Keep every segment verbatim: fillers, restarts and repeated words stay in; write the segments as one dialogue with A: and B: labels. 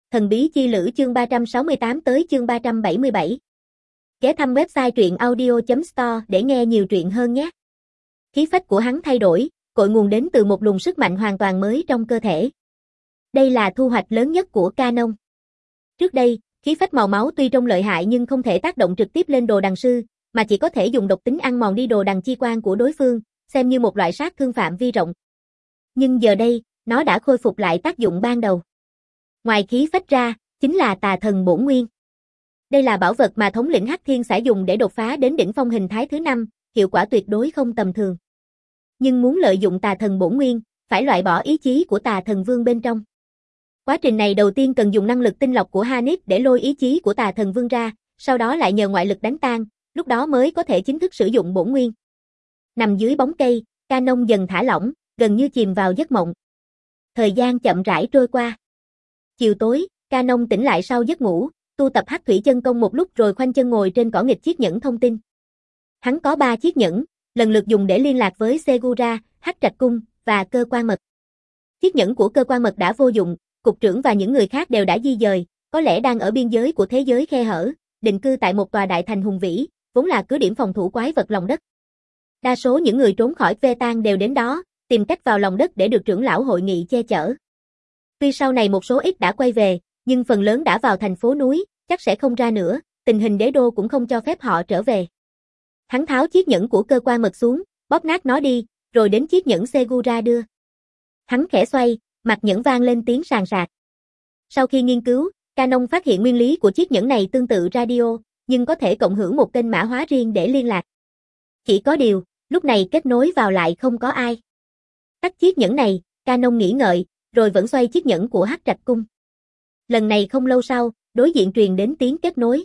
A: Thần bí chi lữ chương ba trăm sáu mươi tám tới chương ba trăm bảy mươi bảy. Ghé thăm website truyện audio chấm store để nghe nhiều truyện hơn nhé. Khí phách của hắn thay đổi, cội nguồn đến từ một luồng sức mạnh hoàn toàn mới trong cơ thể. Đây là thu hoạch lớn nhất của Canon. Trước đây, khí phách màu máu tuy trông lợi hại nhưng không thể tác động trực tiếp lên đồ đằng sư, mà chỉ có thể dùng độc tính ăn mòn đi đồ đằng chi quan của đối phương, xem như một loại sát thương phạm vi rộng. Nhưng giờ đây, nó đã khôi phục lại tác dụng ban đầu. Ngoài khí phách ra, chính là tà thần bổn nguyên. Đây là bảo vật mà thống lĩnh Hắc Thiên sẽ dùng để đột phá đến đỉnh phong hình thái thứ năm, hiệu quả tuyệt đối không tầm thường. Nhưng muốn lợi dụng tà thần bổn nguyên, phải loại bỏ ý chí của tà thần vương bên trong. Quá trình này đầu tiên cần dùng năng lực tinh lọc của Hanif để lôi ý chí của tà thần vương ra, sau đó lại nhờ ngoại lực đánh tan, lúc đó mới có thể chính thức sử dụng bổn nguyên. Nằm dưới bóng cây, Canon dần thả lỏng, gần như chìm vào giấc mộng. Thời gian chậm rãi trôi qua. Chiều tối, Canon tỉnh lại sau giấc ngủ, tu tập Hắc Thủy chân công một lúc rồi khoanh chân ngồi trên cỏ nghịch chiếc nhẫn thông tin. Hắn có ba chiếc nhẫn, lần lượt dùng để liên lạc với Segura, Hắc Trạch Cung và cơ quan mật. Chiếc nhẫn của cơ quan mật đã vô dụng, cục trưởng và những người khác đều đã di dời, có lẽ đang ở biên giới của thế giới khe hở, định cư tại một tòa đại thành hùng vĩ, vốn là cứ điểm phòng thủ quái vật lòng đất. Đa số những người trốn khỏi Vetan đều đến đó, tìm cách vào lòng đất để được trưởng lão hội nghị che chở. Tuy sau này một số ít đã quay về, nhưng phần lớn đã vào thành phố núi, chắc sẽ không ra nữa, tình hình đế đô cũng không cho phép họ trở về. Hắn tháo chiếc nhẫn của cơ quan mật xuống, bóp nát nó đi, rồi đến chiếc nhẫn Segura đưa. Hắn khẽ xoay, mặt nhẫn vang lên tiếng sàn sạc. Sau khi nghiên cứu, Canon phát hiện nguyên lý của chiếc nhẫn này tương tự radio, nhưng có thể cộng hưởng một kênh mã hóa riêng để liên lạc. Chỉ có điều, lúc này kết nối vào lại không có ai. Tắt chiếc nhẫn này, Canon nghĩ ngợi, rồi vẫn xoay chiếc nhẫn của Hắc Trạch Cung. Lần này không lâu sau, đối diện truyền đến tiếng kết nối.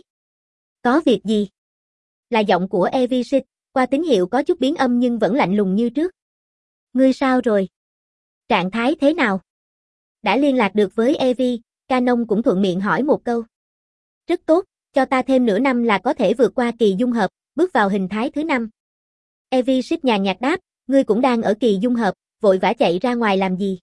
A: Có việc gì? Là giọng của Evisit, qua tín hiệu có chút biến âm nhưng vẫn lạnh lùng như trước. Ngươi sao rồi? Trạng thái thế nào? Đã liên lạc được với Evi, Canon cũng thuận miệng hỏi một câu. Rất tốt, cho ta thêm nửa năm là có thể vượt qua kỳ dung hợp, bước vào hình thái thứ năm. Evisit nhàn nhạt đáp, ngươi cũng đang ở kỳ dung hợp, vội vã chạy ra ngoài làm gì?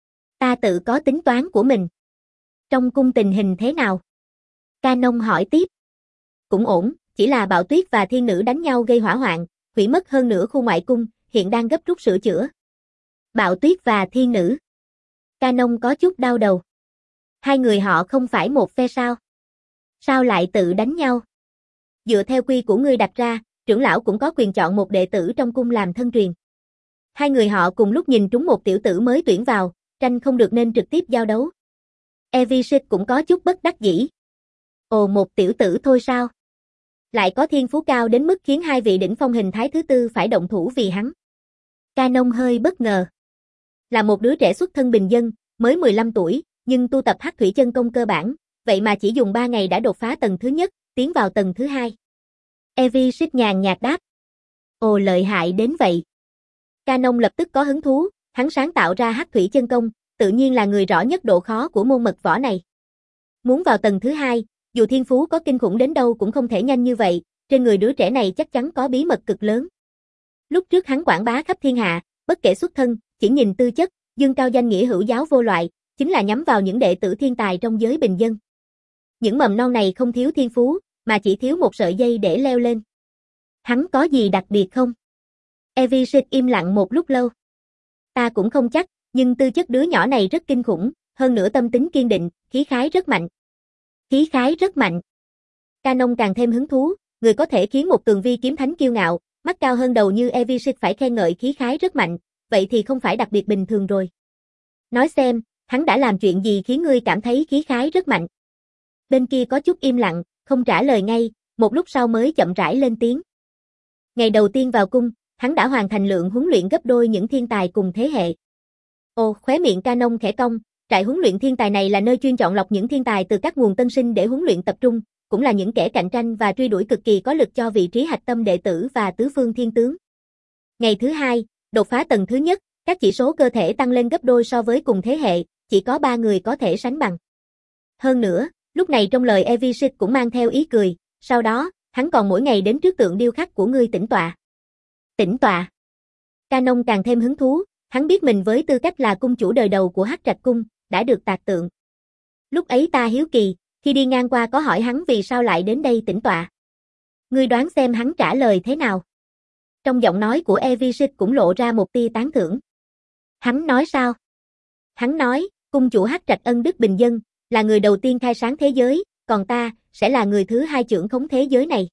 A: Ta tự có tính toán của mình. Trong cung tình hình thế nào? Canon hỏi tiếp. Cũng ổn, chỉ là Bạo Tuyết và Thiên Nữ đánh nhau gây hỏa hoạn, hủy mất hơn nửa khu ngoại cung, hiện đang gấp rút sửa chữa. Bạo Tuyết và Thiên Nữ. Canon có chút đau đầu. Hai người họ không phải một phe sao? Sao lại tự đánh nhau? Dựa theo quy của ngươi đặt ra, trưởng lão cũng có quyền chọn một đệ tử trong cung làm thân truyền. Hai người họ cùng lúc nhìn trúng một tiểu tử mới tuyển vào, tranh không được nên trực tiếp giao đấu. Evisit cũng có chút bất đắc dĩ. Ồ, một tiểu tử thôi sao? Lại có thiên phú cao đến mức khiến hai vị đỉnh phong hình thái thứ tư phải động thủ vì hắn. Canon hơi bất ngờ. Là một đứa trẻ xuất thân bình dân, mới mười lăm tuổi, nhưng tu tập Hắc Thủy chân công cơ bản, vậy mà chỉ dùng ba ngày đã đột phá tầng thứ nhất, tiến vào tầng thứ hai. Evisit nhàn nhạt đáp. Ồ, lợi hại đến vậy. Canon lập tức có hứng thú, hắn sáng tạo ra Hắc Thủy chân công, tự nhiên là người rõ nhất độ khó của môn mật võ này. Muốn vào tầng thứ hai, dù thiên phú có kinh khủng đến đâu cũng không thể nhanh như vậy, trên người đứa trẻ này chắc chắn có bí mật cực lớn. Lúc trước hắn quảng bá khắp thiên hạ, bất kể xuất thân, chỉ nhìn tư chất, dương cao danh nghĩa hữu giáo vô loại, chính là nhắm vào những đệ tử thiên tài trong giới bình dân. Những mầm non này không thiếu thiên phú, mà chỉ thiếu một sợi dây để leo lên. Hắn có gì đặc biệt không? Evisit im lặng một lúc lâu. Ta cũng không chắc, nhưng tư chất đứa nhỏ này rất kinh khủng, hơn nữa tâm tính kiên định, khí khái rất mạnh. Khí khái rất mạnh. Canon càng thêm hứng thú, người có thể khiến một tường vi kiếm thánh kiêu ngạo, mắt cao hơn đầu như Evisit phải khen ngợi khí khái rất mạnh, vậy thì không phải đặc biệt bình thường rồi. Nói xem, hắn đã làm chuyện gì khiến ngươi cảm thấy khí khái rất mạnh? Bên kia có chút im lặng, không trả lời ngay, một lúc sau mới chậm rãi lên tiếng. Ngày đầu tiên vào cung, hắn đã hoàn thành lượng huấn luyện gấp đôi những thiên tài cùng thế hệ. Ồ, khóe miệng Canon khẽ cong, trại huấn luyện thiên tài này là nơi chuyên chọn lọc những thiên tài từ các nguồn tân sinh để huấn luyện tập trung, cũng là những kẻ cạnh tranh và truy đuổi cực kỳ có lực cho vị trí hạch tâm đệ tử và tứ phương thiên tướng. Ngày thứ hai, đột phá tầng thứ nhất, các chỉ số cơ thể tăng lên gấp đôi so với cùng thế hệ, chỉ có ba người có thể sánh bằng. Hơn nữa, lúc này trong lời Evisit cũng mang theo ý cười, sau đó, hắn còn mỗi ngày đến trước tượng điêu khắc của ngươi tĩnh tọa. Tĩnh tọa. Canon càng thêm hứng thú, hắn biết mình với tư cách là cung chủ đời đầu của Hắc Trạch Cung, đã được tạc tượng. Lúc ấy ta hiếu kỳ, khi đi ngang qua có hỏi hắn vì sao lại đến đây tĩnh tọa. Ngươi đoán xem hắn trả lời thế nào? Trong giọng nói của Evisit cũng lộ ra một tia tán thưởng. Hắn nói sao? Hắn nói, cung chủ Hắc Trạch Ân Đức Bình Dân, là người đầu tiên khai sáng thế giới, còn ta, sẽ là người thứ hai trưởng khống thế giới này.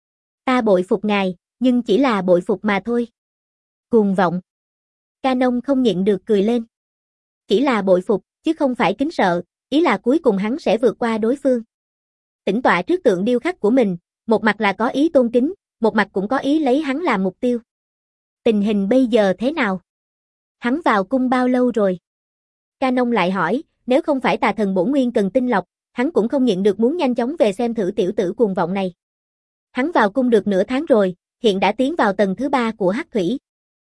A: Ta bội phục ngài, nhưng chỉ là bội phục mà thôi. Cuồng vọng. Canon không nhịn được cười lên. Chỉ là bội phục, chứ không phải kính sợ, ý là cuối cùng hắn sẽ vượt qua đối phương. Tĩnh tọa trước tượng điêu khắc của mình, một mặt là có ý tôn kính, một mặt cũng có ý lấy hắn làm mục tiêu. Tình hình bây giờ thế nào? Hắn vào cung bao lâu rồi? Canon lại hỏi, nếu không phải tà thần bổn nguyên cần tinh lọc, hắn cũng không nhịn được muốn nhanh chóng về xem thử tiểu tử cuồng vọng này. Hắn vào cung được nửa tháng rồi, hiện đã tiến vào tầng thứ ba của Hắc Thủy.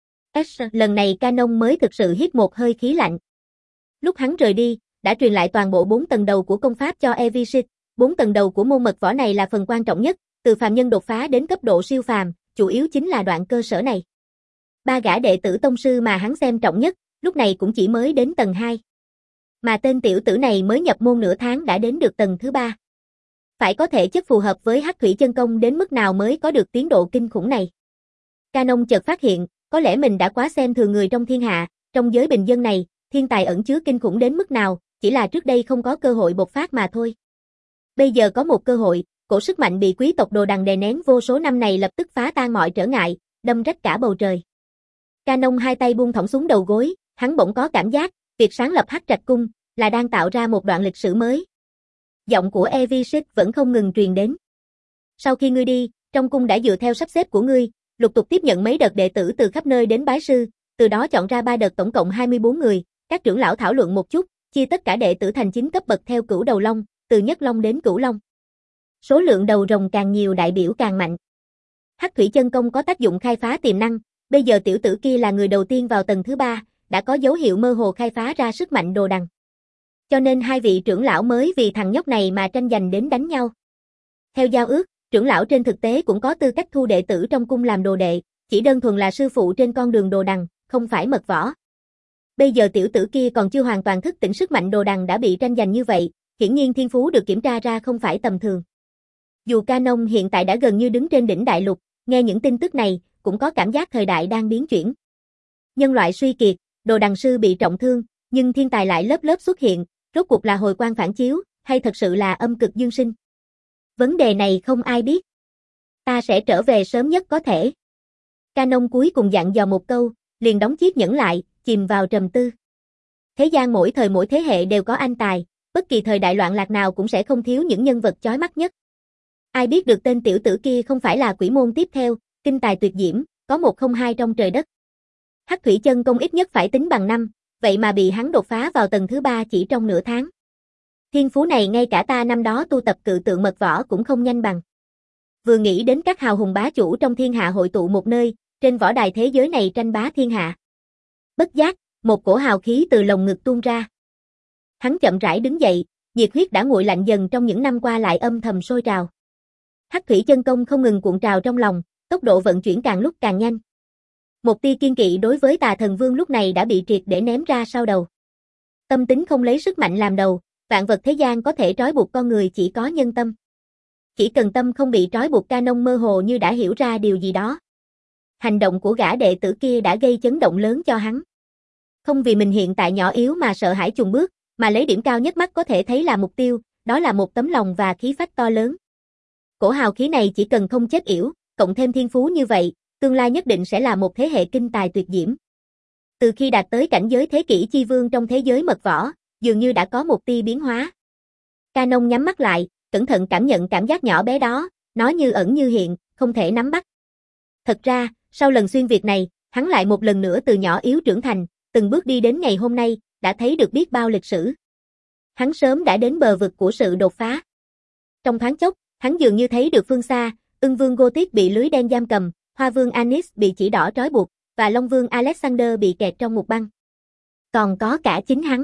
A: S, lần này Canon mới thực sự hít một hơi khí lạnh. Lúc hắn rời đi, đã truyền lại toàn bộ bốn tầng đầu của công pháp cho Evisit. Bốn tầng đầu của môn mật võ này là phần quan trọng nhất, từ phàm nhân đột phá đến cấp độ siêu phàm, chủ yếu chính là đoạn cơ sở này. Ba gã đệ tử tông sư mà hắn xem trọng nhất, lúc này cũng chỉ mới đến tầng hai. Mà tên tiểu tử này mới nhập môn nửa tháng đã đến được tầng thứ ba. Phải có thể chất phù hợp với Hắc Thủy chân công đến mức nào mới có được tiến độ kinh khủng này. Canon chợt phát hiện, có lẽ mình đã quá xem thường người trong thiên hạ, trong giới bình dân này, thiên tài ẩn chứa kinh khủng đến mức nào, chỉ là trước đây không có cơ hội bộc phát mà thôi. Bây giờ có một cơ hội, cổ sức mạnh bị quý tộc Đồ Đằng đè nén vô số năm này lập tức phá tan mọi trở ngại, đâm rách cả bầu trời. Canon hai tay buông thõng xuống đầu gối, hắn bỗng có cảm giác, việc sáng lập Hắc Trạch Cung là đang tạo ra một đoạn lịch sử mới. Giọng của Evisit vẫn không ngừng truyền đến. Sau khi ngươi đi, trong cung đã dựa theo sắp xếp của ngươi, lục tục tiếp nhận mấy đợt đệ tử từ khắp nơi đến bái sư, từ đó chọn ra ba đợt tổng cộng hai mươi bốn người, các trưởng lão thảo luận một chút, chia tất cả đệ tử thành chín cấp bậc theo cửu đầu long, từ nhất long đến cửu long. Số lượng đầu rồng càng nhiều đại biểu càng mạnh. Hắc Thủy chân công có tác dụng khai phá tiềm năng, bây giờ tiểu tử kia là người đầu tiên vào tầng thứ ba, đã có dấu hiệu mơ hồ khai phá ra sức mạnh Đồ Đằng. Cho nên hai vị trưởng lão mới vì thằng nhóc này mà tranh giành đến đánh nhau. Theo giao ước, trưởng lão trên thực tế cũng có tư cách thu đệ tử trong cung làm đồ đệ, chỉ đơn thuần là sư phụ trên con đường Đồ Đằng, không phải mật võ. Bây giờ tiểu tử kia còn chưa hoàn toàn thức tỉnh sức mạnh Đồ Đằng đã bị tranh giành như vậy, hiển nhiên thiên phú được kiểm tra ra không phải tầm thường. Dù Canon hiện tại đã gần như đứng trên đỉnh đại lục, nghe những tin tức này, cũng có cảm giác thời đại đang biến chuyển. Nhân loại suy kiệt, Đồ Đằng sư bị trọng thương, nhưng thiên tài lại lớp lớp xuất hiện, rốt cuộc là hồi quang phản chiếu, hay thật sự là âm cực dương sinh? Vấn đề này không ai biết. Ta sẽ trở về sớm nhất có thể. Canon cuối cùng dặn dò một câu, liền đóng chiếc nhẫn lại, chìm vào trầm tư. Thế gian mỗi thời mỗi thế hệ đều có anh tài, bất kỳ thời đại loạn lạc nào cũng sẽ không thiếu những nhân vật chói mắt nhất. Ai biết được tên tiểu tử kia không phải là quỷ môn tiếp theo, kinh tài tuyệt diễm, có một không hai trong trời đất. Hắc Thủy chân công ít nhất phải tính bằng năm, vậy mà bị hắn đột phá vào tầng thứ ba chỉ trong nửa tháng. Thiên phú này ngay cả ta năm đó tu tập cự tượng mật võ cũng không nhanh bằng. Vừa nghĩ đến các hào hùng bá chủ trong thiên hạ hội tụ một nơi, trên võ đài thế giới này tranh bá thiên hạ. Bất giác, một cổ hào khí từ lồng ngực tuôn ra. Hắn chậm rãi đứng dậy, nhiệt huyết đã nguội lạnh dần trong những năm qua lại âm thầm sôi trào. Hắc Thủy chân công không ngừng cuộn trào trong lòng, tốc độ vận chuyển càng lúc càng nhanh. Một tia kiên kỵ đối với Tà Thần Vương lúc này đã bị triệt để ném ra sau đầu. Tâm tính không lấy sức mạnh làm đầu, vạn vật thế gian có thể trói buộc con người chỉ có nhân tâm. Chỉ cần tâm không bị trói buộc, Canon mơ hồ như đã hiểu ra điều gì đó. Hành động của gã đệ tử kia đã gây chấn động lớn cho hắn. Không vì mình hiện tại nhỏ yếu mà sợ hãi chùn bước, mà lấy điểm cao nhất mắt có thể thấy là mục tiêu, đó là một tấm lòng và khí phách to lớn. Cổ hào khí này chỉ cần không chết yểu, cộng thêm thiên phú như vậy, tương lai nhất định sẽ là một thế hệ kinh tài tuyệt diễm. Từ khi đạt tới cảnh giới thế kỷ chi vương trong thế giới mật võ, dường như đã có một tia biến hóa. Canon nhắm mắt lại, cẩn thận cảm nhận cảm giác nhỏ bé đó, nó như ẩn như hiện, không thể nắm bắt. Thật ra, sau lần xuyên Việt này, hắn lại một lần nữa từ nhỏ yếu trưởng thành, từng bước đi đến ngày hôm nay, đã thấy được biết bao lịch sử. Hắn sớm đã đến bờ vực của sự đột phá. Trong thoáng chốc, hắn dường như thấy được phương xa, Ưng Vương Gothic bị lưới đen giam cầm, Hoa Vương Anis bị chỉ đỏ trói buộc, và Long Vương Alexander bị kẹt trong một băng. Còn có cả chính hắn.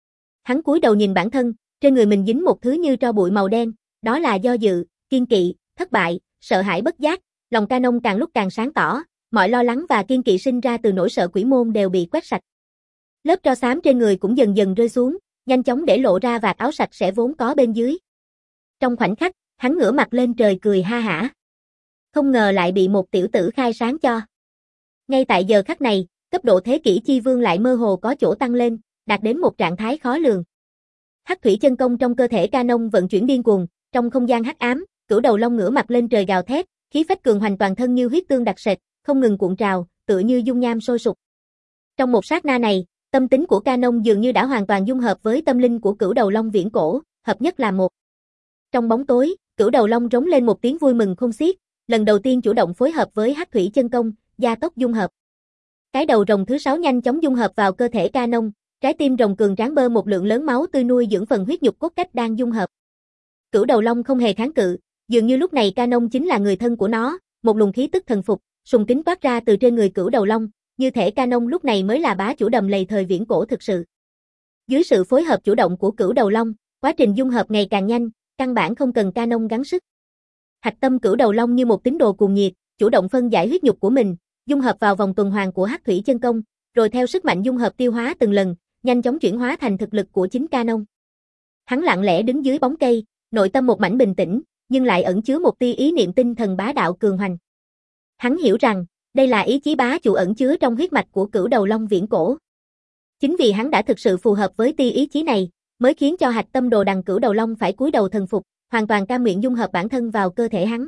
A: Hắn cúi đầu nhìn bản thân, trên người mình dính một thứ như tro bụi màu đen, đó là do dự, kiên kỵ, thất bại, sợ hãi bất giác. Lòng Canon càng lúc càng sáng tỏ, mọi lo lắng và kiên kỵ sinh ra từ nỗi sợ quỷ môn đều bị quét sạch. Lớp tro xám trên người cũng dần dần rơi xuống, nhanh chóng để lộ ra vạt áo sạch sẽ vốn có bên dưới. Trong khoảnh khắc, hắn ngửa mặt lên trời cười ha hả. Không ngờ lại bị một tiểu tử khai sáng cho. Ngay tại giờ khắc này, cấp độ thế kỷ chi vương lại mơ hồ có chỗ tăng lên, đạt đến một trạng thái khó lường. Hắc thủy chân công trong cơ thể Canon vận chuyển điên cuồng, trong không gian hắc ám, Cửu Đầu Long ngửa mặt lên trời gào thét, khí phách cường hoành toàn thân như huyết tương đặc sệt, không ngừng cuộn trào, tựa như dung nham sôi sục. Trong một sát na này, tâm tính của Canon dường như đã hoàn toàn dung hợp với tâm linh của Cửu Đầu Long viễn cổ, hợp nhất làm một. Trong bóng tối, Cửu Đầu Long rống lên một tiếng vui mừng khôn xiết, lần đầu tiên chủ động phối hợp với Hắc thủy chân công, gia tốc dung hợp. Cái đầu rồng thứ sáu nhanh chóng dung hợp vào cơ thể Canon, trái tim rồng cường tráng bơ một lượng lớn máu tươi nuôi dưỡng phần huyết nhục cốt cách đang dung hợp. Cửu Đầu Long không hề kháng cự, dường như lúc này Canon chính là người thân của nó, một luồng khí tức thần phục, sùng kính toát ra từ trên người Cửu Đầu Long, như thể Canon lúc này mới là bá chủ đầm lầy thời viễn cổ thực sự. Dưới sự phối hợp chủ động của Cửu Đầu Long, quá trình dung hợp ngày càng nhanh, căn bản không cần Canon gắng sức. Hạch tâm Cửu Đầu Long như một tín đồ cuồng nhiệt, chủ động phân giải huyết nhục của mình, dung hợp vào vòng tuần hoàn của Hắc thủy chân công, rồi theo sức mạnh dung hợp tiêu hóa từng lần, nhanh chóng chuyển hóa thành thực lực của chính Canon. Hắn lặng lẽ đứng dưới bóng cây, nội tâm một mảnh bình tĩnh, nhưng lại ẩn chứa một tia ý niệm tinh thần bá đạo cường hoành. Hắn hiểu rằng, đây là ý chí bá chủ ẩn chứa trong huyết mạch của Cửu Đầu Long viễn cổ. Chính vì hắn đã thực sự phù hợp với tia ý chí này, mới khiến cho hạch tâm đồ đằng Cửu Đầu Long phải cúi đầu thần phục, hoàn toàn cam nguyện dung hợp bản thân vào cơ thể hắn.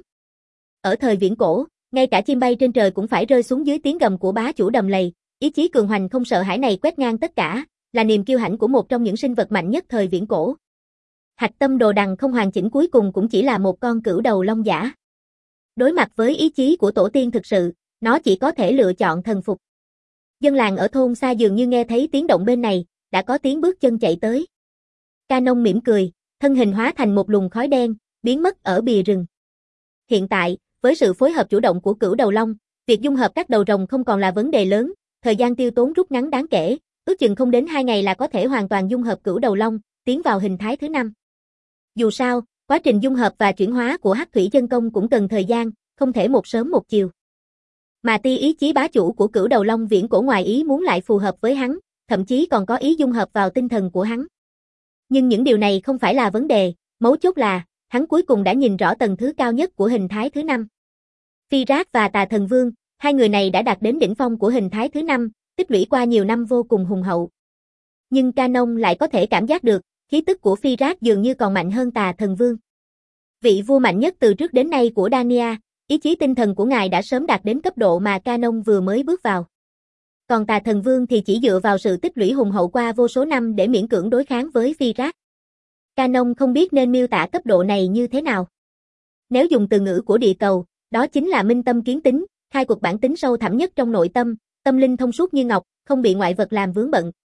A: Ở thời viễn cổ, ngay cả chim bay trên trời cũng phải rơi xuống dưới tiếng gầm của bá chủ đầm lầy, ý chí cường hoành không sợ hãi này quét ngang tất cả, là niềm kiêu hãnh của một trong những sinh vật mạnh nhất thời viễn cổ. Hạch tâm đồ đằng không hoàn chỉnh cuối cùng cũng chỉ là một con Cửu Đầu Long giả. Đối mặt với ý chí của tổ tiên thực sự, nó chỉ có thể lựa chọn thần phục. Dân làng ở thôn xa dường như nghe thấy tiếng động bên này, đã có tiếng bước chân chạy tới. Canon mỉm cười, thân hình hóa thành một luồng khói đen, biến mất ở bìa rừng. Hiện tại, với sự phối hợp chủ động của Cửu Đầu Long, việc dung hợp các đầu rồng không còn là vấn đề lớn, thời gian tiêu tốn rút ngắn đáng kể, ước chừng không đến hai ngày là có thể hoàn toàn dung hợp Cửu Đầu Long, tiến vào hình thái thứ năm. Dù sao, quá trình dung hợp và chuyển hóa của Hắc thủy chân công cũng cần thời gian, không thể một sớm một chiều. Mà tia ý chí bá chủ của Cửu Đầu Long viễn cổ ngoài ý muốn lại phù hợp với hắn, thậm chí còn có ý dung hợp vào tinh thần của hắn. Nhưng những điều này không phải là vấn đề, mấu chốt là, hắn cuối cùng đã nhìn rõ tầng thứ cao nhất của hình thái thứ năm. Phi Rác và Tà Thần Vương, hai người này đã đạt đến đỉnh phong của hình thái thứ năm, tích lũy qua nhiều năm vô cùng hùng hậu. Nhưng Canon lại có thể cảm giác được, khí tức của Phi Rác dường như còn mạnh hơn Tà Thần Vương. Vị vua mạnh nhất từ trước đến nay của Dania, ý chí tinh thần của ngài đã sớm đạt đến cấp độ mà Canon vừa mới bước vào. Còn Tà Thần Vương thì chỉ dựa vào sự tích lũy hùng hậu qua vô số năm để miễn cưỡng đối kháng với Phi Rác. Canon không biết nên miêu tả cấp độ này như thế nào. Nếu dùng từ ngữ của địa cầu, đó chính là minh tâm kiến tính, khai quật bản tính sâu thẳm nhất trong nội tâm, tâm linh thông suốt như ngọc, không bị ngoại vật làm vướng bận.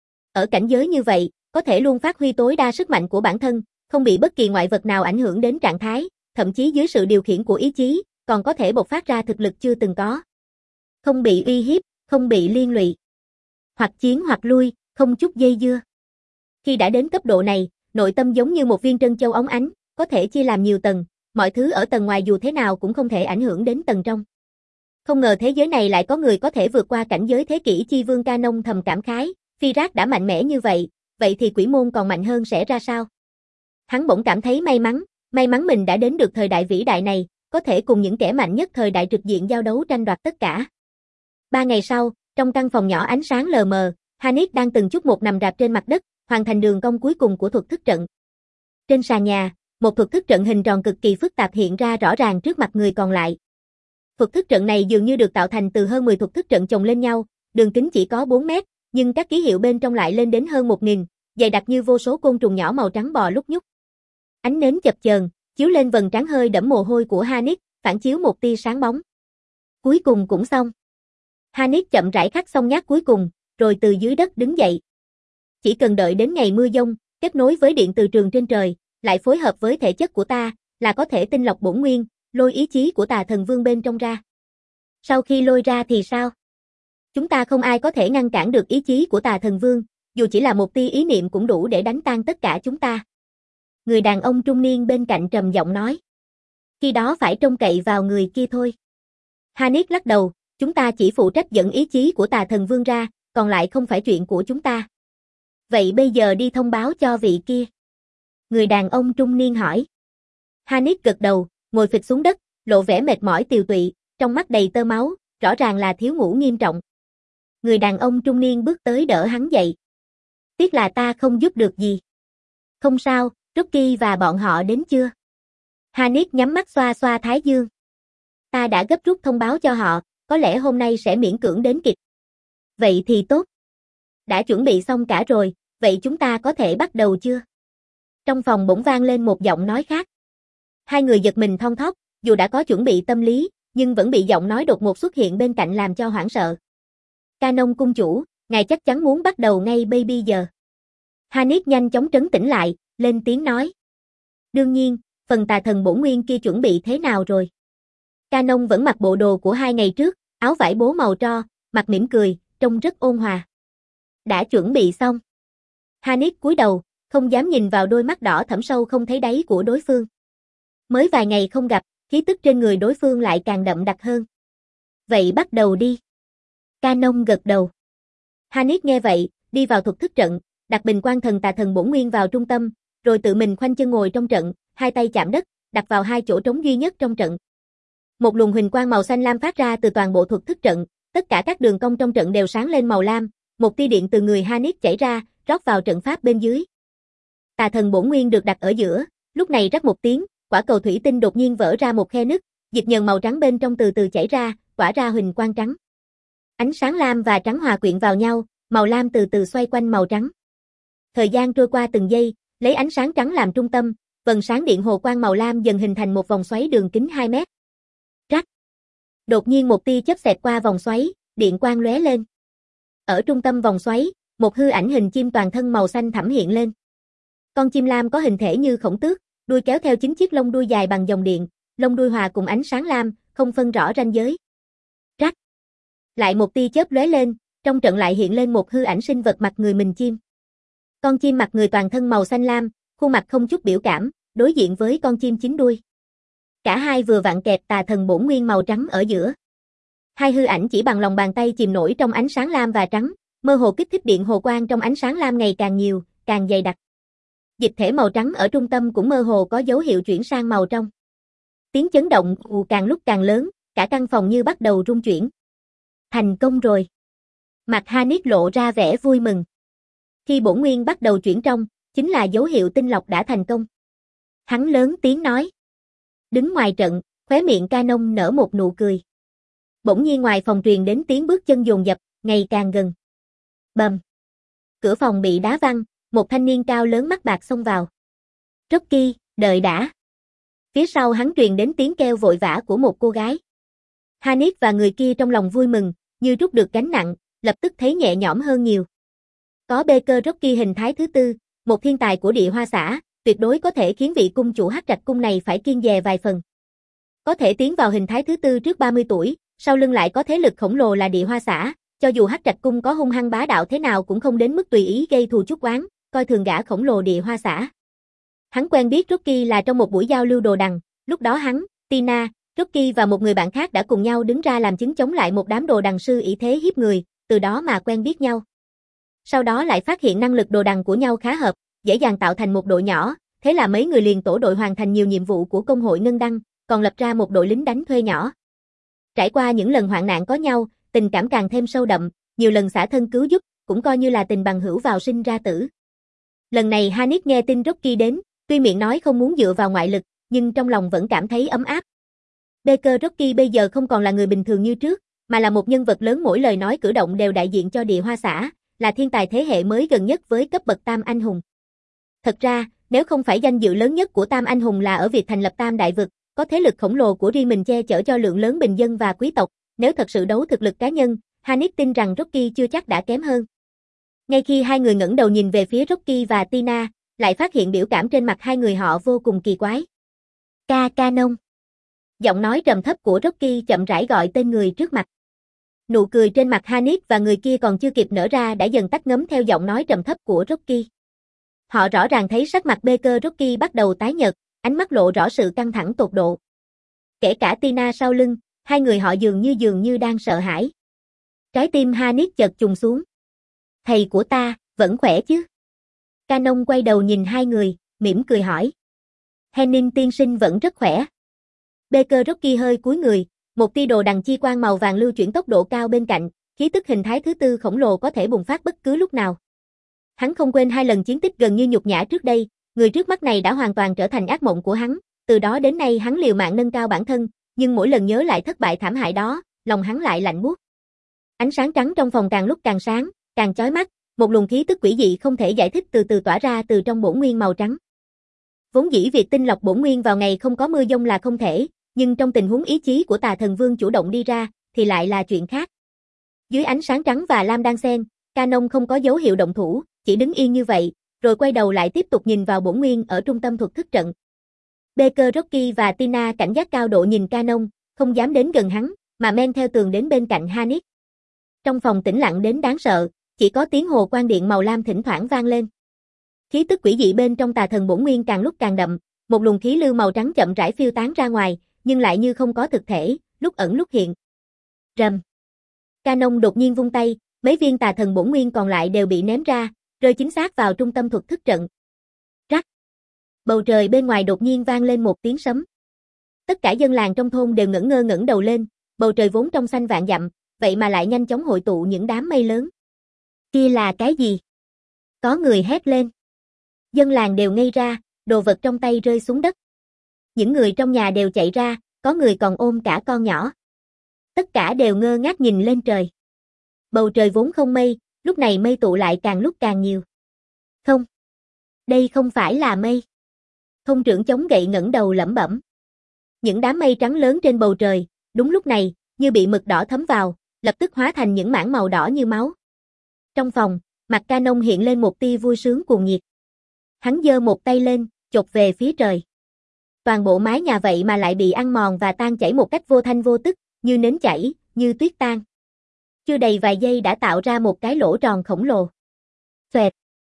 A: Ở cảnh giới như vậy, có thể luôn phát huy tối đa sức mạnh của bản thân, không bị bất kỳ ngoại vật nào ảnh hưởng đến trạng thái, thậm chí dưới sự điều khiển của ý chí, còn có thể bộc phát ra thực lực chưa từng có. Không bị uy hiếp, không bị liên lụy. Hoặc chiến hoặc lui, không chút dây dưa. Khi đã đến cấp độ này, nội tâm giống như một viên trân châu óng ánh, có thể chia làm nhiều tầng, mọi thứ ở tầng ngoài dù thế nào cũng không thể ảnh hưởng đến tầng trong. Không ngờ thế giới này lại có người có thể vượt qua cảnh giới thế kỷ chi vương. Canon thầm cảm khái, Phi Rác đã mạnh mẽ như vậy, vậy thì quỷ môn còn mạnh hơn sẽ ra sao? Hắn bỗng cảm thấy may mắn, may mắn mình đã đến được thời đại vĩ đại này, có thể cùng những kẻ mạnh nhất thời đại trực diện giao đấu tranh đoạt tất cả. Ba ngày sau, trong căn phòng nhỏ ánh sáng lờ mờ, Hanif đang từng chút một nằm rạp trên mặt đất, hoàn thành đường cong cuối cùng của thuật thức trận. Trên sàn nhà, một thuật thức trận hình tròn cực kỳ phức tạp hiện ra rõ ràng trước mặt người còn lại. Thuật thức trận này dường như được tạo thành từ hơn mười thuật thức trận chồng lên nhau, đường kính chỉ có bốn mét, nhưng các ký hiệu bên trong lại lên đến hơn một nghìn, dày đặc như vô số côn trùng nhỏ màu trắng bò lúc nhúc. Ánh nến chập chờn, chiếu lên vầng trán hơi đẫm mồ hôi của Hanif, phản chiếu một tia sáng bóng. Cuối cùng cũng xong. Hanif chậm rãi khắc xong nhát cuối cùng, rồi từ dưới đất đứng dậy. Chỉ cần đợi đến ngày mưa giông, kết nối với điện từ trường trên trời, lại phối hợp với thể chất của ta, là có thể tinh lọc bổn nguyên, lôi ý chí của Tà Thần Vương bên trong ra. Sau khi lôi ra thì sao? Chúng ta không ai có thể ngăn cản được ý chí của Tà Thần Vương, dù chỉ là một tia ý niệm cũng đủ để đánh tan tất cả chúng ta. Người đàn ông trung niên bên cạnh trầm giọng nói. Khi đó phải trông cậy vào người kia thôi. Hanif lắc đầu, chúng ta chỉ phụ trách dẫn ý chí của Tà Thần Vương ra, còn lại không phải chuyện của chúng ta. Vậy bây giờ đi thông báo cho vị kia. Người đàn ông trung niên hỏi. Hanif gật đầu, ngồi phịch xuống đất, lộ vẻ mệt mỏi tiều tụy, trong mắt đầy tơ máu, rõ ràng là thiếu ngủ nghiêm trọng. Người đàn ông trung niên bước tới đỡ hắn dậy. Tiếc là ta không giúp được gì. Không sao, Rocky và bọn họ đến chưa? Hanif nhắm mắt xoa xoa thái dương. Ta đã gấp rút thông báo cho họ, có lẽ hôm nay sẽ miễn cưỡng đến kịp. Vậy thì tốt. Đã chuẩn bị xong cả rồi, vậy chúng ta có thể bắt đầu chưa? Trong phòng bỗng vang lên một giọng nói khác. Hai người giật mình thon thót, dù đã có chuẩn bị tâm lý, nhưng vẫn bị giọng nói đột ngột xuất hiện bên cạnh làm cho hoảng sợ. Canon cung chủ, ngài chắc chắn muốn bắt đầu ngay bây giờ. Hanif nhanh chóng trấn tĩnh lại, lên tiếng nói. Đương nhiên, phần tà thần bổn nguyên kia chuẩn bị thế nào rồi? Canon vẫn mặc bộ đồ của hai ngày trước, áo vải bố màu tro, mặt mỉm cười, trông rất ôn hòa. Đã chuẩn bị xong. Hanif cúi đầu, không dám nhìn vào đôi mắt đỏ thẳm sâu không thấy đáy của đối phương. Mới vài ngày không gặp, khí tức trên người đối phương lại càng đậm đặc hơn. Vậy bắt đầu đi. Canon gật đầu. Hanif nghe vậy, đi vào thuật thức trận, đặt bình quan thần tà thần bổn nguyên vào trung tâm, rồi tự mình khoanh chân ngồi trong trận, hai tay chạm đất, đặt vào hai chỗ trống duy nhất trong trận. Một luồng huỳnh quang màu xanh lam phát ra từ toàn bộ thuật thức trận, tất cả các đường cong trong trận đều sáng lên màu lam, một tia điện từ người Hanif chảy ra, rót vào trận pháp bên dưới. Tà thần bổn nguyên được đặt ở giữa, lúc này rắc một tiếng, quả cầu thủy tinh đột nhiên vỡ ra một khe nứt, dịch nhờn màu trắng bên trong từ từ chảy ra, tỏa ra huỳnh quang trắng. Ánh sáng lam và trắng hòa quyện vào nhau, màu lam từ từ xoay quanh màu trắng. Thời gian trôi qua từng giây, lấy ánh sáng trắng làm trung tâm, vầng sáng điện hồ quang màu lam dần hình thành một vòng xoáy đường kính hai mét. Rắc. Đột nhiên một tia chớp xẹt qua vòng xoáy, điện quang lóe lên. Ở trung tâm vòng xoáy, một hư ảnh hình chim toàn thân màu xanh thẳm hiện lên. Con chim lam có hình thể như khổng tước, đuôi kéo theo chín chiếc lông đuôi dài bằng dòng điện, lông đuôi hòa cùng ánh sáng lam, không phân rõ ranh giới. Rắc. Lại một tia chớp lóe lên, trong trận lại hiện lên một hư ảnh sinh vật mặt người mình chim. Con chim mặt người toàn thân màu xanh lam, khuôn mặt không chút biểu cảm, đối diện với con chim chín đuôi. Cả hai vừa vặn kẹp tà thần bổn nguyên màu trắng ở giữa. Hai hư ảnh chỉ bằng lòng bàn tay chìm nổi trong ánh sáng lam và trắng, mơ hồ kích thích điện hồ quang trong ánh sáng lam ngày càng nhiều, càng dày đặc. Dịch thể màu trắng ở trung tâm cũng mơ hồ có dấu hiệu chuyển sang màu trong. Tiếng chấn động ù càng lúc càng lớn, cả căn phòng như bắt đầu rung chuyển. Thành công rồi. Mặt Hanif lộ ra vẻ vui mừng. Khi bổn nguyên bắt đầu chuyển trong, chính là dấu hiệu tinh lọc đã thành công. Hắn lớn tiếng nói. Đứng ngoài trận, khóe miệng Canon nở một nụ cười. Bỗng nhiên ngoài phòng truyền đến tiếng bước chân dồn dập, ngày càng gần. Bầm. Cửa phòng bị đá văng, một thanh niên cao lớn mắt bạc xông vào. Rocky, đợi đã. Phía sau hắn truyền đến tiếng kêu vội vã của một cô gái. Hanif và người kia trong lòng vui mừng, như trút được gánh nặng, lập tức thấy nhẹ nhõm hơn nhiều. Có Baker Rocky hình thái thứ tư, một thiên tài của địa hoa xã, tuyệt đối có thể khiến vị cung chủ Hắc Trạch cung này phải kiêng dè vài phần. Có thể tiến vào hình thái thứ tư trước ba mươi tuổi, sau lưng lại có thế lực khổng lồ là địa hoa xã, cho dù Hắc Trạch cung có hung hăng bá đạo thế nào cũng không đến mức tùy ý gây thù chuốc oán, coi thường gã khổng lồ địa hoa xã. Hắn quen biết Rocky là trong một buổi giao lưu đồ đằng, lúc đó hắn, Tina, Rocky và một người bạn khác đã cùng nhau đứng ra làm chứng chống lại một đám đồ đằng sư ỷ thế hiếp người, từ đó mà quen biết nhau. Sau đó lại phát hiện năng lực đồ đằng của nhau khá hợp, dễ dàng tạo thành một đội nhỏ, thế là mấy người liền tổ đội hoàn thành nhiều nhiệm vụ của công hội Ngân Đăng, còn lập ra một đội lính đánh thuê nhỏ. Trải qua những lần hoạn nạn có nhau, tình cảm càng thêm sâu đậm, nhiều lần xả thân cứu giúp, cũng coi như là tình bằng hữu vào sinh ra tử. Lần này Hanif nghe tin Rocky đến, tuy miệng nói không muốn dựa vào ngoại lực, nhưng trong lòng vẫn cảm thấy ấm áp. Baker Rocky bây giờ không còn là người bình thường như trước, mà là một nhân vật lớn mỗi lời nói cử động đều đại diện cho địa hoa xã, là thiên tài thế hệ mới gần nhất với cấp bậc tam anh hùng. Thật ra, nếu không phải danh dự lớn nhất của tam anh hùng là ở việc thành lập tam đại vực, có thế lực khổng lồ của riêng mình che chở cho lượng lớn bình dân và quý tộc, nếu thật sự đấu thực lực cá nhân, Hanif tin rằng Rocky chưa chắc đã kém hơn. Ngay khi hai người ngẩng đầu nhìn về phía Rocky và Tina, lại phát hiện biểu cảm trên mặt hai người họ vô cùng kỳ quái. Ca Canon. Giọng nói trầm thấp của Rocky chậm rãi gọi tên người trước mặt. Nụ cười trên mặt Hanif và người kia còn chưa kịp nở ra đã dần tắt ngấm theo giọng nói trầm thấp của Rocky. Họ rõ ràng thấy sắc mặt Baker Rocky bắt đầu tái nhợt, ánh mắt lộ rõ sự căng thẳng tột độ. Kể cả Tina sau lưng, hai người họ dường như dường như đang sợ hãi. Trái tim Hanif chợt trùng xuống. Thầy của ta, vẫn khỏe chứ? Canon quay đầu nhìn hai người, mỉm cười hỏi. Henning tiên sinh vẫn rất khỏe. Baker Rocky hơi cúi người, một tia đồ đằng chi quang màu vàng lưu chuyển tốc độ cao bên cạnh, khí tức hình thái thứ tư khổng lồ có thể bùng phát bất cứ lúc nào. Hắn không quên hai lần chiến tích gần như nhục nhã trước đây, người trước mắt này đã hoàn toàn trở thành ác mộng của hắn, từ đó đến nay hắn liều mạng nâng cao bản thân, nhưng mỗi lần nhớ lại thất bại thảm hại đó, lòng hắn lại lạnh buốt. Ánh sáng trắng trong phòng càng lúc càng sáng, càng chói mắt, một luồng khí tức quỷ dị không thể giải thích từ từ tỏa ra từ trong bổn nguyên màu trắng. Vốn dĩ việc tinh lọc bổn nguyên vào ngày không có mưa dông là không thể, nhưng trong tình huống ý chí của Tà Thần Vương chủ động đi ra, thì lại là chuyện khác. Dưới ánh sáng trắng và lam đan xen, Canon không có dấu hiệu động thủ, chỉ đứng yên như vậy, rồi quay đầu lại tiếp tục nhìn vào bổn nguyên ở trung tâm thuật thức trận. Baker Rocky và Tina cảnh giác cao độ nhìn Canon, không dám đến gần hắn, mà men theo tường đến bên cạnh Hanif. Trong phòng tĩnh lặng đến đáng sợ, chỉ có tiếng hồ quang điện màu lam thỉnh thoảng vang lên. Khí tức quỷ dị bên trong Tà Thần bổn nguyên càng lúc càng đậm, một luồng khí lưu màu trắng chậm rãi phiêu tán ra ngoài, nhưng lại như không có thực thể, lúc ẩn lúc hiện. Rầm. Canon đột nhiên vung tay, mấy viên Tà Thần bổn nguyên còn lại đều bị ném ra, rơi chính xác vào trung tâm thuật thức trận. Rắc. Bầu trời bên ngoài đột nhiên vang lên một tiếng sấm. Tất cả dân làng trong thôn đều ngẩng ngơ ngẩng đầu lên, bầu trời vốn trong xanh vạn dặm, vậy mà lại nhanh chóng hội tụ những đám mây lớn. Kia là cái gì? Có người hét lên. Dân làng đều ngây ra, đồ vật trong tay rơi xuống đất. Những người trong nhà đều chạy ra, có người còn ôm cả con nhỏ. Tất cả đều ngơ ngác nhìn lên trời. Bầu trời vốn không mây, lúc này mây tụ lại càng lúc càng nhiều. Không. Đây không phải là mây. Thôn trưởng chống gậy ngẩng đầu lẩm bẩm. Những đám mây trắng lớn trên bầu trời, đúng lúc này, như bị mực đỏ thấm vào, lập tức hóa thành những mảng màu đỏ như máu. Trong phòng, mặt Canon hiện lên một tia vui sướng cuồng nhiệt. Hắn giơ một tay lên, chộp về phía trời. Toàn bộ mái nhà vậy mà lại bị ăn mòn và tan chảy một cách vô thanh vô tức, như nến chảy, như tuyết tan. Chưa đầy vài giây đã tạo ra một cái lỗ tròn khổng lồ. Xoẹt.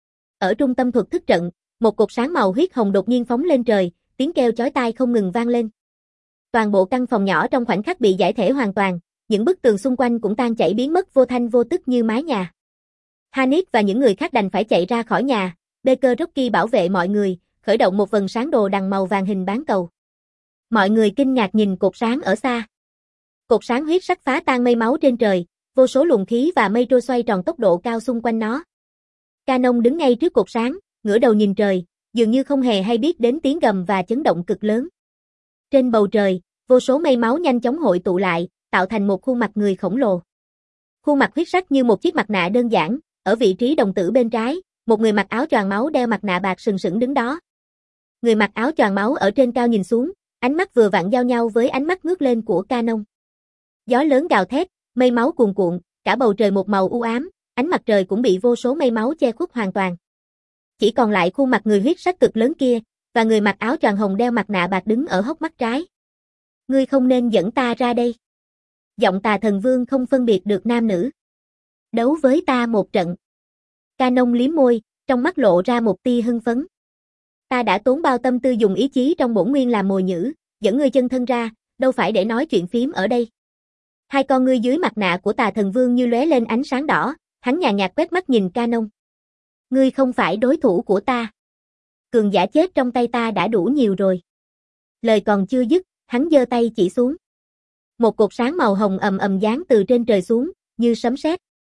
A: Ở trung tâm thuật thức trận, một cột sáng màu huyết hồng đột nhiên phóng lên trời, tiếng kêu chói tai không ngừng vang lên. Toàn bộ căn phòng nhỏ trong khoảnh khắc bị giải thể hoàn toàn, những bức tường xung quanh cũng tan chảy biến mất vô thanh vô tức như mái nhà. Hanif và những người khác đành phải chạy ra khỏi nhà, Baker Rocky bảo vệ mọi người, khởi động một vầng sáng đồ đằng màu vàng hình bán cầu. Mọi người kinh ngạc nhìn cột sáng ở xa. Cột sáng huyết sắc phá tan mây máu trên trời, vô số luồng khí và mây trôi xoay tròn tốc độ cao xung quanh nó. Canon đứng ngay trước cột sáng, ngửa đầu nhìn trời, dường như không hề hay biết đến tiếng gầm và chấn động cực lớn. Trên bầu trời, vô số mây máu nhanh chóng hội tụ lại, tạo thành một khuôn mặt người khổng lồ. Khuôn mặt huyết sắc như một chiếc mặt nạ đơn giản, ở vị trí đồng tử bên trái, một người mặc áo choàng máu đeo mặt nạ bạc sừng sững đứng đó. Người mặc áo choàng máu ở trên cao nhìn xuống, ánh mắt vừa vặn giao nhau với ánh mắt ngước lên của Canon. Gió lớn gào thét, mây máu cuồn cuộn, cả bầu trời một màu u ám, ánh mặt trời cũng bị vô số mây máu che khuất hoàn toàn. Chỉ còn lại khuôn mặt người huyết sắc cực lớn kia, và người mặc áo choàng hồng đeo mặt nạ bạc đứng ở hốc mắt trái. Ngươi không nên dẫn ta ra đây. Giọng Tà Thần Vương không phân biệt được nam nữ. Đấu với ta một trận. Canon liếm môi, trong mắt lộ ra một tia hưng phấn. Ta đã tốn bao tâm tư dùng ý chí trong bổn nguyên làm mồi nhử, dẫn ngươi chân thân ra, đâu phải để nói chuyện phím ở đây. Hai con ngươi dưới mặt nạ của Tà Thần Vương như lóe lên ánh sáng đỏ, hắn nhàn nhạt quét mắt nhìn Canon. Ngươi không phải đối thủ của ta. Cường giả chết trong tay ta đã đủ nhiều rồi. Lời còn chưa dứt, hắn giơ tay chỉ xuống. Một cột sáng màu hồng ầm ầm giáng từ trên trời xuống, như sấm sét.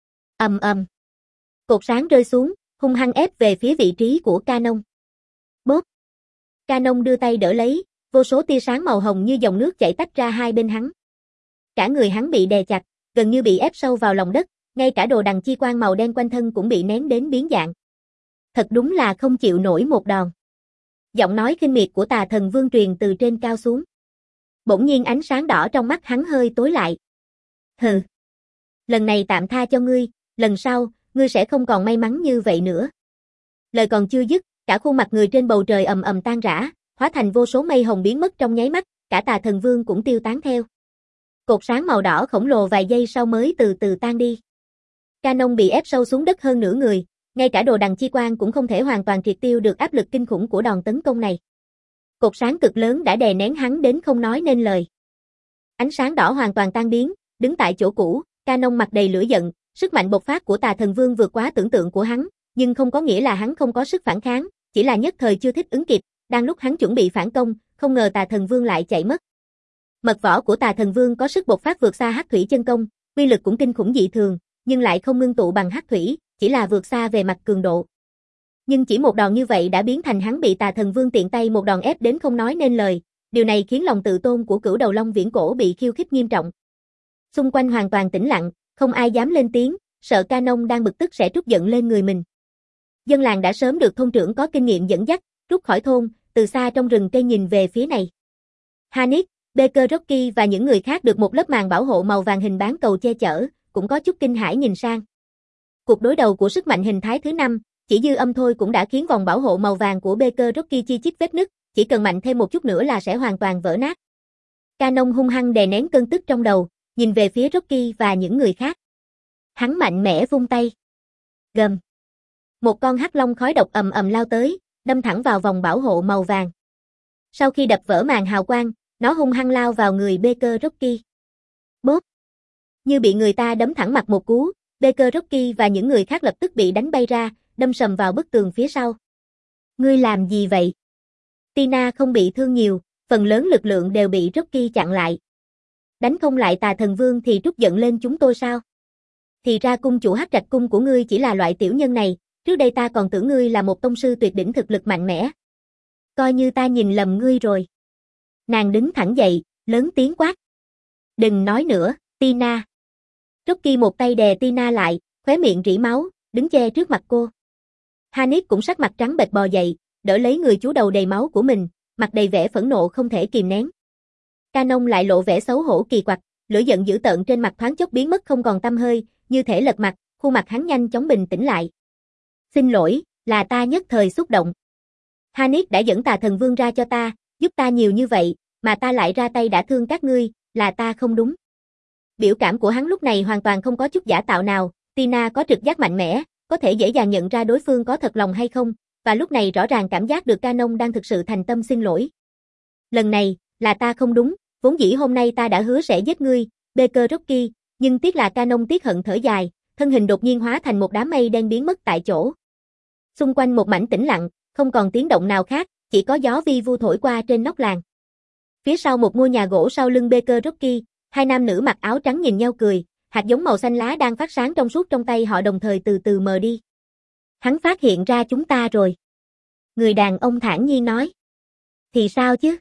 A: Ầm ầm. Cột sáng rơi xuống, hung hăng ép về phía vị trí của Canon. Bốp. Canon đưa tay đỡ lấy, vô số tia sáng màu hồng như dòng nước chảy tách ra hai bên hắn. Cả người hắn bị đè chặt, gần như bị ép sâu vào lòng đất, ngay cả đồ đằng chi quang màu đen quanh thân cũng bị nén đến biến dạng. Thật đúng là không chịu nổi một đòn. Giọng nói khinh miệt của Tà Thần Vương truyền từ trên cao xuống. Bỗng nhiên ánh sáng đỏ trong mắt hắn hơi tối lại. Hừ. Lần này tạm tha cho ngươi, lần sau, ngươi sẽ không còn may mắn như vậy nữa. Lời còn chưa dứt, cả khuôn mặt người trên bầu trời ầm ầm tan rã, hóa thành vô số mây hồng biến mất trong nháy mắt, cả Tà Thần Vương cũng tiêu tán theo. Cột sáng màu đỏ khổng lồ vài giây sau mới từ từ tan đi. Canon bị ép sâu xuống đất hơn nửa người, ngay cả đồ đằng chi quang cũng không thể hoàn toàn triệt tiêu được áp lực kinh khủng của đòn tấn công này. Cột sáng cực lớn đã đè nén hắn đến không nói nên lời. Ánh sáng đỏ hoàn toàn tan biến, đứng tại chỗ cũ, Canon mặt đầy lửa giận, sức mạnh bộc phát của Tà Thần Vương vượt quá tưởng tượng của hắn, nhưng không có nghĩa là hắn không có sức phản kháng, chỉ là nhất thời chưa thích ứng kịp, đang lúc hắn chuẩn bị phản công, không ngờ Tà Thần Vương lại chạy mất. Mật võ của Tà Thần Vương có sức bộc phát vượt xa Hắc Thủy chân công, uy lực cũng kinh khủng dị thường, nhưng lại không ngưng tụ bằng Hắc Thủy, chỉ là vượt xa về mặt cường độ. Nhưng chỉ một đòn như vậy đã biến thành hắn bị Tà Thần Vương tiện tay một đòn ép đến không nói nên lời, điều này khiến lòng tự tôn của Cửu Đầu Long Viễn Cổ bị khiêu khích nghiêm trọng. Xung quanh hoàn toàn tĩnh lặng, không ai dám lên tiếng, sợ Canon đang bực tức sẽ trút giận lên người mình. Dân làng đã sớm được thôn trưởng có kinh nghiệm dẫn dắt, rút khỏi thôn, từ xa trong rừng cây nhìn về phía này. Hanif, Baker Rocky và những người khác được một lớp màn bảo hộ màu vàng hình bán cầu che chở, cũng có chút kinh hãi nhìn sang. Cuộc đối đầu của sức mạnh hình thái thứ năm, chỉ dư âm thôi cũng đã khiến vòng bảo hộ màu vàng của Baker Rocky chi chít vết nứt, chỉ cần mạnh thêm một chút nữa là sẽ hoàn toàn vỡ nát. Canon hung hăng đè nén cơn tức trong đầu, nhìn về phía Rocky và những người khác. Hắn mạnh mẽ vung tay. Gầm. Một con hắc long khói độc ầm ầm lao tới, đâm thẳng vào vòng bảo hộ màu vàng. Sau khi đập vỡ màn hào quang, nó hung hăng lao vào người Baker Rocky. Bốp. Như bị người ta đấm thẳng mặt một cú, Baker Rocky và những người khác lập tức bị đánh bay ra, đâm sầm vào bức tường phía sau. Ngươi làm gì vậy? Tina không bị thương nhiều, phần lớn lực lượng đều bị Rocky chặn lại. Đánh không lại Tà Thần Vương thì trút giận lên chúng tôi sao? Thì ra cung chủ Hắc Trạch cung của ngươi chỉ là loại tiểu nhân này, trước đây ta còn tưởng ngươi là một tông sư tuyệt đỉnh thực lực mạnh mẽ. Coi như ta nhìn lầm ngươi rồi. Nàng đứng thẳng dậy, lớn tiếng quát. Đừng nói nữa, Tina. Rocky một tay đè Tina lại, khóe miệng rỉ máu, đứng che trước mặt cô. Hanif cũng sắc mặt trắng bệch bò dậy, đỡ lấy người chú đầu đầy máu của mình, mặt đầy vẻ phẫn nộ không thể kìm nén. Canon lại lộ vẻ xấu hổ kỳ quặc, lửa giận dữ tợn trên mặt thoáng chốc biến mất không còn tăm hơi, như thể lật mặt, khuôn mặt hắn nhanh chóng bình tĩnh lại. Xin lỗi, là ta nhất thời xúc động. Hanif đã dẫn Tà Thần Vương ra cho ta, giúp ta nhiều như vậy, mà ta lại ra tay đã thương các ngươi, là ta không đúng. Biểu cảm của hắn lúc này hoàn toàn không có chút giả tạo nào, Tina có trực giác mạnh mẽ, có thể dễ dàng nhận ra đối phương có thật lòng hay không, và lúc này rõ ràng cảm giác được Canon đang thực sự thành tâm xin lỗi. Lần này, là ta không đúng, vốn dĩ hôm nay ta đã hứa sẽ giết ngươi, Baker Rocky, nhưng tiếc là Canon tiếc hận thở dài, thân hình đột nhiên hóa thành một đám mây đen biến mất tại chỗ. Xung quanh một mảnh tĩnh lặng, không còn tiếng động nào khác, chỉ có gió vi vu thổi qua trên nóc làng. Phía sau một ngôi nhà gỗ sau lưng Baker Rocky, hai nam nữ mặc áo trắng nhìn nhau cười, hạt giống màu xanh lá đang phát sáng trong suốt trong tay họ đồng thời từ từ mờ đi. Hắn phát hiện ra chúng ta rồi. Người đàn ông thản nhiên nói. Thì sao chứ?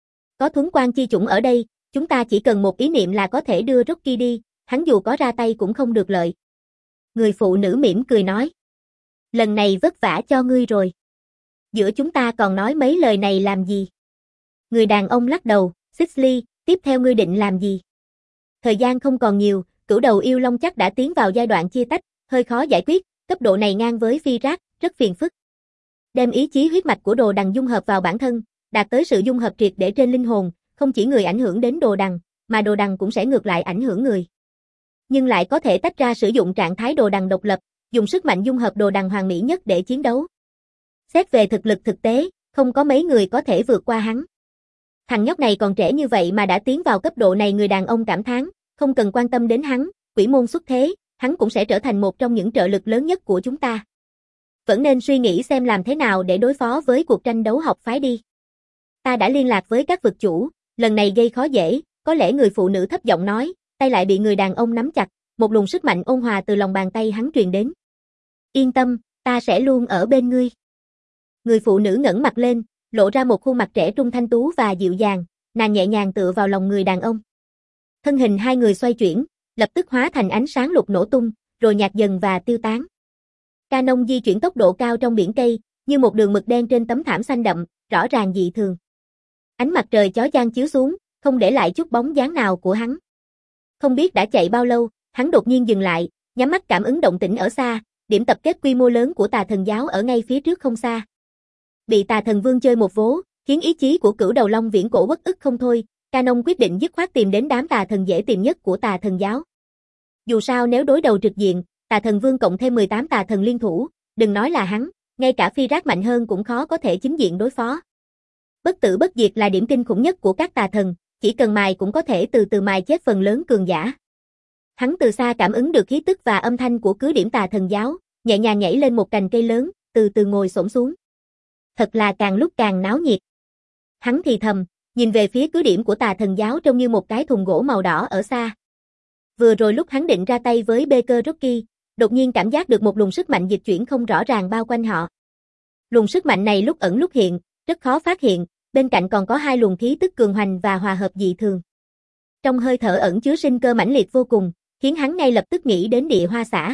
A: Có thuấn quan chi chủng ở đây, chúng ta chỉ cần một ý niệm là có thể đưa Rocky đi, hắn dù có ra tay cũng không được lợi. Người phụ nữ mỉm cười nói. Lần này vất vả cho ngươi rồi. Giữa chúng ta còn nói mấy lời này làm gì? Người đàn ông lắc đầu, Sixley, tiếp theo ngươi định làm gì? Thời gian không còn nhiều, Cửu Đầu Yêu Long chắc đã tiến vào giai đoạn chia tách, hơi khó giải quyết, cấp độ này ngang với phi rác, rất phiền phức. Đem ý chí huyết mạch của đồ đằng dung hợp vào bản thân, đạt tới sự dung hợp triệt để trên linh hồn, không chỉ người ảnh hưởng đến đồ đằng, mà đồ đằng cũng sẽ ngược lại ảnh hưởng người. Nhưng lại có thể tách ra sử dụng trạng thái đồ đằng độc lập, dùng sức mạnh dung hợp đồ đằng hoàn mỹ nhất để chiến đấu. Xét về thực lực thực tế, không có mấy người có thể vượt qua hắn. Thằng nhóc này còn trẻ như vậy mà đã tiến vào cấp độ này, người đàn ông cảm thán, không cần quan tâm đến hắn, quỷ môn xuất thế, hắn cũng sẽ trở thành một trong những trợ lực lớn nhất của chúng ta. Vẫn nên suy nghĩ xem làm thế nào để đối phó với cuộc tranh đấu học phái đi. Ta đã liên lạc với các vực chủ, lần này gây khó dễ, có lẽ người phụ nữ thấp giọng nói, tay lại bị người đàn ông nắm chặt, một luồng sức mạnh ôn hòa từ lòng bàn tay hắn truyền đến. Yên tâm, ta sẽ luôn ở bên ngươi. Người phụ nữ ngẩng mặt lên, lộ ra một khuôn mặt trẻ trung thanh tú và dịu dàng, nàng nhẹ nhàng tựa vào lòng người đàn ông. Thân hình hai người xoay chuyển, lập tức hóa thành ánh sáng lục nổ tung, rồi nhạt dần và tiêu tán. Canon di chuyển tốc độ cao trong biển cây, như một đường mực đen trên tấm thảm xanh đậm, rõ ràng dị thường. Ánh mặt trời chói chang chiếu xuống, không để lại chút bóng dáng nào của hắn. Không biết đã chạy bao lâu, hắn đột nhiên dừng lại, nhắm mắt cảm ứng động tĩnh ở xa, điểm tập kết quy mô lớn của Tà Thần giáo ở ngay phía trước không xa. Bị Tà Thần Vương chơi một vố, khiến ý chí của Cửu Đầu Long Viễn Cổ uất ức không thôi, Canon quyết định dứt khoát tìm đến đám tà thần dễ tìm nhất của Tà Thần giáo. Dù sao nếu đối đầu trực diện, Tà Thần Vương cộng thêm mười tám tà thần liên thủ, đừng nói là hắn, ngay cả phi rác mạnh hơn cũng khó có thể chính diện đối phó. Bất tử bất diệt là điểm kinh khủng nhất của các tà thần, chỉ cần mài cũng có thể từ từ mài chết phần lớn cường giả. Hắn từ xa cảm ứng được khí tức và âm thanh của cứ điểm Tà Thần giáo, nhẹ nhàng nhảy lên một cành cây lớn, từ từ ngồi xổm xuống. Thật là càng lúc càng náo nhiệt. Hắn thì thầm, nhìn về phía cứ điểm của Tà Thần giáo trông như một cái thùng gỗ màu đỏ ở xa. Vừa rồi lúc hắn định ra tay với Baker Rocky, đột nhiên cảm giác được một luồng sức mạnh dịch chuyển không rõ ràng bao quanh họ. Luồng sức mạnh này lúc ẩn lúc hiện, rất khó phát hiện, bên cạnh còn có hai luồng khí tức cường hoành và hòa hợp dị thường. Trong hơi thở ẩn chứa sinh cơ mãnh liệt vô cùng, khiến hắn ngay lập tức nghĩ đến địa hoa xả.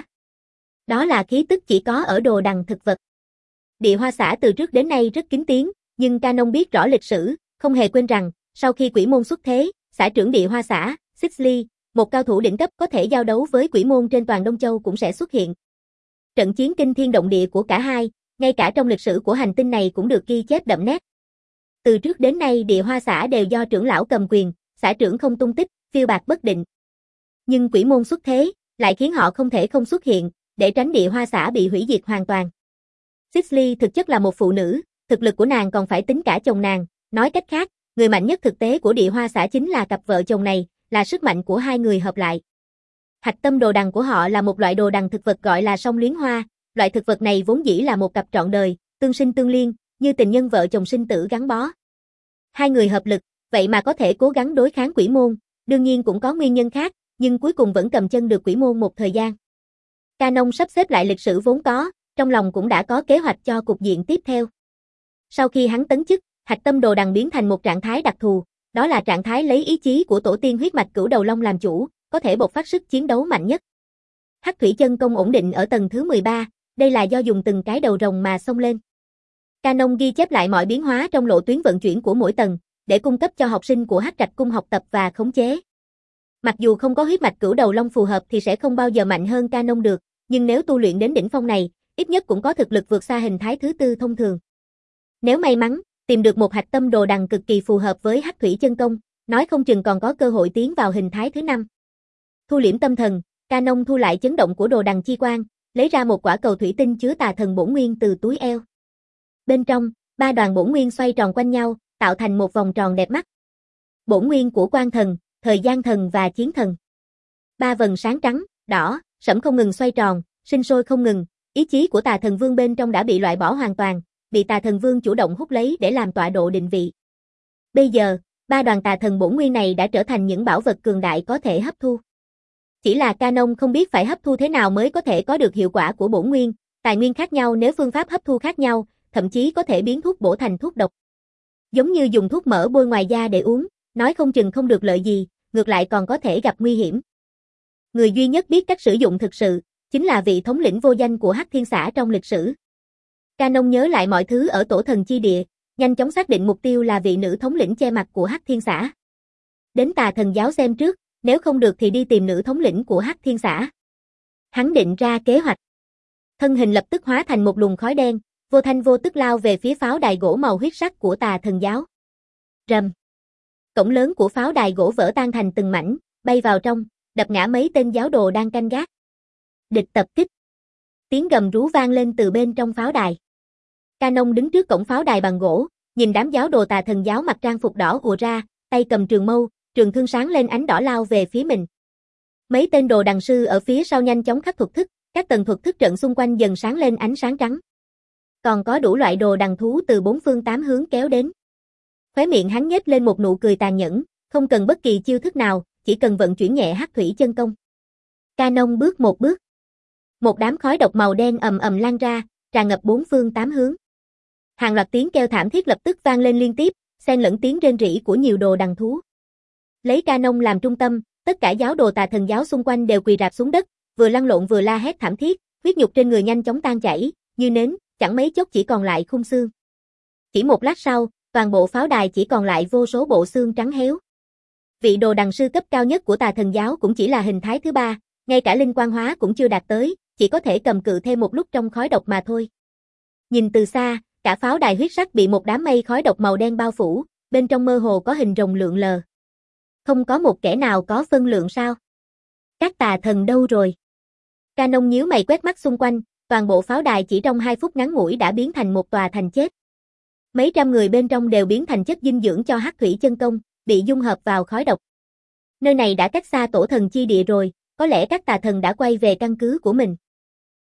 A: Đó là khí tức chỉ có ở đồ đằng thực vật. Địa hoa xả từ trước đến nay rất kín tiếng, nhưng Canon biết rõ lịch sử, không hề quên rằng, sau khi quỷ môn xuất thế, xã trưởng địa hoa xả, Sixley, một cao thủ đỉnh cấp có thể giao đấu với quỷ môn trên toàn Đông Châu cũng sẽ xuất hiện. Trận chiến kinh thiên động địa của cả hai, ngay cả trong lịch sử của hành tinh này cũng được ghi chép đậm nét. Từ trước đến nay địa hoa xã đều do trưởng lão cầm quyền, xã trưởng không tung tích, phiêu bạt bất định. Nhưng quỷ môn xuất thế, lại khiến họ không thể không xuất hiện, để tránh địa hoa xã bị hủy diệt hoàn toàn. Sixley thực chất là một phụ nữ, thực lực của nàng còn phải tính cả chồng nàng, nói cách khác, người mạnh nhất thực tế của địa hoa xã chính là cặp vợ chồng này, là sức mạnh của hai người hợp lại. Hạch tâm đồ đằng của họ là một loại đồ đằng thực vật gọi là song luyến hoa, loại thực vật này vốn dĩ là một cặp trọn đời, tương sinh tương liên, như tình nhân vợ chồng sinh tử gắn bó. Hai người hợp lực, vậy mà có thể cố gắng đối kháng quỷ môn, đương nhiên cũng có nguyên nhân khác, nhưng cuối cùng vẫn cầm chân được quỷ môn một thời gian. Canon sắp xếp lại lịch sử vốn có, trong lòng cũng đã có kế hoạch cho cục diện tiếp theo. Sau khi hắn tấn chức, hạch tâm đồ đằng biến thành một trạng thái đặc thù, đó là trạng thái lấy ý chí của tổ tiên huyết mạch cửu đầu long làm chủ, có thể bộc phát sức chiến đấu mạnh nhất. Hắc thủy chân công ổn định ở tầng thứ mười ba, đây là do dùng từng cái đầu rồng mà xông lên. Canon ghi chép lại mọi biến hóa trong lộ tuyến vận chuyển của mỗi tầng, để cung cấp cho học sinh của Hắc Trạch cung học tập và khống chế. Mặc dù không có huyết mạch cửu đầu long phù hợp thì sẽ không bao giờ mạnh hơn Canon được, nhưng nếu tu luyện đến đỉnh phong này, ít nhất cũng có thực lực vượt xa hình thái thứ tư thông thường. Nếu may mắn, tìm được một hạch tâm đồ đằng cực kỳ phù hợp với Hắc thủy chân công, nói không chừng còn có cơ hội tiến vào hình thái thứ năm. Thu liễm tâm thần, Canon thu lại chấn động của đồ đằng chi quan, lấy ra một quả cầu thủy tinh chứa tà thần bổn nguyên từ túi eo. Bên trong, ba đoàn bổn nguyên xoay tròn quanh nhau, tạo thành một vòng tròn đẹp mắt. Bổn nguyên của quan thần, thời gian thần và chiến thần. Ba vầng sáng trắng, đỏ, sẫm không ngừng xoay tròn, sinh sôi không ngừng, ý chí của tà thần vương bên trong đã bị loại bỏ hoàn toàn, bị tà thần vương chủ động hút lấy để làm tọa độ định vị. Bây giờ, ba đoàn tà thần bổn nguyên này đã trở thành những bảo vật cường đại có thể hấp thu. Chỉ là Canon không biết phải hấp thu thế nào mới có thể có được hiệu quả của bổn nguyên, tài nguyên khác nhau nếu phương pháp hấp thu khác nhau, thậm chí có thể biến thuốc bổ thành thuốc độc. Giống như dùng thuốc mỡ bôi ngoài da để uống, nói không chừng không được lợi gì, ngược lại còn có thể gặp nguy hiểm. Người duy nhất biết cách sử dụng thực sự, chính là vị thống lĩnh vô danh của Hắc Thiên Xã trong lịch sử. Canon nhớ lại mọi thứ ở tổ thần chi địa, nhanh chóng xác định mục tiêu là vị nữ thống lĩnh che mặt của Hắc Thiên Xã. Đến tà thần giáo xem trước, nếu không được thì đi tìm nữ thống lĩnh của Hắc Thiên Xã. Hắn định ra kế hoạch. Thân hình lập tức hóa thành một luồng khói đen, vô thanh vô tức lao về phía pháo đài gỗ màu huyết sắc của tà thần giáo. Rầm. Cổng lớn của pháo đài gỗ vỡ tan thành từng mảnh, bay vào trong, đập ngã mấy tên giáo đồ đang canh gác. Địch tập kích. Tiếng gầm rú vang lên từ bên trong pháo đài. Canon đứng trước cổng pháo đài bằng gỗ, nhìn đám giáo đồ tà thần giáo mặc trang phục đỏ ùa ra, tay cầm trường mâu, trường thương sáng lên ánh đỏ lao về phía mình. Mấy tên đồ đằng sư ở phía sau nhanh chóng khắc thuật thức, các tầng thuật thức trận xung quanh dần sáng lên ánh sáng trắng. Còn có đủ loại đồ đằng thú từ bốn phương tám hướng kéo đến. Khóe miệng hắn nhếch lên một nụ cười tàn nhẫn, không cần bất kỳ chiêu thức nào, chỉ cần vận chuyển nhẹ hắc thủy chân công. Canon bước một bước. Một đám khói độc màu đen ầm ầm lan ra, tràn ngập bốn phương tám hướng. Hàng loạt tiếng kêu thảm thiết lập tức vang lên liên tiếp, xen lẫn tiếng rên rỉ của nhiều đồ đằng thú. Lấy Canon làm trung tâm, tất cả giáo đồ tà thần giáo xung quanh đều quỳ rạp xuống đất, vừa lăn lộn vừa la hét thảm thiết, huyết nhục trên người nhanh chóng tan chảy, như nến, chẳng mấy chốc chỉ còn lại khung xương. Chỉ một lát sau, toàn bộ pháo đài chỉ còn lại vô số bộ xương trắng héo. Vị đồ đằng sư cấp cao nhất của tà thần giáo cũng chỉ là hình thái thứ ba, ngay cả linh quang hóa cũng chưa đạt tới, chỉ có thể cầm cự thêm một lúc trong khói độc mà thôi. Nhìn từ xa, cả pháo đài huyết sắc bị một đám mây khói độc màu đen bao phủ, bên trong mơ hồ có hình rồng lượn lờ. Không có một kẻ nào có phân lượng sao? Các tà thần đâu rồi? Canon nhíu mày quét mắt xung quanh, toàn bộ pháo đài chỉ trong hai phút ngắn ngủi đã biến thành một tòa thành chết. Mấy trăm người bên trong đều biến thành chất dinh dưỡng cho hắc thủy chân công, bị dung hợp vào khói độc. Nơi này đã cách xa tổ thần chi địa rồi, có lẽ các tà thần đã quay về căn cứ của mình.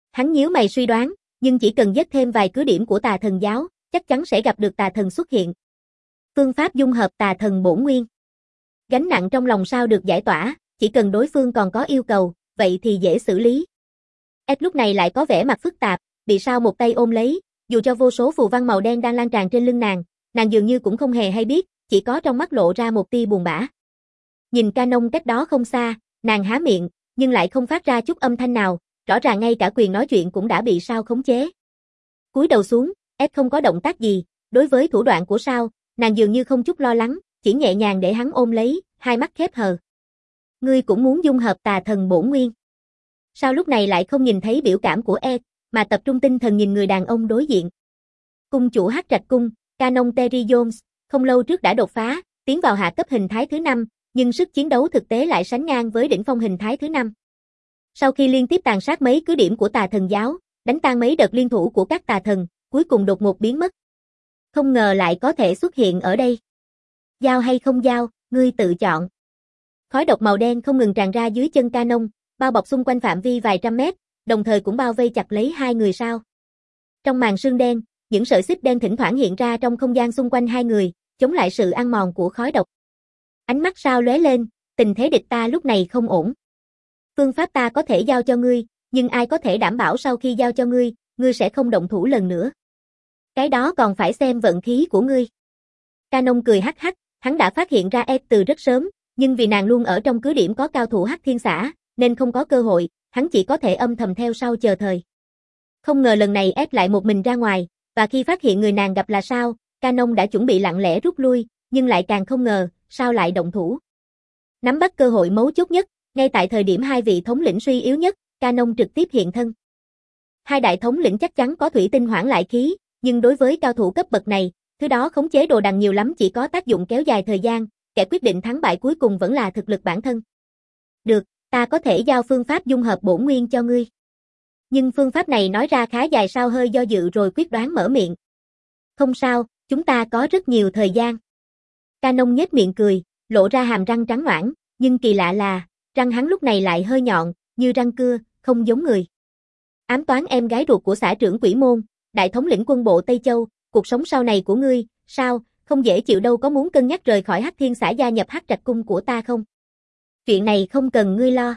A: Hắn nhíu mày suy đoán, nhưng chỉ cần dắt thêm vài cứ điểm của tà thần giáo, chắc chắn sẽ gặp được tà thần xuất hiện. Phương pháp dung hợp tà thần bổn nguyên. Gánh nặng trong lòng sao được giải tỏa, chỉ cần đối phương còn có yêu cầu, vậy thì dễ xử lý. Ed lúc này lại có vẻ mặt phức tạp, bị sao một tay ôm lấy, dù cho vô số phù văn màu đen đang lan tràn trên lưng nàng, nàng dường như cũng không hề hay biết, chỉ có trong mắt lộ ra một tia buồn bã. Nhìn Canon cách đó không xa, nàng há miệng, nhưng lại không phát ra chút âm thanh nào, rõ ràng ngay cả quyền nói chuyện cũng đã bị sao khống chế. Cúi đầu xuống, Ed không có động tác gì, đối với thủ đoạn của sao, nàng dường như không chút lo lắng, chỉ nhẹ nhàng để hắn ôm lấy, hai mắt khép hờ. Ngươi cũng muốn dung hợp tà thần bổn nguyên. Sao lúc này lại không nhìn thấy biểu cảm của Ed, mà tập trung tinh thần nhìn người đàn ông đối diện. Cung chủ Hắc Trạch Cung, Canon Terry Jones, không lâu trước đã đột phá, tiến vào hạ cấp hình thái thứ năm, nhưng sức chiến đấu thực tế lại sánh ngang với đỉnh phong hình thái thứ năm. Sau khi liên tiếp tàn sát mấy cứ điểm của tà thần giáo, đánh tan mấy đợt liên thủ của các tà thần, cuối cùng đột ngột biến mất. Không ngờ lại có thể xuất hiện ở đây. Giao hay không giao, ngươi tự chọn. Khói độc màu đen không ngừng tràn ra dưới chân Canon, bao bọc xung quanh phạm vi vài trăm mét, đồng thời cũng bao vây chặt lấy hai người sao. Trong màn sương đen, những sợi xích đen thỉnh thoảng hiện ra trong không gian xung quanh hai người, chống lại sự ăn mòn của khói độc. Ánh mắt sao lóe lên, tình thế địch ta lúc này không ổn. Phương pháp ta có thể giao cho ngươi, nhưng ai có thể đảm bảo sau khi giao cho ngươi, ngươi sẽ không động thủ lần nữa. Cái đó còn phải xem vận khí của ngươi. Canon cười hắc hắc, hắn đã phát hiện ra Ed từ rất sớm, nhưng vì nàng luôn ở trong cứ điểm có cao thủ Hắc Thiên Xã, nên không có cơ hội, hắn chỉ có thể âm thầm theo sau chờ thời. Không ngờ lần này Ed lại một mình ra ngoài, và khi phát hiện người nàng gặp là Sao, Canon đã chuẩn bị lặng lẽ rút lui, nhưng lại càng không ngờ, Sao lại động thủ. Nắm bắt cơ hội mấu chốt nhất, ngay tại thời điểm hai vị thống lĩnh suy yếu nhất, Canon trực tiếp hiện thân. Hai đại thống lĩnh chắc chắn có thủy tinh hoãn lại khí, nhưng đối với cao thủ cấp bậc này, thứ đó khống chế đồ đằng nhiều lắm chỉ có tác dụng kéo dài thời gian, kẻ quyết định thắng bại cuối cùng vẫn là thực lực bản thân. Được, ta có thể giao phương pháp dung hợp bổn nguyên cho ngươi. Nhưng phương pháp này nói ra khá dài, Sao hơi do dự rồi quyết đoán mở miệng. Không sao, chúng ta có rất nhiều thời gian. Canon nhếch miệng cười, lộ ra hàm răng trắng ноãn, nhưng kỳ lạ là, răng hắn lúc này lại hơi nhọn, như răng cưa, không giống người. Ám Toán em gái ruột của xã trưởng Quỷ Môn, đại thống lĩnh quân bộ Tây Châu, cuộc sống sau này của ngươi, sao, không dễ chịu đâu, có muốn cân nhắc rời khỏi Hắc Thiên Xã gia nhập Hắc Trạch Cung của ta không? Chuyện này không cần ngươi lo.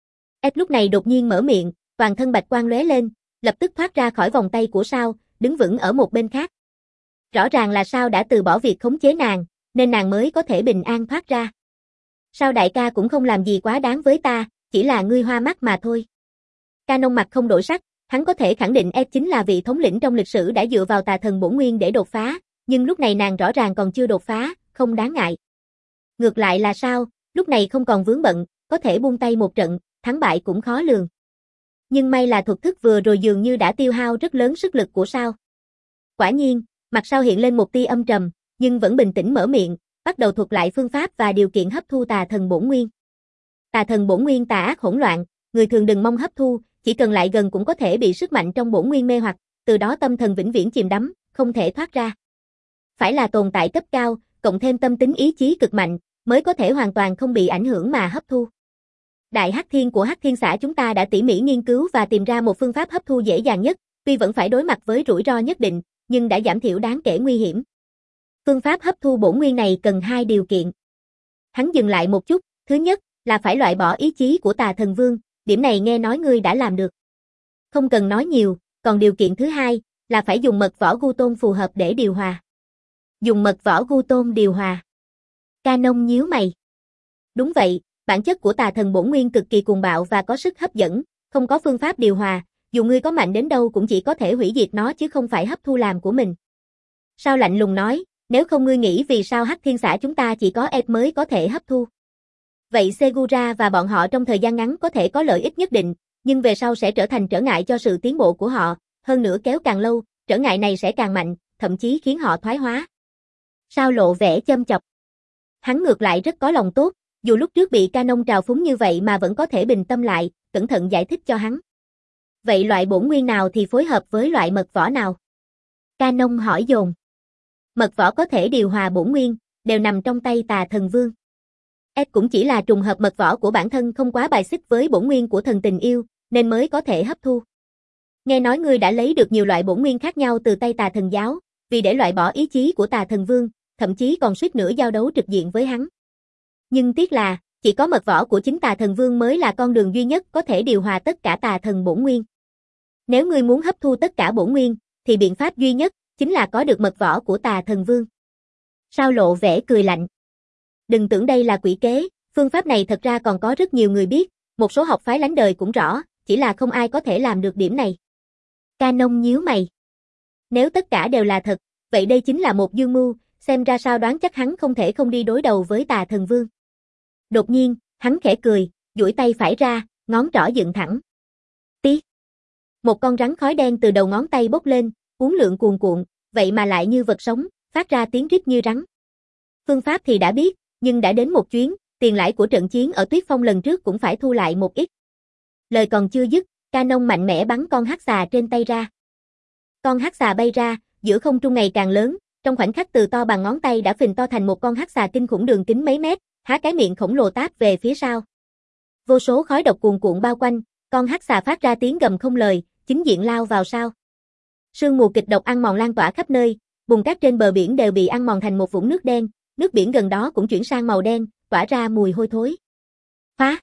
A: Ed lúc này đột nhiên mở miệng, toàn thân bạch quang lóe lên, lập tức thoát ra khỏi vòng tay của Sao, đứng vững ở một bên khác. Rõ ràng là Sao đã từ bỏ việc khống chế nàng, nên nàng mới có thể bình an thoát ra. Sao đại ca cũng không làm gì quá đáng với ta, chỉ là ngươi hoa mắt mà thôi. Canon mặt không đổi sắc, hắn có thể khẳng định Ed chính là vị thống lĩnh trong lịch sử đã dựa vào tà thần bổn nguyên để đột phá, nhưng lúc này nàng rõ ràng còn chưa đột phá, không đáng ngại. Ngược lại là Sao, lúc này không còn vướng bận, có thể buông tay một trận, thắng bại cũng khó lường. Nhưng may là thuật thức vừa rồi dường như đã tiêu hao rất lớn sức lực của Sao. Quả nhiên, mặt Sao hiện lên một tia âm trầm, nhưng vẫn bình tĩnh mở miệng, bắt đầu thuật lại phương pháp và điều kiện hấp thu tà thần bổn nguyên. Tà thần bổn nguyên tà ác hỗn loạn, người thường đừng mong hấp thu, chỉ cần lại gần cũng có thể bị sức mạnh trong bổn nguyên mê hoặc, từ đó tâm thần vĩnh viễn chìm đắm, không thể thoát ra. Phải là tồn tại cấp cao, cộng thêm tâm tính ý chí cực mạnh, mới có thể hoàn toàn không bị ảnh hưởng mà hấp thu. Đại Hắc Thiên của Hắc Thiên Xã chúng ta đã tỉ mỉ nghiên cứu và tìm ra một phương pháp hấp thu dễ dàng nhất, tuy vẫn phải đối mặt với rủi ro nhất định, nhưng đã giảm thiểu đáng kể nguy hiểm. Phương pháp hấp thu bổn nguyên này cần hai điều kiện. Hắn dừng lại một chút, thứ nhất là phải loại bỏ ý chí của tà thần vương, điểm này nghe nói ngươi đã làm được. Không cần nói nhiều, còn điều kiện thứ hai là phải dùng mật võ gu tôn phù hợp để điều hòa. Dùng mật võ gu tôn điều hòa. Canon nhíu mày. Đúng vậy, bản chất của tà thần bổn nguyên cực kỳ cuồng bạo và có sức hấp dẫn, không có phương pháp điều hòa, dù ngươi có mạnh đến đâu cũng chỉ có thể hủy diệt nó chứ không phải hấp thu làm của mình. Sao lạnh lùng nói, nếu không ngươi nghĩ vì sao Hắc Thiên Xã chúng ta chỉ có Ed mới có thể hấp thu. Vậy Segura và bọn họ trong thời gian ngắn có thể có lợi ích nhất định, nhưng về sau sẽ trở thành trở ngại cho sự tiến bộ của họ, hơn nữa kéo càng lâu, trở ngại này sẽ càng mạnh, thậm chí khiến họ thoái hóa. Sao lộ vẻ châm chọc. Hắn ngược lại rất có lòng tốt, dù lúc trước bị Canon trào phúng như vậy mà vẫn có thể bình tâm lại, cẩn thận giải thích cho hắn. Vậy loại bổn nguyên nào thì phối hợp với loại mật võ nào? Canon hỏi dồn. Mật võ có thể điều hòa bổn nguyên, đều nằm trong tay tà thần vương. Ed cũng chỉ là trùng hợp mật võ của bản thân không quá bài xích với bổn nguyên của thần tình yêu, nên mới có thể hấp thu. Nghe nói ngươi đã lấy được nhiều loại bổn nguyên khác nhau từ tay Tà Thần giáo, vì để loại bỏ ý chí của Tà Thần Vương, thậm chí còn suýt nữa giao đấu trực diện với hắn. Nhưng tiếc là, chỉ có mật võ của chính Tà Thần Vương mới là con đường duy nhất có thể điều hòa tất cả Tà Thần bổn nguyên. Nếu ngươi muốn hấp thu tất cả bổn nguyên, thì biện pháp duy nhất chính là có được mật võ của Tà Thần Vương. Sao Lộ vẻ cười lạnh. Đừng tưởng đây là quỷ kế, phương pháp này thật ra còn có rất nhiều người biết, một số học phái lánh đời cũng rõ, chỉ là không ai có thể làm được điểm này. Canon nhíu mày. Nếu tất cả đều là thật, vậy đây chính là một dương mưu, xem ra sao đoán chắc hắn không thể không đi đối đầu với Tà Thần Vương. Đột nhiên, hắn khẽ cười, duỗi tay phải ra, ngón trỏ dựng thẳng. Tí. Một con rắn khói đen từ đầu ngón tay bốc lên, uốn lượn cuồn cuộn, vậy mà lại như vật sống, phát ra tiếng rít như rắn. Phương pháp thì đã biết, nhưng đã đến một chuyến, tiền lãi của trận chiến ở Tuyết Phong lần trước cũng phải thu lại một ít. Lời còn chưa dứt, Canon mạnh mẽ bắn con hắc xà trên tay ra. Con hắc xà bay ra, giữa không trung ngày càng lớn, trong khoảnh khắc từ to bằng ngón tay đã phình to thành một con hắc xà kinh khủng đường kính mấy mét, há cái miệng khổng lồ táp về phía sau. Vô số khói độc cuồn cuộn bao quanh, con hắc xà phát ra tiếng gầm không lời, chính diện lao vào sau. Sương mù kịch độc ăn mòn lan tỏa khắp nơi, bùn cát trên bờ biển đều bị ăn mòn thành một vũng nước đen, nước biển gần đó cũng chuyển sang màu đen, tỏa ra mùi hôi thối. Phá!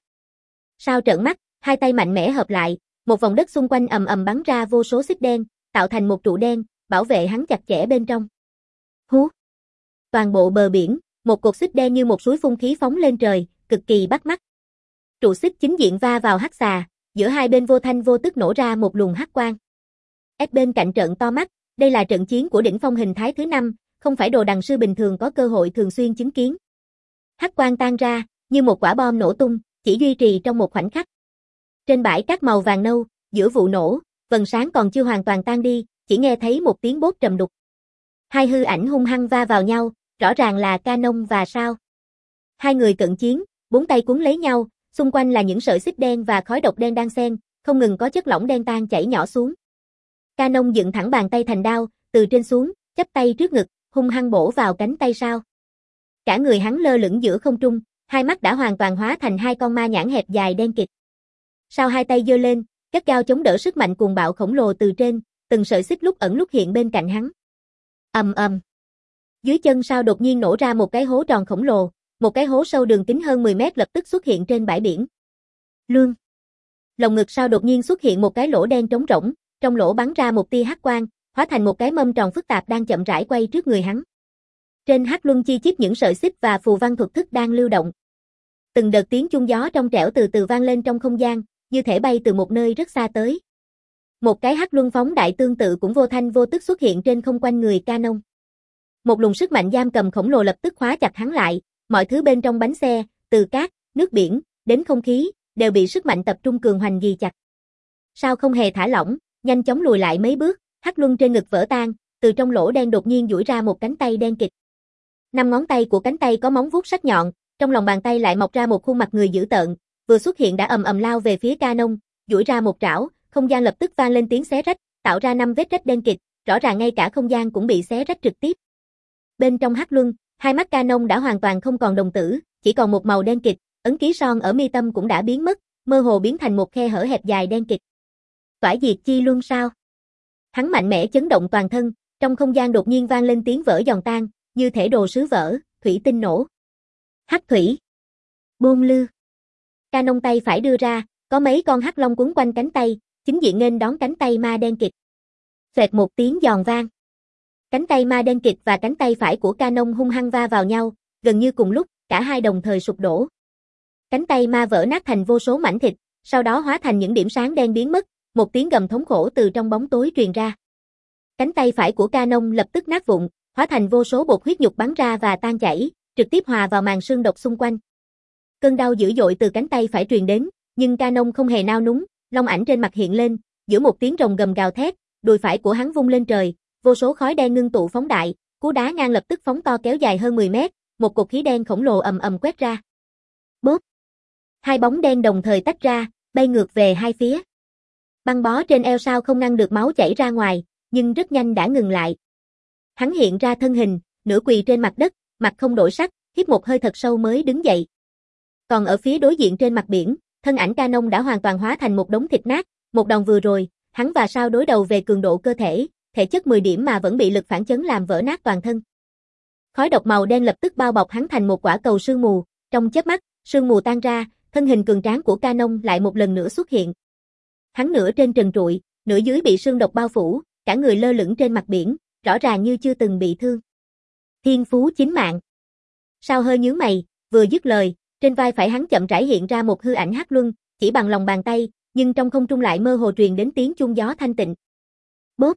A: Sao trợn mắt, hai tay mạnh mẽ hợp lại, một vòng đất xung quanh ầm ầm bắn ra vô số xích đen, tạo thành một trụ đen, bảo vệ hắn chặt chẽ bên trong. Hú! Toàn bộ bờ biển, một cột xích đen như một suối phun khí phóng lên trời, cực kỳ bắt mắt. Trụ xích chính diện va vào hắc xà, giữa hai bên vô thanh vô tức nổ ra một luồng hắc quang. Ép bên cạnh trợn to mắt, đây là trận chiến của đỉnh phong hình thái thứ năm, không phải đồ đằng sư bình thường có cơ hội thường xuyên chứng kiến. Hắc quang tan ra, như một quả bom nổ tung, chỉ duy trì trong một khoảnh khắc. Trên bãi cát màu vàng nâu, giữa vụ nổ, vầng sáng còn chưa hoàn toàn tan đi, chỉ nghe thấy một tiếng bốp trầm đục. Hai hư ảnh hung hăng va vào nhau, rõ ràng là Canon và Sao. Hai người cận chiến, bốn tay cuốn lấy nhau, xung quanh là những sợi xích đen và khói độc đen đang xen, không ngừng có chất lỏng đen tan chảy nhỏ xuống. Canon dựng thẳng bàn tay thành đao, từ trên xuống, chắp tay trước ngực, hung hăng bổ vào cánh tay Sao. Cả người hắn lơ lửng giữa không trung, hai mắt đã hoàn toàn hóa thành hai con ma nhãn hẹp dài đen kịt. Sao hai tay giơ lên, gắt gao chống đỡ sức mạnh cuồng bạo khổng lồ từ trên, từng sợi xích lúc ẩn lúc hiện bên cạnh hắn. Ầm ầm. Dưới chân Sao đột nhiên nổ ra một cái hố tròn khổng lồ, một cái hố sâu đường kính hơn mười mét lập tức xuất hiện trên bãi biển. Lương. Lồng ngực Sao đột nhiên xuất hiện một cái lỗ đen trống rỗng, trong lỗ bắn ra một tia hắc quang, hóa thành một cái mâm tròn phức tạp đang chậm rãi quay trước người hắn. Trên hắc luân chi chít những sợi xích và phù văn thuật thức đang lưu động. Từng đợt tiếng chuông gió trong trẻo từ từ vang lên trong không gian, như thể bay từ một nơi rất xa tới. Một cái hắc luân phóng đại tương tự cũng vô thanh vô tức xuất hiện trên không quanh người Canon. Một luồng sức mạnh giam cầm khổng lồ lập tức khóa chặt hắn lại, mọi thứ bên trong bánh xe, từ cát, nước biển, đến không khí, đều bị sức mạnh tập trung cường hoành ghi chặt. Sao không hề thả lỏng, nhanh chóng lùi lại mấy bước, hắc luân trên ngực vỡ tan, từ trong lỗ đen đột nhiên duỗi ra một cánh tay đen kịt. Năm ngón tay của cánh tay có móng vuốt sắc nhọn, trong lòng bàn tay lại mọc ra một khuôn mặt người dữ tợn, vừa xuất hiện đã ầm ầm lao về phía Canon, duỗi ra một trảo, không gian lập tức vang lên tiếng xé rách, tạo ra năm vết rách đen kịt, rõ ràng ngay cả không gian cũng bị xé rách trực tiếp. Bên trong hắc luân, hai mắt Canon đã hoàn toàn không còn đồng tử, chỉ còn một màu đen kịt, ấn ký son ở mi tâm cũng đã biến mất, mơ hồ biến thành một khe hở hẹp dài đen kịt. Tỏa diệt chi luân sao? Hắn mạnh mẽ chấn động toàn thân, trong không gian đột nhiên vang lên tiếng vỡ giòn tan, như thể đồ sứ vỡ, thủy tinh nổ. Hắc thủy. Bôn lư. Canon tay phải đưa ra, có mấy con hắc long quấn quanh cánh tay, chính diện nghênh đón cánh tay ma đen kịt. Xoẹt một tiếng giòn vang. Cánh tay ma đen kịt và cánh tay phải của Canon hung hăng va vào nhau, gần như cùng lúc, cả hai đồng thời sụp đổ. Cánh tay ma vỡ nát thành vô số mảnh thịt, sau đó hóa thành những điểm sáng đen biến mất, một tiếng gầm thống khổ từ trong bóng tối truyền ra. Cánh tay phải của Canon lập tức nát vụn, hóa thành vô số bột huyết nhục bắn ra và tan chảy, trực tiếp hòa vào màn xương độc xung quanh. Cơn đau dữ dội từ cánh tay phải truyền đến, nhưng Canon không hề nao núng, long ảnh trên mặt hiện lên, giữa một tiếng rồng gầm gào thét, đùi phải của hắn vung lên trời, vô số khói đen ngưng tụ phóng đại, cú đá ngang lập tức phóng to kéo dài hơn mười mét, một cột khí đen khổng lồ ầm ầm quét ra. Bốp. Hai bóng đen đồng thời tách ra, bay ngược về hai phía. Băng bó trên eo Sao không ngăn được máu chảy ra ngoài, nhưng rất nhanh đã ngừng lại. Hắn hiện ra thân hình, nửa quỳ trên mặt đất, mặt không đổi sắc, hít một hơi thật sâu mới đứng dậy. Còn ở phía đối diện trên mặt biển, thân ảnh Canon đã hoàn toàn hóa thành một đống thịt nát, một đòn vừa rồi, hắn và Sao đối đầu về cường độ cơ thể, thể chất mười điểm mà vẫn bị lực phản chấn làm vỡ nát toàn thân. Khói độc màu đen lập tức bao bọc hắn thành một quả cầu sương mù, trong chớp mắt, sương mù tan ra, thân hình cường tráng của Canon lại một lần nữa xuất hiện. Hắn nửa trên trần trụi, nửa dưới bị sương độc bao phủ, cả người lơ lửng trên mặt biển, rõ ràng như chưa từng bị thương. Thiên phú chính mạng. Sao hơi nhướng mày, vừa dứt lời, trên vai phải hắn chậm rãi hiện ra một hư ảnh hắc luân, chỉ bằng lòng bàn tay, nhưng trong không trung lại mơ hồ truyền đến tiếng chuông gió thanh tịnh. Bốp.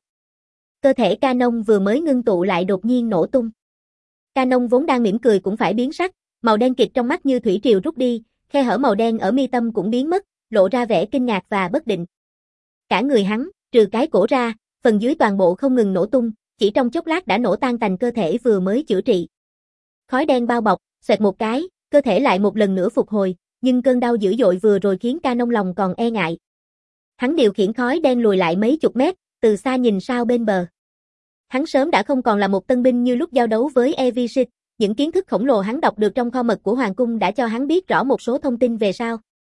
A: Cơ thể Canon vừa mới ngưng tụ lại đột nhiên nổ tung. Canon vốn đang mỉm cười cũng phải biến sắc, màu đen kịt trong mắt như thủy triều rút đi, khe hở màu đen ở mi tâm cũng biến mất, lộ ra vẻ kinh ngạc và bất định. Cả người hắn, trừ cái cổ ra, phần dưới toàn bộ không ngừng nổ tung, chỉ trong chốc lát đã nổ tan tành cơ thể vừa mới chữa trị. Khói đen bao bọc, xoẹt một cái, cơ thể lại một lần nữa phục hồi, nhưng cơn đau dữ dội vừa rồi khiến Canon lòng còn e ngại. Hắn điều khiển khói đen lùi lại mấy chục mét, từ xa nhìn Sao bên bờ. Hắn sớm đã không còn là một tân binh như lúc giao đấu với Evisit, những kiến thức khổng lồ hắn đọc được trong kho mật của Hoàng cung đã cho hắn biết rõ một số thông tin về Sao.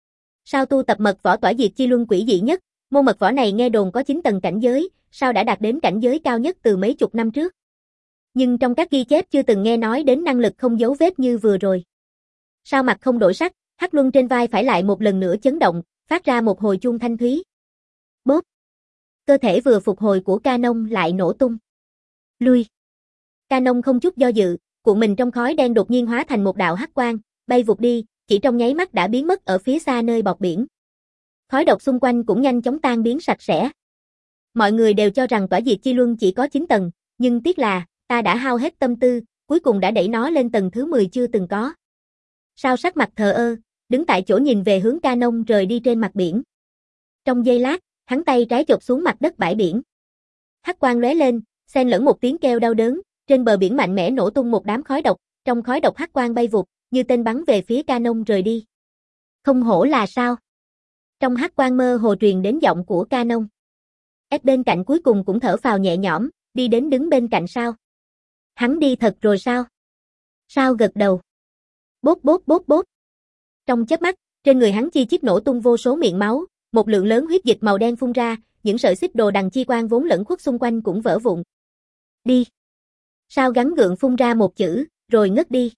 A: Sao tu tập mật võ tỏa diệt chi luân quỷ dị nhất, môn mật võ này nghe đồn có chín tầng cảnh giới, Sao đã đạt đến cảnh giới cao nhất từ mấy chục năm trước. Nhưng trong các ghi chép chưa từng nghe nói đến năng lực không dấu vết như vừa rồi. Sao mặt không đổi sắc, hắc luân trên vai phải lại một lần nữa chấn động, phát ra một hồi chuông thanh thúy. Bốp. Cơ thể vừa phục hồi của Canon lại nổ tung. Lui. Canon không chút do dự, cuộn mình trong khói đen đột nhiên hóa thành một đạo hắc quang, bay vụt đi, chỉ trong nháy mắt đã biến mất ở phía xa nơi bọt biển. Khói độc xung quanh cũng nhanh chóng tan biến sạch sẽ. Mọi người đều cho rằng tỏa diệt chi luân chỉ có chín tầng, nhưng tiếc là, ta đã hao hết tâm tư, cuối cùng đã đẩy nó lên tầng thứ mười chưa từng có. Sao sắc mặt thờ ơ, đứng tại chỗ nhìn về hướng Canon rời đi trên mặt biển. Trong giây lát, hắn tay trái chộp xuống mặt đất bãi biển. Hắc quang lóe lên, xen lẫn một tiếng kêu đau đớn, trên bờ biển mạnh mẽ nổ tung một đám khói độc, trong khói độc hắc quang bay vụt, như tên bắn về phía Canon rời đi. Không hổ là Sao. Trong hắc quang mơ hồ truyền đến giọng của Canon. Ép bên cạnh cuối cùng cũng thở phào nhẹ nhõm, đi đến đứng bên cạnh Sao. Hắn đi thật rồi sao? Sao gật đầu. Bốp bốp bốp bốp. Trong chớp mắt, trên người hắn chi chít nổ tung vô số miệng máu, một lượng lớn huyết dịch màu đen phun ra, những sợi xích đồ đằng chi quang vốn lẫn khuất xung quanh cũng vỡ vụn. Đi. Sao gắng gượng phun ra một chữ, rồi ngất đi.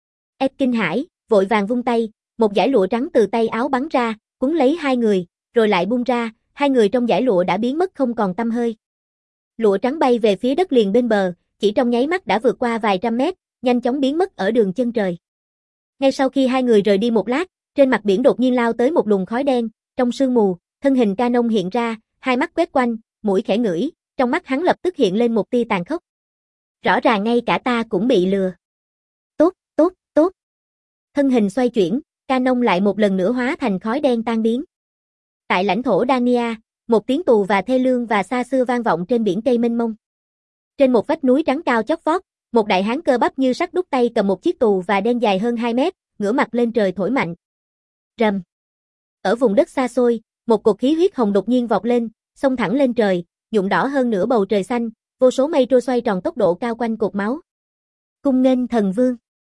A: Ép kinh hãi, vội vàng vung tay, một dải lụa trắng từ tay áo bắn ra, cuốn lấy hai người, rồi lại buông ra, hai người trong dải lụa đã biến mất không còn tăm hơi. Lụa trắng bay về phía đất liền bên bờ, chỉ trong nháy mắt đã vượt qua vài trăm mét, nhanh chóng biến mất ở đường chân trời. Ngay sau khi hai người rời đi một lát, trên mặt biển đột nhiên lao tới một luồng khói đen, trong sương mù, thân hình Canon hiện ra, hai mắt quét quanh, mũi khẽ ngửi, trong mắt hắn lập tức hiện lên một tia tàn khốc. Rõ ràng ngay cả ta cũng bị lừa. Tốt, tốt, tốt. Thân hình xoay chuyển, Canon lại một lần nữa hóa thành khói đen tan biến. Tại lãnh thổ Dania, một tiếng tù và thê lương và xa xưa vang vọng trên biển cây mênh mông. Trên một vách núi trắng cao chót vót, một đại hán cơ bắp như sắt đúc tay cầm một chiếc tù và đen dài hơn hai mét, ngửa mặt lên trời thổi mạnh. Rầm. Ở vùng đất xa xôi, một cột khí huyết hồng đột nhiên vọt lên, xông thẳng lên trời, nhuộm đỏ hơn nửa bầu trời xanh, vô số mây trôi xoay tròn tốc độ cao quanh cột máu. Cung nghênh thần vương.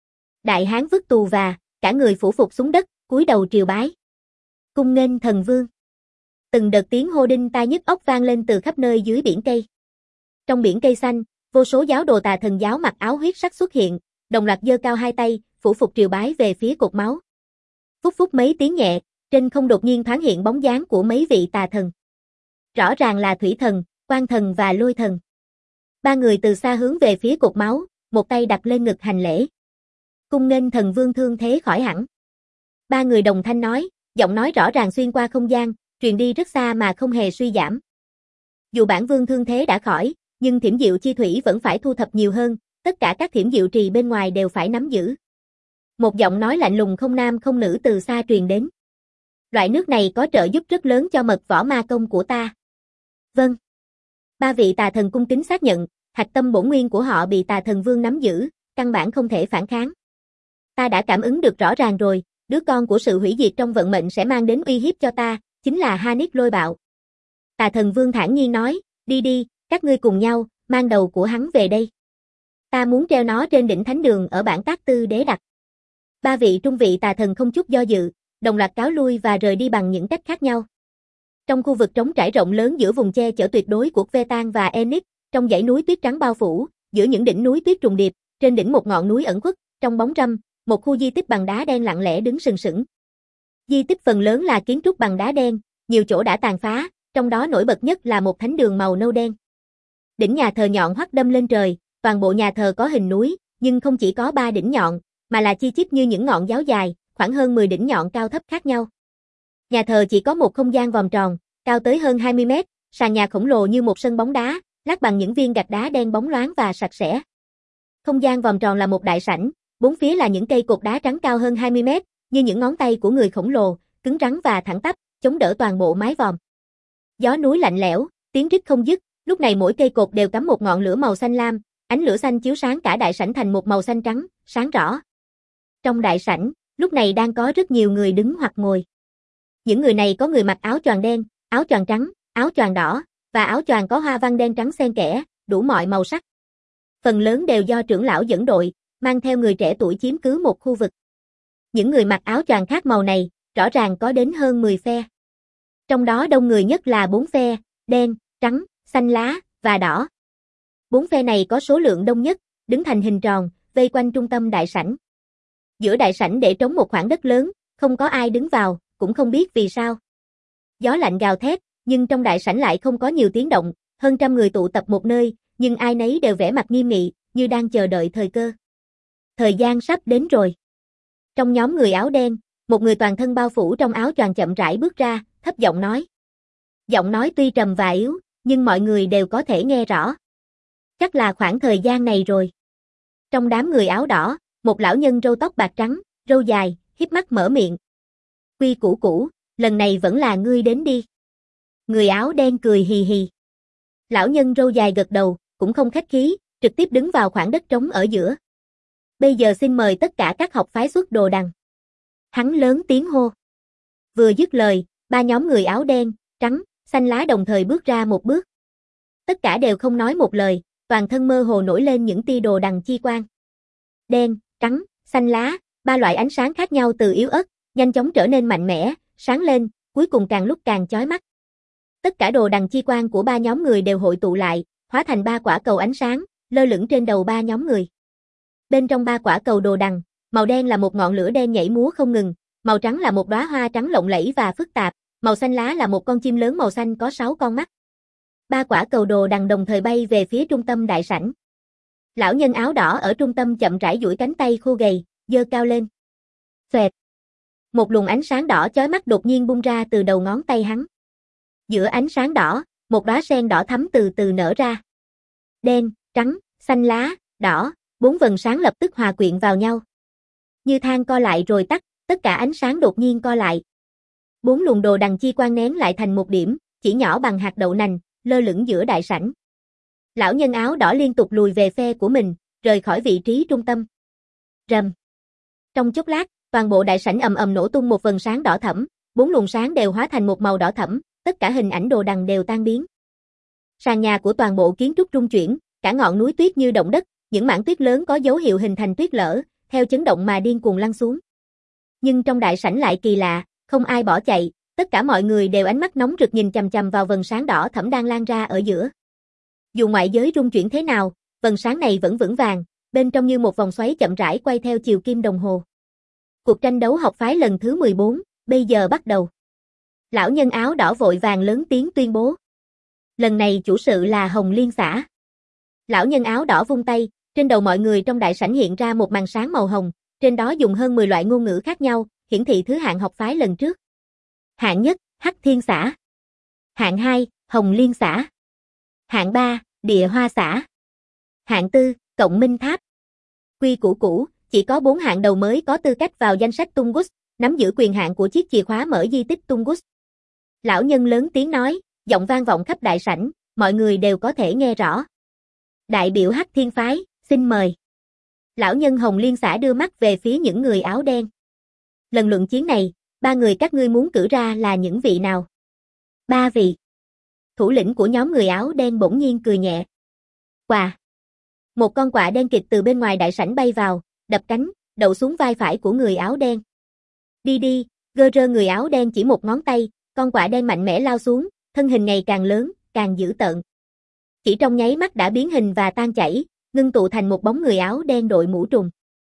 A: Đại hán vứt tù và, cả người phủ phục xuống đất, cúi đầu triều bái. Cung nghênh thần vương. Từng đợt tiếng hô đinh tai nhức óc vang lên từ khắp nơi dưới biển cây. Trong biển cây xanh, vô số giáo đồ tà thần giáo mặc áo huyết sắc xuất hiện, đồng loạt giơ cao hai tay, phủ phục triều bái về phía cột máu. Phúc phúc mấy tiếng nhẹ, trên không đột nhiên thoáng hiện bóng dáng của mấy vị tà thần. Rõ ràng là thủy thần, quan thần và lôi thần. Ba người từ xa hướng về phía cột máu, một tay đặt lên ngực hành lễ. Cung nghênh thần vương thương thế khỏi hẳn. Ba người đồng thanh nói, giọng nói rõ ràng xuyên qua không gian, truyền đi rất xa mà không hề suy giảm. Dù bản vương thương thế đã khỏi, nhưng thiểm diệu chi thủy vẫn phải thu thập nhiều hơn, tất cả các thiểm diệu trì bên ngoài đều phải nắm giữ. Một giọng nói lạnh lùng không nam không nữ từ xa truyền đến. Loại nước này có trợ giúp rất lớn cho mật võ ma công của ta. Vâng. Ba vị tà thần cung kính xác nhận, hạch tâm bổn nguyên của họ bị tà thần vương nắm giữ, căn bản không thể phản kháng. Ta đã cảm ứng được rõ ràng rồi, đứa con của sự hủy diệt trong vận mệnh sẽ mang đến uy hiếp cho ta, chính là Hanix Lôi Bạo. Tà thần vương thản nhiên nói, đi đi, các ngươi cùng nhau, mang đầu của hắn về đây. Ta muốn treo nó trên đỉnh thánh đường ở bản Tác Tư Đế Đặc. Ba vị trung vị tà thần không chút do dự, đồng loạt cáo lui và rời đi bằng những cách khác nhau. Trong khu vực trống trải rộng lớn giữa vùng che chở tuyệt đối của Vetan và Enix, trong dãy núi tuyết trắng bao phủ, giữa những đỉnh núi tuyết trùng điệp, trên đỉnh một ngọn núi ẩn khuất, trong bóng râm, một khu di tích bằng đá đen lặng lẽ đứng sừng sững. Di tích phần lớn là kiến trúc bằng đá đen, nhiều chỗ đã tàn phá, trong đó nổi bật nhất là một thánh đường màu nâu đen. Đỉnh nhà thờ nhọn hoắt đâm lên trời, toàn bộ nhà thờ có hình núi, nhưng không chỉ có ba đỉnh nhọn, mà là chi chít như những ngọn giáo dài, khoảng hơn mười đỉnh nhọn cao thấp khác nhau. Nhà thờ chỉ có một không gian vòm tròn, cao tới hơn hai mươi mét, sàn nhà khổng lồ như một sân bóng đá, lát bằng những viên gạch đá đen bóng loáng và sạch sẽ. Không gian vòm tròn là một đại sảnh, bốn phía là những cây cột đá trắng cao hơn hai mươi mét, như những ngón tay của người khổng lồ, cứng rắn và thẳng tắp, chống đỡ toàn bộ mái vòm. Gió núi lạnh lẽo, tiếng rít không dứt, lúc này mỗi cây cột đều cắm một ngọn lửa màu xanh lam, ánh lửa xanh chiếu sáng cả đại sảnh thành một màu xanh trắng, sáng rõ. Trong đại sảnh, lúc này đang có rất nhiều người đứng hoặc ngồi. Những người này có người mặc áo choàng đen, áo choàng trắng, áo choàng đỏ, và áo choàng có hoa văn đen trắng xen kẽ, đủ mọi màu sắc. Phần lớn đều do trưởng lão dẫn đội, mang theo người trẻ tuổi chiếm cứ một khu vực. Những người mặc áo choàng khác màu này, rõ ràng có đến hơn mười phe. Trong đó đông người nhất là bốn phe, đen, trắng, xanh lá, và đỏ. Bốn phe này có số lượng đông nhất, đứng thành hình tròn, vây quanh trung tâm đại sảnh. Giữa đại sảnh để trống một khoảng đất lớn, không có ai đứng vào, cũng không biết vì sao. Gió lạnh gào thét, nhưng trong đại sảnh lại không có nhiều tiếng động, hơn trăm người tụ tập một nơi, nhưng ai nấy đều vẻ mặt nghiêm nghị, như đang chờ đợi thời cơ. Thời gian sắp đến rồi. Trong nhóm người áo đen, một người toàn thân bao phủ trong áo choàng chậm rãi bước ra, thấp giọng nói. Giọng nói tuy trầm và yếu, nhưng mọi người đều có thể nghe rõ. Chắc là khoảng thời gian này rồi. Trong đám người áo đỏ, một lão nhân râu tóc bạc trắng, râu dài, híp mắt mở miệng. Quy củ cũ, lần này vẫn là ngươi đến đi. Người áo đen cười hì hì. Lão nhân râu dài gật đầu, cũng không khách khí, trực tiếp đứng vào khoảng đất trống ở giữa. Bây giờ xin mời tất cả các học phái xuất đồ đằng. Hắn lớn tiếng hô. Vừa dứt lời, ba nhóm người áo đen, trắng, xanh lá đồng thời bước ra một bước. Tất cả đều không nói một lời, toàn thân mơ hồ nổi lên những tia đồ đằng chi quang. Đen, trắng, xanh lá, ba loại ánh sáng khác nhau từ yếu ớt, nhanh chóng trở nên mạnh mẽ, sáng lên, cuối cùng càng lúc càng chói mắt. Tất cả đồ đằng chi quang của ba nhóm người đều hội tụ lại, hóa thành ba quả cầu ánh sáng, lơ lửng trên đầu ba nhóm người. Bên trong ba quả cầu đồ đằng, màu đen là một ngọn lửa đen nhảy múa không ngừng, màu trắng là một đóa hoa trắng lộng lẫy và phức tạp, màu xanh lá là một con chim lớn màu xanh có sáu con mắt. Ba quả cầu đồ đằng đồng thời bay về phía trung tâm đại sảnh. Lão nhân áo đỏ ở trung tâm chậm rãi duỗi cánh tay khô gầy, giơ cao lên. Xoẹt. Một luồng ánh sáng đỏ chói mắt đột nhiên bung ra từ đầu ngón tay hắn. Giữa ánh sáng đỏ, một đóa sen đỏ thắm từ từ nở ra. Đen, trắng, xanh lá, đỏ, bốn vầng sáng lập tức hòa quyện vào nhau. Như than co lại rồi tắt, tất cả ánh sáng đột nhiên co lại. Bốn luồng đồ đằng chi quang nén lại thành một điểm, chỉ nhỏ bằng hạt đậu nành, lơ lửng giữa đại sảnh. Lão nhân áo đỏ liên tục lùi về phe của mình, rời khỏi vị trí trung tâm. Rầm. Trong chốc lát, toàn bộ đại sảnh ầm ầm nổ tung một vầng sáng đỏ thẫm, bốn luồng sáng đều hóa thành một màu đỏ thẫm, tất cả hình ảnh đồ đằng đều tan biến. Sàn nhà của toàn bộ kiến trúc rung chuyển, cả ngọn núi tuyết như động đất, những mảng tuyết lớn có dấu hiệu hình thành tuyết lở, theo chấn động mà điên cuồng lăn xuống. Nhưng trong đại sảnh lại kỳ lạ, không ai bỏ chạy, tất cả mọi người đều ánh mắt nóng rực nhìn chằm chằm vào vầng sáng đỏ thẫm đang lan ra ở giữa. Dù ngoại giới rung chuyển thế nào, vầng sáng này vẫn vững vàng, bên trong như một vòng xoáy chậm rãi quay theo chiều kim đồng hồ. Cuộc tranh đấu học phái lần thứ mười bốn, bây giờ bắt đầu. Lão nhân áo đỏ vội vàng lớn tiếng tuyên bố. Lần này chủ sự là Hồng Liên xã. Lão nhân áo đỏ vung tay, trên đầu mọi người trong đại sảnh hiện ra một màn sáng màu hồng, trên đó dùng hơn mười loại ngôn ngữ khác nhau, hiển thị thứ hạng học phái lần trước. Hạng nhất, Hắc Thiên xã. Hạng hai, Hồng Liên xã. Hạng ba, Địa Hoa xã. Hạng tư, Cộng Minh Tháp. Quy củ cũ, chỉ có bốn hạng đầu mới có tư cách vào danh sách Tungus, nắm giữ quyền hạn của chiếc chìa khóa mở di tích Tungus. Lão nhân lớn tiếng nói, giọng vang vọng khắp đại sảnh, mọi người đều có thể nghe rõ. Đại biểu Hắc Thiên phái, xin mời. Lão nhân Hồng Liên xã đưa mắt về phía những người áo đen. Lần luận chiến này, ba người các ngươi muốn cử ra là những vị nào? Ba vị. Thủ lĩnh của nhóm người áo đen bỗng nhiên cười nhẹ. Quà. Một con quạ đen kịt từ bên ngoài đại sảnh bay vào, đập cánh, đậu xuống vai phải của người áo đen. Đi đi, gơ rơ người áo đen chỉ một ngón tay, con quạ đen mạnh mẽ lao xuống, thân hình ngày càng lớn, càng dữ tợn. Chỉ trong nháy mắt đã biến hình và tan chảy, ngưng tụ thành một bóng người áo đen đội mũ trùm.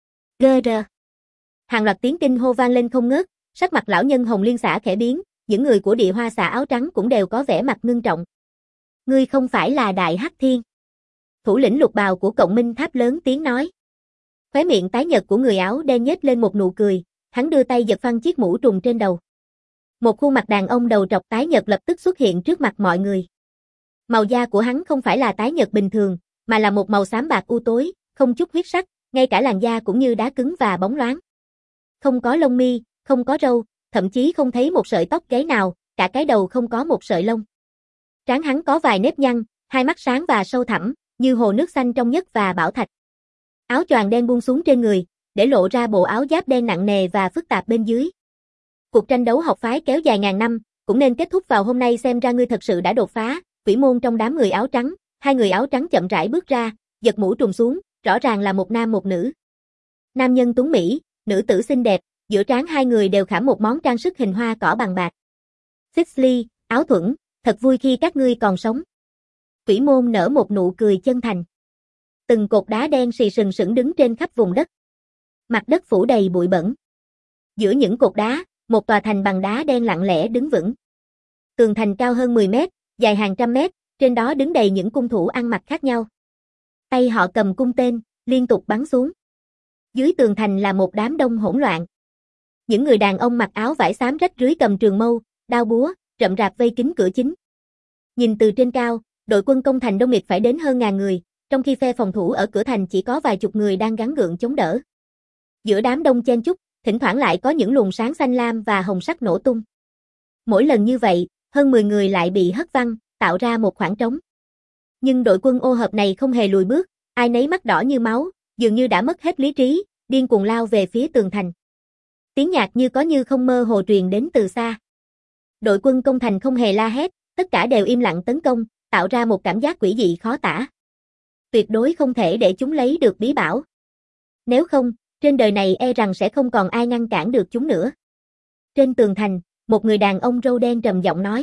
A: Gơ rơ. Hàng loạt tiếng kinh hô vang lên không ngớt, sắc mặt lão nhân Hồng Liên xã khẽ biến, những người của Địa Hoa xã áo trắng cũng đều có vẻ mặt ngưng trọng. Ngươi không phải là Đại Hắc Thiên. Thủ lĩnh lục bào của Cộng Minh Tháp lớn tiếng nói. Khóe miệng tái nhợt của người áo đen nhếch lên một nụ cười, hắn đưa tay giật phăng chiếc mũ trùm trên đầu. Một khuôn mặt đàn ông đầu trọc tái nhợt lập tức xuất hiện trước mặt mọi người. Màu da của hắn không phải là tái nhợt bình thường, mà là một màu xám bạc u tối, không chút huyết sắc, ngay cả làn da cũng như đá cứng và bóng loáng. Không có lông mi, không có râu, thậm chí không thấy một sợi tóc gáy nào, cả cái đầu không có một sợi lông. Trán hắn có vài nếp nhăn, hai mắt sáng và sâu thẳm, như hồ nước xanh trong nhất và bảo thạch. Áo choàng đen buông xuống trên người, để lộ ra bộ áo giáp đen nặng nề và phức tạp bên dưới. Cuộc tranh đấu học phái kéo dài ngàn năm, cũng nên kết thúc vào hôm nay, xem ra ngươi thật sự đã đột phá. Quỷ môn trong đám người áo trắng, hai người áo trắng chậm rãi bước ra, giật mũ trùm xuống, rõ ràng là một nam một nữ. Nam nhân tuấn mỹ, nữ tử xinh đẹp, giữa trán hai người đều khảm một món trang sức hình hoa cỏ bằng bạc. Sixley, Áo Thuẫn, thật vui khi các ngươi còn sống. Quỷ môn nở một nụ cười chân thành. Từng cột đá đen xì sừng sững đứng trên khắp vùng đất. Mặt đất phủ đầy bụi bẩn. Giữa những cột đá, một tòa thành bằng đá đen lặng lẽ đứng vững. Tường thành cao hơn mười mét, dài hàng trăm mét, trên đó đứng đầy những cung thủ ăn mặc khác nhau. Tay họ cầm cung tên, liên tục bắn xuống. Dưới tường thành là một đám đông hỗn loạn. Những người đàn ông mặc áo vải xám rách rưới cầm trường mâu, đao búa, rậm rạp vây kín cửa chính. Nhìn từ trên cao, đội quân công thành đông nghịt phải đến hơn ngàn người, trong khi phe phòng thủ ở cửa thành chỉ có vài chục người đang gắng gượng chống đỡ. Giữa đám đông chen chúc, thỉnh thoảng lại có những luồng sáng xanh lam và hồng sắc nổ tung. Mỗi lần như vậy, hơn mười người lại bị hất văng, tạo ra một khoảng trống. Nhưng đội quân ô hợp này không hề lùi bước, ai nấy mắt đỏ như máu, dường như đã mất hết lý trí, điên cuồng lao về phía tường thành. Tiếng nhạc như có như không mơ hồ truyền đến từ xa. Đội quân công thành không hề la hét, tất cả đều im lặng tấn công, tạo ra một cảm giác quỷ dị khó tả. Tuyệt đối không thể để chúng lấy được bí bảo. Nếu không, trên đời này e rằng sẽ không còn ai ngăn cản được chúng nữa. Trên tường thành, một người đàn ông râu đen trầm giọng nói.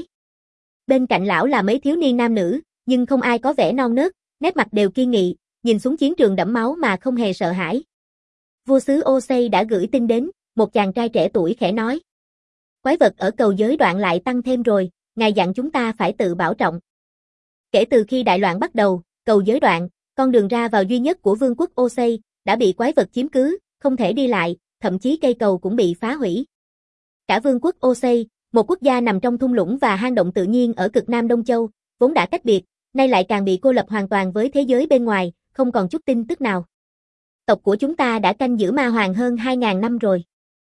A: Bên cạnh lão là mấy thiếu niên nam nữ, nhưng không ai có vẻ non nớt, nét mặt đều kiên nghị, nhìn xuống chiến trường đẫm máu mà không hề sợ hãi. Vua xứ Osei đã gửi tin đến, một chàng trai trẻ tuổi khẽ nói. Quái vật ở cầu giới đoạn lại tăng thêm rồi, ngài dặn chúng ta phải tự bảo trọng. Kể từ khi đại loạn bắt đầu, cầu giới đoạn, con đường ra vào duy nhất của vương quốc Osei, đã bị quái vật chiếm cứ, không thể đi lại, thậm chí cây cầu cũng bị phá hủy. Cả vương quốc Osei, một quốc gia nằm trong thung lũng và hang động tự nhiên ở cực nam Đông Châu, vốn đã tách biệt, nay lại càng bị cô lập hoàn toàn với thế giới bên ngoài, không còn chút tin tức nào. Tộc của chúng ta đã canh giữ ma hoàng hơn hai ngàn năm rồi.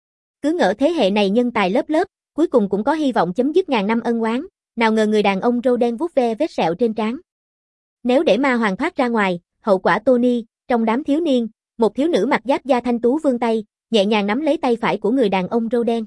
A: Cứ ngỡ thế hệ này nhân tài lớp lớp, cuối cùng cũng có hy vọng chấm dứt ngàn năm ân oán, nào ngờ người đàn ông râu đen vuốt ve vết sẹo trên trán. Nếu để ma hoàng thoát ra ngoài, hậu quả Tony, trong đám thiếu niên, một thiếu nữ mặc giáp da thanh tú vươn tay, nhẹ nhàng nắm lấy tay phải của người đàn ông râu đen.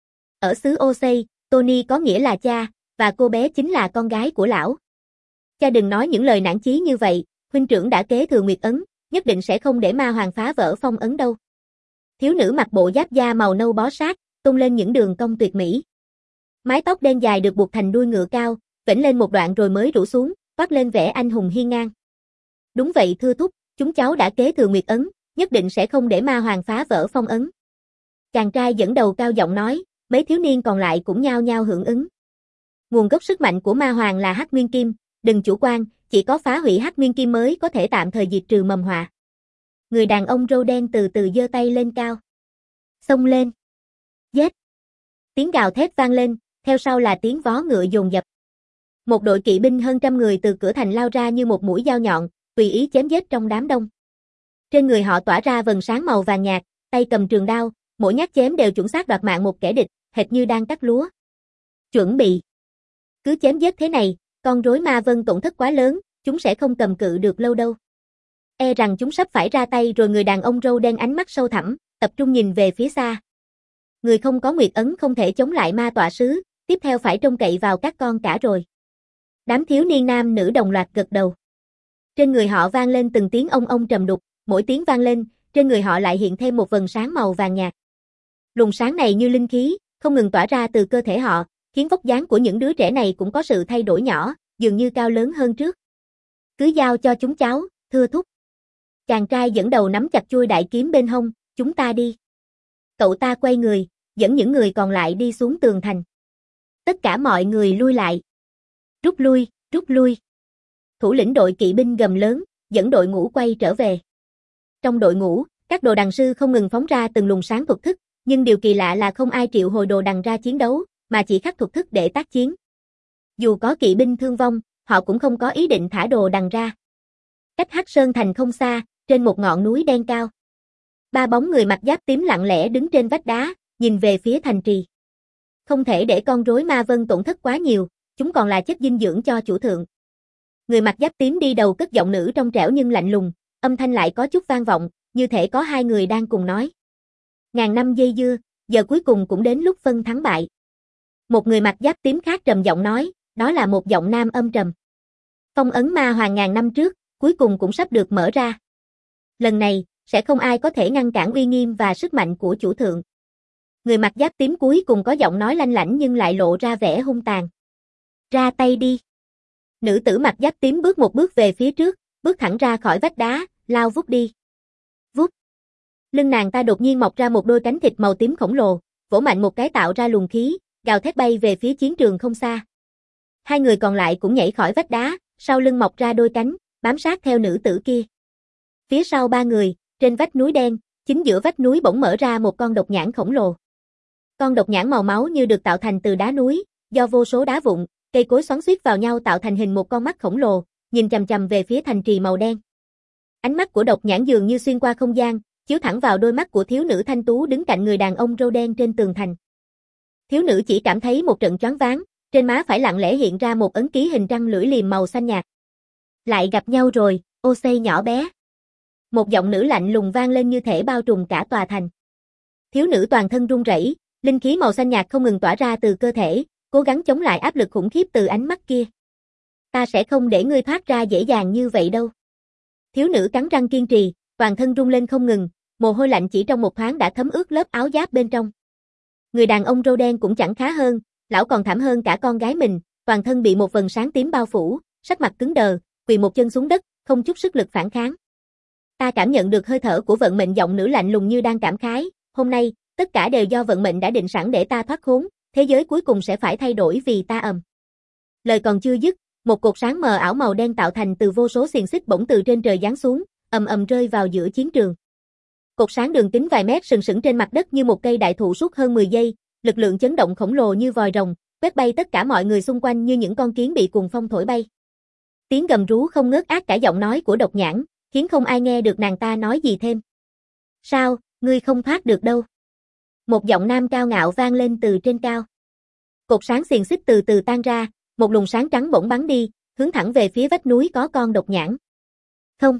A: Ở xứ Osei, Tony có nghĩa là cha, và cô bé chính là con gái của lão. Cha đừng nói những lời nản chí như vậy, huynh trưởng đã kế thừa Nguyệt Ấn, nhất định sẽ không để ma hoàng phá vỡ phong ấn đâu. Thiếu nữ mặc bộ giáp da màu nâu bó sát, tung lên những đường cong tuyệt mỹ. Mái tóc đen dài được buộc thành đuôi ngựa cao, vểnh lên một đoạn rồi mới rủ xuống, toát lên vẻ anh hùng hiên ngang. Đúng vậy thưa thúc, chúng cháu đã kế thừa Nguyệt Ấn, nhất định sẽ không để ma hoàng phá vỡ phong ấn. Chàng trai dẫn đầu cao giọng nói, mấy thiếu niên còn lại cũng nhao nhao hưởng ứng. Nguồn gốc sức mạnh của ma hoàng là Hắc Nguyên Kim, đừng chủ quan, chỉ có phá hủy Hắc Nguyên Kim mới có thể tạm thời diệt trừ mầm họa. Người đàn ông râu đen từ từ giơ tay lên cao. Xông lên. Giết. Tiếng gào thét vang lên, theo sau là tiếng vó ngựa dồn dập. Một đội kỵ binh hơn trăm người từ cửa thành lao ra như một mũi dao nhọn, tùy ý chém giết trong đám đông. Trên người họ tỏa ra vầng sáng màu vàng nhạt, tay cầm trường đao, mỗi nhát chém đều chuẩn xác đoạt mạng một kẻ địch, hệt như đang cắt lúa. Chuẩn bị. Cứ chém giết thế này, con rối ma vân tổn thất quá lớn, chúng sẽ không cầm cự được lâu đâu. E rằng chúng sắp phải ra tay rồi. Người đàn ông râu đen ánh mắt sâu thẳm, tập trung nhìn về phía xa. Người không có Nguyệt Ấn không thể chống lại ma tọa sứ, tiếp theo phải trông cậy vào các con cả rồi. Đám thiếu niên nam nữ đồng loạt gật đầu. Trên người họ vang lên từng tiếng ông ông trầm đục, mỗi tiếng vang lên, trên người họ lại hiện thêm một vầng sáng màu vàng nhạt. Luồng sáng này như linh khí, không ngừng tỏa ra từ cơ thể họ, khiến vóc dáng của những đứa trẻ này cũng có sự thay đổi nhỏ, dường như cao lớn hơn trước. Cứ giao cho chúng cháu, thưa thúc. Chàng trai dẫn đầu nắm chặt chuôi đại kiếm bên hông, chúng ta đi. Cậu ta quay người, dẫn những người còn lại đi xuống tường thành. Tất cả mọi người lui lại. Rút lui, rút lui. Thủ lĩnh đội kỵ binh gầm lớn, dẫn đội ngũ quay trở về. Trong đội ngũ, các đồ đằng sư không ngừng phóng ra từng luồng sáng thuật thức, nhưng điều kỳ lạ là không ai triệu hồi đồ đằng ra chiến đấu, mà chỉ khắc thuật thức để tác chiến. Dù có kỵ binh thương vong, họ cũng không có ý định thả đồ đằng ra. Cách Hắc Sơn Thành không xa, trên một ngọn núi đen cao. Ba bóng người mặc giáp tím lặng lẽ đứng trên vách đá, nhìn về phía thành trì. Không thể để con rối ma vân tổn thất quá nhiều, chúng còn là chất dinh dưỡng cho chủ thượng. Người mặc giáp tím đi đầu cất giọng nữ trong trẻo nhưng lạnh lùng, âm thanh lại có chút vang vọng, như thể có hai người đang cùng nói. Ngàn năm dây dưa, giờ cuối cùng cũng đến lúc phân thắng bại. Một người mặc giáp tím khác trầm giọng nói, đó là một giọng nam âm trầm. Phong ấn ma hoàng ngàn năm trước, cuối cùng cũng sắp được mở ra. Lần này, sẽ không ai có thể ngăn cản uy nghiêm và sức mạnh của chủ thượng. Người mặc giáp tím cuối cùng có giọng nói lanh lảnh nhưng lại lộ ra vẻ hung tàn. Ra tay đi. Nữ tử mặc giáp tím bước một bước về phía trước, bước thẳng ra khỏi vách đá, lao vút đi. Vút. Lưng nàng ta đột nhiên mọc ra một đôi cánh thịt màu tím khổng lồ, vỗ mạnh một cái tạo ra luồng khí, gào thét bay về phía chiến trường không xa. Hai người còn lại cũng nhảy khỏi vách đá, sau lưng mọc ra đôi cánh, bám sát theo nữ tử kia. Phía sau ba người, trên vách núi đen, chính giữa vách núi bỗng mở ra một con độc nhãn khổng lồ. Con độc nhãn màu máu như được tạo thành từ đá núi, do vô số đá vụn, cây cối xoắn xuýt vào nhau tạo thành hình một con mắt khổng lồ, nhìn chằm chằm về phía thành trì màu đen. Ánh mắt của độc nhãn dường như xuyên qua không gian, chiếu thẳng vào đôi mắt của thiếu nữ thanh tú đứng cạnh người đàn ông râu đen trên tường thành. Thiếu nữ chỉ cảm thấy một trận choáng váng, trên má phải lặng lẽ hiện ra một ấn ký hình trăng lưỡi liềm màu xanh nhạt. Lại gặp nhau rồi, ô xê nhỏ bé. Một giọng nữ lạnh lùng vang lên như thể bao trùm cả tòa thành. Thiếu nữ toàn thân run rẩy, linh khí màu xanh nhạt không ngừng tỏa ra từ cơ thể, cố gắng chống lại áp lực khủng khiếp từ ánh mắt kia. Ta sẽ không để ngươi thoát ra dễ dàng như vậy đâu. Thiếu nữ cắn răng kiên trì, toàn thân run lên không ngừng, mồ hôi lạnh chỉ trong một thoáng đã thấm ướt lớp áo giáp bên trong. Người đàn ông râu đen cũng chẳng khá hơn, lão còn thảm hơn cả con gái mình, toàn thân bị một vầng sáng tím bao phủ, sắc mặt cứng đờ, quỳ một chân xuống đất, không chút sức lực phản kháng. Ta cảm nhận được hơi thở của vận mệnh, giọng nữ lạnh lùng như đang cảm khái, hôm nay, tất cả đều do vận mệnh đã định sẵn để ta thoát khốn, thế giới cuối cùng sẽ phải thay đổi vì ta ầm. Lời còn chưa dứt, một cột sáng mờ ảo màu đen tạo thành từ vô số xiềng xích bỗng từ trên trời giáng xuống, ầm ầm rơi vào giữa chiến trường. Cột sáng đường kính vài mét sừng sững trên mặt đất như một cây đại thụ suốt hơn mười giây, lực lượng chấn động khổng lồ như vòi rồng, quét bay tất cả mọi người xung quanh như những con kiến bị cuồng phong thổi bay. Tiếng gầm rú không ngớt át cả giọng nói của độc nhãn, khiến không ai nghe được nàng ta nói gì thêm. Sao, ngươi không thoát được đâu. Một giọng nam cao ngạo vang lên từ trên cao. Cột sáng xiềng xích từ từ tan ra, một luồng sáng trắng bỗng bắn đi, hướng thẳng về phía vách núi có con độc nhãn. Không.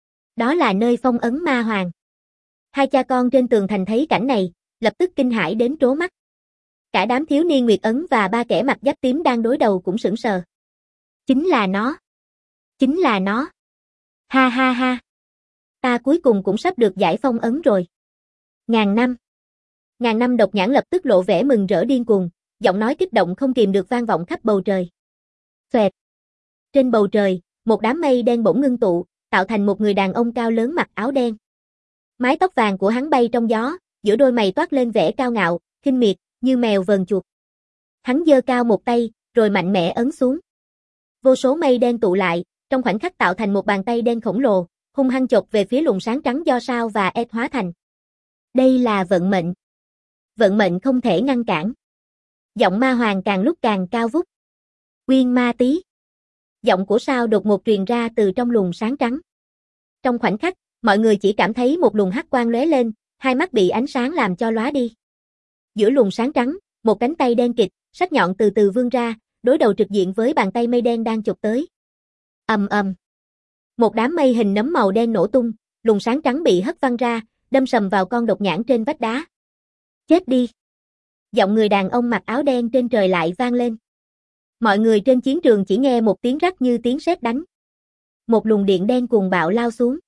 A: Đó là nơi phong ấn ma hoàng. Hai cha con trên tường thành thấy cảnh này, lập tức kinh hãi đến trố mắt. Cả đám thiếu niên Nguyệt Ấn và ba kẻ mặc giáp tím đang đối đầu cũng sững sờ. Chính là nó. Chính là nó. Ha ha ha. Ta cuối cùng cũng sắp được giải phong ấn rồi. Ngàn năm. Ngàn năm độc nhãn lập tức lộ vẻ mừng rỡ điên cuồng, giọng nói kích động không kìm được vang vọng khắp bầu trời. Xoẹt. Trên bầu trời, một đám mây đen bỗng ngưng tụ, tạo thành một người đàn ông cao lớn mặc áo đen. Mái tóc vàng của hắn bay trong gió, giữa đôi mày toát lên vẻ cao ngạo, khinh miệt, như mèo vờn chuột. Hắn giơ cao một tay, rồi mạnh mẽ ấn xuống. Vô số mây đen tụ lại, trong khoảnh khắc tạo thành một bàn tay đen khổng lồ, hung hăng chộp về phía luồng sáng trắng do sao và ép hóa thành. Đây là vận mệnh. Vận mệnh không thể ngăn cản. Giọng ma hoàng càng lúc càng cao vút. Uyên ma tí. Giọng của sao đột ngột truyền ra từ trong luồng sáng trắng. Trong khoảnh khắc, mọi người chỉ cảm thấy một luồng hắc quang lóe lên, hai mắt bị ánh sáng làm cho lóa đi. Giữa luồng sáng trắng, một cánh tay đen kịt, sắc nhọn từ từ vươn ra, đối đầu trực diện với bàn tay mây đen đang chụp tới. Ầm ầm. Một đám mây hình nấm màu đen nổ tung, luồng sáng trắng bị hất văng ra, đâm sầm vào con độc nhãn trên vách đá. Chết đi. Giọng người đàn ông mặc áo đen trên trời lại vang lên. Mọi người trên chiến trường chỉ nghe một tiếng rắc như tiếng sét đánh. Một luồng điện đen cuồng bạo lao xuống.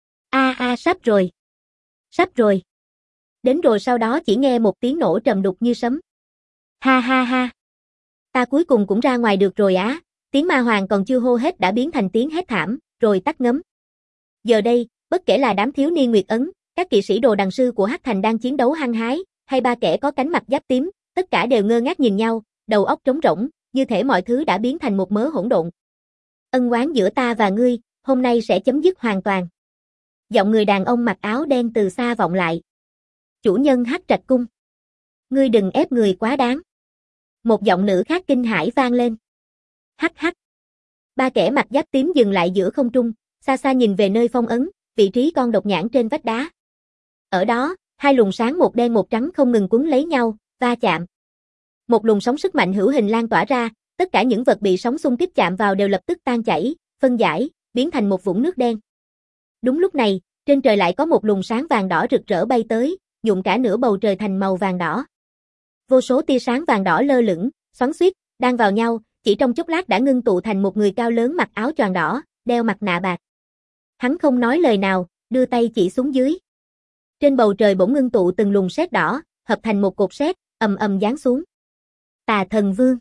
A: A a sắp rồi. Sắp rồi. Đến rồi sau đó chỉ nghe một tiếng nổ trầm đục như sấm. Ha ha ha. Ta cuối cùng cũng ra ngoài được rồi á, tiếng ma hoàng còn chưa hô hết đã biến thành tiếng hét thảm, rồi tắt ngấm. Giờ đây, bất kể là đám thiếu niên Nguyệt Ấn, các kỵ sĩ đồ đằng sư của Hắc Thành đang chiến đấu hăng hái, hay ba kẻ có cánh mặt giáp tím, tất cả đều ngơ ngác nhìn nhau, đầu óc trống rỗng, như thể mọi thứ đã biến thành một mớ hỗn độn. Ân oán giữa ta và ngươi, hôm nay sẽ chấm dứt hoàn toàn. Giọng người đàn ông mặc áo đen từ xa vọng lại. Chủ nhân Hắc Trạch Cung. Ngươi đừng ép người quá đáng. Một giọng nữ khác kinh hãi vang lên. Hắc hắc. Ba kẻ mặc giáp tím dừng lại giữa không trung, xa xa nhìn về nơi phong ấn, vị trí con độc nhãn trên vách đá. Ở đó, hai luồng sáng một đen một trắng không ngừng quấn lấy nhau, va chạm. Một luồng sóng sức mạnh hữu hình lan tỏa ra, tất cả những vật bị sóng xung kích chạm vào đều lập tức tan chảy, phân giải, biến thành một vũng nước đen. Đúng lúc này, trên trời lại có một luồng sáng vàng đỏ rực rỡ bay tới, nhuộm cả nửa bầu trời thành màu vàng đỏ. Vô số tia sáng vàng đỏ lơ lửng, xoắn xuýt, đan vào nhau, chỉ trong chốc lát đã ngưng tụ thành một người cao lớn mặc áo choàng đỏ, đeo mặt nạ bạc. Hắn không nói lời nào, đưa tay chỉ xuống dưới. Trên bầu trời bỗng ngưng tụ từng luồng sét đỏ, hợp thành một cột sét, ầm ầm giáng xuống. Tà Thần Vương.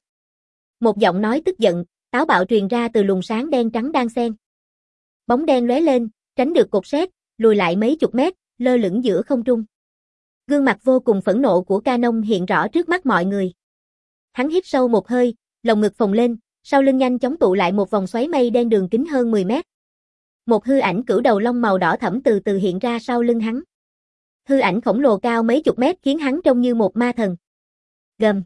A: Một giọng nói tức giận, táo bạo truyền ra từ luồng sáng đen trắng đan xen. Bóng đen lóe lên, tránh được cột sét, lùi lại mấy chục mét, lơ lửng giữa không trung. Gương mặt vô cùng phẫn nộ của Canon hiện rõ trước mắt mọi người. Hắn hít sâu một hơi, lồng ngực phồng lên, sau lưng nhanh chóng tụ lại một vòng xoáy mây đen đường kính hơn mười mét. Một hư ảnh cửu đầu long màu đỏ thẫm từ từ hiện ra sau lưng hắn. Hư ảnh khổng lồ cao mấy chục mét khiến hắn trông như một ma thần. Gầm.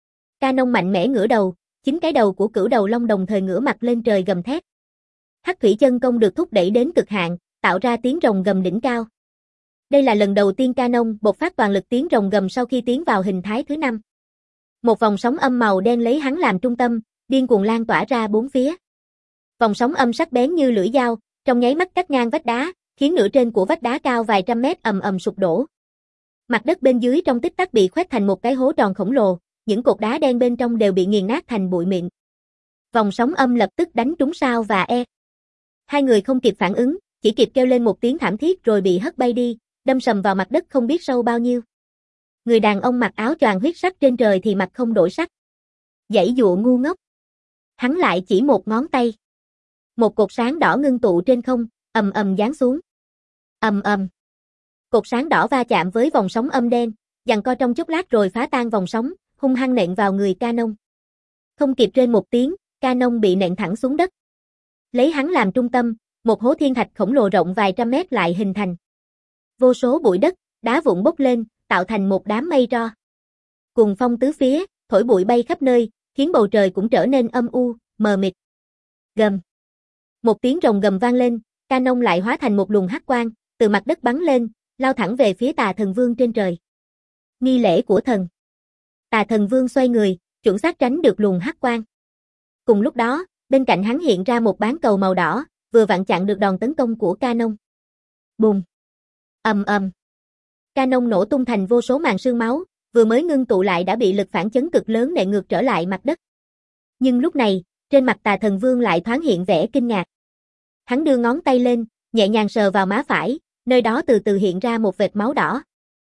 A: Canon mạnh mẽ ngửa đầu, chính cái đầu của cửu đầu long đồng thời ngửa mặt lên trời gầm thét. Hắc thủy chân công được thúc đẩy đến cực hạn, tạo ra tiếng rồng gầm đỉnh cao. Đây là lần đầu tiên Canon bộc phát toàn lực tiếng rồng gầm sau khi tiến vào hình thái thứ năm. Một vòng sóng âm màu đen lấy hắn làm trung tâm, điên cuồng lan tỏa ra bốn phía. Vòng sóng âm sắc bén như lưỡi dao, trong nháy mắt cắt ngang vách đá, khiến nửa trên của vách đá cao vài trăm mét ầm ầm sụp đổ. Mặt đất bên dưới trong tích tắc bị khoét thành một cái hố tròn khổng lồ, những cột đá đen bên trong đều bị nghiền nát thành bụi mịn. Vòng sóng âm lập tức đánh trúng Sao và E. Hai người không kịp phản ứng, chỉ kịp kêu lên một tiếng thảm thiết rồi bị hất bay đi, đâm sầm vào mặt đất không biết sâu bao nhiêu. Người đàn ông mặc áo choàng huyết sắc trên trời thì mặt không đổi sắc. Giãy dụa ngu ngốc. Hắn lại chỉ một ngón tay. Một cột sáng đỏ ngưng tụ trên không, ầm ầm giáng xuống. Ầm ầm. Cột sáng đỏ va chạm với vòng sóng âm đen, giằng co trong chốc lát rồi phá tan vòng sóng, hung hăng nện vào người Canon. Không kịp rên một tiếng, Canon bị nện thẳng xuống đất. Lấy hắn làm trung tâm, một hố thiên thạch khổng lồ rộng vài trăm mét lại hình thành. Vô số bụi đất, đá vụn bốc lên, tạo thành một đám mây tro. Cuồng phong tứ phía, thổi bụi bay khắp nơi, khiến bầu trời cũng trở nên âm u, mờ mịt. Gầm. Một tiếng rồng gầm vang lên, Canon lại hóa thành một luồng hắc quang, từ mặt đất bắn lên, lao thẳng về phía Tà Thần Vương trên trời. Nghi lễ của thần. Tà Thần Vương xoay người, chuẩn xác tránh được luồng hắc quang. Cùng lúc đó, bên cạnh hắn hiện ra một bán cầu màu đỏ, vừa vặn chặn được đòn tấn công của Canon. Bùm. Ầm ầm. Canon nổ tung thành vô số màn sương máu, vừa mới ngưng tụ lại đã bị lực phản chấn cực lớn nện ngược trở lại mặt đất. Nhưng lúc này, trên mặt Tà Thần Vương lại thoáng hiện vẻ kinh ngạc. Hắn đưa ngón tay lên, nhẹ nhàng sờ vào má phải, nơi đó từ từ hiện ra một vệt máu đỏ.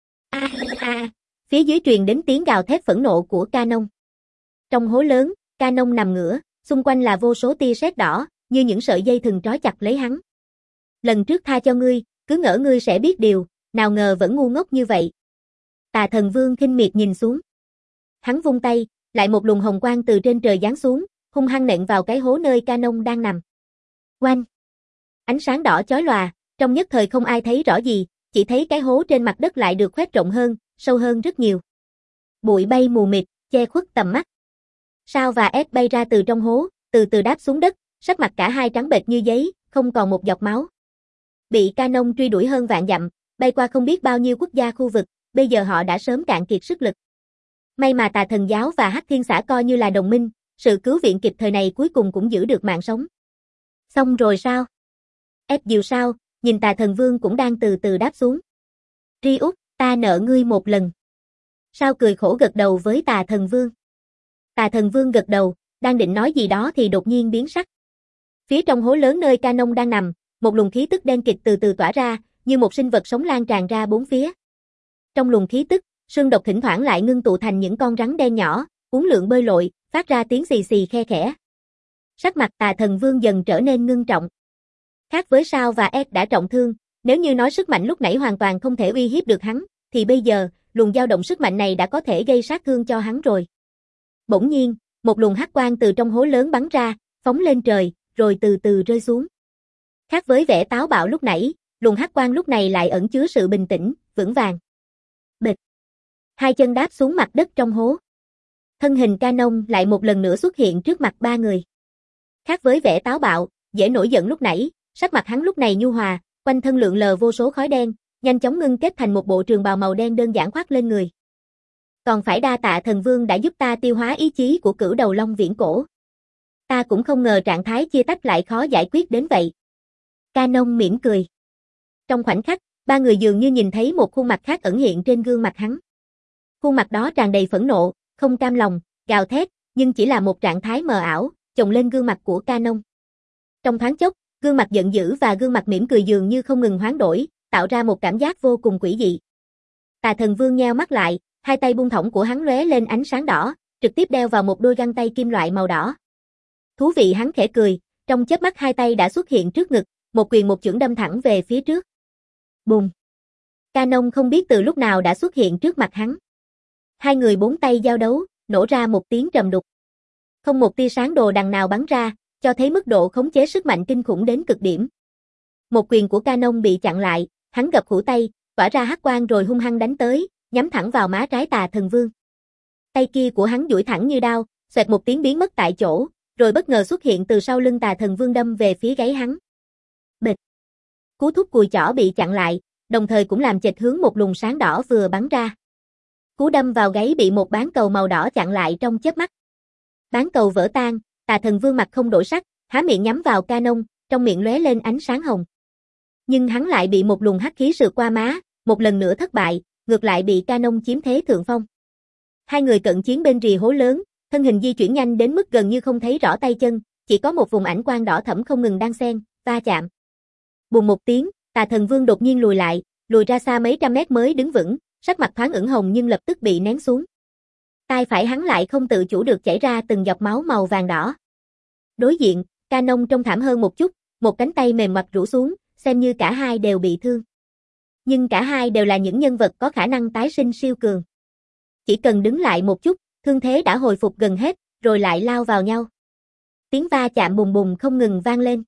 A: A a, phía dưới truyền đến tiếng gào thét phẫn nộ của Canon. Trong hố lớn, Canon nằm ngửa, xung quanh là vô số tia sét đỏ, như những sợi dây thừng trói chặt lấy hắn. Lần trước tha cho ngươi, cứ ngỡ ngươi sẽ biết điều, nào ngờ vẫn ngu ngốc như vậy. Tà Thần Vương khinh miệt nhìn xuống. Hắn vung tay, lại một luồng hồng quang từ trên trời giáng xuống, hung hăng nện vào cái hố nơi Canon đang nằm. Oanh! Ánh sáng đỏ chói lòa, trong nhất thời không ai thấy rõ gì, chỉ thấy cái hố trên mặt đất lại được khoét rộng hơn, sâu hơn rất nhiều. Bụi bay mù mịt, che khuất tầm mắt. Sao và S bay ra từ trong hố, từ từ đáp xuống đất, sắc mặt cả hai trắng bệch như giấy, không còn một giọt máu. Bị Canon truy đuổi hơn vạn dặm, bay qua không biết bao nhiêu quốc gia khu vực, bây giờ họ đã sớm cạn kiệt sức lực. May mà Tà Thần Giáo và Hắc Thiên Xã coi như là đồng minh, sự cứu viện kịp thời này cuối cùng cũng giữ được mạng sống. Xong rồi sao? Ép dìu sao, nhìn Tà Thần Vương cũng đang từ từ đáp xuống. Ri út, ta nợ ngươi một lần. Sao cười khổ gật đầu với Tà Thần Vương. Tà Thần Vương gật đầu, đang định nói gì đó thì đột nhiên biến sắc. Phía trong hố lớn nơi Canon đang nằm, một luồng khí tức đen kịt từ từ tỏa ra, như một sinh vật sống lan tràn ra bốn phía. Trong luồng khí tức, sương độc thỉnh thoảng lại ngưng tụ thành những con rắn đen nhỏ, uốn lượn bơi lội, phát ra tiếng xì xì khe khẽ. Sắc mặt Tà Thần Vương dần trở nên ngưng trọng. Khác với Sao và Ed đã trọng thương, nếu như nói sức mạnh lúc nãy hoàn toàn không thể uy hiếp được hắn, thì bây giờ, luồng dao động sức mạnh này đã có thể gây sát thương cho hắn rồi. Bỗng nhiên, một luồng hắc quang từ trong hố lớn bắn ra, phóng lên trời, rồi từ từ rơi xuống. Khác với vẻ táo bạo lúc nãy, luồng hắc quang lúc này lại ẩn chứa sự bình tĩnh, vững vàng. Bịch. Hai chân đáp xuống mặt đất trong hố. Thân hình Canon lại một lần nữa xuất hiện trước mặt ba người. Khác với vẻ táo bạo, dễ nổi giận lúc nãy, sắc mặt hắn lúc này nhu hòa, quanh thân lượn lờ vô số khói đen, nhanh chóng ngưng kết thành một bộ trường bào màu đen đơn giản khoác lên người. Còn phải đa tạ Thần Vương đã giúp ta tiêu hóa ý chí của Cửu Đầu Long viễn cổ. Ta cũng không ngờ trạng thái chia tách lại khó giải quyết đến vậy. Canon mỉm cười. Trong khoảnh khắc, ba người dường như nhìn thấy một khuôn mặt khác ẩn hiện trên gương mặt hắn. Khuôn mặt đó tràn đầy phẫn nộ, không cam lòng, gào thét, nhưng chỉ là một trạng thái mờ ảo, chồng lên gương mặt của Canon. Trong thoáng chốc, gương mặt giận dữ và gương mặt mỉm cười dường như không ngừng hoán đổi, tạo ra một cảm giác vô cùng quỷ dị. Tà Thần Vương nheo mắt lại, hai tay buông thõng của hắn lóe lên ánh sáng đỏ, trực tiếp đeo vào một đôi găng tay kim loại màu đỏ. Thú vị, hắn khẽ cười, trong chớp mắt hai tay đã xuất hiện trước ngực, một quyền một chưởng đâm thẳng về phía trước. Bùng! Canon không biết từ lúc nào đã xuất hiện trước mặt hắn. Hai người bốn tay giao đấu, nổ ra một tiếng trầm đục. Không một tia sáng đồ đằng nào bắn ra, cho thấy mức độ khống chế sức mạnh kinh khủng đến cực điểm. Một quyền của Canon bị chặn lại, hắn gập khuỷu tay, tỏa ra hắc quang rồi hung hăng đánh tới, nhắm thẳng vào má trái Tà Thần Vương. Tay kia của hắn duỗi thẳng như đao, xoẹt một tiếng biến mất tại chỗ, rồi bất ngờ xuất hiện từ sau lưng Tà Thần Vương đâm về phía gáy hắn. Bịch. Cú thúc cùi chỏ bị chặn lại, đồng thời cũng làm chệch hướng một luồng sáng đỏ vừa bắn ra. Cú đâm vào gáy bị một bán cầu màu đỏ chặn lại trong chớp mắt. Bán cầu vỡ tan, Tà Thần Vương mặt không đổi sắc, há miệng nhắm vào Canon, trong miệng lóe lên ánh sáng hồng. Nhưng hắn lại bị một luồng hắc khí sượt qua má, một lần nữa thất bại, ngược lại bị Canon chiếm thế thượng phong. Hai người cận chiến bên rìa hố lớn, thân hình di chuyển nhanh đến mức gần như không thấy rõ tay chân, chỉ có một vùng ảnh quang đỏ thẫm không ngừng đan xen, va chạm. Bùng một tiếng, Tà Thần Vương đột nhiên lùi lại, lùi ra xa mấy trăm mét mới đứng vững, sắc mặt thoáng ửng hồng nhưng lập tức bị nén xuống. Tai phải hắn lại không tự chủ được chảy ra từng giọt máu màu vàng đỏ. Đối diện, Canon trông thảm hơn một chút, một cánh tay mềm mặt rũ xuống, xem như cả hai đều bị thương. Nhưng cả hai đều là những nhân vật có khả năng tái sinh siêu cường. Chỉ cần đứng lại một chút, thương thế đã hồi phục gần hết, rồi lại lao vào nhau. Tiếng va chạm bùng bùng không ngừng vang lên.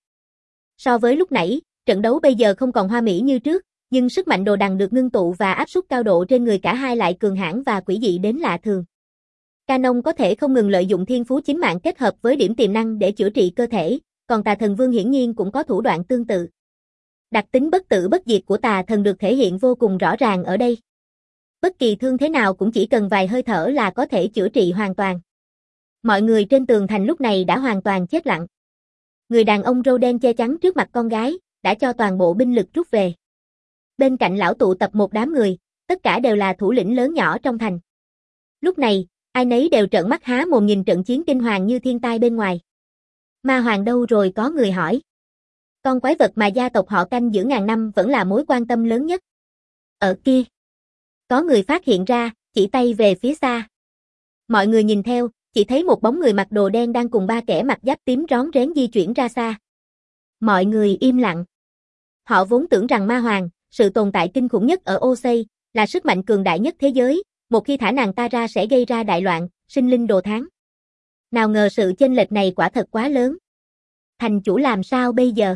A: So với lúc nãy, trận đấu bây giờ không còn hoa mỹ như trước, nhưng sức mạnh đồ đằng được ngưng tụ và áp suất cao độ trên người cả hai lại cường hãn và quỷ dị đến lạ thường. Canon có thể không ngừng lợi dụng thiên phú chính mạng kết hợp với điểm tiềm năng để chữa trị cơ thể, còn Tà Thần Vương hiển nhiên cũng có thủ đoạn tương tự. Đặc tính bất tử bất diệt của Tà Thần được thể hiện vô cùng rõ ràng ở đây. Bất kỳ thương thế nào cũng chỉ cần vài hơi thở là có thể chữa trị hoàn toàn. Mọi người trên tường thành lúc này đã hoàn toàn chết lặng. Người đàn ông râu đen che chắn trước mặt con gái, đã cho toàn bộ binh lực rút về. Bên cạnh lão tụ tập một đám người, tất cả đều là thủ lĩnh lớn nhỏ trong thành. Lúc này, ai nấy đều trợn mắt há mồm nhìn trận chiến kinh hoàng như thiên tai bên ngoài. Ma Hoàng đâu rồi, có người hỏi. Con quái vật mà gia tộc họ canh giữ ngàn năm vẫn là mối quan tâm lớn nhất. Ở kia. Có người phát hiện ra, chỉ tay về phía xa. Mọi người nhìn theo, chỉ thấy một bóng người mặc đồ đen đang cùng ba kẻ mặc giáp tím rón rén di chuyển ra xa. Mọi người im lặng. Họ vốn tưởng rằng Ma Hoàng, sự tồn tại kinh khủng nhất ở Osei, là sức mạnh cường đại nhất thế giới, một khi thả nàng ta ra sẽ gây ra đại loạn, sinh linh đồ thán. Nào ngờ sự chênh lệch này quả thật quá lớn. Thành chủ làm sao bây giờ?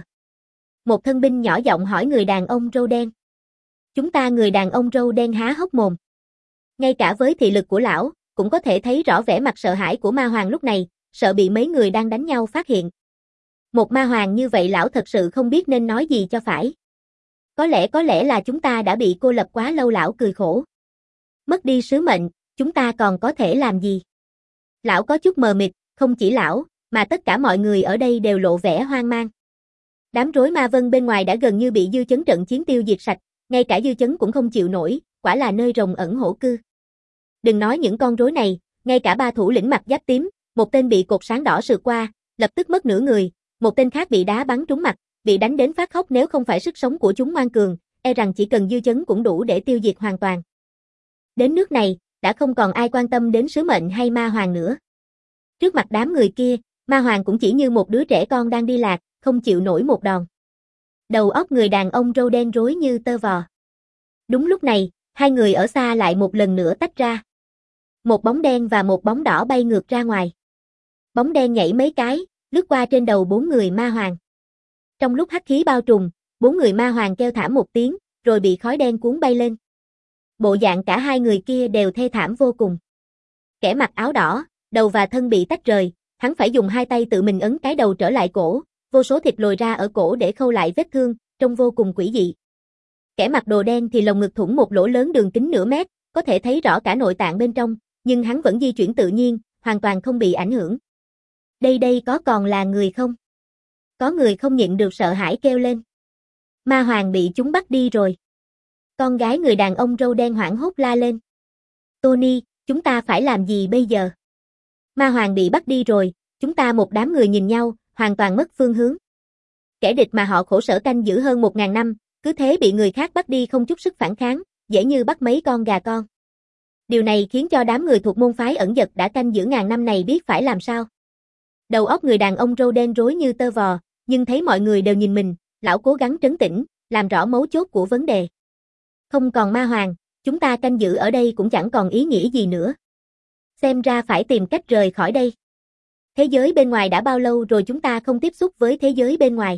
A: Một thân binh nhỏ giọng hỏi người đàn ông râu đen. Chúng ta người đàn ông râu đen há hốc mồm. Ngay cả với thị lực của lão, cũng có thể thấy rõ vẻ mặt sợ hãi của Ma Hoàng lúc này, sợ bị mấy người đang đánh nhau phát hiện. Một Ma Hoàng như vậy lão thật sự không biết nên nói gì cho phải. Có lẽ có lẽ là chúng ta đã bị cô lập quá lâu, lão cười khổ. Mất đi sứ mệnh, chúng ta còn có thể làm gì? Lão có chút mờ mịt, không chỉ lão, mà tất cả mọi người ở đây đều lộ vẻ hoang mang. Đám rối ma vân bên ngoài đã gần như bị dư chấn trận chiến tiêu diệt sạch, ngay cả dư chấn cũng không chịu nổi, quả là nơi rồng ẩn hổ cư. Đừng nói những con rối này, ngay cả ba thủ lĩnh mặc giáp tím, một tên bị cột sáng đỏ sượt qua, lập tức mất nửa người, một tên khác bị đá bắn trúng mặt, bị đánh đến phát khóc, nếu không phải sức sống của chúng ngoan cường, e rằng chỉ cần dư chấn cũng đủ để tiêu diệt hoàn toàn. Đến nước này, đã không còn ai quan tâm đến sứ mệnh hay Ma Hoàng nữa. Trước mặt đám người kia, Ma Hoàng cũng chỉ như một đứa trẻ con đang đi lạc, không chịu nổi một đòn. Đầu óc người đàn ông râu đen rối như tơ vò. Đúng lúc này, hai người ở xa lại một lần nữa tách ra. Một bóng đen và một bóng đỏ bay ngược ra ngoài. Bóng đen nhảy mấy cái, lướt qua trên đầu bốn người Ma Hoàng. Trong lúc hắc khí bao trùm, bốn người Ma Hoàng kêu thảm một tiếng, rồi bị khói đen cuốn bay lên. Bộ dạng cả hai người kia đều thê thảm vô cùng. Kẻ mặc áo đỏ, đầu và thân bị tách rời, hắn phải dùng hai tay tự mình ấn cái đầu trở lại cổ, vô số thịt lồi ra ở cổ để khâu lại vết thương, trông vô cùng quỷ dị. Kẻ mặc đồ đen thì lồng ngực thủng một lỗ lớn đường kính nửa mét, có thể thấy rõ cả nội tạng bên trong, nhưng hắn vẫn di chuyển tự nhiên, hoàn toàn không bị ảnh hưởng. Đây đây có còn là người không? Có người không nhịn được sợ hãi kêu lên. Ma Hoàng bị chúng bắt đi rồi. Con gái người đàn ông râu đen hoảng hốt la lên. Tony, chúng ta phải làm gì bây giờ? Ma Hoàng bị bắt đi rồi, chúng ta một đám người nhìn nhau, hoàn toàn mất phương hướng. Kẻ địch mà họ khổ sở canh giữ hơn một ngàn năm, cứ thế bị người khác bắt đi không chút sức phản kháng, dễ như bắt mấy con gà con. Điều này khiến cho đám người thuộc môn phái ẩn dật đã canh giữ ngàn năm này biết phải làm sao. Đầu óc người đàn ông râu đen rối như tơ vò, nhưng thấy mọi người đều nhìn mình, lão cố gắng trấn tĩnh, làm rõ mấu chốt của vấn đề. Không còn Ma Hoàng, chúng ta canh giữ ở đây cũng chẳng còn ý nghĩa gì nữa. Xem ra phải tìm cách rời khỏi đây. Thế giới bên ngoài đã bao lâu rồi chúng ta không tiếp xúc với thế giới bên ngoài.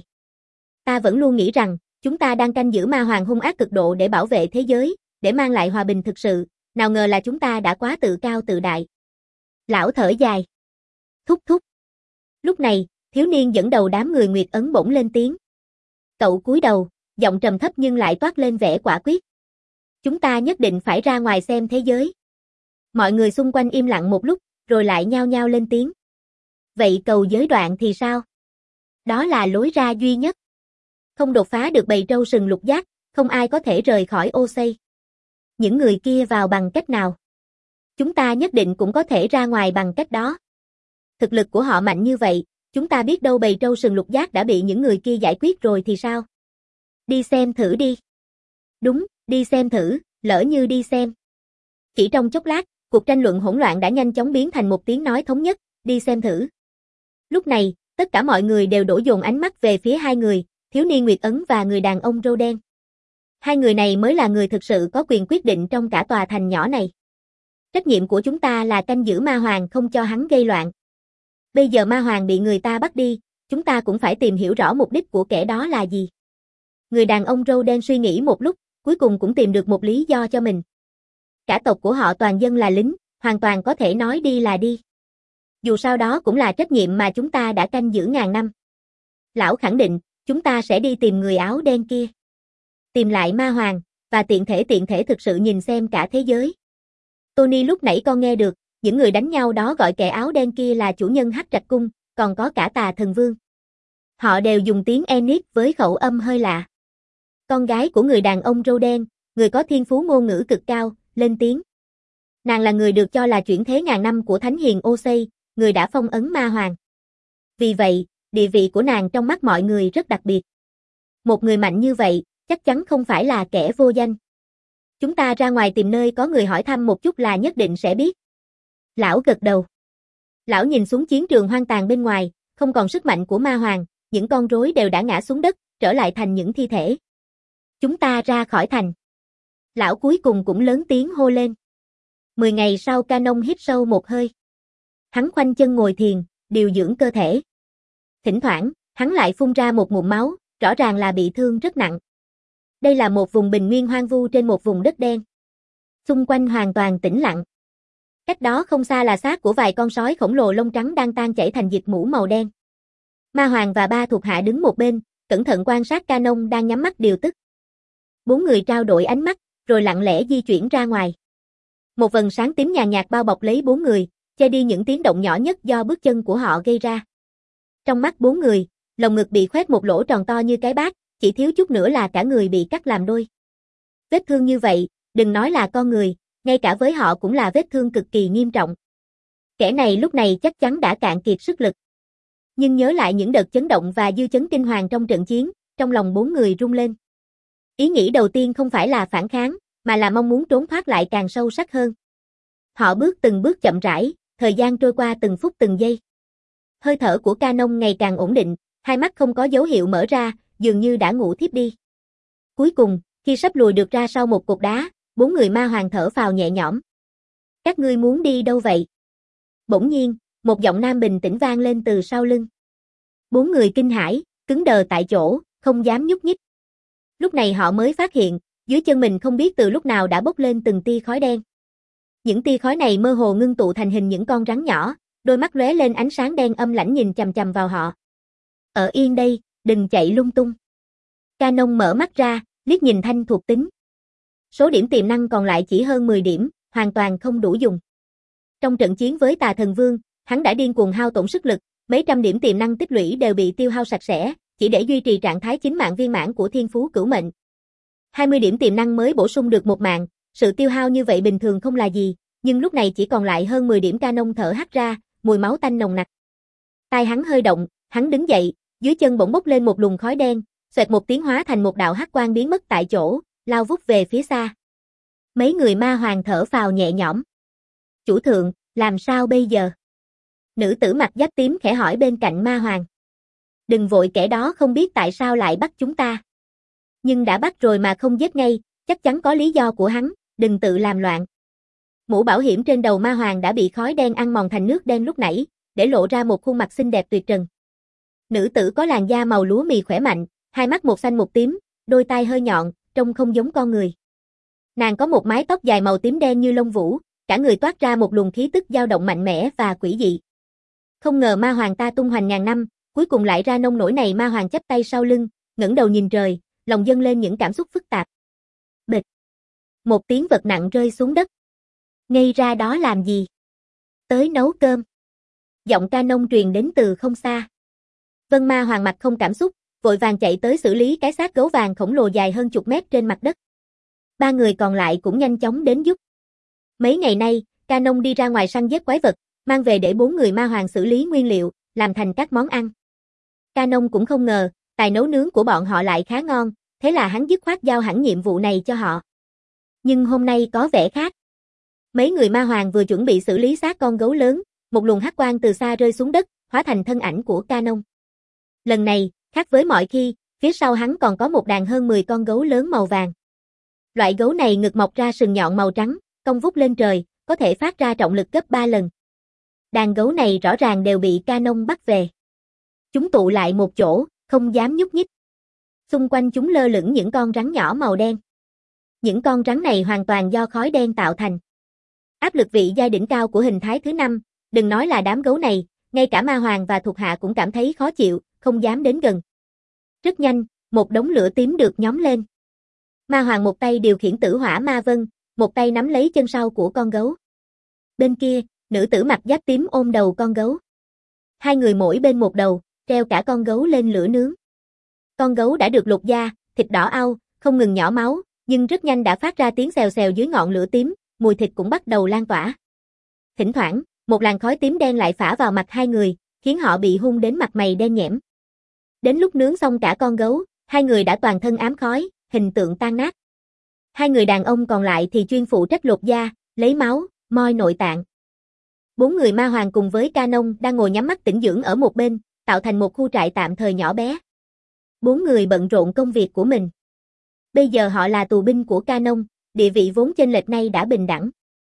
A: Ta vẫn luôn nghĩ rằng, chúng ta đang canh giữ Ma Hoàng hung ác cực độ để bảo vệ thế giới, để mang lại hòa bình thực sự, nào ngờ là chúng ta đã quá tự cao tự đại. Lão thở dài. Thúc thúc. Lúc này, thiếu niên dẫn đầu đám người Nguyệt Ấn bỗng lên tiếng. Cậu cúi đầu, giọng trầm thấp nhưng lại toát lên vẻ quả quyết. Chúng ta nhất định phải ra ngoài xem thế giới. Mọi người xung quanh im lặng một lúc, rồi lại nhao nhao lên tiếng. Vậy cầu giới đoạn thì sao? Đó là lối ra duy nhất. Không đột phá được bầy trâu sừng lục giác, không ai có thể rời khỏi ô xây. Những người kia vào bằng cách nào? Chúng ta nhất định cũng có thể ra ngoài bằng cách đó. Thực lực của họ mạnh như vậy, chúng ta biết đâu bầy trâu sừng lục giác đã bị những người kia giải quyết rồi thì sao? Đi xem thử đi. Đúng, đi xem thử, lỡ như đi xem. Chỉ trong chốc lát, cuộc tranh luận hỗn loạn đã nhanh chóng biến thành một tiếng nói thống nhất, đi xem thử. Lúc này, tất cả mọi người đều đổ dồn ánh mắt về phía hai người, thiếu niên Nguyệt Ấn và người đàn ông râu đen. Hai người này mới là người thực sự có quyền quyết định trong cả tòa thành nhỏ này. Trách nhiệm của chúng ta là canh giữ Ma Hoàng không cho hắn gây loạn. Bây giờ Ma Hoàng bị người ta bắt đi, chúng ta cũng phải tìm hiểu rõ mục đích của kẻ đó là gì. Người đàn ông râu đen suy nghĩ một lúc, cuối cùng cũng tìm được một lý do cho mình. Cả tộc của họ toàn dân là lính, hoàn toàn có thể nói đi là đi. Dù sao đó cũng là trách nhiệm mà chúng ta đã canh giữ ngàn năm. Lão khẳng định, chúng ta sẽ đi tìm người áo đen kia. Tìm lại Ma Hoàng, và tiện thể tiện thể thực sự nhìn xem cả thế giới. Tony lúc nãy con nghe được, những người đánh nhau đó gọi kẻ áo đen kia là chủ nhân Hắc Trạch Cung, còn có cả Tà Thần Vương. Họ đều dùng tiếng Ennis với khẩu âm hơi lạ. Con gái của người đàn ông râu đen, người có thiên phú ngôn ngữ cực cao, lên tiếng. Nàng là người được cho là chuyển thế ngàn năm của Thánh Hiền Osei, người đã phong ấn Ma Hoàng. Vì vậy, địa vị của nàng trong mắt mọi người rất đặc biệt. Một người mạnh như vậy, chắc chắn không phải là kẻ vô danh. Chúng ta ra ngoài tìm nơi có người hỏi thăm một chút là nhất định sẽ biết. Lão gật đầu. Lão nhìn xuống chiến trường hoang tàn bên ngoài, không còn sức mạnh của Ma Hoàng, những con rối đều đã ngã xuống đất, trở lại thành những thi thể. Chúng ta ra khỏi thành. Lão cuối cùng cũng lớn tiếng hô lên. Mười ngày sau Canon hít sâu một hơi. Hắn khoanh chân ngồi thiền, điều dưỡng cơ thể. Thỉnh thoảng, hắn lại phun ra một ngụm máu, rõ ràng là bị thương rất nặng. Đây là một vùng bình nguyên hoang vu trên một vùng đất đen. Xung quanh hoàn toàn tĩnh lặng. Cách đó không xa là xác của vài con sói khổng lồ lông trắng đang tan chảy thành dịch mũ màu đen. Ma Hoàng và ba thuộc hạ đứng một bên, cẩn thận quan sát Canon đang nhắm mắt điều tức. Bốn người trao đổi ánh mắt, rồi lặng lẽ di chuyển ra ngoài. Một vầng sáng tím nhàn nhạt bao bọc lấy bốn người, che đi những tiếng động nhỏ nhất do bước chân của họ gây ra. Trong mắt bốn người, lồng ngực bị khoét một lỗ tròn to như cái bát, chỉ thiếu chút nữa là cả người bị cắt làm đôi. Vết thương như vậy, đừng nói là con người, ngay cả với họ cũng là vết thương cực kỳ nghiêm trọng. Kẻ này lúc này chắc chắn đã cạn kiệt sức lực. Nhưng nhớ lại những đợt chấn động và dư chấn kinh hoàng trong trận chiến, trong lòng bốn người rung lên. Ý nghĩ đầu tiên không phải là phản kháng, mà là mong muốn trốn thoát lại càng sâu sắc hơn. Họ bước từng bước chậm rãi, thời gian trôi qua từng phút từng giây. Hơi thở của Canon ngày càng ổn định, hai mắt không có dấu hiệu mở ra, dường như đã ngủ thiếp đi. Cuối cùng, khi sắp lùi được ra sau một cột đá, bốn người ma hoàng thở phào nhẹ nhõm. Các ngươi muốn đi đâu vậy? Bỗng nhiên, một giọng nam bình tĩnh vang lên từ sau lưng. Bốn người kinh hãi, cứng đờ tại chỗ, không dám nhúc nhích. Lúc này họ mới phát hiện, dưới chân mình không biết từ lúc nào đã bốc lên từng tia khói đen. Những tia khói này mơ hồ ngưng tụ thành hình những con rắn nhỏ, đôi mắt lóe lên ánh sáng đen âm lãnh nhìn chằm chằm vào họ. Ở yên đây, đừng chạy lung tung. Canon mở mắt ra, liếc nhìn thanh thuộc tính. Số điểm tiềm năng còn lại chỉ hơn mười điểm, hoàn toàn không đủ dùng. Trong trận chiến với Tà Thần Vương, hắn đã điên cuồng hao tổn sức lực, mấy trăm điểm tiềm năng tích lũy đều bị tiêu hao sạch sẽ, chỉ để duy trì trạng thái chính mạng viên mãn của thiên phú cửu mệnh. hai mươi điểm tiềm năng mới bổ sung được một mạng, sự tiêu hao như vậy bình thường không là gì, nhưng lúc này chỉ còn lại hơn mười điểm. Canon thở hắt ra, mùi máu tanh nồng nặc. Tai hắn hơi động, hắn đứng dậy, dưới chân bỗng bốc lên một luồng khói đen, xoẹt một tiếng hóa thành một đạo hắc quang biến mất tại chỗ, lao vút về phía xa. Mấy người ma hoàng thở phào nhẹ nhõm. Chủ thượng, làm sao bây giờ? Nữ tử mặc giáp tím khẽ hỏi bên cạnh ma hoàng. Đừng vội, kẻ đó không biết tại sao lại bắt chúng ta. Nhưng đã bắt rồi mà không giết ngay, chắc chắn có lý do của hắn, đừng tự làm loạn. Mũ bảo hiểm trên đầu ma hoàng đã bị khói đen ăn mòn thành nước đen lúc nãy, để lộ ra một khuôn mặt xinh đẹp tuyệt trần. Nữ tử có làn da màu lúa mì khỏe mạnh, hai mắt một xanh một tím, đôi tai hơi nhọn, trông không giống con người. Nàng có một mái tóc dài màu tím đen như lông vũ, cả người toát ra một luồng khí tức dao động mạnh mẽ và quỷ dị. Không ngờ ma hoàng ta tung hoành ngàn năm, cuối cùng lại ra nông nổi này. Ma hoàng chắp tay sau lưng, ngẩng đầu nhìn trời, lòng dâng lên những cảm xúc phức tạp. Bịch. Một tiếng vật nặng rơi xuống đất. Ngây ra đó làm gì? Tới nấu cơm. Giọng Canon truyền đến từ không xa. Vân ma hoàng mặt không cảm xúc, vội vàng chạy tới xử lý cái xác gấu vàng khổng lồ dài hơn chục mét trên mặt đất. Ba người còn lại cũng nhanh chóng đến giúp. Mấy ngày nay, Canon đi ra ngoài săn giết quái vật, mang về để bốn người ma hoàng xử lý nguyên liệu, làm thành các món ăn. Canon cũng không ngờ, tài nấu nướng của bọn họ lại khá ngon, thế là hắn dứt khoát giao hẳn nhiệm vụ này cho họ. Nhưng hôm nay có vẻ khác. Mấy người ma hoàng vừa chuẩn bị xử lý xác con gấu lớn, một luồng hắc quang từ xa rơi xuống đất, hóa thành thân ảnh của Canon. Lần này, khác với mọi khi, phía sau hắn còn có một đàn hơn mười con gấu lớn màu vàng. Loại gấu này ngực mọc ra sừng nhọn màu trắng, cong vút lên trời, có thể phát ra trọng lực gấp ba lần. Đàn gấu này rõ ràng đều bị Canon bắt về. Chúng tụ lại một chỗ, không dám nhúc nhích. Xung quanh chúng lơ lửng những con rắn nhỏ màu đen. Những con rắn này hoàn toàn do khói đen tạo thành. Áp lực vị giai đỉnh cao của hình thái thứ năm, đừng nói là đám gấu này, ngay cả ma hoàng và thuộc hạ cũng cảm thấy khó chịu, không dám đến gần. Rất nhanh, một đống lửa tím được nhóm lên. Ma hoàng một tay điều khiển tử hỏa ma vân, một tay nắm lấy chân sau của con gấu. Bên kia, nữ tử mặc giáp tím ôm đầu con gấu. Hai người mỗi bên một đầu, treo cả con gấu lên lửa nướng. Con gấu đã được lột da, thịt đỏ au, không ngừng nhỏ máu, nhưng rất nhanh đã phát ra tiếng xèo xèo dưới ngọn lửa tím, mùi thịt cũng bắt đầu lan tỏa. Thỉnh thoảng, một làn khói tím đen lại phả vào mặt hai người, khiến họ bị hun đến mặt mày đen nhẽm. Đến lúc nướng xong cả con gấu, hai người đã toàn thân ám khói, hình tượng tan nát. Hai người đàn ông còn lại thì chuyên phụ trách lột da, lấy máu, moi nội tạng. Bốn người ma hoàng cùng với Canon đang ngồi nhắm mắt tĩnh dưỡng ở một bên, tạo thành một khu trại tạm thời nhỏ bé. Bốn người bận rộn công việc của mình. Bây giờ họ là tù binh của Canon, địa vị vốn chênh lệch nay đã bình đẳng.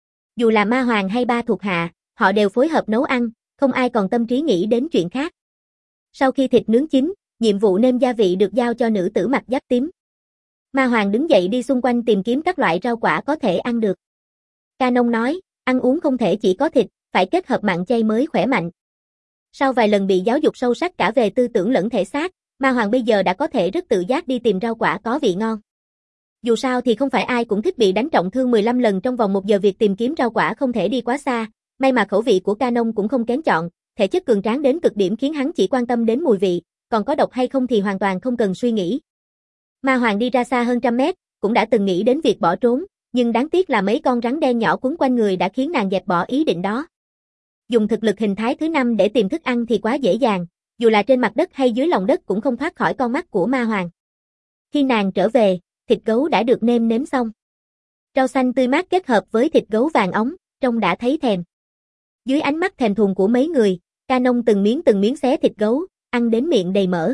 A: Dù là ma hoàng hay ba thuộc hạ, họ đều phối hợp nấu ăn, không ai còn tâm trí nghĩ đến chuyện khác. Sau khi thịt nướng chín, nhiệm vụ nêm gia vị được giao cho nữ tử mặc giáp tím. Ma hoàng đứng dậy đi xung quanh tìm kiếm các loại rau quả có thể ăn được. Canon nói, ăn uống không thể chỉ có thịt, phải kết hợp mặn chay mới khỏe mạnh. Sau vài lần bị giáo dục sâu sắc cả về tư tưởng lẫn thể xác, ma hoàng bây giờ đã có thể rất tự giác đi tìm rau quả có vị ngon. Dù sao thì không phải ai cũng thích bị đánh trọng thương mười lăm lần trong vòng một giờ, việc tìm kiếm rau quả không thể đi quá xa, may mà khẩu vị của Canon cũng không kén chọn, thể chất cường tráng đến cực điểm khiến hắn chỉ quan tâm đến mùi vị, còn có độc hay không thì hoàn toàn không cần suy nghĩ. Ma hoàng đi ra xa hơn trăm mét, cũng đã từng nghĩ đến việc bỏ trốn, nhưng đáng tiếc là mấy con rắn đen nhỏ quấn quanh người đã khiến nàng dẹp bỏ ý định đó. Dùng thực lực hình thái thứ năm để tìm thức ăn thì quá dễ dàng, dù là trên mặt đất hay dưới lòng đất cũng không thoát khỏi con mắt của ma hoàng. Khi nàng trở về, thịt gấu đã được nêm nếm xong. Rau xanh tươi mát kết hợp với thịt gấu vàng óng, trông đã thấy thèm. Dưới ánh mắt thèm thuồng của mấy người, Canon từng miếng từng miếng xé thịt gấu, ăn đến miệng đầy mỡ.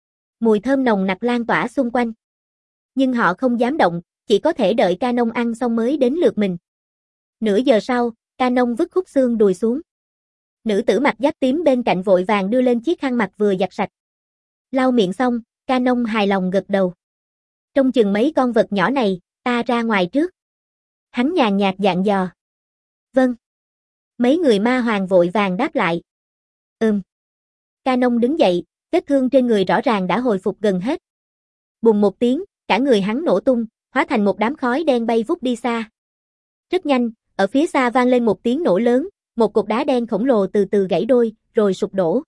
A: Mùi thơm nồng nặc lan tỏa xung quanh. Nhưng họ không dám động, chỉ có thể đợi Canon ăn xong mới đến lượt mình. Nửa giờ sau, Canon vứt khúc xương đùi xuống. Nữ tử mặc giáp tím bên cạnh vội vàng đưa lên chiếc khăn mặt vừa giặt sạch. Lau miệng xong, Canon hài lòng gật đầu. Trông chừng mấy con vật nhỏ này, ta ra ngoài trước. Hắn nhàn nhạt dặn dò. Vâng. Mấy người ma hoàng vội vàng đáp lại. Ừm. Canon đứng dậy, vết thương trên người rõ ràng đã hồi phục gần hết. Bùng một tiếng, cả người hắn nổ tung, hóa thành một đám khói đen bay vút đi xa. Rất nhanh, ở phía xa vang lên một tiếng nổ lớn, một cục đá đen khổng lồ từ từ gãy đôi, rồi sụp đổ.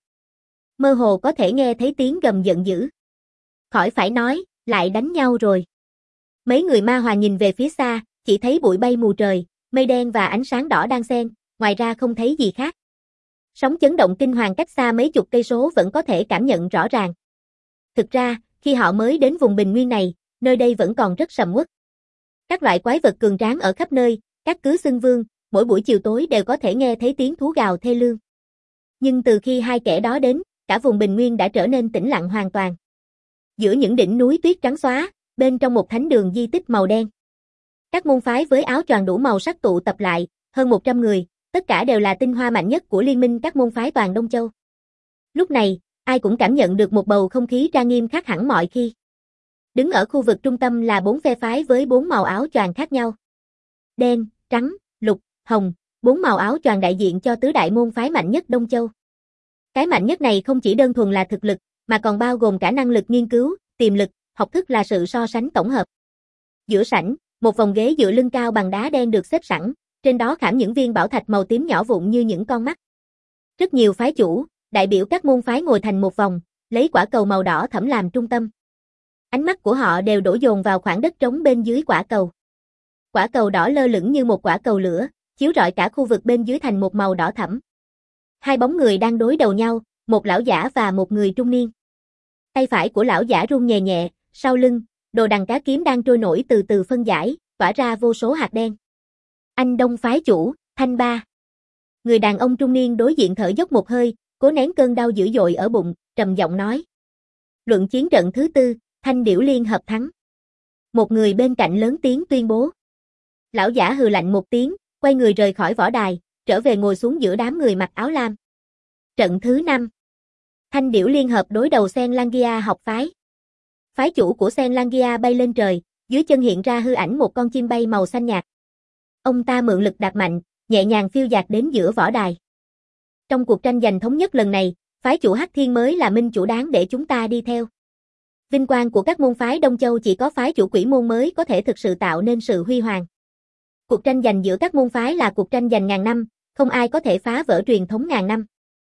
A: Mơ hồ có thể nghe thấy tiếng gầm giận dữ. Khỏi phải nói, lại đánh nhau rồi. Mấy người ma hoàng nhìn về phía xa, chỉ thấy bụi bay mù trời, mây đen và ánh sáng đỏ đang xen, ngoài ra không thấy gì khác. Sóng chấn động kinh hoàng cách xa mấy chục cây số vẫn có thể cảm nhận rõ ràng. Thực ra, khi họ mới đến vùng bình nguyên này, nơi đây vẫn còn rất sầm uất. Các loại quái vật cường tráng ở khắp nơi, các cứ xưng vương, mỗi buổi chiều tối đều có thể nghe thấy tiếng thú gào thê lương. Nhưng từ khi hai kẻ đó đến, cả vùng bình nguyên đã trở nên tĩnh lặng hoàn toàn. Giữa những đỉnh núi tuyết trắng xóa, bên trong một thánh đường di tích màu đen. Các môn phái với áo choàng đủ màu sắc tụ tập lại, hơn một trăm người, tất cả đều là tinh hoa mạnh nhất của liên minh các môn phái toàn Đông Châu. Lúc này, ai cũng cảm nhận được một bầu không khí trang nghiêm khác hẳn mọi khi. Đứng ở khu vực trung tâm là bốn phe phái với bốn màu áo choàng khác nhau. Đen, trắng, lục, hồng, bốn màu áo choàng đại diện cho tứ đại môn phái mạnh nhất Đông Châu. Cái mạnh nhất này không chỉ đơn thuần là thực lực, mà còn bao gồm cả năng lực nghiên cứu, tiềm lực, học thức là sự so sánh tổng hợp. Giữa sảnh, một vòng ghế dựa lưng cao bằng đá đen được xếp sẵn, trên đó khảm những viên bảo thạch màu tím nhỏ vụn như những con mắt. Rất nhiều phái chủ, đại biểu các môn phái ngồi thành một vòng, lấy quả cầu màu đỏ thẫm làm trung tâm. Ánh mắt của họ đều đổ dồn vào khoảng đất trống bên dưới quả cầu. Quả cầu đỏ lơ lửng như một quả cầu lửa, chiếu rọi cả khu vực bên dưới thành một màu đỏ thẫm. Hai bóng người đang đối đầu nhau, một lão giả và một người trung niên. Tay phải của lão giả run nhẹ nhẹ, sau lưng, đồ đằng cá kiếm đang trôi nổi từ từ phân giải, tỏa ra vô số hạt đen. Anh Đông phái chủ, Thanh Ba. Người đàn ông trung niên đối diện thở dốc một hơi, cố nén cơn đau dữ dội ở bụng, trầm giọng nói. Luận chiến trận thứ tư, Thanh Điểu Liên hợp thắng. Một người bên cạnh lớn tiếng tuyên bố. Lão giả hừ lạnh một tiếng, quay người rời khỏi võ đài, trở về ngồi xuống giữa đám người mặc áo lam. Trận thứ năm. Thanh Điểu Liên hợp đối đầu Sen Langia học phái. Phái chủ của Sen Langia bay lên trời, dưới chân hiện ra hư ảnh một con chim bay màu xanh nhạt. Ông ta mượn lực đạp mạnh, nhẹ nhàng phiêu dạt đến giữa võ đài. Trong cuộc tranh giành thống nhất lần này, phái chủ Hắc Thiên mới là minh chủ đáng để chúng ta đi theo. Vinh quang của các môn phái Đông Châu chỉ có phái chủ Quỷ Môn mới có thể thực sự tạo nên sự huy hoàng. Cuộc tranh giành giữa các môn phái là cuộc tranh giành ngàn năm, không ai có thể phá vỡ truyền thống ngàn năm.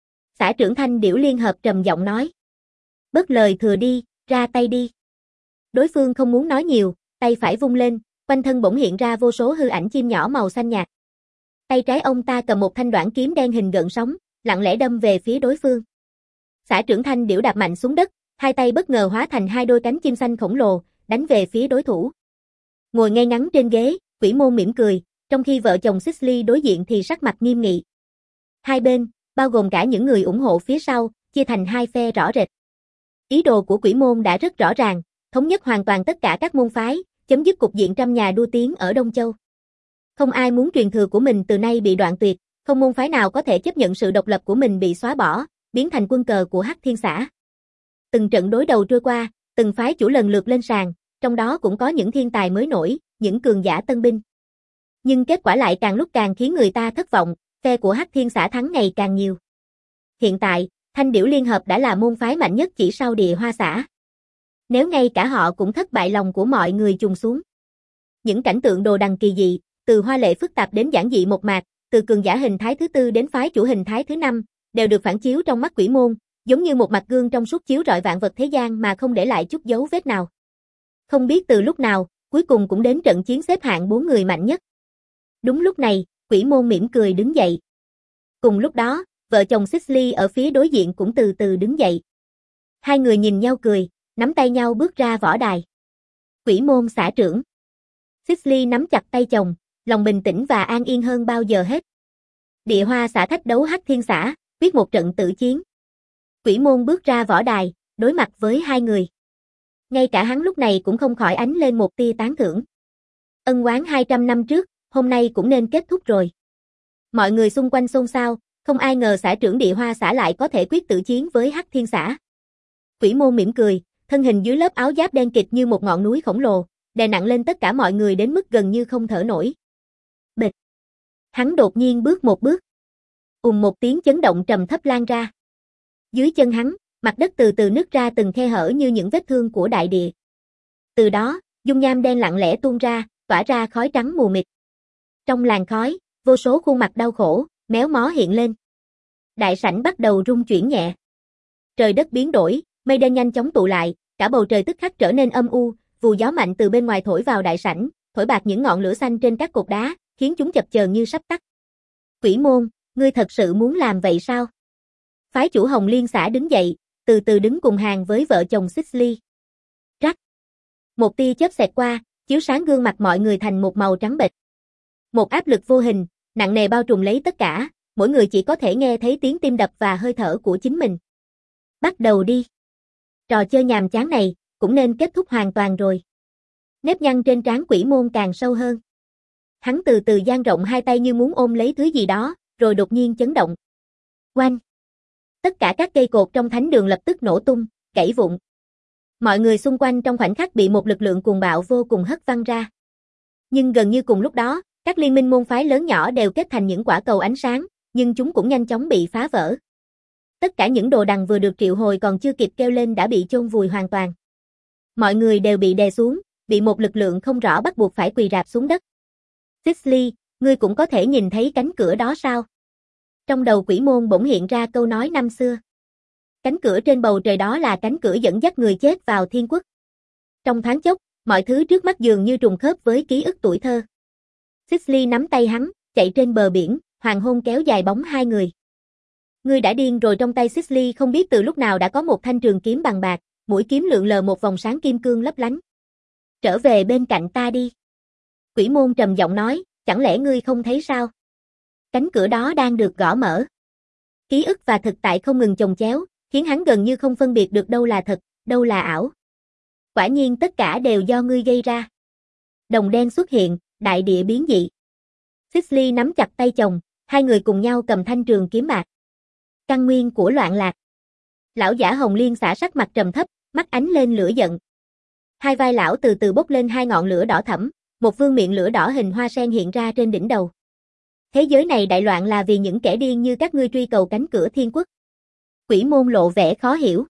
A: Xã trưởng Thanh Điểu Liên hợp trầm giọng nói. Bớt lời thừa đi, ra tay đi. Đối phương không muốn nói nhiều, tay phải vung lên, quanh thân bỗng hiện ra vô số hư ảnh chim nhỏ màu xanh nhạt. Tay trái ông ta cầm một thanh đoản kiếm đen hình gợn sóng, lặng lẽ đâm về phía đối phương. Xã trưởng Thanh Điểu đạp mạnh xuống đất, hai tay bất ngờ hóa thành hai đôi cánh chim xanh khổng lồ, đánh về phía đối thủ. Ngồi ngay ngắn trên ghế, Quỷ Môn mỉm cười, trong khi vợ chồng Sixley đối diện thì sắc mặt nghiêm nghị. Hai bên, bao gồm cả những người ủng hộ phía sau, chia thành hai phe rõ rệt. Ý đồ của Quỷ Môn đã rất rõ ràng, thống nhất hoàn toàn tất cả các môn phái, chấm dứt cục diện trăm nhà đua tiếng ở Đông Châu. Không ai muốn truyền thừa của mình từ nay bị đoạn tuyệt, không môn phái nào có thể chấp nhận sự độc lập của mình bị xóa bỏ, biến thành quân cờ của Hắc Thiên xã. Từng trận đối đầu trôi qua, từng phái chủ lần lượt lên sàn, trong đó cũng có những thiên tài mới nổi, những cường giả tân binh. Nhưng kết quả lại càng lúc càng khiến người ta thất vọng, phe của Hắc Thiên xã thắng ngày càng nhiều. Hiện tại, Thanh Điểu Liên hợp đã là môn phái mạnh nhất chỉ sau Địa Hoa xã. Nếu ngay cả họ cũng thất bại, lòng của mọi người trùng xuống. Những cảnh tượng đồ đằng kỳ dị, từ hoa lệ phức tạp đến giản dị mộc mạc, từ cường giả hình thái thứ tư đến phái chủ hình thái thứ năm, đều được phản chiếu trong mắt Quỷ Môn, giống như một mặt gương trong suốt chiếu rọi vạn vật thế gian mà không để lại chút dấu vết nào. Không biết từ lúc nào, cuối cùng cũng đến trận chiến xếp hạng bốn người mạnh nhất. Đúng lúc này, Quỷ Môn mỉm cười đứng dậy. Cùng lúc đó, vợ chồng Sixley ở phía đối diện cũng từ từ đứng dậy. Hai người nhìn nhau cười, nắm tay nhau bước ra võ đài. Quỷ Môn xã trưởng. Sixley nắm chặt tay chồng, lòng bình tĩnh và an yên hơn bao giờ hết. Địa Hoa xã thách đấu Hắc Thiên xã, quyết một trận tử chiến. Quỷ Môn bước ra võ đài, đối mặt với hai người. Ngay cả hắn lúc này cũng không khỏi ánh lên một tia tán thưởng. Ân oán hai trăm năm trước, hôm nay cũng nên kết thúc rồi. Mọi người xung quanh xôn xao, không ai ngờ xã trưởng Địa Hoa xã lại có thể quyết tử chiến với Hắc Thiên xã. Quỷ Môn mỉm cười, thân hình dưới lớp áo giáp đen kịt như một ngọn núi khổng lồ, đè nặng lên tất cả mọi người đến mức gần như không thở nổi. Bịch. Hắn đột nhiên bước một bước. Ùm một tiếng chấn động trầm thấp lan ra. Dưới chân hắn, mặt đất từ từ nứt ra từng khe hở như những vết thương của đại địa. Từ đó, dung nham đen lặng lẽ tuôn ra, tỏa ra khói trắng mù mịt. Trong làn khói, vô số khuôn mặt đau khổ, méo mó hiện lên. Đại sảnh bắt đầu rung chuyển nhẹ. Trời đất biến đổi, mây đen nhanh chóng tụ lại, cả bầu trời tức khắc trở nên âm u, vù gió mạnh từ bên ngoài thổi vào đại sảnh, thổi bạc những ngọn lửa xanh trên các cột đá, khiến chúng chập chờn như sắp tắt. Quỷ Môn, ngươi thật sự muốn làm vậy sao? Phái chủ Hồng Liên xã đứng dậy, từ từ đứng cùng hàng với vợ chồng Sixley. Rắc. Một tia chớp xẹt qua, chiếu sáng gương mặt mọi người thành một màu trắng bệch. Một áp lực vô hình, nặng nề bao trùm lấy tất cả, mỗi người chỉ có thể nghe thấy tiếng tim đập và hơi thở của chính mình. Bắt đầu đi. Trò chơi nhàm chán này, cũng nên kết thúc hoàn toàn rồi. Nếp nhăn trên trán Quỷ Môn càng sâu hơn. Hắn từ từ dang rộng hai tay như muốn ôm lấy thứ gì đó, rồi đột nhiên chấn động. Oanh! Tất cả các cây cột trong thánh đường lập tức nổ tung, gãy vụn. Mọi người xung quanh trong khoảnh khắc bị một lực lượng cuồng bạo vô cùng hất văng ra. Nhưng gần như cùng lúc đó, các liên minh môn phái lớn nhỏ đều kết thành những quả cầu ánh sáng, nhưng chúng cũng nhanh chóng bị phá vỡ. Tất cả những đồ đằng vừa được triệu hồi còn chưa kịp kêu lên đã bị chôn vùi hoàn toàn. Mọi người đều bị đè xuống, bị một lực lượng không rõ bắt buộc phải quỳ rạp xuống đất. Sixley, ngươi cũng có thể nhìn thấy cánh cửa đó sao? Trong đầu Quỷ Môn bỗng hiện ra câu nói năm xưa. Cánh cửa trên bầu trời đó là cánh cửa dẫn dắt người chết vào thiên quốc. Trong thoáng chốc, mọi thứ trước mắt dường như trùng khớp với ký ức tuổi thơ. Sixley nắm tay hắn, chạy trên bờ biển, hoàng hôn kéo dài bóng hai người. Ngươi đã điên rồi. Trong tay Sixley không biết từ lúc nào đã có một thanh trường kiếm bằng bạc, mũi kiếm lượn lờ một vòng sáng kim cương lấp lánh. Trở về bên cạnh ta đi. Quỷ Môn trầm giọng nói, chẳng lẽ ngươi không thấy sao? Cánh cửa đó đang được gõ mở. Ký ức và thực tại không ngừng chồng chéo, khiến hắn gần như không phân biệt được đâu là thật, đâu là ảo. Quả nhiên tất cả đều do ngươi gây ra. Đồng đen xuất hiện, đại địa biến dị. Sixley nắm chặt tay chồng, hai người cùng nhau cầm thanh trường kiếm bạc. Căn nguyên của loạn lạc. Lão giả Hồng Liên xã sắc mặt trầm thấp, mắt ánh lên lửa giận. Hai vai lão từ từ bốc lên hai ngọn lửa đỏ thẫm, một vương miệng lửa đỏ hình hoa sen hiện ra trên đỉnh đầu. Thế giới này đại loạn là vì những kẻ điên như các ngươi truy cầu cánh cửa thiên quốc. Quỷ Môn lộ vẻ khó hiểu.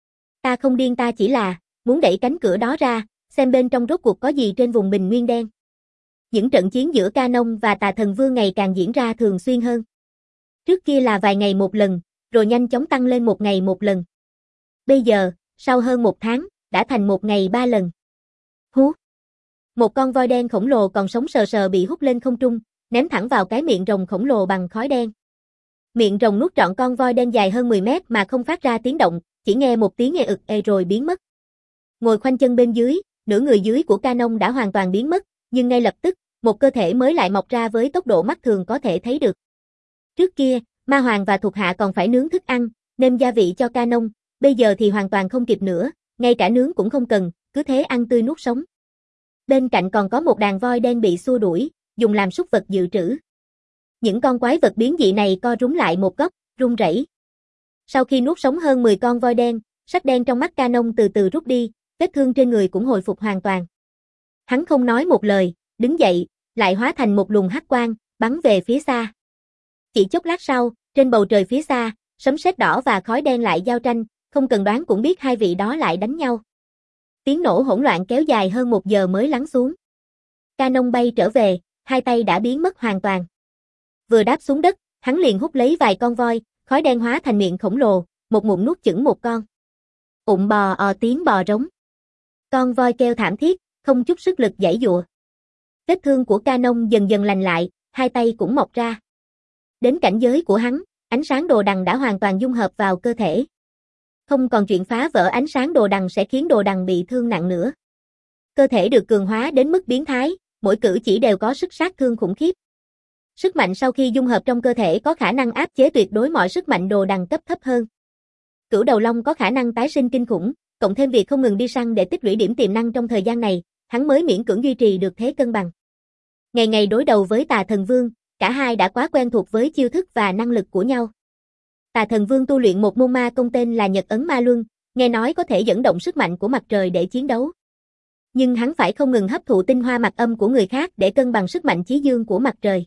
A: Ta không điên, ta chỉ là muốn đẩy cánh cửa đó ra, xem bên trong rốt cuộc có gì trên vùng bình nguyên đen. Những trận chiến giữa Canon và Tà Thần Vương ngày càng diễn ra thường xuyên hơn. Trước kia là vài ngày một lần, rồi nhanh chóng tăng lên một ngày một lần. Bây giờ, sau hơn một tháng, đã thành một ngày ba lần. Hú! Một con voi đen khổng lồ còn sống sờ sờ bị hút lên không trung, ném thẳng vào cái miệng rồng khổng lồ bằng khói đen. Miệng rồng nuốt trọn con voi đen dài hơn mười mét mà không phát ra tiếng động, chỉ nghe một tiếng nghe ực ê rồi biến mất. Ngồi khoanh chân bên dưới, nửa người dưới của Canon đã hoàn toàn biến mất, nhưng ngay lập tức, một cơ thể mới lại mọc ra với tốc độ mắt thường có thể thấy được. Trước kia, Ma Hoàng và thuộc hạ còn phải nướng thức ăn, nêm gia vị cho Canon, bây giờ thì hoàn toàn không kịp nữa, ngay cả nướng cũng không cần, cứ thế ăn tươi nuốt sống. Bên cạnh còn có một đàn voi đen bị xua đuổi, dùng làm súc vật dự trữ. Những con quái vật biến dị này co rúm lại một góc, run rẩy. Sau khi nuốt sống hơn mười con voi đen, sắc đen trong mắt Canon từ từ rút đi, vết thương trên người cũng hồi phục hoàn toàn. Hắn không nói một lời, đứng dậy, lại hóa thành một luồng hắc quang, bắn về phía xa. Chỉ chốc lát sau, trên bầu trời phía xa, sấm sét đỏ và khói đen lại giao tranh, không cần đoán cũng biết hai vị đó lại đánh nhau. Tiếng nổ hỗn loạn kéo dài hơn một giờ mới lắng xuống. Canon bay trở về, hai tay đã biến mất hoàn toàn. Vừa đáp xuống đất, hắn liền hút lấy vài con voi, khói đen hóa thành miệng khổng lồ, một ngụm nuốt chửng một con. Ụng bò ò tiếng bò rống. Con voi kêu thảm thiết, không chút sức lực giãy giụa. Vết thương của Canon dần dần lành lại, hai tay cũng mọc ra. Đến cảnh giới của hắn, ánh sáng đồ đằng đã hoàn toàn dung hợp vào cơ thể. Không còn chuyện phá vỡ ánh sáng đồ đằng sẽ khiến đồ đằng bị thương nặng nữa. Cơ thể được cường hóa đến mức biến thái, mỗi cử chỉ đều có sức sát thương khủng khiếp. Sức mạnh sau khi dung hợp trong cơ thể có khả năng áp chế tuyệt đối mọi sức mạnh đồ đằng cấp thấp hơn. Cửu đầu long có khả năng tái sinh kinh khủng, cộng thêm việc không ngừng đi săn để tích lũy điểm tiềm năng trong thời gian này, hắn mới miễn cưỡng duy trì được thế cân bằng. Ngày ngày đối đầu với Tà Thần Vương, cả hai đã quá quen thuộc với chiêu thức và năng lực của nhau. Tà Thần Vương tu luyện một môn ma công tên là Nhật Ấn Ma Luân, nghe nói có thể dẫn động sức mạnh của mặt trời để chiến đấu. Nhưng hắn phải không ngừng hấp thụ tinh hoa mặt âm của người khác để cân bằng sức mạnh chí dương của mặt trời.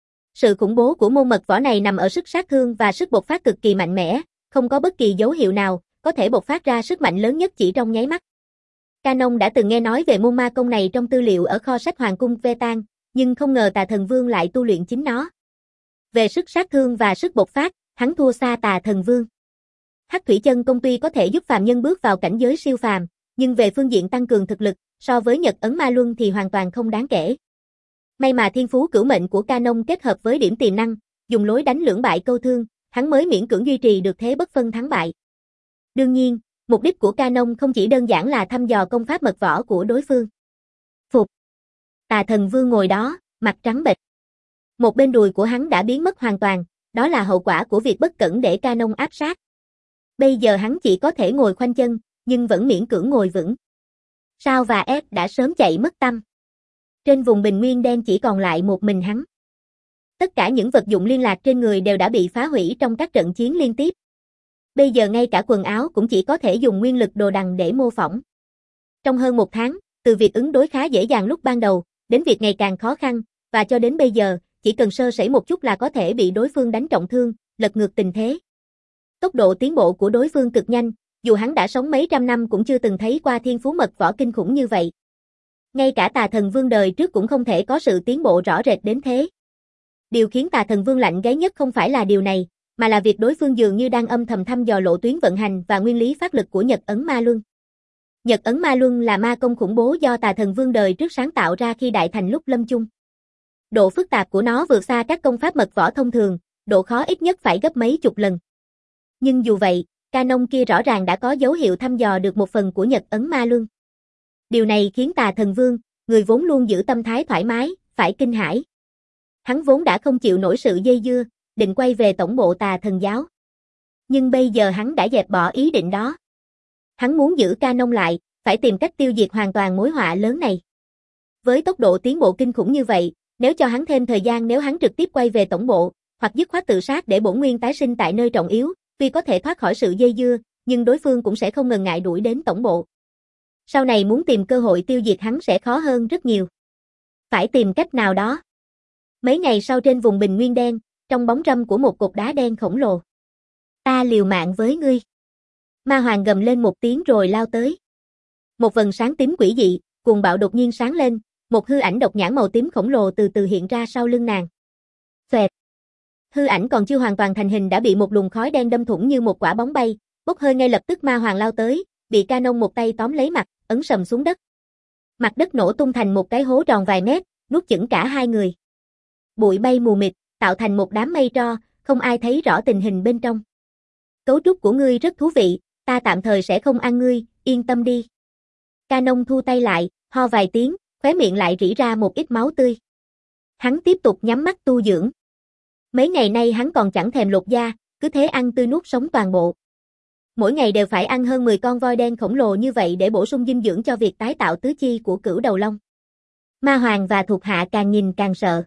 A: Sự khủng bố của môn mật võ này nằm ở sức sát thương và sức bộc phát cực kỳ mạnh mẽ, không có bất kỳ dấu hiệu nào có thể bộc phát ra sức mạnh lớn nhất chỉ trong nháy mắt. Canon đã từng nghe nói về môn ma công này trong tư liệu ở kho sách Hoàng cung Vetan, nhưng không ngờ Tà Thần Vương lại tu luyện chính nó. Về sức sát thương và sức bộc phát, hắn thua xa Tà Thần Vương. Hắc Thủy Chân Công tuy có thể giúp phàm nhân bước vào cảnh giới siêu phàm, nhưng về phương diện tăng cường thực lực, so với Nhật Ấn Ma Luân thì hoàn toàn không đáng kể. May mà thiên phú cửu mệnh của Canon kết hợp với điểm tiềm năng, dùng lối đánh lưỡng bại câu thương, hắn mới miễn cưỡng duy trì được thế bất phân thắng bại. Đương nhiên, mục đích của Canon không chỉ đơn giản là thăm dò công pháp mật võ của đối phương. Phục. Tà Thần Vương ngồi đó, mặt trắng bệch. Một bên đùi của hắn đã biến mất hoàn toàn, đó là hậu quả của việc bất cẩn để Canon áp sát. Bây giờ hắn chỉ có thể ngồi khoanh chân, nhưng vẫn miễn cưỡng ngồi vững. Sao và Ed đã sớm chạy mất tăm. Trên vùng bình nguyên đen chỉ còn lại một mình hắn. Tất cả những vật dụng liên lạc trên người đều đã bị phá hủy trong các trận chiến liên tiếp. Bây giờ ngay cả quần áo cũng chỉ có thể dùng nguyên lực đồ đằng để mô phỏng. Trong hơn một tháng, từ việc ứng đối khá dễ dàng lúc ban đầu, đến việc ngày càng khó khăn, và cho đến bây giờ, chỉ cần sơ sẩy một chút là có thể bị đối phương đánh trọng thương, lật ngược tình thế. Tốc độ tiến bộ của đối phương cực nhanh, dù hắn đã sống mấy trăm năm cũng chưa từng thấy qua thiên phú mật võ kinh khủng như vậy. Ngay cả Tà Thần Vương đời trước cũng không thể có sự tiến bộ rõ rệt đến thế. Điều khiến Tà Thần Vương lạnh gáy nhất không phải là điều này, mà là việc đối phương dường như đang âm thầm thăm dò lộ tuyến vận hành và nguyên lý phát lực của Nhật Ấn Ma Luân. Nhật Ấn Ma Luân là ma công khủng bố do Tà Thần Vương đời trước sáng tạo ra khi đại thành lúc lâm chung. Độ phức tạp của nó vượt xa các công pháp mật võ thông thường, độ khó ít nhất phải gấp mấy chục lần. Nhưng dù vậy, Canon kia rõ ràng đã có dấu hiệu thăm dò được một phần của Nhật Ấn Ma Luân. Điều này khiến Tà Thần Vương, người vốn luôn giữ tâm thái thoải mái, phải kinh hãi. Hắn vốn đã không chịu nổi sự dây dưa, định quay về tổng bộ Tà Thần giáo. Nhưng bây giờ hắn đã dẹp bỏ ý định đó. Hắn muốn giữ Canon lại, phải tìm cách tiêu diệt hoàn toàn mối họa lớn này. Với tốc độ tiến bộ kinh khủng như vậy, nếu cho hắn thêm thời gian nếu hắn trực tiếp quay về tổng bộ, hoặc dứt khoát tự sát để bổn nguyên tái sinh tại nơi trọng yếu, tuy có thể thoát khỏi sự dây dưa, nhưng đối phương cũng sẽ không ngần ngại đuổi đến tổng bộ. Sau này muốn tìm cơ hội tiêu diệt hắn sẽ khó hơn rất nhiều. Phải tìm cách nào đó. Mấy ngày sau trên vùng bình nguyên đen, trong bóng râm của một cột đá đen khổng lồ. Ta liều mạng với ngươi. Ma Hoàng gầm lên một tiếng rồi lao tới. Một vầng sáng tím quỷ dị, cuồng bạo đột nhiên sáng lên, một hư ảnh độc nhãn màu tím khổng lồ từ từ hiện ra sau lưng nàng. Xoẹt. Hư ảnh còn chưa hoàn toàn thành hình đã bị một luồng khói đen đâm thủng như một quả bóng bay, bốc hơi ngay lập tức Ma Hoàng lao tới, bị Canon một tay tóm lấy mặt, ấn sầm xuống đất. Mặt đất nổ tung thành một cái hố tròn vài mét, nuốt chửng cả hai người. Bụi bay mù mịt, tạo thành một đám mây tro, không ai thấy rõ tình hình bên trong. Cấu trúc của ngươi rất thú vị, ta tạm thời sẽ không ăn ngươi, yên tâm đi. Canon thu tay lại, ho vài tiếng, khóe miệng lại rỉ ra một ít máu tươi. Hắn tiếp tục nhắm mắt tu dưỡng. Mấy ngày nay hắn còn chẳng thèm lột da, cứ thế ăn tươi nuốt sống toàn bộ. Mỗi ngày đều phải ăn hơn mười con voi đen khổng lồ như vậy để bổ sung dinh dưỡng cho việc tái tạo tứ chi của Cửu Đầu Long. Ma Hoàng và thuộc hạ càng nhìn càng sợ.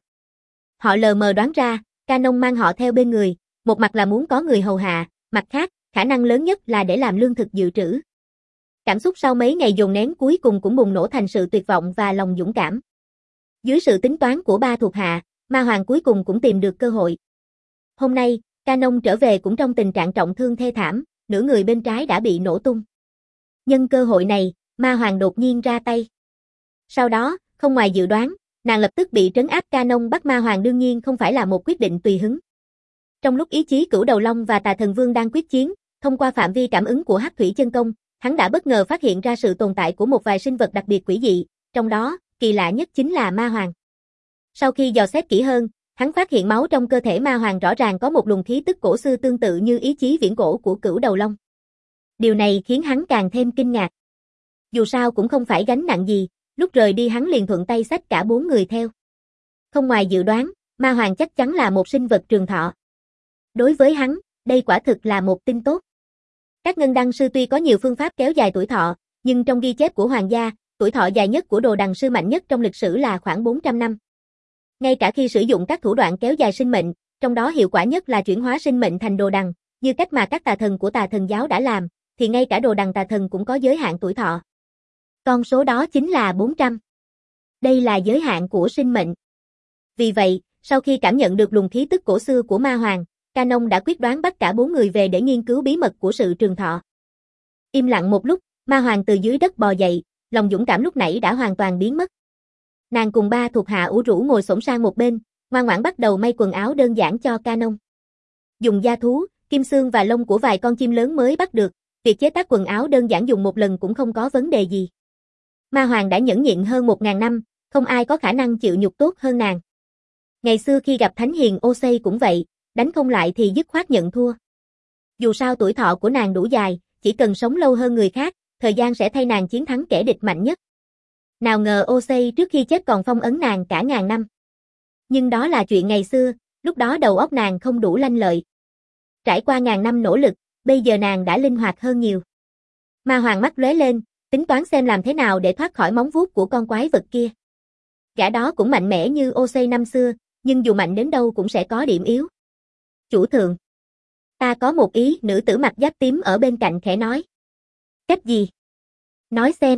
A: Họ lờ mờ đoán ra, Canon mang họ theo bên người, một mặt là muốn có người hầu hạ, mặt khác, khả năng lớn nhất là để làm lương thực dự trữ. Cảm xúc sau mấy ngày dồn nén cuối cùng cũng bùng nổ thành sự tuyệt vọng và lòng dũng cảm. Dưới sự tính toán của ba thuộc hạ, Ma Hoàng cuối cùng cũng tìm được cơ hội. Hôm nay, Canon trở về cũng trong tình trạng trọng thương thê thảm, nửa người bên trái đã bị nổ tung. Nhân cơ hội này, Ma Hoàng đột nhiên ra tay. Sau đó, không ngoài dự đoán, nàng lập tức bị trấn áp. Canon bắt Ma Hoàng đương nhiên không phải là một quyết định tùy hứng. Trong lúc ý chí Cửu Đầu Long và Tà Thần Vương đang quyết chiến, thông qua phạm vi cảm ứng của Hắc Thủy Chân Công, hắn đã bất ngờ phát hiện ra sự tồn tại của một vài sinh vật đặc biệt quỷ dị, trong đó, kỳ lạ nhất chính là Ma Hoàng. Sau khi dò xét kỹ hơn, hắn phát hiện máu trong cơ thể Ma Hoàng rõ ràng có một luồng khí tức cổ xưa tương tự như ý chí viễn cổ của Cửu Đầu Long. Điều này khiến hắn càng thêm kinh ngạc. Dù sao cũng không phải gánh nặng gì, lúc rời đi hắn liền thuận tay xách cả bốn người theo. Không ngoài dự đoán, Ma Hoàng chắc chắn là một sinh vật trường thọ. Đối với hắn, đây quả thực là một tin tốt. Các ngân đăng sư tuy có nhiều phương pháp kéo dài tuổi thọ, nhưng trong ghi chép của hoàng gia, tuổi thọ dài nhất của đồ đằng sư mạnh nhất trong lịch sử là khoảng bốn trăm năm. Ngay cả khi sử dụng các thủ đoạn kéo dài sinh mệnh, trong đó hiệu quả nhất là chuyển hóa sinh mệnh thành đồ đằng, như cách mà các tà thần của tà thần giáo đã làm, thì ngay cả đồ đằng tà thần cũng có giới hạn tuổi thọ. Con số đó chính là bốn trăm. Đây là giới hạn của sinh mệnh. Vì vậy, sau khi cảm nhận được luồng khí tức cổ xưa của Ma Hoàng, Canon đã quyết đoán bắt cả bốn người về để nghiên cứu bí mật của sự trường thọ. Im lặng một lúc, Ma Hoàng từ dưới đất bò dậy, lòng dũng cảm lúc nãy đã hoàn toàn biến mất. Nàng cùng ba thuộc hạ ủ rũ ngồi xổm sang một bên, ngoan ngoãn bắt đầu may quần áo đơn giản cho Canon. Dùng da thú, kim xương và lông của vài con chim lớn mới bắt được, việc chế tác quần áo đơn giản dùng một lần cũng không có vấn đề gì. Ma Hoàng đã nhẫn nhịn hơn một ngàn năm, không ai có khả năng chịu nhục tốt hơn nàng. Ngày xưa khi gặp Thánh Hiền Osei cũng vậy, đánh không lại thì dứt khoát nhận thua. Dù sao tuổi thọ của nàng đủ dài, chỉ cần sống lâu hơn người khác, thời gian sẽ thay nàng chiến thắng kẻ địch mạnh nhất. Nào ngờ Osei trước khi chết còn phong ấn nàng cả ngàn năm. Nhưng đó là chuyện ngày xưa, lúc đó đầu óc nàng không đủ lanh lợi. Trải qua ngàn năm nỗ lực, bây giờ nàng đã linh hoạt hơn nhiều. Ma Hoàng mắt lóe lên, tính toán xem làm thế nào để thoát khỏi móng vuốt của con quái vật kia. Gã đó cũng mạnh mẽ như Osei năm xưa, nhưng dù mạnh đến đâu cũng sẽ có điểm yếu. Chủ thượng, ta có một ý, nữ tử mặc giáp tím ở bên cạnh khẽ nói. Cách gì? Nói xem.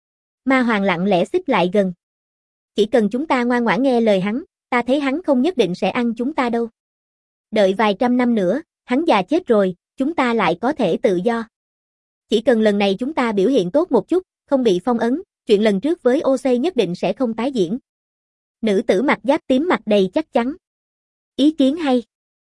A: Ma Hoàng lặng lẽ xích lại gần. Chỉ cần chúng ta ngoan ngoãn nghe lời hắn, ta thấy hắn không nhất định sẽ ăn chúng ta đâu. Đợi vài trăm năm nữa, hắn già chết rồi, chúng ta lại có thể tự do. Chỉ cần lần này chúng ta biểu hiện tốt một chút, không bị phong ấn, chuyện lần trước với Osei nhất định sẽ không tái diễn. Nữ tử mặc giáp tím mặt đầy chắc chắn. Ý kiến hay.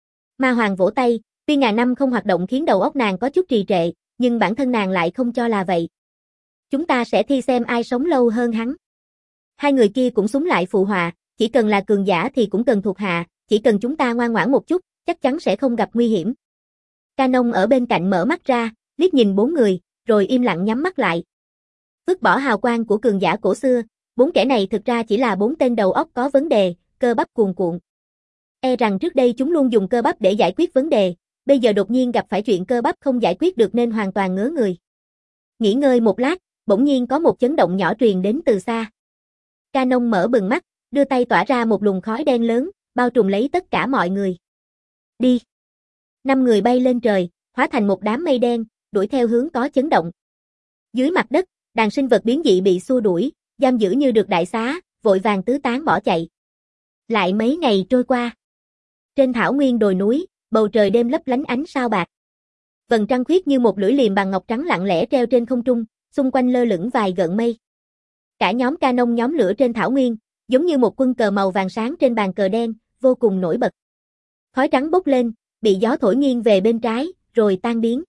A: Ma Hoàng vỗ tay, tuy ngàn năm không hoạt động khiến đầu óc nàng có chút trì trệ, nhưng bản thân nàng lại không cho là vậy. Chúng ta sẽ thi xem ai sống lâu hơn hắn. Hai người kia cũng xúm lại phụ họa, chỉ cần là cường giả thì cũng cần thuộc hạ, chỉ cần chúng ta ngoan ngoãn một chút, chắc chắn sẽ không gặp nguy hiểm. Canon ở bên cạnh mở mắt ra, liếc nhìn bốn người, rồi im lặng nhắm mắt lại. Vứt bỏ hào quang của cường giả cổ xưa, bốn kẻ này thực ra chỉ là bốn tên đầu óc có vấn đề, cơ bắp cuồn cuộn. E rằng trước đây chúng luôn dùng cơ bắp để giải quyết vấn đề, bây giờ đột nhiên gặp phải chuyện cơ bắp không giải quyết được nên hoàn toàn ngớ người. Nghỉ ngơi một lát, bỗng nhiên có một chấn động nhỏ truyền đến từ xa. Canon mở bừng mắt, đưa tay tỏa ra một luồng khói đen lớn, bao trùm lấy tất cả mọi người. Đi! Năm người bay lên trời, hóa thành một đám mây đen, đuổi theo hướng có chấn động. Dưới mặt đất, đàn sinh vật biến dị bị xua đuổi, giam giữ như được đại xá, vội vàng tứ tán bỏ chạy. Lại mấy ngày trôi qua. Trên thảo nguyên đồi núi, bầu trời đêm lấp lánh ánh sao bạc. Vầng trăng khuyết như một lưỡi liềm bằng ngọc trắng lặng lẽ treo trên không trung, xung quanh lơ lửng vài gợn mây. Cả nhóm Canon nhóm lửa trên thảo nguyên, giống như một quân cờ màu vàng sáng trên bàn cờ đen, vô cùng nổi bật. Khói trắng bốc lên, bị gió thổi nghiêng về bên trái, rồi tan biến.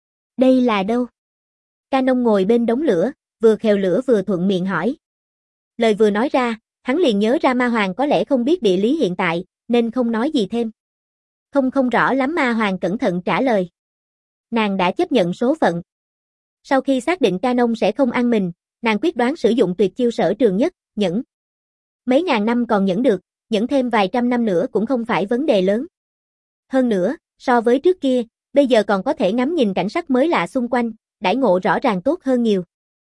A: Đây là đâu? Canon ngồi bên đống lửa, vừa khều lửa vừa thuận miệng hỏi. Lời vừa nói ra, hắn liền nhớ ra Ma Hoàng có lẽ không biết địa lý hiện tại, nên không nói gì thêm. Không không rõ lắm. Ma Hoàng cẩn thận trả lời. Nàng đã chấp nhận số phận. Sau khi xác định Canon sẽ không ăn mình, nàng quyết đoán sử dụng tuyệt chiêu sở trường nhất, nhẫn. Mấy ngàn năm còn nhẫn được, nhẫn thêm vài trăm năm nữa cũng không phải vấn đề lớn. Hơn nữa, so với trước kia, bây giờ còn có thể ngắm nhìn cảnh sắc mới lạ xung quanh, đãi ngộ rõ ràng tốt hơn nhiều.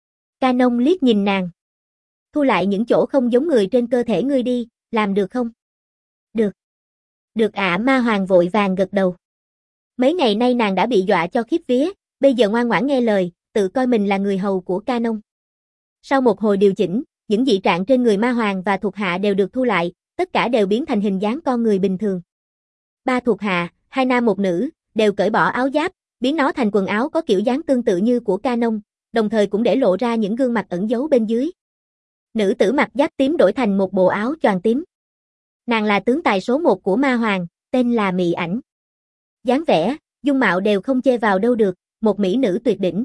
A: Canon liếc nhìn nàng. Thu lại những chỗ không giống người trên cơ thể ngươi đi, làm được không? Được. Được ạ. Ma Hoàng vội vàng gật đầu. Mấy ngày nay nàng đã bị dọa cho khiếp vía, bây giờ ngoan ngoãn nghe lời, tự coi mình là người hầu của Canon. Sau một hồi điều chỉnh, những dị trạng trên người Ma Hoàng và thuộc hạ đều được thu lại, tất cả đều biến thành hình dáng con người bình thường. Ba thuộc hạ, hai nam một nữ, đều cởi bỏ áo giáp, biến nó thành quần áo có kiểu dáng tương tự như của Canon, đồng thời cũng để lộ ra những gương mặt ẩn giấu bên dưới. Nữ tử mặc giáp tím đổi thành một bộ áo choàng tím. Nàng là tướng tài số một của Ma Hoàng, tên là Mị Ảnh. Dáng vẻ, dung mạo đều không chê vào đâu được, một mỹ nữ tuyệt đỉnh.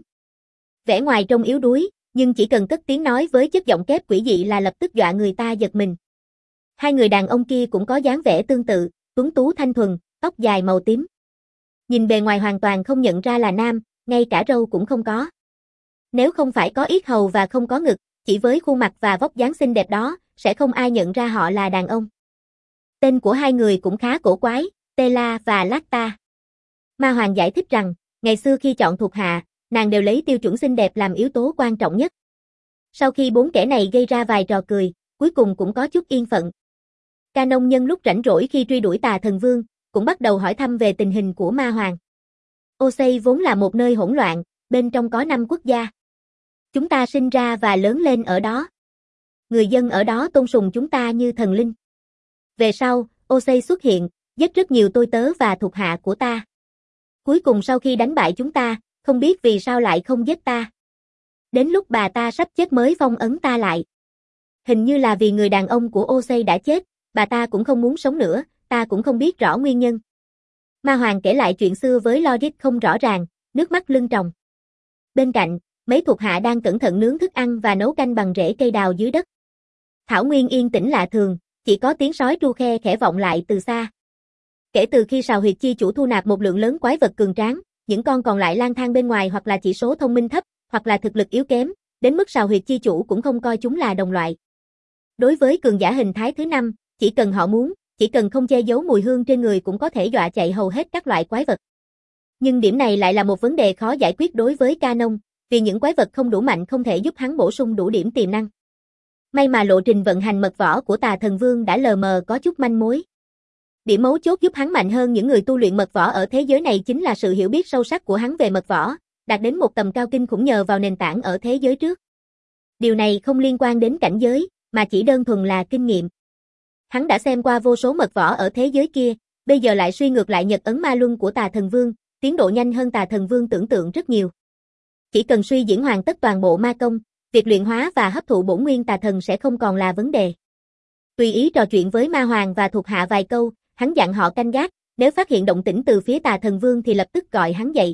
A: Vẻ ngoài trông yếu đuối, nhưng chỉ cần cất tiếng nói với chất giọng kép quỷ dị là lập tức dọa người ta giật mình. Hai người đàn ông kia cũng có dáng vẻ tương tự, tuấn tú thanh thuần, tóc dài màu tím. Nhìn bề ngoài hoàn toàn không nhận ra là nam, ngay cả râu cũng không có. Nếu không phải có yết hầu và không có ngực, chỉ với khuôn mặt và vóc dáng xinh đẹp đó, sẽ không ai nhận ra họ là đàn ông. Tên của hai người cũng khá cổ quái, Tela và Lacta. Ma Hoàng giải thích rằng, ngày xưa khi chọn thuộc hạ, nàng đều lấy tiêu chuẩn xinh đẹp làm yếu tố quan trọng nhất. Sau khi bốn kẻ này gây ra vài trò cười, cuối cùng cũng có chút yên phận. Canon nhân lúc rảnh rỗi khi truy đuổi Tà Thần Vương, cũng bắt đầu hỏi thăm về tình hình của Ma Hoàng. Osei vốn là một nơi hỗn loạn, bên trong có năm quốc gia. Chúng ta sinh ra và lớn lên ở đó. Người dân ở đó tôn sùng chúng ta như thần linh. Về sau, Osei xuất hiện, giết rất nhiều tôi tớ và thuộc hạ của ta. Cuối cùng sau khi đánh bại chúng ta, không biết vì sao lại không giết ta. Đến lúc bà ta sắp chết mới phong ấn ta lại. Hình như là vì người đàn ông của Osei đã chết, bà ta cũng không muốn sống nữa, ta cũng không biết rõ nguyên nhân. Ma Hoàng kể lại chuyện xưa với logic không rõ ràng, nước mắt lưng tròng. Bên cạnh, mấy thuộc hạ đang cẩn thận nướng thức ăn và nấu canh bằng rễ cây đào dưới đất. Thảo nguyên yên tĩnh lạ thường, chỉ có tiếng sói tru khe khẽ vọng lại từ xa. Kể từ khi Sào Huyệt Chi Chủ thu nạp một lượng lớn quái vật cường tráng, những con còn lại lang thang bên ngoài hoặc là chỉ số thông minh thấp, hoặc là thực lực yếu kém, đến mức Sào Huyệt Chi Chủ cũng không coi chúng là đồng loại. Đối với cường giả hình thái thứ năm, chỉ cần họ muốn, chỉ cần không che giấu mùi hương trên người cũng có thể dọa chạy hầu hết các loại quái vật. Nhưng điểm này lại là một vấn đề khó giải quyết đối với Canon, vì những quái vật không đủ mạnh không thể giúp hắn bổ sung đủ điểm tiềm năng. May mà lộ trình vận hành mật võ của Tà Thần Vương đã lờ mờ có chút manh mối. Điểm mấu chốt giúp hắn mạnh hơn những người tu luyện mật võ ở thế giới này chính là sự hiểu biết sâu sắc của hắn về mật võ, đạt đến một tầm cao kinh khủng nhờ vào nền tảng ở thế giới trước. Điều này không liên quan đến cảnh giới, mà chỉ đơn thuần là kinh nghiệm. Hắn đã xem qua vô số mật võ ở thế giới kia, bây giờ lại suy ngược lại Nhật ấn ma luân của Tà Thần Vương, tiến độ nhanh hơn Tà Thần Vương tưởng tượng rất nhiều. Chỉ cần suy diễn hoàn tất toàn bộ ma công, việc luyện hóa và hấp thụ bổn nguyên tà thần sẽ không còn là vấn đề. Tùy ý trò chuyện với Ma Hoàng và thuộc hạ vài câu, hắn dặn họ canh gác, nếu phát hiện động tĩnh từ phía Tà Thần Vương thì lập tức gọi hắn dậy.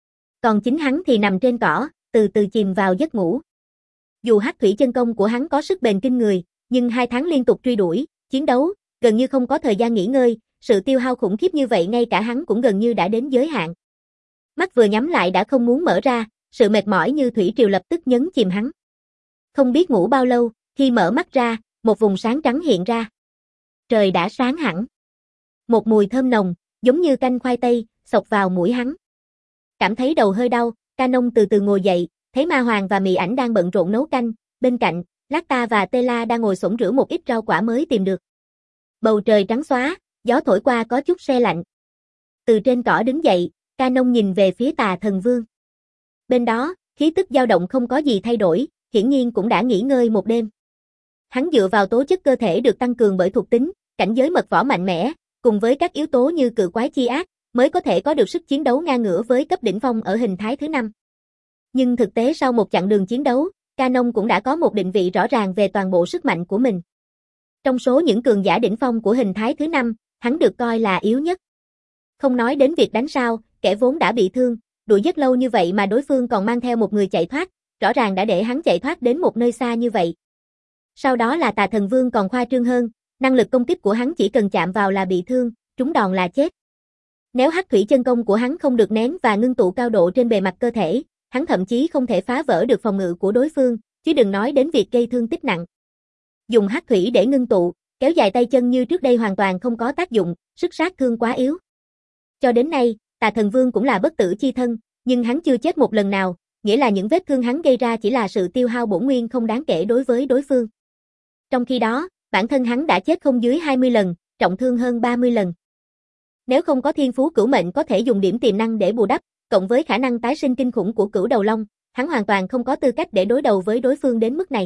A: Còn chính hắn thì nằm trên cỏ, từ từ chìm vào giấc ngủ. Dù hắc thủy chân công của hắn có sức bền kinh người, nhưng hai tháng liên tục truy đuổi, chiến đấu, gần như không có thời gian nghỉ ngơi, sự tiêu hao khủng khiếp như vậy ngay cả hắn cũng gần như đã đến giới hạn. Mắt vừa nhắm lại đã không muốn mở ra, sự mệt mỏi như thủy triều lập tức nhấn chìm hắn. Không biết ngủ bao lâu, khi mở mắt ra, một vùng sáng trắng hiện ra. Trời đã sáng hẳn. Một mùi thơm nồng, giống như canh khoai tây, xộc vào mũi hắn. Cảm thấy đầu hơi đau, Canon từ từ ngồi dậy, thấy Ma Hoàng và Mị Ảnh đang bận rộn nấu canh, bên cạnh, Lacta và Tela đang ngồi xổm rửa một ít rau quả mới tìm được. Bầu trời trắng xóa, gió thổi qua có chút se lạnh. Từ trên cỏ đứng dậy, Canon nhìn về phía Tà Thần Vương. Bên đó, khí tức dao động không có gì thay đổi, hiển nhiên cũng đã nghỉ ngơi một đêm. Hắn dựa vào tố chất cơ thể được tăng cường bởi thuộc tính, cảnh giới mật võ mạnh mẽ, cùng với các yếu tố như cự quái chi ác, mới có thể có được sức chiến đấu ngang ngửa với cấp đỉnh phong ở hình thái thứ năm. Nhưng thực tế sau một chặng đường chiến đấu, Canon cũng đã có một định vị rõ ràng về toàn bộ sức mạnh của mình. Trong số những cường giả đỉnh phong của hình thái thứ năm, hắn được coi là yếu nhất. Không nói đến việc đánh sao, kẻ vốn đã bị thương, đuổi giết lâu như vậy mà đối phương còn mang theo một người chạy thoát, rõ ràng đã để hắn chạy thoát đến một nơi xa như vậy. Sau đó là Tà Thần Vương còn khoa trương hơn, năng lực công kích của hắn chỉ cần chạm vào là bị thương, trúng đòn là chết. Nếu hắc thủy chân công của hắn không được nén và ngưng tụ cao độ trên bề mặt cơ thể, hắn thậm chí không thể phá vỡ được phòng ngự của đối phương, chứ đừng nói đến việc gây thương tích nặng. Dùng hắc thủy để ngưng tụ, kéo dài tay chân như trước đây hoàn toàn không có tác dụng, sức sát thương quá yếu. Cho đến nay, Tà Thần Vương cũng là bất tử chi thân, nhưng hắn chưa chết một lần nào, nghĩa là những vết thương hắn gây ra chỉ là sự tiêu hao bổn nguyên không đáng kể đối với đối phương. Trong khi đó, bản thân hắn đã chết không dưới hai mươi lần, trọng thương hơn ba mươi lần. Nếu không có thiên phú cửu mệnh có thể dùng điểm tiềm năng để bù đắp, cộng với khả năng tái sinh kinh khủng của Cửu Đầu Long, hắn hoàn toàn không có tư cách để đối đầu với đối phương đến mức này.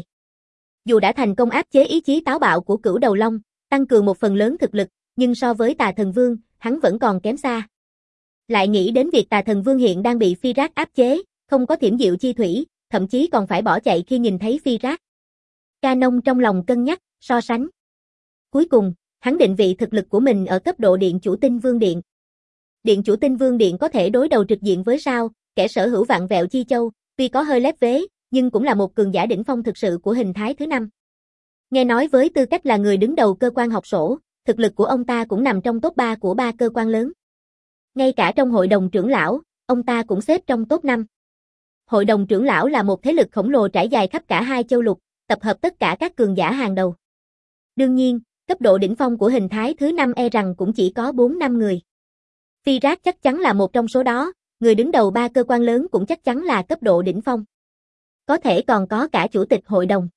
A: Dù đã thành công áp chế ý chí táo bạo của Cửu Đầu Long, tăng cường một phần lớn thực lực, nhưng so với Tà Thần Vương, hắn vẫn còn kém xa. Lại nghĩ đến việc Tà Thần Vương hiện đang bị Phi Rác áp chế, không có thiểm diệu chi thủy, thậm chí còn phải bỏ chạy khi nhìn thấy Phi Rác. Canon trong lòng cân nhắc, so sánh. Cuối cùng, hắn định vị thực lực của mình ở cấp độ Điện Chủ Tinh Vương Điện. Điện Chủ Tinh Vương Điện có thể đối đầu trực diện với Sao, kẻ sở hữu vạn vẹo chi châu, tuy có hơi lép vế, nhưng cũng là một cường giả đỉnh phong thực sự của hình thái thứ năm. Nghe nói với tư cách là người đứng đầu cơ quan học sổ, thực lực của ông ta cũng nằm trong top ba của ba cơ quan lớn. Ngay cả trong hội đồng trưởng lão, ông ta cũng xếp trong top năm. Hội đồng trưởng lão là một thế lực khổng lồ trải dài khắp cả hai châu lục, tập hợp tất cả các cường giả hàng đầu. Đương nhiên, cấp độ đỉnh phong của hình thái thứ năm e rằng cũng chỉ có bốn năm người. Phi Rác chắc chắn là một trong số đó, người đứng đầu ba cơ quan lớn cũng chắc chắn là cấp độ đỉnh phong. Có thể còn có cả chủ tịch hội đồng.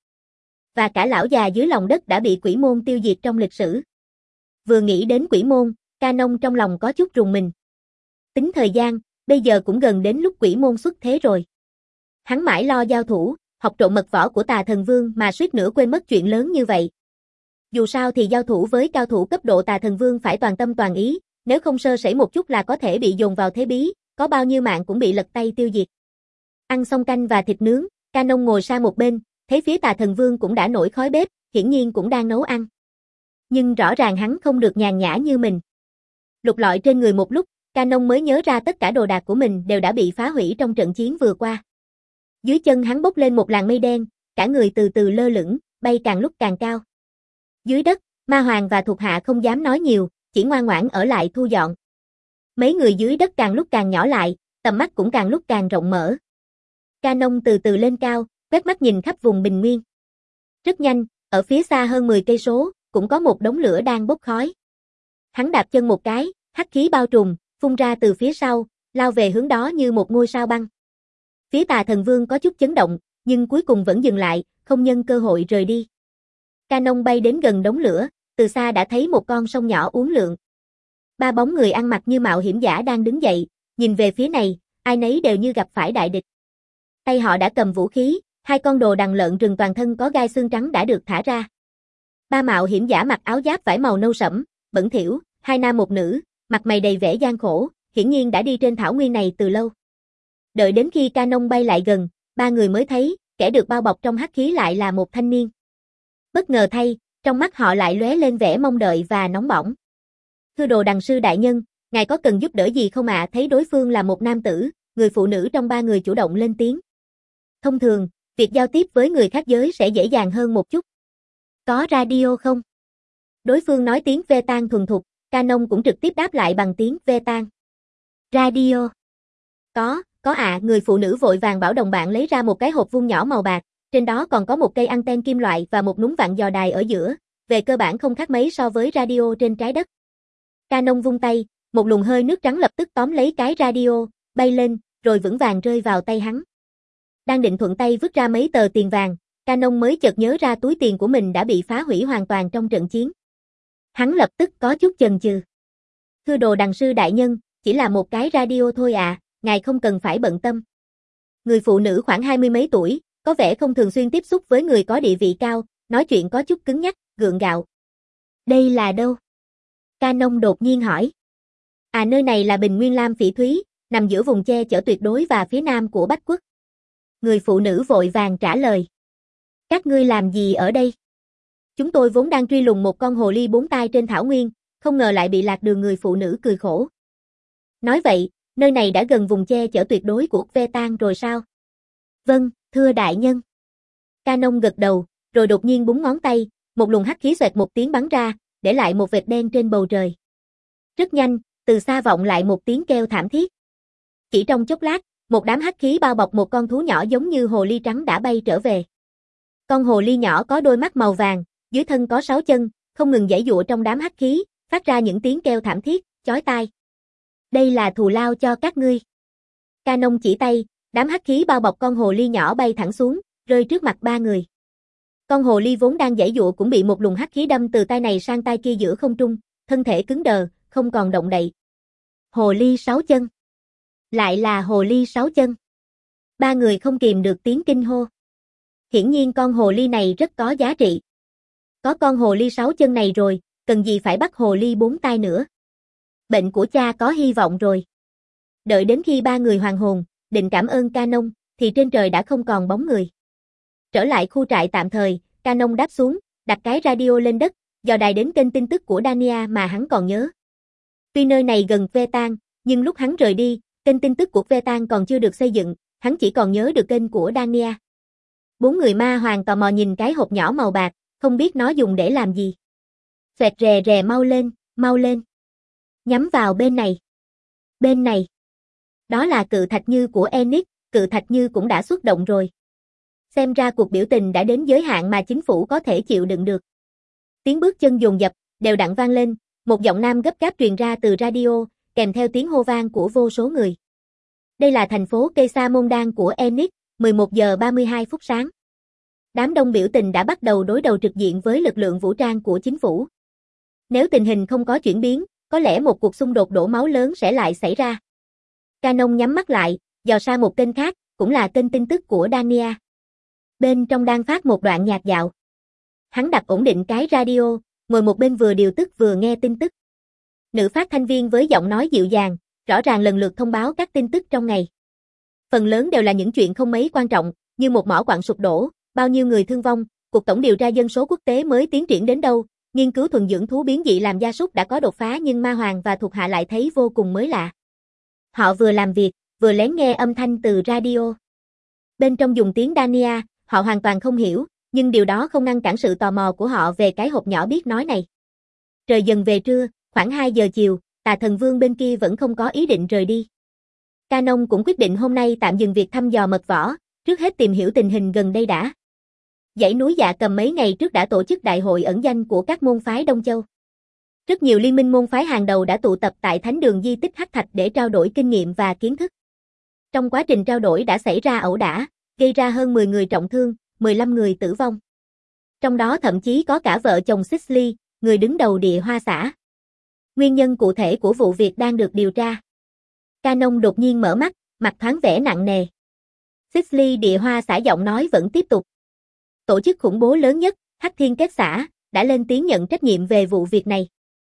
A: Và cả lão già dưới lòng đất đã bị quỷ môn tiêu diệt trong lịch sử. Vừa nghĩ đến quỷ môn, Canon trong lòng có chút rùng mình. Tính thời gian, bây giờ cũng gần đến lúc quỷ môn xuất thế rồi. Hắn mãi lo giao thủ, học trộn mật võ của Tà Thần Vương mà suýt nữa quên mất chuyện lớn như vậy. Dù sao thì giao thủ với cao thủ cấp độ Tà Thần Vương phải toàn tâm toàn ý, nếu không sơ sẩy một chút là có thể bị dồn vào thế bí, có bao nhiêu mạng cũng bị lật tay tiêu diệt. Ăn xong canh và thịt nướng, Canon ngồi sang một bên, thấy phía Tà Thần Vương cũng đã nổi khói bếp, hiển nhiên cũng đang nấu ăn. Nhưng rõ ràng hắn không được nhàn nhã như mình. Lục lọi trên người một lúc, Canon mới nhớ ra tất cả đồ đạc của mình đều đã bị phá hủy trong trận chiến vừa qua. Dưới chân hắn bốc lên một làn mây đen, cả người từ từ lơ lửng, bay càng lúc càng cao. Dưới đất, Ma Hoàng và thuộc hạ không dám nói nhiều, chỉ ngoan ngoãn ở lại thu dọn. Mấy người dưới đất càng lúc càng nhỏ lại, tầm mắt cũng càng lúc càng rộng mở. Canon từ từ lên cao, quét mắt nhìn khắp vùng bình nguyên. Rất nhanh, ở phía xa hơn mười cây số, cũng có một đống lửa đang bốc khói. Hắn đạp chân một cái, hắc khí bao trùm, phun ra từ phía sau, lao về hướng đó như một ngôi sao băng. Phía Tà Thần Vương có chút chấn động, nhưng cuối cùng vẫn dừng lại, không nhân cơ hội rời đi. Canon bay đến gần đống lửa, từ xa đã thấy một con sông nhỏ uốn lượn. Ba bóng người ăn mặc như mạo hiểm giả đang đứng dậy, nhìn về phía này, ai nấy đều như gặp phải đại địch. Tay họ đã cầm vũ khí, hai con đồ đằng lợn rừng toàn thân có gai xương trắng đã được thả ra. Ba mạo hiểm giả mặc áo giáp vải màu nâu sẫm, bẩn thỉu, hai nam một nữ, mặt mày đầy vẻ gian khổ, hiển nhiên đã đi trên thảo nguyên này từ lâu. Đợi đến khi Canon bay lại gần, ba người mới thấy, kẻ được bao bọc trong hắc khí lại là một thanh niên. Bất ngờ thay, trong mắt họ lại lóe lên vẻ mong đợi và nóng bỏng. Thưa đồ đằng sư đại nhân, ngài có cần giúp đỡ gì không ạ? Thấy đối phương là một nam tử, người phụ nữ trong ba người chủ động lên tiếng. Thông thường, việc giao tiếp với người khác giới sẽ dễ dàng hơn một chút. Có radio không? Đối phương nói tiếng ve tan thuần thục, Canon cũng trực tiếp đáp lại bằng tiếng ve tan. Radio. Có, có ạ, người phụ nữ vội vàng bảo đồng bạn lấy ra một cái hộp vuông nhỏ màu bạc, trên đó còn có một cây anten kim loại và một núm vặn dò đài ở giữa, về cơ bản không khác mấy so với radio trên trái đất. Canon vung tay, một luồng hơi nước trắng lập tức tóm lấy cái radio, bay lên, rồi vững vàng rơi vào tay hắn. Đang định thuận tay vứt ra mấy tờ tiền vàng, Canon mới chợt nhớ ra túi tiền của mình đã bị phá hủy hoàn toàn trong trận chiến. Hắn lập tức có chút chần chừ. Thưa đồ đằng sư đại nhân, chỉ là một cái radio thôi à, ngài không cần phải bận tâm. Người phụ nữ khoảng hai mươi mấy tuổi, có vẻ không thường xuyên tiếp xúc với người có địa vị cao, nói chuyện có chút cứng nhắc, gượng gạo. Đây là đâu? Canon đột nhiên hỏi. À, nơi này là Bình Nguyên Lam Phỉ Thúy, nằm giữa vùng che chở tuyệt đối và phía nam của Bách Quốc. Người phụ nữ vội vàng trả lời. Các ngươi làm gì ở đây? Chúng tôi vốn đang truy lùng một con hồ ly bốn tai trên thảo nguyên, không ngờ lại bị lạc đường. Người phụ nữ cười khổ. Nói vậy, nơi này đã gần vùng che chở tuyệt đối của ve tan rồi sao? Vâng, thưa đại nhân. Canon gật đầu, rồi đột nhiên búng ngón tay, một luồng hắc khí xoẹt một tiếng bắn ra, để lại một vệt đen trên bầu trời. Rất nhanh, từ xa vọng lại một tiếng kêu thảm thiết. Chỉ trong chốc lát, một đám hắc khí bao bọc một con thú nhỏ giống như hồ ly trắng đã bay trở về. Con hồ ly nhỏ có đôi mắt màu vàng, dưới thân có sáu chân, không ngừng giãy giụa trong đám hắc khí, phát ra những tiếng kêu thảm thiết, chói tai. Đây là thù lao cho các ngươi. Canon chỉ tay, đám hắc khí bao bọc con hồ ly nhỏ bay thẳng xuống, rơi trước mặt ba người. Con hồ ly vốn đang giãy giụa cũng bị một luồng hắc khí đâm từ tai này sang tai kia giữa không trung, thân thể cứng đờ, không còn động đậy. Hồ ly sáu chân. Lại là hồ ly sáu chân. Ba người không kìm được tiếng kinh hô. Hiển nhiên con hồ ly này rất có giá trị. Có con hồ ly sáu chân này rồi, cần gì phải bắt hồ ly bốn tai nữa. Bệnh của cha có hy vọng rồi. Đợi đến khi ba người hoàn hồn, định cảm ơn Canon, thì trên trời đã không còn bóng người. Trở lại khu trại tạm thời, Canon đáp xuống, đặt cái radio lên đất, dò đài đến kênh tin tức của Dania mà hắn còn nhớ. Tuy nơi này gần ve tan, nhưng lúc hắn rời đi, kênh tin tức của ve tan còn chưa được xây dựng, hắn chỉ còn nhớ được kênh của Dania. Bốn người Ma Hoàng tò mò nhìn cái hộp nhỏ màu bạc, không biết nó dùng để làm gì. Xoẹt rè rè, mau lên, mau lên. Nhắm vào bên này. Bên này. Đó là cự thạch như của Enix, cự thạch như cũng đã xuất động rồi. Xem ra cuộc biểu tình đã đến giới hạn mà chính phủ có thể chịu đựng được. Tiếng bước chân dồn dập, đều đặn vang lên, một giọng nam gấp gáp truyền ra từ radio, kèm theo tiếng hô vang của vô số người. Đây là thành phố Kesa-Mondan của Enix, mười một giờ ba mươi hai phút sáng. Đám đông biểu tình đã bắt đầu đối đầu trực diện với lực lượng vũ trang của chính phủ. Nếu tình hình không có chuyển biến, có lẽ một cuộc xung đột đổ máu lớn sẽ lại xảy ra. Canon nhắm mắt lại, dò sang một kênh khác, cũng là kênh tin tức của Dania. Bên trong đang phát một đoạn nhạc dạo. Hắn đặt ổn định cái radio, ngồi một bên vừa điều tức vừa nghe tin tức. Nữ phát thanh viên với giọng nói dịu dàng, rõ ràng lần lượt thông báo các tin tức trong ngày. Phần lớn đều là những chuyện không mấy quan trọng, như một mỏ quặng sụp đổ, bao nhiêu người thương vong, cuộc tổng điều tra dân số quốc tế mới tiến triển đến đâu, nghiên cứu thuần dưỡng thú biến dị làm gia súc đã có đột phá nhưng Ma Hoàng và thuộc hạ lại thấy vô cùng mới lạ. Họ vừa làm việc, vừa lén nghe âm thanh từ radio. Bên trong dùng tiếng Dania, họ hoàn toàn không hiểu, nhưng điều đó không ngăn cản sự tò mò của họ về cái hộp nhỏ biết nói này. Trời dần về trưa, khoảng hai giờ chiều, Tà Thần Vương bên kia vẫn không có ý định rời đi. Canon cũng quyết định hôm nay tạm dừng việc thăm dò mật võ, trước hết tìm hiểu tình hình gần đây đã. Dãy núi Dạ Cầm mấy ngày trước đã tổ chức đại hội ẩn danh của các môn phái Đông Châu. Rất nhiều liên minh môn phái hàng đầu đã tụ tập tại thánh đường di tích Hắc Thạch để trao đổi kinh nghiệm và kiến thức. Trong quá trình trao đổi đã xảy ra ẩu đả, gây ra hơn mười người trọng thương, mười lăm người tử vong. Trong đó thậm chí có cả vợ chồng Sixley, người đứng đầu địa hoa xã. Nguyên nhân cụ thể của vụ việc đang được điều tra. Canon đột nhiên mở mắt, mặt thoáng vẻ nặng nề. Sixley địa hoa xã giọng nói vẫn tiếp tục. Tổ chức khủng bố lớn nhất, Hắc Thiên Kết xã, đã lên tiếng nhận trách nhiệm về vụ việc này.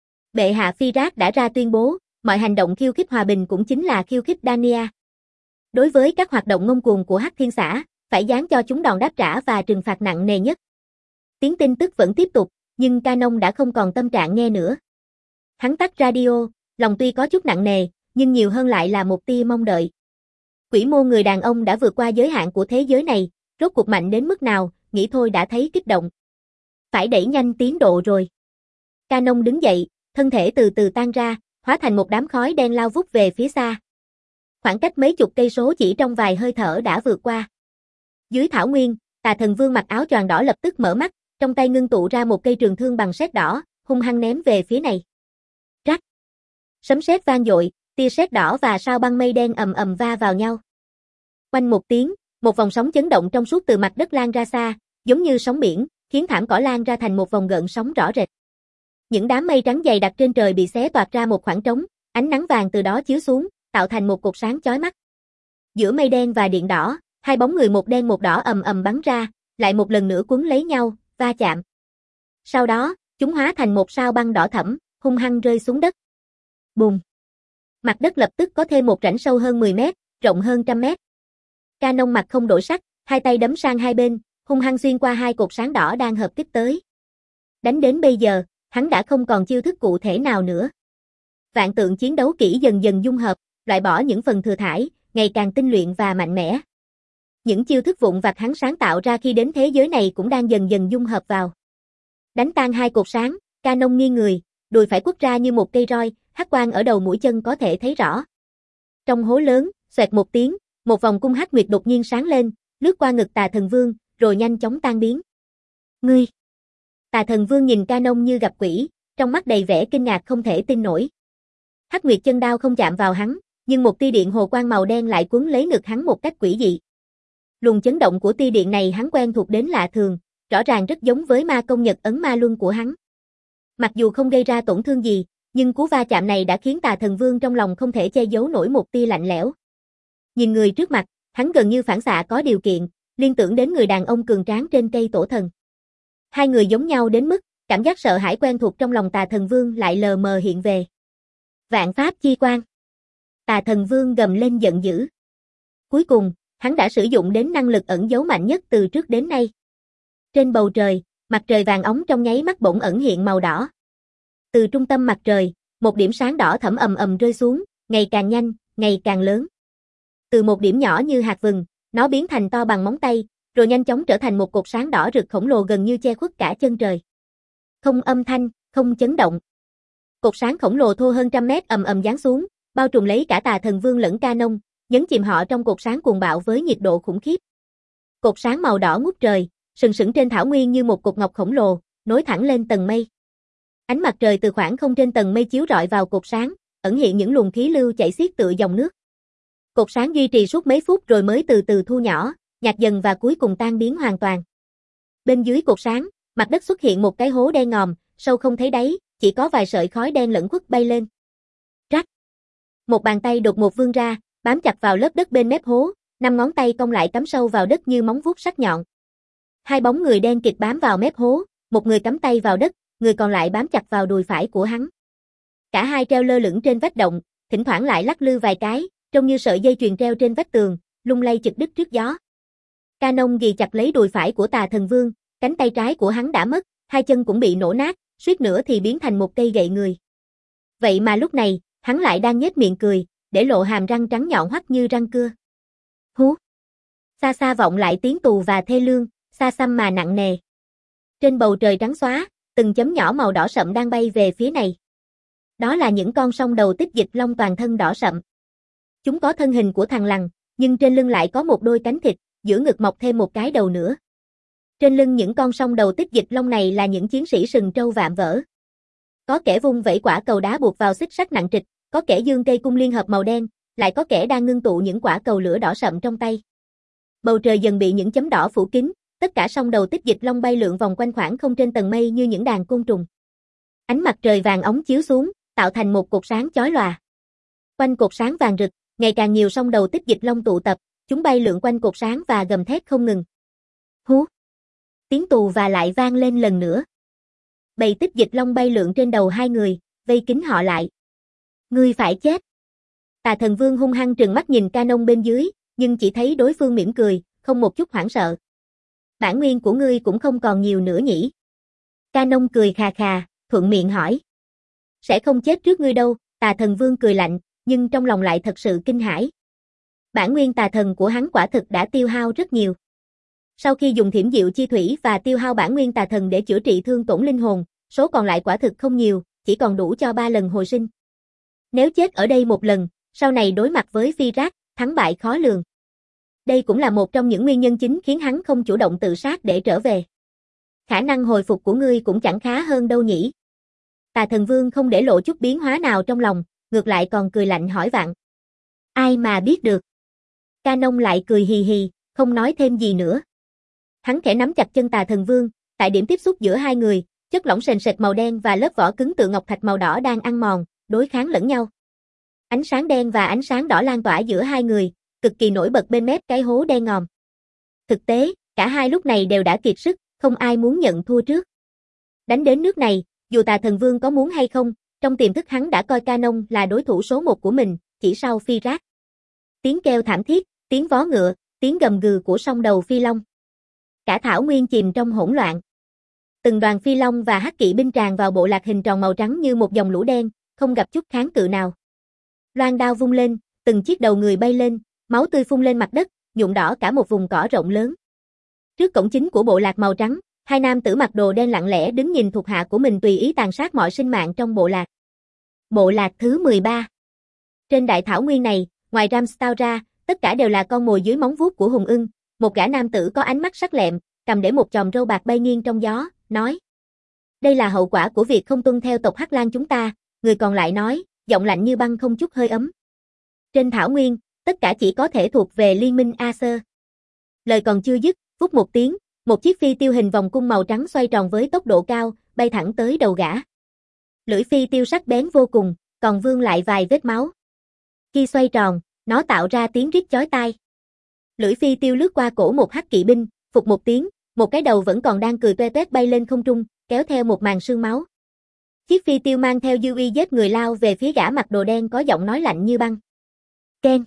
A: Bệ hạ Firat đã ra tuyên bố, mọi hành động khiêu khích hòa bình cũng chính là khiêu khích Dania. Đối với các hoạt động ngông cuồng của Hắc Thiên xã, phải giáng cho chúng đòn đáp trả và trừng phạt nặng nề nhất. Tiếng tin tức vẫn tiếp tục, nhưng Canon đã không còn tâm trạng nghe nữa. Hắn tắt radio, lòng tuy có chút nặng nề, nhưng nhiều hơn lại là một tia mong đợi. Quỷ môn người đàn ông đã vượt qua giới hạn của thế giới này, rốt cuộc mạnh đến mức nào, nghĩ thôi đã thấy kích động. Phải đẩy nhanh tiến độ rồi. Canon đứng dậy, thân thể từ từ tan ra, hóa thành một đám khói đen lao vút về phía xa. Khoảng cách mấy chục cây số chỉ trong vài hơi thở đã vượt qua. Dưới thảo nguyên, Tà Thần Vương mặc áo choàng đỏ lập tức mở mắt, trong tay ngưng tụ ra một cây trường thương bằng sét đỏ, hung hăng ném về phía này. Rắc. Sấm sét vang dội, tia sét đỏ và sao băng mây đen ầm ầm va vào nhau. Oanh một tiếng, một vòng sóng chấn động trong suốt từ mặt đất lan ra xa, giống như sóng biển, khiến thảm cỏ lan ra thành một vòng gợn sóng rõ rệt. Những đám mây trắng dày đặc trên trời bị xé toạc ra một khoảng trống, ánh nắng vàng từ đó chiếu xuống, tạo thành một cột sáng chói mắt. Giữa mây đen và điện đỏ, hai bóng người một đen một đỏ ầm ầm bắn ra, lại một lần nữa quấn lấy nhau, va chạm. Sau đó, chúng hóa thành một sao băng đỏ thẫm, hung hăng rơi xuống đất. Bùm! Mặt đất lập tức có thêm một rãnh sâu hơn mười mét, rộng hơn trăm mét. Canon mặt không đổi sắc, hai tay đấm sang hai bên, hung hăng xuyên qua hai cột sáng đỏ đang hợp kích tới. Đánh đến bây giờ, hắn đã không còn chiêu thức cụ thể nào nữa. Vạn tượng chiến đấu kỹ dần dần dung hợp, loại bỏ những phần thừa thãi, ngày càng tinh luyện và mạnh mẽ. Những chiêu thức vụn vặt hắn sáng tạo ra khi đến thế giới này cũng đang dần dần dung hợp vào. Đánh tan hai cột sáng, Canon nghiêng người, đùi phải quất ra như một cây roi, hắc quang ở đầu mũi chân có thể thấy rõ. Trong hố lớn, xoẹt một tiếng, một vòng cung hắc nguyệt đột nhiên sáng lên, lướt qua ngực Tà Thần Vương, rồi nhanh chóng tan biến. Ngươi! Tà Thần Vương nhìn Canon như gặp quỷ, trong mắt đầy vẻ kinh ngạc không thể tin nổi. Hắc nguyệt chân đao không chạm vào hắn, nhưng một tia điện hồ quang màu đen lại cuốn lấy ngực hắn một cách quỷ dị. Luồng chấn động của tia điện này hắn quen thuộc đến lạ thường, rõ ràng rất giống với ma công nhật ấn ma luân của hắn. Mặc dù không gây ra tổn thương gì, nhưng cú va chạm này đã khiến Tà Thần Vương trong lòng không thể che giấu nổi một tia lạnh lẽo. Nhìn người trước mặt, hắn gần như phản xạ có điều kiện, liên tưởng đến người đàn ông cường tráng trên cây tổ thần. Hai người giống nhau đến mức, cảm giác sợ hãi quen thuộc trong lòng Tà Thần Vương lại lờ mờ hiện về. Vạn pháp chi quang. Tà Thần Vương gầm lên giận dữ. Cuối cùng, hắn đã sử dụng đến năng lực ẩn giấu mạnh nhất từ trước đến nay. Trên bầu trời, mặt trời vàng óng trong nháy mắt bỗng ẩn hiện màu đỏ. Từ trung tâm mặt trời, một điểm sáng đỏ thẫm ầm ầm rơi xuống, ngày càng nhanh, ngày càng lớn. Từ một điểm nhỏ như hạt vừng, nó biến thành to bằng móng tay, rồi nhanh chóng trở thành một cột sáng đỏ rực khổng lồ gần như che khuất cả chân trời. Không âm thanh, không chấn động. Cột sáng khổng lồ thô hơn trăm mét ầm ầm giáng xuống, bao trùm lấy cả Tà Thần Vương lẫn Canon, nhấn chìm họ trong cột sáng cuồng bạo với nhiệt độ khủng khiếp. Cột sáng màu đỏ ngút trời, sừng sững trên thảo nguyên như một cột ngọc khổng lồ, nối thẳng lên tầng mây. Ánh mặt trời từ khoảng không trên tầng mây chiếu rọi vào cột sáng, ẩn hiện những luồng khí lưu chảy xiết tựa dòng nước. Cột sáng duy trì suốt mấy phút rồi mới từ từ thu nhỏ, nhạt dần và cuối cùng tan biến hoàn toàn. Bên dưới cột sáng, mặt đất xuất hiện một cái hố đen ngòm, sâu không thấy đáy, chỉ có vài sợi khói đen lẫn khuất bay lên. Rắc. Một bàn tay đột ngột vươn ra, bám chặt vào lớp đất bên mép hố, năm ngón tay cong lại cắm sâu vào đất như móng vuốt sắc nhọn. Hai bóng người đen kịt bám vào mép hố, một người cắm tay vào đất, người còn lại bám chặt vào đùi phải của hắn. Cả hai treo lơ lửng trên vách động, thỉnh thoảng lại lắc lư vài cái, trông như sợi dây chuyền treo trên vách tường, lung lay chực đứt trước gió. Canon ghì chặt lấy đùi phải của Tà Thần Vương, cánh tay trái của hắn đã mất, hai chân cũng bị nổ nát, suýt nữa thì biến thành một cây gậy người. Vậy mà lúc này, hắn lại đang nhếch miệng cười, để lộ hàm răng trắng nhọn hoắt như răng cưa. Hú! Xa xa vọng lại tiếng tù và thê lương, xa xăm mà nặng nề. Trên bầu trời trắng xóa, từng chấm nhỏ màu đỏ sậm đang bay về phía này. Đó là những con sông đầu tích dịch long toàn thân đỏ sậm. Chúng có thân hình của thằn lằn, nhưng trên lưng lại có một đôi cánh thịt, giữa ngực mọc thêm một cái đầu nữa. Trên lưng những con sông đầu tích dịch long này là những chiến sĩ sừng trâu vạm vỡ. Có kẻ vung vẩy quả cầu đá buộc vào xích sắt nặng trịch, có kẻ giương cây cung liên hợp màu đen, lại có kẻ đang ngưng tụ những quả cầu lửa đỏ sậm trong tay. Bầu trời dần bị những chấm đỏ phủ kín, tất cả sông đầu tích dịch long bay lượn vòng quanh khoảng không trên tầng mây như những đàn côn trùng. Ánh mặt trời vàng óng chiếu xuống, tạo thành một cột sáng chói lòa. Quanh cột sáng vàng rực, ngày càng nhiều sông đầu tích dịch long tụ tập, chúng bay lượn quanh cột sáng và gầm thét không ngừng. Hú! Tiếng tù và lại vang lên lần nữa. Bầy tích dịch long bay lượn trên đầu hai người, vây kín họ lại. Ngươi phải chết. Tà Thần Vương hung hăng trừng mắt nhìn Canon bên dưới, nhưng chỉ thấy đối phương mỉm cười, không một chút hoảng sợ. Bản nguyên của ngươi cũng không còn nhiều nữa nhỉ? Canon cười khà khà, thuận miệng hỏi. Sẽ không chết trước ngươi đâu, Tà Thần Vương cười lạnh, nhưng trong lòng lại thật sự kinh hãi. Bản nguyên tà thần của hắn quả thực đã tiêu hao rất nhiều. Sau khi dùng thiểm diệu chi thủy và tiêu hao bản nguyên tà thần để chữa trị thương tổn linh hồn, số còn lại quả thực không nhiều, chỉ còn đủ cho ba lần hồi sinh. Nếu chết ở đây một lần, sau này đối mặt với Phi Rác, thắng bại khó lường. Đây cũng là một trong những nguyên nhân chính khiến hắn không chủ động tự sát để trở về. Khả năng hồi phục của ngươi cũng chẳng khá hơn đâu nhỉ. Tà Thần Vương không để lộ chút biến hóa nào trong lòng, ngược lại còn cười lạnh hỏi vặn. Ai mà biết được. Canon lại cười hì hì, không nói thêm gì nữa. Hắn khẽ nắm chặt chân Tà Thần Vương, tại điểm tiếp xúc giữa hai người, chất lỏng sền sệt màu đen và lớp vỏ cứng tựa ngọc thạch màu đỏ đang ăn mòn, đối kháng lẫn nhau. Ánh sáng đen và ánh sáng đỏ lan tỏa giữa hai người, cực kỳ nổi bật bên mép cái hố đen ngòm. Thực tế, cả hai lúc này đều đã kiệt sức, không ai muốn nhận thua trước. Đánh đến nước này, dù Tà Thần Vương có muốn hay không, trong tiềm thức hắn đã coi Canon là đối thủ số một của mình, chỉ sau Phi Rác. Tiếng kêu thảm thiết, tiếng vó ngựa, tiếng gầm gừ của song đầu phi long. Cả thảo nguyên chìm trong hỗn loạn. Từng đoàn phi long và hắc kỵ binh tràn vào bộ lạc hình tròn màu trắng như một dòng lũ đen, không gặp chút kháng cự nào. Loan đao vung lên, từng chiếc đầu người bay lên, máu tươi phun lên mặt đất, nhuộm đỏ cả một vùng cỏ rộng lớn. Trước cổng chính của bộ lạc màu trắng, hai nam tử mặc đồ đen lặng lẽ đứng nhìn thuộc hạ của mình tùy ý tàn sát mọi sinh mạng trong bộ lạc. Bộ lạc thứ mười ba. Trên đại thảo nguyên này, ngoài Ramstau ra, tất cả đều là con mồi dưới móng vuốt của Hùng Ưng. Một gã nam tử có ánh mắt sắc lẹm, cầm để một chòm râu bạc bay nghiêng trong gió, nói. Đây là hậu quả của việc không tuân theo tộc Hắc Lang chúng ta, người còn lại nói, giọng lạnh như băng không chút hơi ấm. Trên thảo nguyên, tất cả chỉ có thể thuộc về liên minh Acer. Lời còn chưa dứt, vút một tiếng, một chiếc phi tiêu hình vòng cung màu trắng xoay tròn với tốc độ cao, bay thẳng tới đầu gã. Lưỡi phi tiêu sắc bén vô cùng, còn vương lại vài vết máu. Khi xoay tròn, nó tạo ra tiếng rít chói tai. Lưỡi phi tiêu lướt qua cổ một hắc kỵ binh, phụt một tiếng, một cái đầu vẫn còn đang cười toe toét bay lên không trung, kéo theo một màn sương máu. Chiếc phi tiêu mang theo dư uy giết người lao về phía gã mặc đồ đen có giọng nói lạnh như băng. Ken.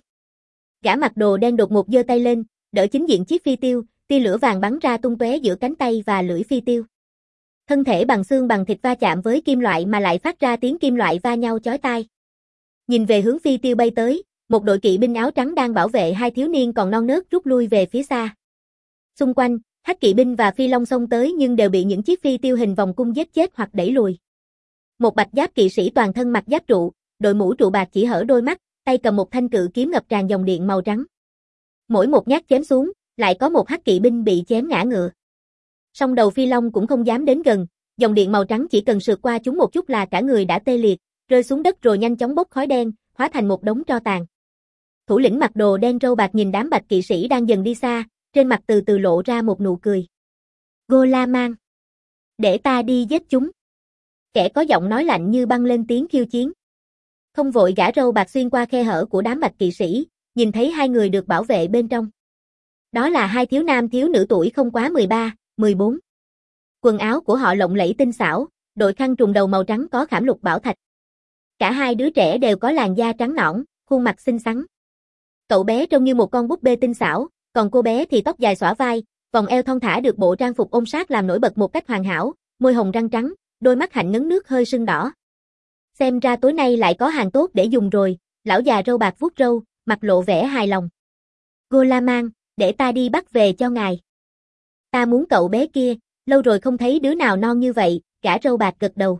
A: Gã mặc đồ đen đột ngột giơ tay lên, đỡ chính diện chiếc phi tiêu, tia lửa vàng bắn ra tung tóe giữa cánh tay và lưỡi phi tiêu. Thân thể bằng xương bằng thịt va chạm với kim loại mà lại phát ra tiếng kim loại va nhau chói tai. Nhìn về hướng phi tiêu bay tới, một đội kỵ binh áo trắng đang bảo vệ hai thiếu niên còn non nớt rút lui về phía xa. Xung quanh, hắc kỵ binh và phi long xông tới nhưng đều bị những chiếc phi tiêu hình vòng cung giết chết hoặc đẩy lùi. Một bạch giáp kỵ sĩ toàn thân mặc giáp trụ, đội mũ trụ bạc chỉ hở đôi mắt, tay cầm một thanh cự kiếm ngập tràn dòng điện màu trắng. Mỗi một nhát chém xuống, Lại có một hắc kỵ binh bị chém ngã ngựa. Song đầu phi long cũng không dám đến gần, dòng điện màu trắng chỉ cần sượt qua chúng một chút là cả người đã tê liệt, rơi xuống đất rồi nhanh chóng bốc khói đen, hóa thành một đống tro tàn. Thủ lĩnh mặc đồ đen râu bạc nhìn đám bạch kỵ sĩ đang dần đi xa, trên mặt từ từ lộ ra một nụ cười. Gô-la-man, để ta đi giết chúng. Kẻ có giọng nói lạnh như băng lên tiếng khiêu chiến. Không vội, gã râu bạc xuyên qua khe hở của đám bạch kỵ sĩ, nhìn thấy hai người được bảo vệ bên trong. Đó là hai thiếu nam thiếu nữ tuổi không quá mười ba, mười bốn. Quần áo của họ lộng lẫy tinh xảo, đội khăn trùm đầu màu trắng có khảm lục bảo thạch. Cả hai đứa trẻ đều có làn da trắng nõn, khuôn mặt xinh xắn. Cậu bé trông như một con búp bê tinh xảo, còn cô bé thì tóc dài xõa vai, vòng eo thon thả được bộ trang phục ôm sát làm nổi bật một cách hoàn hảo, môi hồng răng trắng, đôi mắt hạnh ngấn nước hơi sưng đỏ. Xem ra tối nay lại có hàng tốt để dùng rồi, lão già râu bạc vuốt râu, mặt lộ vẻ hài lòng. Gô-la-man, để ta đi bắt về cho ngài. Ta muốn cậu bé kia, lâu rồi không thấy đứa nào non như vậy, gã râu bạc gật đầu.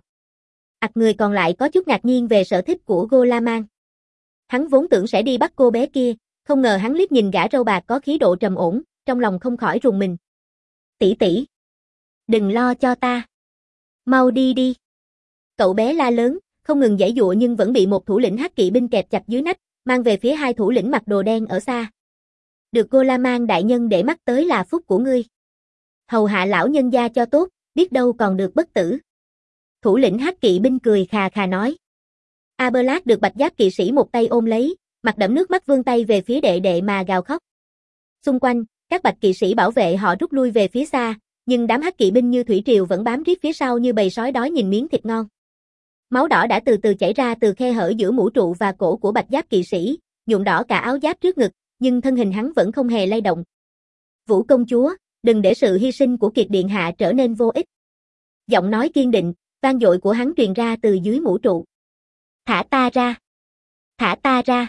A: Ặc người còn lại có chút ngạc nhiên về sở thích của Gô-la-man. Hắn vốn tưởng sẽ đi bắt cô bé kia, không ngờ hắn liếc nhìn gã râu bạc có khí độ trầm ổn, trong lòng không khỏi rùng mình. Tỷ tỷ, đừng lo cho ta. Mau đi đi. Cậu bé la lớn, không ngừng giãy giụa nhưng vẫn bị một thủ lĩnh hắc kỵ binh kẹp chặt dưới nách, mang về phía hai thủ lĩnh mặc đồ đen ở xa. Được Gô-la-man đại nhân để mắt tới là phúc của ngươi. Hầu hạ lão nhân gia cho tốt, biết đâu còn được bất tử. Thủ lĩnh hắc kỵ binh cười khà khà nói. Aberlad được bạch giáp kỵ sĩ một tay ôm lấy, mặt đẫm nước mắt vươn tay về phía đệ đệ mà gào khóc. Xung quanh, các bạch kỵ sĩ bảo vệ họ rút lui về phía xa, nhưng đám hắc kỵ binh như thủy triều vẫn bám riết phía sau như bầy sói đói nhìn miếng thịt ngon. Máu đỏ đã từ từ chảy ra từ khe hở giữa mũ trụ và cổ của bạch giáp kỵ sĩ, nhuộm đỏ cả áo giáp trước ngực, nhưng thân hình hắn vẫn không hề lay động. Vũ công chúa, đừng để sự hy sinh của Kiệt điện hạ trở nên vô ích. Giọng nói kiên định, vang dội của hắn truyền ra từ dưới mũ trụ. Thả ta ra. Thả ta ra.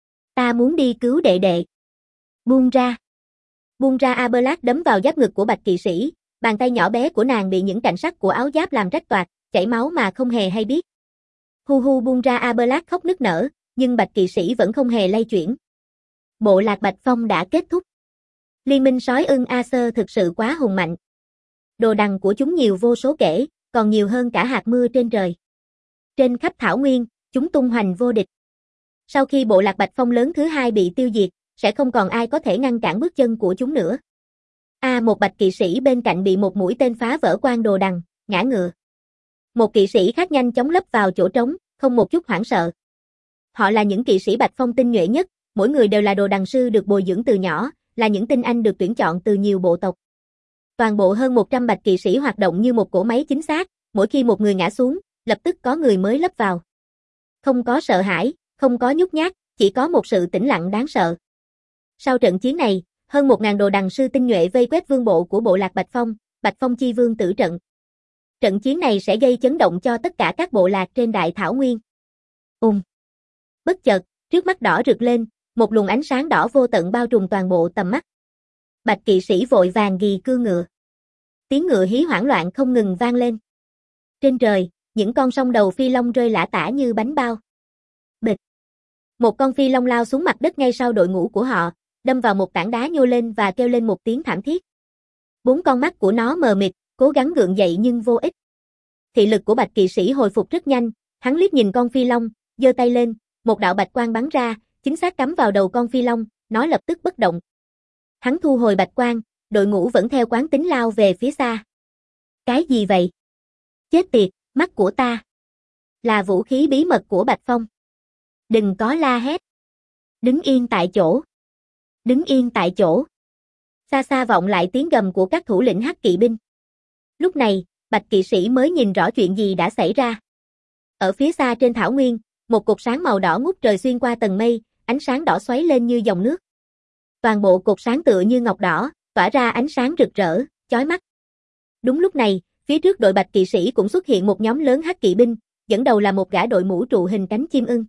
A: Ta muốn đi cứu đệ đệ. Buông ra. Buông ra. Aberlad đấm vào giáp ngực của bạch kỵ sĩ, bàn tay nhỏ bé của nàng bị những cạnh sắt của áo giáp làm rách toạc, chảy máu mà không hề hay biết. Hu hu. Buông ra. Aberlad khóc nức nở, nhưng bạch kỵ sĩ vẫn không hề lay chuyển. Bộ lạc Bạch Phong đã kết thúc. Liên minh sói ưng Acer thực sự quá hùng mạnh. Đồ đằng của chúng nhiều vô số kể, còn nhiều hơn cả hạt mưa trên trời. Trên khắp thảo nguyên, chúng tung hoành vô địch. Sau khi bộ lạc Bạch Phong lớn thứ hai bị tiêu diệt, sẽ không còn ai có thể ngăn cản bước chân của chúng nữa. A à, một bạch kỵ sĩ bên cạnh bị một mũi tên phá vỡ quan đồ đằng, ngã ngựa. Một kỵ sĩ khác nhanh chóng lấp vào chỗ trống, không một chút hoảng sợ. Họ là những kỵ sĩ Bạch Phong tinh nhuệ nhất, mỗi người đều là đồ đằng sư được bồi dưỡng từ nhỏ, là những tinh anh được tuyển chọn từ nhiều bộ tộc. Toàn bộ hơn một trăm bạch kỵ sĩ hoạt động như một cỗ máy chính xác, mỗi khi một người ngã xuống, lập tức có người mới lấp vào. Không có sợ hãi, không có nhút nhát, chỉ có một sự tĩnh lặng đáng sợ. Sau trận chiến này, hơn một ngàn đồ đằng sư tinh nhuệ vây quét vương bộ của bộ lạc Bạch Phong, Bạch Phong chi vương tử trận. Trận chiến này sẽ gây chấn động cho tất cả các bộ lạc trên đại thảo nguyên. Ùm. Bất chợt, trước mắt đỏ rực lên, một luồng ánh sáng đỏ vô tận bao trùm toàn bộ tầm mắt. Bạch kỵ sĩ vội vàng ghi cương ngựa. Tiếng ngựa hí hoảng loạn không ngừng vang lên. Trên trời, những con song đầu phi long rơi lả tả như bánh bao. Bịch. Một con phi long lao xuống mặt đất ngay sau đội ngũ của họ, đâm vào một tảng đá nhô lên và kêu lên một tiếng thảm thiết. Bốn con mắt của nó mờ mịt, cố gắng gượng dậy nhưng vô ích. Thị lực của bạch kỵ sĩ hồi phục rất nhanh, hắn liếc nhìn con phi long, giơ tay lên, một đạo bạch quang bắn ra, chính xác cắm vào đầu con phi long, nó lập tức bất động. Hắn thu hồi bạch quang, đội ngũ vẫn theo quán tính lao về phía xa. Cái gì vậy? Chết tiệt, mắt của ta. Là vũ khí bí mật của Bạch Phong. Đừng có la hét. Đứng yên tại chỗ. Đứng yên tại chỗ. Xa xa vọng lại tiếng gầm của các thủ lĩnh hắc kỵ binh. Lúc này, bạch kỵ sĩ mới nhìn rõ chuyện gì đã xảy ra. Ở phía xa trên thảo nguyên, một cột sáng màu đỏ ngút trời xuyên qua tầng mây, ánh sáng đỏ xoáy lên như dòng nước. Toàn bộ cột sáng tựa như ngọc đỏ, tỏa ra ánh sáng rực rỡ, chói mắt. Đúng lúc này, phía trước đội bạch kỵ sĩ cũng xuất hiện một nhóm lớn hắc kỵ binh, dẫn đầu là một gã đội mũ trụ hình cánh chim ưng.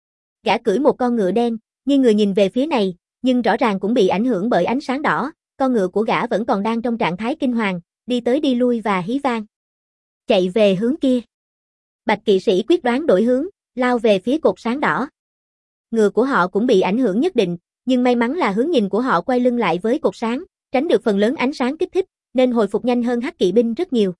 A: Gã cưỡi một con ngựa đen, như người nhìn về phía này, nhưng rõ ràng cũng bị ảnh hưởng bởi ánh sáng đỏ, con ngựa của gã vẫn còn đang trong trạng thái kinh hoàng, đi tới đi lui và hí vang. Chạy về hướng kia. Bạch kỵ sĩ quyết đoán đổi hướng, lao về phía cột sáng đỏ. Ngựa của họ cũng bị ảnh hưởng nhất định, nhưng may mắn là hướng nhìn của họ quay lưng lại với cột sáng, tránh được phần lớn ánh sáng kích thích, nên hồi phục nhanh hơn hắc kỵ binh rất nhiều.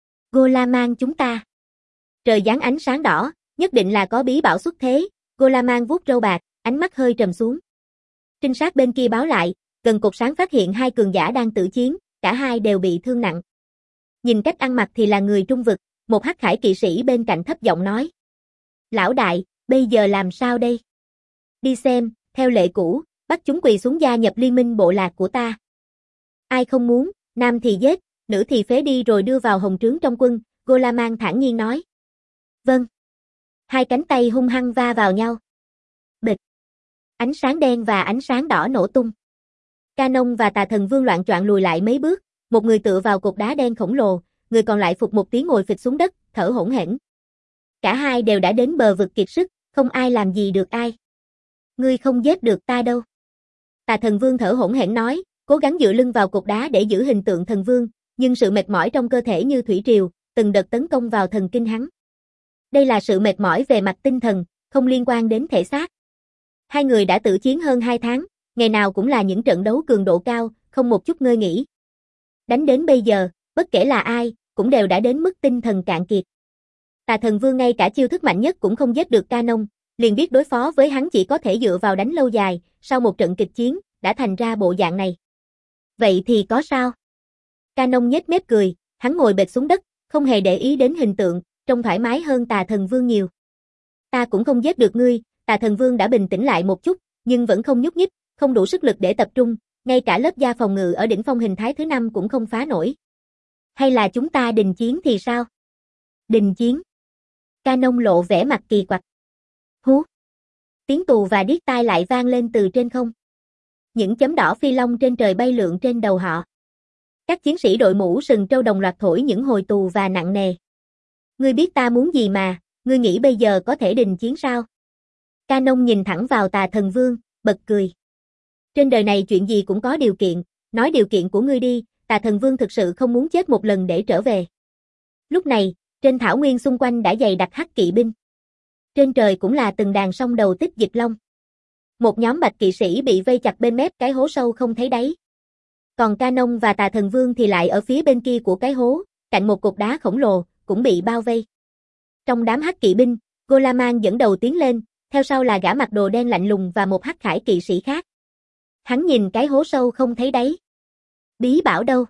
A: Golaman chúng ta. Trời giáng ánh sáng đỏ, nhất định là có bí bảo xuất thế, Golaman vuốt râu bạc, ánh mắt hơi trầm xuống. Trinh sát bên kia báo lại, gần cột sáng phát hiện hai cường giả đang tử chiến, cả hai đều bị thương nặng. Nhìn cách ăn mặc thì là người trung vực, một hắc khải kỵ sĩ bên cạnh thấp giọng nói. Lão đại, bây giờ làm sao đây? Đi xem, theo lệ cũ, bắt chúng quỳ xuống gia nhập liên minh bộ lạc của ta. Ai không muốn, nam thì giết, nữ thì phế đi rồi đưa vào hồng trướng trong quân, Golaman thản nhiên nói. Vâng. Hai cánh tay hung hăng va vào nhau. Bịch. Ánh sáng đen và ánh sáng đỏ nổ tung. Canon và Tà Thần Vương loạn choạng lùi lại mấy bước, một người tựa vào cột đá đen khổng lồ, người còn lại phục một tiếng ngồi phịch xuống đất, thở hổn hển. Cả hai đều đã đến bờ vực kiệt sức, không ai làm gì được ai. Ngươi không giết được ta đâu. Tà Thần Vương thở hổn hển nói, cố gắng dựa lưng vào cột đá để giữ hình tượng thần vương, nhưng sự mệt mỏi trong cơ thể như thủy triều, từng đợt tấn công vào thần kinh hắn. Đây là sự mệt mỏi về mặt tinh thần, không liên quan đến thể xác. Hai người đã tử chiến hơn hai tháng, ngày nào cũng là những trận đấu cường độ cao, không một chút ngơi nghỉ. Đánh đến bây giờ, bất kể là ai, cũng đều đã đến mức tinh thần cạn kiệt. Tà Thần Vương ngay cả chiêu thức mạnh nhất cũng không giết được Canon, liền biết đối phó với hắn chỉ có thể dựa vào đánh lâu dài, sau một trận kịch chiến, đã thành ra bộ dạng này. Vậy thì có sao? Canon nhếch mép cười, hắn ngồi bệt xuống đất, không hề để ý đến hình tượng, trông thoải mái hơn Tà Thần Vương nhiều. Ta cũng không giết được ngươi, Tà Thần Vương đã bình tĩnh lại một chút, nhưng vẫn không nhúc nhích, không đủ sức lực để tập trung, ngay cả lớp da phòng ngự ở đỉnh phong hình thái thứ năm cũng không phá nổi. Hay là chúng ta đình chiến thì sao? Đình chiến. Canon lộ vẻ mặt kỳ quặc. Hú. Tiếng tù và điếc tai lại vang lên từ trên không. Những chấm đỏ phi long trên trời bay lượn trên đầu họ. Các chiến sĩ đội mũ sừng trâu đồng loạt thổi những hồi tù và nặng nề. Ngươi biết ta muốn gì mà, ngươi nghĩ bây giờ có thể đình chiến sao? Canon nhìn thẳng vào Tà Thần Vương, bật cười. Trên đời này chuyện gì cũng có điều kiện, nói điều kiện của ngươi đi, Tà Thần Vương thực sự không muốn chết một lần để trở về. Lúc này, trên thảo nguyên xung quanh đã dày đặc hắc kỵ binh. Trên trời cũng là từng đàn song đầu tích dịch long. Một nhóm bạch kỵ sĩ bị vây chặt bên mép cái hố sâu không thấy đáy. Còn Canon và Tà Thần Vương thì lại ở phía bên kia của cái hố, cạnh một cột đá khổng lồ, cũng bị bao vây. Trong đám hắc kỵ binh, Golaman dẫn đầu tiến lên, theo sau là gã mặc đồ đen lạnh lùng và một hắc khải kỵ sĩ khác. Hắn nhìn cái hố sâu không thấy đáy. Bí bảo đâu?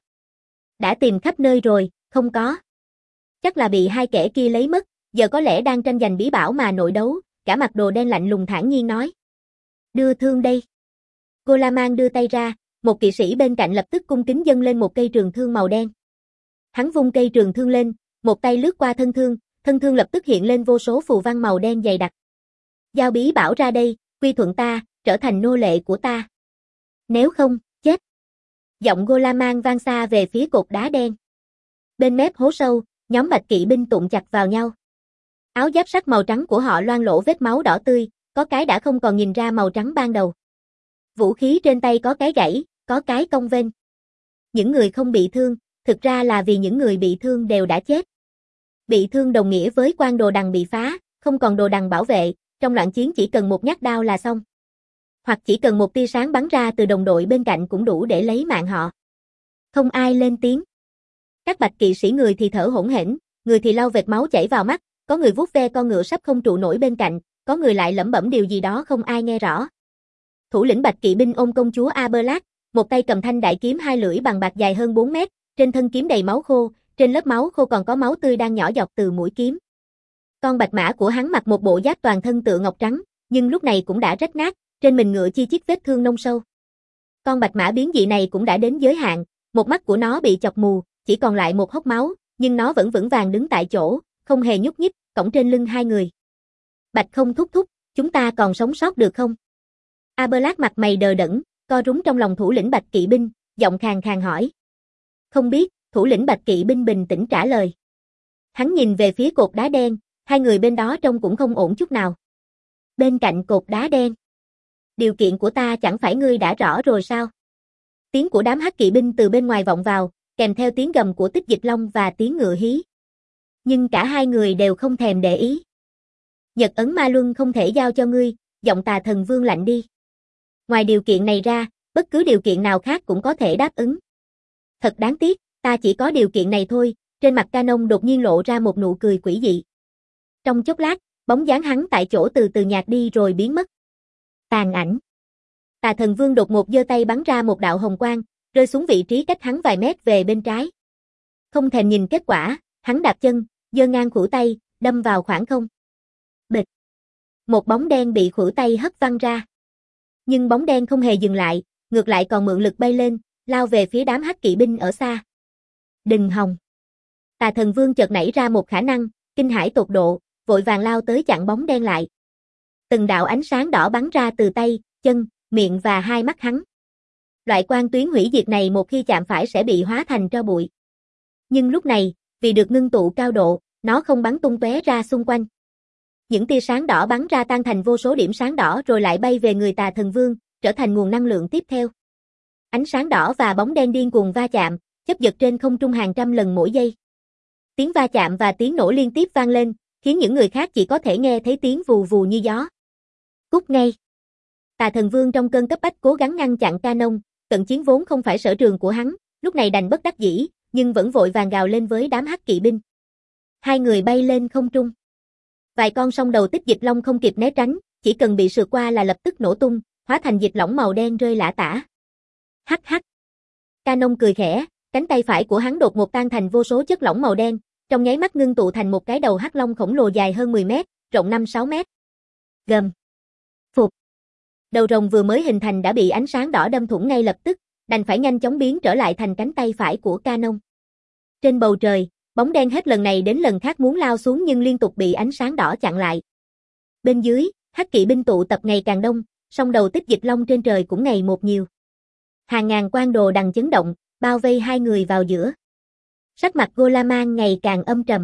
A: Đã tìm khắp nơi rồi, không có. Chắc là bị hai kẻ kia lấy mất, giờ có lẽ đang tranh giành bí bảo mà nội đấu, gã mặc đồ đen lạnh lùng thản nhiên nói. Đưa thương đây. Golaman đưa tay ra, một kỵ sĩ bên cạnh lập tức cung kính dâng lên một cây trường thương màu đen. Hắn vung cây trường thương lên, một tay lướt qua thân thương, thân thương lập tức hiện lên vô số phù văn màu đen dày đặc. Giao bí bảo ra đây, quy thuận ta, trở thành nô lệ của ta. Nếu không, chết. Giọng Golaman vang xa về phía cột đá đen. Bên mép hố sâu, nhóm bạch kỵ binh tụm chặt vào nhau. Áo giáp sắt màu trắng của họ loang lổ vết máu đỏ tươi, có cái đã không còn nhìn ra màu trắng ban đầu. Vũ khí trên tay có cái gãy, có cái cong vênh. Những người không bị thương, thực ra là vì những người bị thương đều đã chết. Bị thương đồng nghĩa với quan đồ đằng bị phá, không còn đồ đằng bảo vệ, trong loạn chiến chỉ cần một nhát đao là xong. Hoặc chỉ cần một tia sáng bắn ra từ đồng đội bên cạnh cũng đủ để lấy mạng họ. Không ai lên tiếng. Các bạch kỵ sĩ người thì thở hổn hển, người thì lau vệt máu chảy vào mắt, có người vuốt ve con ngựa sắp không trụ nổi bên cạnh, có người lại lẩm bẩm điều gì đó không ai nghe rõ. Thủ lĩnh bạch kỵ binh ôm công chúa Aberlac, một tay cầm thanh đại kiếm hai lưỡi bằng bạc dài hơn bốn mét, trên thân kiếm đầy máu khô, trên lớp máu khô còn có máu tươi đang nhỏ giọt từ mũi kiếm. Con bạch mã của hắn mặc một bộ giáp toàn thân tựa ngọc trắng, nhưng lúc này cũng đã rách nát, trên mình ngựa chi chít vết thương nông sâu. Con bạch mã biến dị này cũng đã đến giới hạn, một mắt của nó bị chọc mù, chỉ còn lại một hốc máu, nhưng nó vẫn vững vàng đứng tại chỗ, không hề nhúc nhích, cõng trên lưng hai người. Bạch không thúc thúc, chúng ta còn sống sót được không? Aberlac mặt mày đờ đẫn, co rúm trong lòng thủ lĩnh bạch kỵ binh, giọng khàn khàn hỏi. Không biết, thủ lĩnh bạch kỵ binh bình tĩnh trả lời. Hắn nhìn về phía cột đá đen, hai người bên đó trông cũng không ổn chút nào. Bên cạnh cột đá đen. Điều kiện của ta chẳng phải ngươi đã rõ rồi sao? Tiếng của đám hắc kỵ binh từ bên ngoài vọng vào, kèm theo tiếng gầm của tích dịch long và tiếng ngựa hí. Nhưng cả hai người đều không thèm để ý. Nhật ấn ma luân không thể giao cho ngươi, giọng Tà Thần Vương lạnh đi. Ngoài điều kiện này ra, bất cứ điều kiện nào khác cũng có thể đáp ứng. Thật đáng tiếc, ta chỉ có điều kiện này thôi, trên mặt Canon đột nhiên lộ ra một nụ cười quỷ dị. Trong chốc lát, bóng dáng hắn tại chỗ từ từ nhạt đi rồi biến mất. Tàn ảnh. Tà Thần Vương đột ngột giơ tay bắn ra một đạo hồng quang, rơi xuống vị trí cách hắn vài mét về bên trái. Không thèm nhìn kết quả, hắn đạp chân, giơ ngang khuỷu tay, đâm vào khoảng không. Bịch. Một bóng đen bị khuỷu tay hất văng ra. Nhưng bóng đen không hề dừng lại, ngược lại còn mượn lực bay lên, lao về phía đám hắc kỵ binh ở xa. Đừng hòng. Tà Thần Vương chợt nảy ra một khả năng, kinh hãi tột độ, vội vàng lao tới chặn bóng đen lại. Từng đạo ánh sáng đỏ bắn ra từ tay, chân, miệng và hai mắt hắn. Loại quang tuyến hủy diệt này một khi chạm phải sẽ bị hóa thành tro bụi. Nhưng lúc này, vì được ngưng tụ cao độ, nó không bắn tung tóe ra xung quanh. Những tia sáng đỏ bắn ra tan thành vô số điểm sáng đỏ rồi lại bay về người Tà Thần Vương, trở thành nguồn năng lượng tiếp theo. Ánh sáng đỏ và bóng đen điên cuồng va chạm, chớp giật trên không trung hàng trăm lần mỗi giây. Tiếng va chạm và tiếng nổ liên tiếp vang lên, khiến những người khác chỉ có thể nghe thấy tiếng vù vù như gió. Cút ngay. Tà Thần Vương trong cơn cấp bách cố gắng ngăn chặn Canon, cận chiến vốn không phải sở trường của hắn, lúc này đành bất đắc dĩ, nhưng vẫn vội vàng gào lên với đám hắc kỵ binh. Hai người bay lên không trung. Vài con song đầu tích dịch long không kịp né tránh, chỉ cần bị sượt qua là lập tức nổ tung, hóa thành dịch lỏng màu đen rơi lả tả. Hắc hắc. Canon cười khẽ, cánh tay phải của hắn đột ngột tan thành vô số chất lỏng màu đen, trong nháy mắt ngưng tụ thành một cái đầu hắc long khổng lồ dài hơn mười mét, rộng năm sáu mét. Gầm. Phục. Đầu rồng vừa mới hình thành đã bị ánh sáng đỏ đâm thủng ngay lập tức, đành phải nhanh chóng biến trở lại thành cánh tay phải của Canon. Trên bầu trời, bóng đen hết lần này đến lần khác muốn lao xuống nhưng liên tục bị ánh sáng đỏ chặn lại. Bên dưới, hắc kỵ binh tụ tập ngày càng đông, song đầu tích dịch long trên trời cũng ngày một nhiều. Hàng ngàn quan đồ đằng chấn động, bao vây hai người vào giữa. Sắc mặt Golaman ngày càng âm trầm.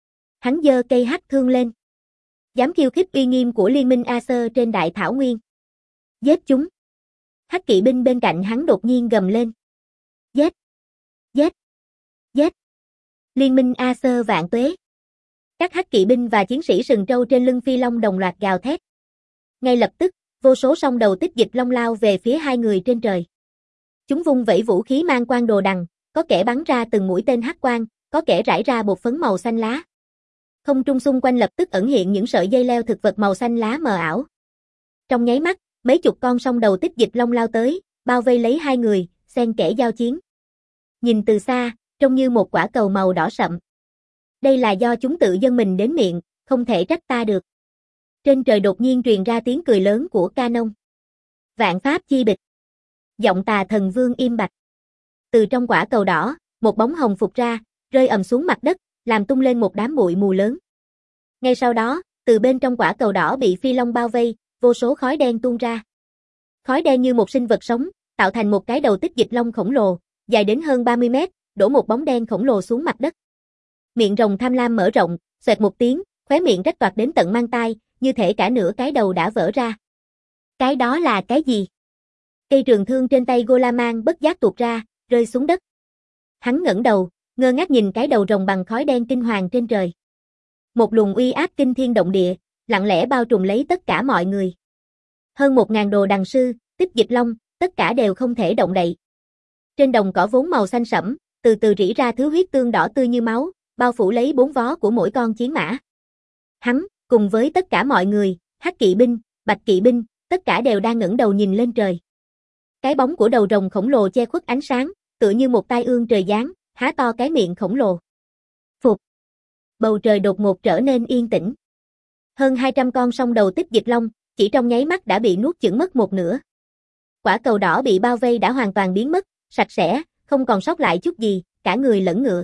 A: Hắn giơ cây hắc thương lên. Dám khiêu khích uy nghiêm của liên minh Acer trên đại thảo nguyên. Giết chúng. Hắc kỵ binh bên cạnh hắn đột nhiên gầm lên. Giết. Giết. Giết. Liên minh Acer vạn tuế. Các hắc kỵ binh và chiến sĩ sừng trâu trên lưng phi long đồng loạt gào thét. Ngay lập tức, vô số song đầu tích dịch long lao về phía hai người trên trời. Chúng vung vẩy vũ khí mang quang đồ đằng, có kẻ bắn ra từng mũi tên hắc quang, có kẻ rải ra bột phấn màu xanh lá. Không trung xung quanh lập tức ẩn hiện những sợi dây leo thực vật màu xanh lá mờ ảo. Trong nháy mắt, mấy chục con song đầu tích dịch long lao tới, bao vây lấy hai người, xen kẽ giao chiến. Nhìn từ xa, trông như một quả cầu màu đỏ sậm. Đây là do chúng tự dâng mình đến miệng, không thể trách ta được. Trên trời đột nhiên truyền ra tiếng cười lớn của Canon. Vạn pháp chi bịch. Giọng Tà Thần Vương im bặt. Từ trong quả cầu đỏ, một bóng hồng phụt ra, rơi ầm xuống mặt đất, làm tung lên một đám bụi mù lớn. Ngay sau đó, từ bên trong quả cầu đỏ bị phi long bao vây, vô số khói đen tuôn ra. Khói đen như một sinh vật sống, tạo thành một cái đầu tích dịch long khổng lồ, dài đến hơn ba mươi mét, đổ một bóng đen khổng lồ xuống mặt đất. Miệng rồng tham lam mở rộng, xoẹt một tiếng, khóe miệng rách toạc đến tận mang tai, như thể cả nửa cái đầu đã vỡ ra. Cái đó là cái gì? Cây trường thương trên tay Golaman bất giác tuột ra, rơi xuống đất. Hắn ngẩng đầu, ngơ ngác nhìn cái đầu rồng bằng khói đen kinh hoàng trên trời. Một luồng uy áp kinh thiên động địa, lặng lẽ bao trùm lấy tất cả mọi người. Hơn một ngàn đồ đằng sư, tích dịch long, tất cả đều không thể động đậy. Trên đồng cỏ vốn màu xanh sẫm, từ từ rỉ ra thứ huyết tương đỏ tươi như máu, bao phủ lấy bốn vó của mỗi con chiến mã. Hắn, cùng với tất cả mọi người, hắc kỵ binh, bạch kỵ binh, tất cả đều đang ngẩng đầu nhìn lên trời. Cái bóng của đầu rồng khổng lồ che khuất ánh sáng, tựa như một tai ương trời giáng, há to cái miệng khổng lồ. Phục. Bầu trời đột ngột trở nên yên tĩnh. Hơn hai trăm con song đầu tích dịch long, chỉ trong nháy mắt đã bị nuốt chửng mất một nửa. Quả cầu đỏ bị bao vây đã hoàn toàn biến mất, sạch sẽ, không còn sót lại chút gì, cả người lẫn ngựa.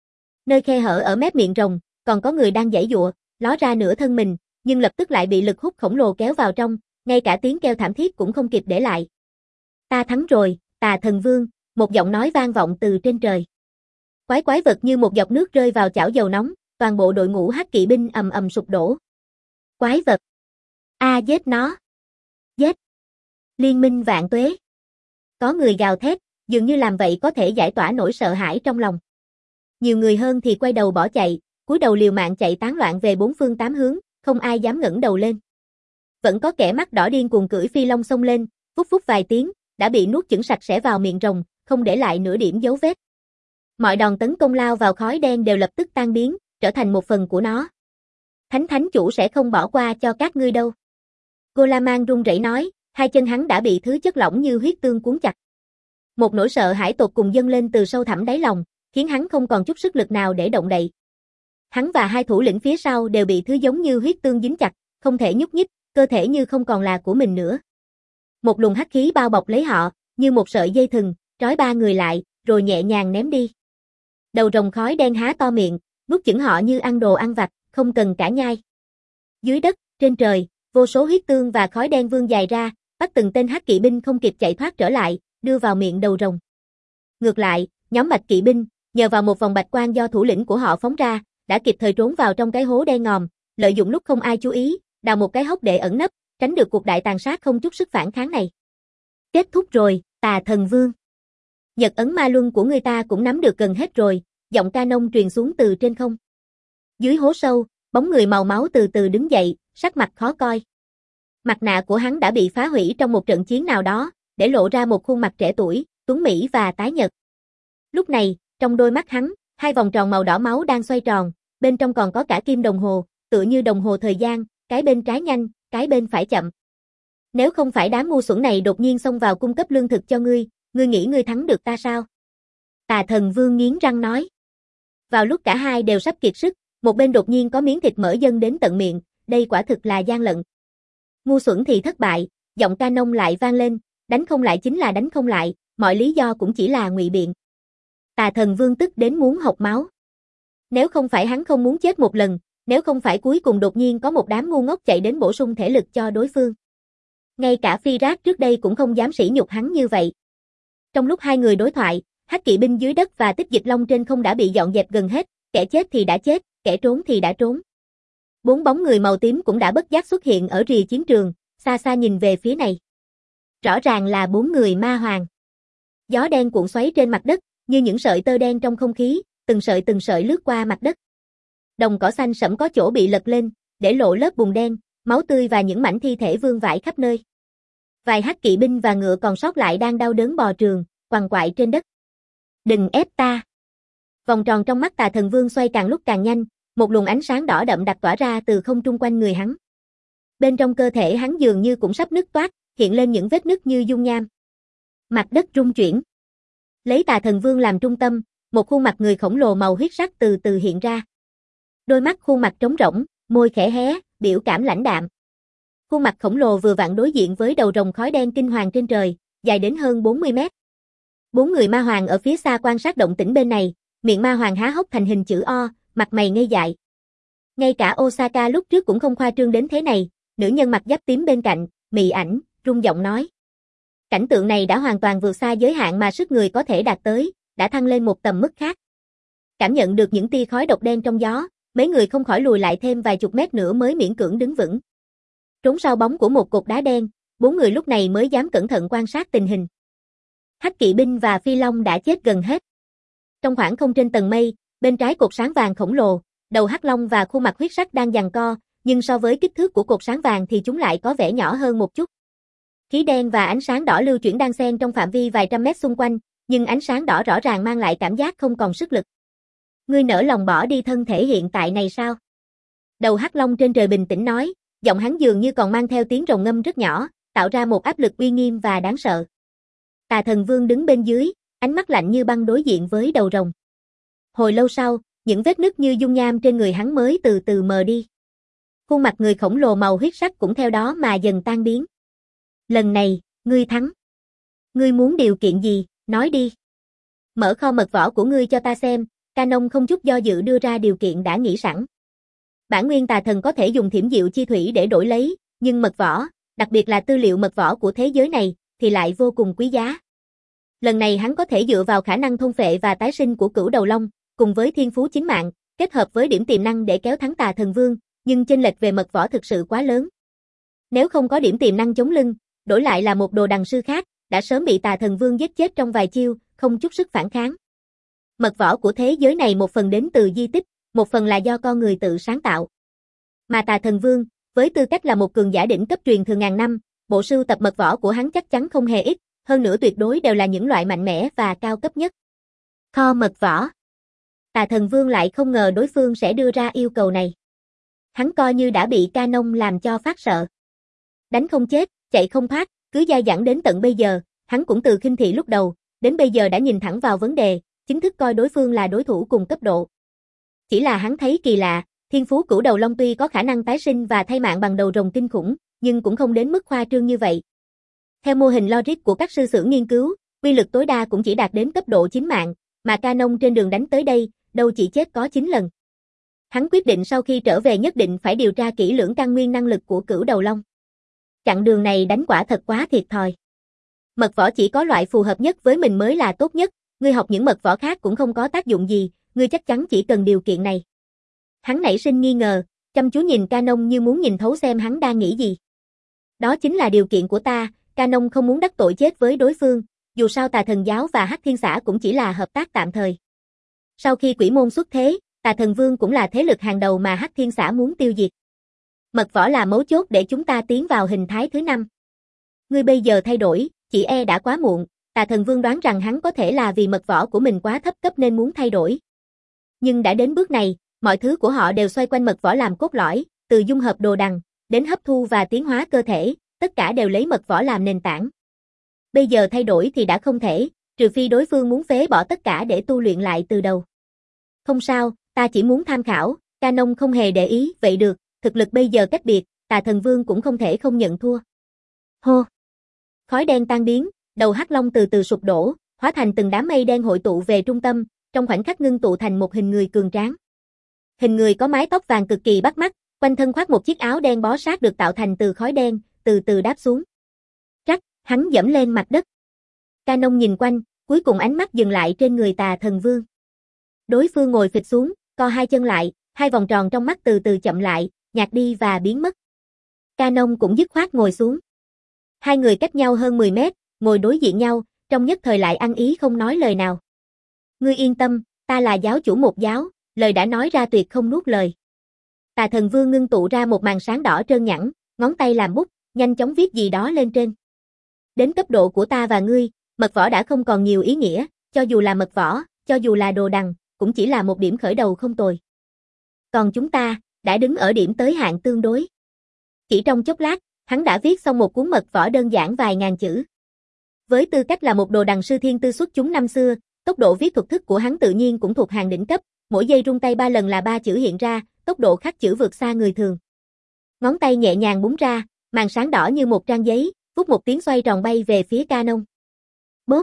A: Nơi khe hở ở mép miệng rồng, còn có người đang giãy giụa, ló ra nửa thân mình, nhưng lập tức lại bị lực hút khổng lồ kéo vào trong, ngay cả tiếng kêu thảm thiết cũng không kịp để lại. Ta thắng rồi, Tà Thần Vương, một giọng nói vang vọng từ trên trời. Quái quái vật như một giọt nước rơi vào chảo dầu nóng, toàn bộ đội ngũ hắc kỵ binh ầm ầm sụp đổ. Quái vật. A giết nó. Giết. Liên minh vạn tuế. Có người gào thét, dường như làm vậy có thể giải tỏa nỗi sợ hãi trong lòng. Nhiều người hơn thì quay đầu bỏ chạy, cúi đầu liều mạng chạy tán loạn về bốn phương tám hướng, không ai dám ngẩng đầu lên. Vẫn có kẻ mắt đỏ điên cuồng cưỡi phi long xông lên, phúc phúc vài tiếng, đã bị nuốt chửng sạch sẽ vào miệng rồng, không để lại nửa điểm dấu vết. Mọi đòn tấn công lao vào khói đen đều lập tức tan biến, trở thành một phần của nó. Thánh thánh chủ sẽ không bỏ qua cho các ngươi đâu. Golaman run rẩy nói, hai chân hắn đã bị thứ chất lỏng như huyết tương cuốn chặt. Một nỗi sợ hãi tột cùng dâng lên từ sâu thẳm đáy lòng, khiến hắn không còn chút sức lực nào để động đậy. Hắn và hai thủ lĩnh phía sau đều bị thứ giống như huyết tương dính chặt, không thể nhúc nhích, cơ thể như không còn là của mình nữa. Một luồng hắc khí bao bọc lấy họ, như một sợi dây thừng, trói ba người lại, rồi nhẹ nhàng ném đi. Đầu rồng khói đen há to miệng, nuốt chửng họ như ăn đồ ăn vặt, không cần cả nhai. Dưới đất, trên trời, vô số huyết tương và khói đen vươn dài ra, bắt từng tên hắc kỵ binh không kịp chạy thoát trở lại, đưa vào miệng đầu rồng. Ngược lại, nhóm bạch kỵ binh, nhờ vào một vòng bạch quang do thủ lĩnh của họ phóng ra, đã kịp thời trốn vào trong cái hố đen ngòm, lợi dụng lúc không ai chú ý, đào một cái hốc để ẩn nấp, tránh được cuộc đại tàn sát không chút sức phản kháng này. Kết thúc rồi, Tà Thần Vương. Nhật ấn ma luân của người ta cũng nắm được gần hết rồi, giọng ca nông truyền xuống từ trên không. Dưới hố sâu, bóng người màu máu từ từ đứng dậy, sắc mặt khó coi. Mặt nạ của hắn đã bị phá hủy trong một trận chiến nào đó, để lộ ra một khuôn mặt trẻ tuổi, tuấn mỹ và tái nhợt. Lúc này, trong đôi mắt hắn, hai vòng tròn màu đỏ máu đang xoay tròn, bên trong còn có cả kim đồng hồ, tựa như đồng hồ thời gian, cái bên trái nhanh, cái bên phải chậm. Nếu không phải đám ngu xuẩn này đột nhiên xông vào cung cấp lương thực cho ngươi, ngươi nghĩ ngươi thắng được ta sao? Tà Thần Vương nghiến răng nói. Vào lúc cả hai đều sắp kiệt sức, một bên đột nhiên có miếng thịt mỡ dâng đến tận miệng, đây quả thực là gian lận. Ngu xuẩn thì thất bại, giọng ca nông lại vang lên, đánh không lại chính là đánh không lại, mọi lý do cũng chỉ là ngụy biện. Tà Thần Vương tức đến muốn hộc máu. Nếu không phải hắn không muốn chết một lần, nếu không phải cuối cùng đột nhiên có một đám ngu ngốc chạy đến bổ sung thể lực cho đối phương. Ngay cả Phi Rác trước đây cũng không dám sỉ nhục hắn như vậy. Trong lúc hai người đối thoại, hắc kỵ binh dưới đất và tích dịch long trên không đã bị dọn dẹp gần hết, kẻ chết thì đã chết, kẻ trốn thì đã trốn. Bốn bóng người màu tím cũng đã bất giác xuất hiện ở rìa chiến trường, xa xa nhìn về phía này. Rõ ràng là bốn người ma hoàng. Gió đen cuộn xoáy trên mặt đất, như những sợi tơ đen trong không khí, từng sợi từng sợi lướt qua mặt đất. Đồng cỏ xanh sẫm có chỗ bị lật lên, để lộ lớp bùn đen, máu tươi và những mảnh thi thể vương vãi khắp nơi. Vài hắc kỵ binh và ngựa còn sót lại đang đau đớn bò trường, quằn quại trên đất. Đừng ép ta. Vòng tròn trong mắt Tà Thần Vương xoay càng lúc càng nhanh, một luồng ánh sáng đỏ đậm đặc tỏa ra từ không trung quanh người hắn. Bên trong cơ thể hắn dường như cũng sắp nứt toát, hiện lên những vết nứt như dung nham. Mặt đất rung chuyển. Lấy Tà Thần Vương làm trung tâm, một khuôn mặt người khổng lồ màu huyết sắc từ từ hiện ra. Đôi mắt khuôn mặt trống rỗng, môi khẽ hé, biểu cảm lãnh đạm. Khuôn mặt khổng lồ vừa vặn đối diện với đầu rồng khói đen kinh hoàng trên trời, dài đến hơn bốn mươi mét. Bốn người ma hoàng ở phía xa quan sát động tĩnh bên này, miệng ma hoàng há hốc thành hình chữ O, mặt mày ngây dại. Ngay cả Osaka lúc trước cũng không khoa trương đến thế này, nữ nhân mặt giáp tím bên cạnh, mị ảnh, rung giọng nói. Cảnh tượng này đã hoàn toàn vượt xa giới hạn mà sức người có thể đạt tới, đã thăng lên một tầm mức khác. Cảm nhận được những tia khói độc đen trong gió, mấy người không khỏi lùi lại thêm vài chục mét nữa mới miễn cưỡng đứng vững. Trốn sau bóng của một cột đá đen, bốn người lúc này mới dám cẩn thận quan sát tình hình. Hắc kỵ binh và phi long đã chết gần hết. Trong khoảng không trên tầng mây, bên trái cột sáng vàng khổng lồ, đầu hắc long và khuôn mặt huyết sắc đang giằng co, nhưng so với kích thước của cột sáng vàng thì chúng lại có vẻ nhỏ hơn một chút. Khí đen và ánh sáng đỏ lưu chuyển đan xen trong phạm vi vài trăm mét xung quanh, nhưng ánh sáng đỏ rõ ràng mang lại cảm giác không còn sức lực. Ngươi nỡ lòng bỏ đi thân thể hiện tại này sao? Đầu hắc long trên trời bình tĩnh nói, giọng hắn dường như còn mang theo tiếng rồng ngâm rất nhỏ, tạo ra một áp lực uy nghiêm và đáng sợ. Tà Thần Vương đứng bên dưới, ánh mắt lạnh như băng đối diện với đầu rồng. Hồi lâu sau, những vết nứt như dung nham trên người hắn mới từ từ mờ đi. Khuôn mặt người khổng lồ màu huyết sắc cũng theo đó mà dần tan biến. Lần này, ngươi thắng. Ngươi muốn điều kiện gì, nói đi. Mở kho mật võ của ngươi cho ta xem, Canon không chút do dự đưa ra điều kiện đã nghĩ sẵn. Bản nguyên tà thần có thể dùng thiểm diệu chi thủy để đổi lấy, nhưng mật võ, đặc biệt là tư liệu mật võ của thế giới này, thì lại vô cùng quý giá. Lần này hắn có thể dựa vào khả năng thôn phệ và tái sinh của cửu đầu long, cùng với thiên phú chính mạng, kết hợp với điểm tiềm năng để kéo thắng Tà Thần Vương, nhưng chênh lệch về mật võ thực sự quá lớn. Nếu không có điểm tiềm năng chống lưng, đổi lại là một đồ đằng sư khác, đã sớm bị Tà Thần Vương giết chết trong vài chiêu, không chút sức phản kháng. Mật võ của thế giới này một phần đến từ di tích, một phần là do con người tự sáng tạo. Mà Tà Thần Vương, với tư cách là một cường giả đỉnh cấp truyền thừa ngàn năm, bộ sưu tập mật võ của hắn chắc chắn không hề ít, hơn nữa tuyệt đối đều là những loại mạnh mẽ và cao cấp nhất. Kho mật võ. Tà Thần Vương lại không ngờ đối phương sẽ đưa ra yêu cầu này. Hắn coi như đã bị Canon làm cho phát sợ. Đánh không chết, chạy không thoát, cứ dai dẳng đến tận bây giờ, hắn cũng từ khinh thị lúc đầu, đến bây giờ đã nhìn thẳng vào vấn đề, chính thức coi đối phương là đối thủ cùng cấp độ. Chỉ là hắn thấy kỳ lạ, thiên phú cửu đầu long tuy có khả năng tái sinh và thay mạng bằng đầu rồng kinh khủng, nhưng cũng không đến mức khoa trương như vậy. Theo mô hình logic của các sư xưởng nghiên cứu, uy lực tối đa cũng chỉ đạt đến cấp độ chín mạng, mà Canon trên đường đánh tới đây, đâu chỉ chết có chín lần. Hắn quyết định sau khi trở về nhất định phải điều tra kỹ lưỡng căn nguyên năng lực của cửu đầu long. Chặng đường này đánh quả thật quá thiệt thòi. Mật võ chỉ có loại phù hợp nhất với mình mới là tốt nhất, ngươi học những mật võ khác cũng không có tác dụng gì, ngươi chắc chắn chỉ cần điều kiện này. Hắn nảy sinh nghi ngờ, chăm chú nhìn Canon như muốn nhìn thấu xem hắn đang nghĩ gì. Đó chính là điều kiện của ta, Canon không muốn đắc tội chết với đối phương, dù sao Tà Thần Giáo và Hắc Thiên Xã cũng chỉ là hợp tác tạm thời. Sau khi Quỷ Môn xuất thế, Tà Thần Vương cũng là thế lực hàng đầu mà Hắc Thiên Xã muốn tiêu diệt. Mật võ là mấu chốt để chúng ta tiến vào hình thái thứ năm. Ngươi bây giờ thay đổi, chỉ e đã quá muộn, Tà Thần Vương đoán rằng hắn có thể là vì mật võ của mình quá thấp cấp nên muốn thay đổi. Nhưng đã đến bước này, mọi thứ của họ đều xoay quanh mật võ làm cốt lõi, từ dung hợp đồ đằng, đến hấp thu và tiến hóa cơ thể, tất cả đều lấy mật võ làm nền tảng. Bây giờ thay đổi thì đã không thể, trừ phi đối phương muốn phế bỏ tất cả để tu luyện lại từ đầu. Không sao, ta chỉ muốn tham khảo, Canon không hề để ý, vậy được, thực lực bây giờ cách biệt, Tà Thần Vương cũng không thể không nhận thua. Hô! Khói đen tan biến, đầu hắc long từ từ sụp đổ, hóa thành từng đám mây đen hội tụ về trung tâm, trong khoảnh khắc ngưng tụ thành một hình người cường tráng. Hình người có mái tóc vàng cực kỳ bắt mắt, quanh thân khoác một chiếc áo đen bó sát được tạo thành từ khói đen, từ từ đáp xuống. Rắc, hắn dẫm lên mặt đất. Canon nhìn quanh, cuối cùng ánh mắt dừng lại trên người Tà Thần Vương. Đối phương ngồi phịch xuống, co hai chân lại, hai vòng tròn trong mắt từ từ chậm lại, nhạt đi và biến mất. Canon cũng dứt khoát ngồi xuống. Hai người cách nhau hơn mười mét, ngồi đối diện nhau, trong nhất thời lại ăn ý không nói lời nào. Ngươi yên tâm, ta là giáo chủ một giáo, lời đã nói ra tuyệt không nuốt lời. Tà Thần Vương ngưng tụ ra một màn sáng đỏ trơn nhẵn, ngón tay làm bút, nhanh chóng viết gì đó lên trên. Đến cấp độ của ta và ngươi, mật võ đã không còn nhiều ý nghĩa, cho dù là mật võ, cho dù là đồ đằng, cũng chỉ là một điểm khởi đầu không tồi. Còn chúng ta, đã đứng ở điểm tới hạn tương đối. Chỉ trong chốc lát, hắn đã viết xong một cuốn mật võ đơn giản vài ngàn chữ. Với tư cách là một đồ đằng sư thiên tư xuất chúng năm xưa, tốc độ viết thuật thức của hắn tự nhiên cũng thuộc hàng đỉnh cấp, mỗi giây rung tay ba lần là ba chữ hiện ra, tốc độ khắc chữ vượt xa người thường. Ngón tay nhẹ nhàng búng ra, màn sáng đỏ như một trang giấy, vút một tiếng xoay tròn bay về phía Canon. Bốp.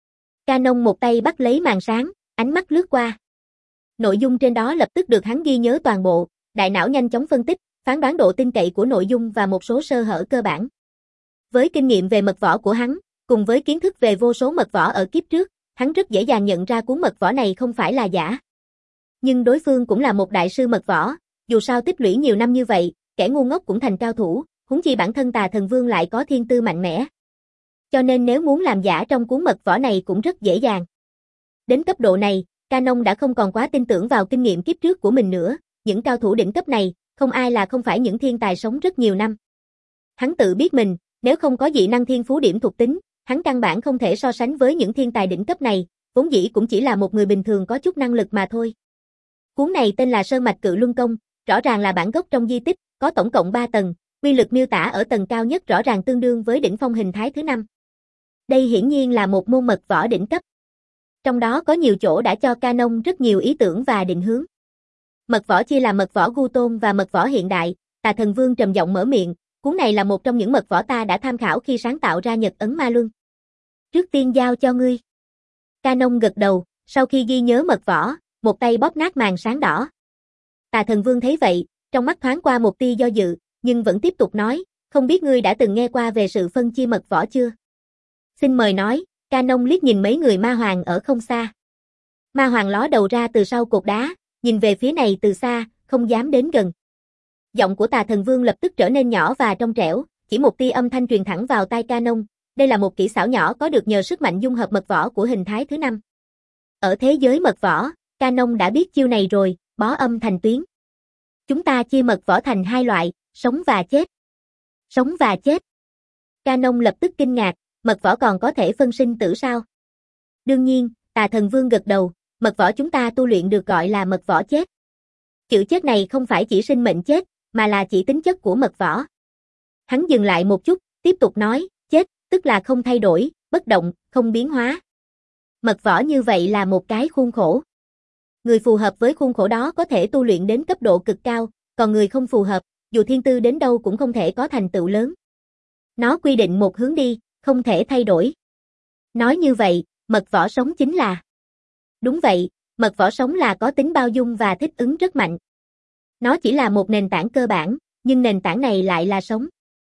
A: Canon một tay bắt lấy màn sáng, ánh mắt lướt qua. Nội dung trên đó lập tức được hắn ghi nhớ toàn bộ, đại não nhanh chóng phân tích, phán đoán độ tin cậy của nội dung và một số sơ hở cơ bản. Với kinh nghiệm về mật võ của hắn, cùng với kiến thức về vô số mật võ ở kiếp trước, hắn rất dễ dàng nhận ra cuốn mật võ này không phải là giả. Nhưng đối phương cũng là một đại sư mật võ, dù sao tích lũy nhiều năm như vậy, kẻ ngu ngốc cũng thành cao thủ, huống chi bản thân Tà Thần Vương lại có thiên tư mạnh mẽ. Cho nên nếu muốn làm giả trong cuốn mật võ này cũng rất dễ dàng. Đến cấp độ này, Canon đã không còn quá tin tưởng vào kinh nghiệm kiếp trước của mình nữa, những cao thủ đỉnh cấp này, không ai là không phải những thiên tài sống rất nhiều năm. Hắn tự biết mình, nếu không có dị năng thiên phú điểm thuộc tính, hắn căn bản không thể so sánh với những thiên tài đỉnh cấp này, vốn dĩ cũng chỉ là một người bình thường có chút năng lực mà thôi. Cuốn này tên là Sơn Mạch Cự Luân Công, rõ ràng là bản gốc trong di tích, có tổng cộng ba tầng, uy lực miêu tả ở tầng cao nhất rõ ràng tương đương với đỉnh phong hình thái thứ năm. Đây hiển nhiên là một môn mật võ đỉnh cấp. Trong đó có nhiều chỗ đã cho Canon rất nhiều ý tưởng và định hướng. Mật võ chia làm mật võ gu tôn và mật võ hiện đại, Tà Thần Vương trầm giọng mở miệng, cuốn này là một trong những mật võ ta đã tham khảo khi sáng tạo ra Nhật Ấn Ma Luân. Trước tiên giao cho ngươi. Canon gật đầu, sau khi ghi nhớ mật võ, một tay bóp nát màn sáng đỏ. Tà Thần Vương thấy vậy, trong mắt thoáng qua một tia do dự, nhưng vẫn tiếp tục nói, không biết ngươi đã từng nghe qua về sự phân chia mật võ chưa? Xin mời nói, Canon liếc nhìn mấy người ma hoàng ở không xa. Ma hoàng ló đầu ra từ sau cột đá, nhìn về phía này từ xa, không dám đến gần. Giọng của Tà Thần Vương lập tức trở nên nhỏ và trong trẻo, chỉ một tia âm thanh truyền thẳng vào tai Canon. Đây là một kỹ xảo nhỏ có được nhờ sức mạnh dung hợp mật võ của hình thái thứ năm. Ở thế giới mật võ, Canon đã biết chiêu này rồi, bó âm thành tuyến. Chúng ta chia mật võ thành hai loại, sống và chết. Sống và chết. Canon lập tức kinh ngạc, mật võ còn có thể phân sinh tử sao? Đương nhiên, Tà Thần Vương gật đầu, mật võ chúng ta tu luyện được gọi là mật võ chết. Chữ chết này không phải chỉ sinh mệnh chết, mà là chỉ tính chất của mật võ. Hắn dừng lại một chút, tiếp tục nói, chết, tức là không thay đổi, bất động, không biến hóa. Mật võ như vậy là một cái khuôn khổ. Người phù hợp với khuôn khổ đó có thể tu luyện đến cấp độ cực cao, còn người không phù hợp, dù thiên tư đến đâu cũng không thể có thành tựu lớn. Nó quy định một hướng đi, không thể thay đổi. Nói như vậy, mật võ sống chính là. Đúng vậy, mật võ sống là có tính bao dung và thích ứng rất mạnh. Nó chỉ là một nền tảng cơ bản, nhưng nền tảng này lại là sống.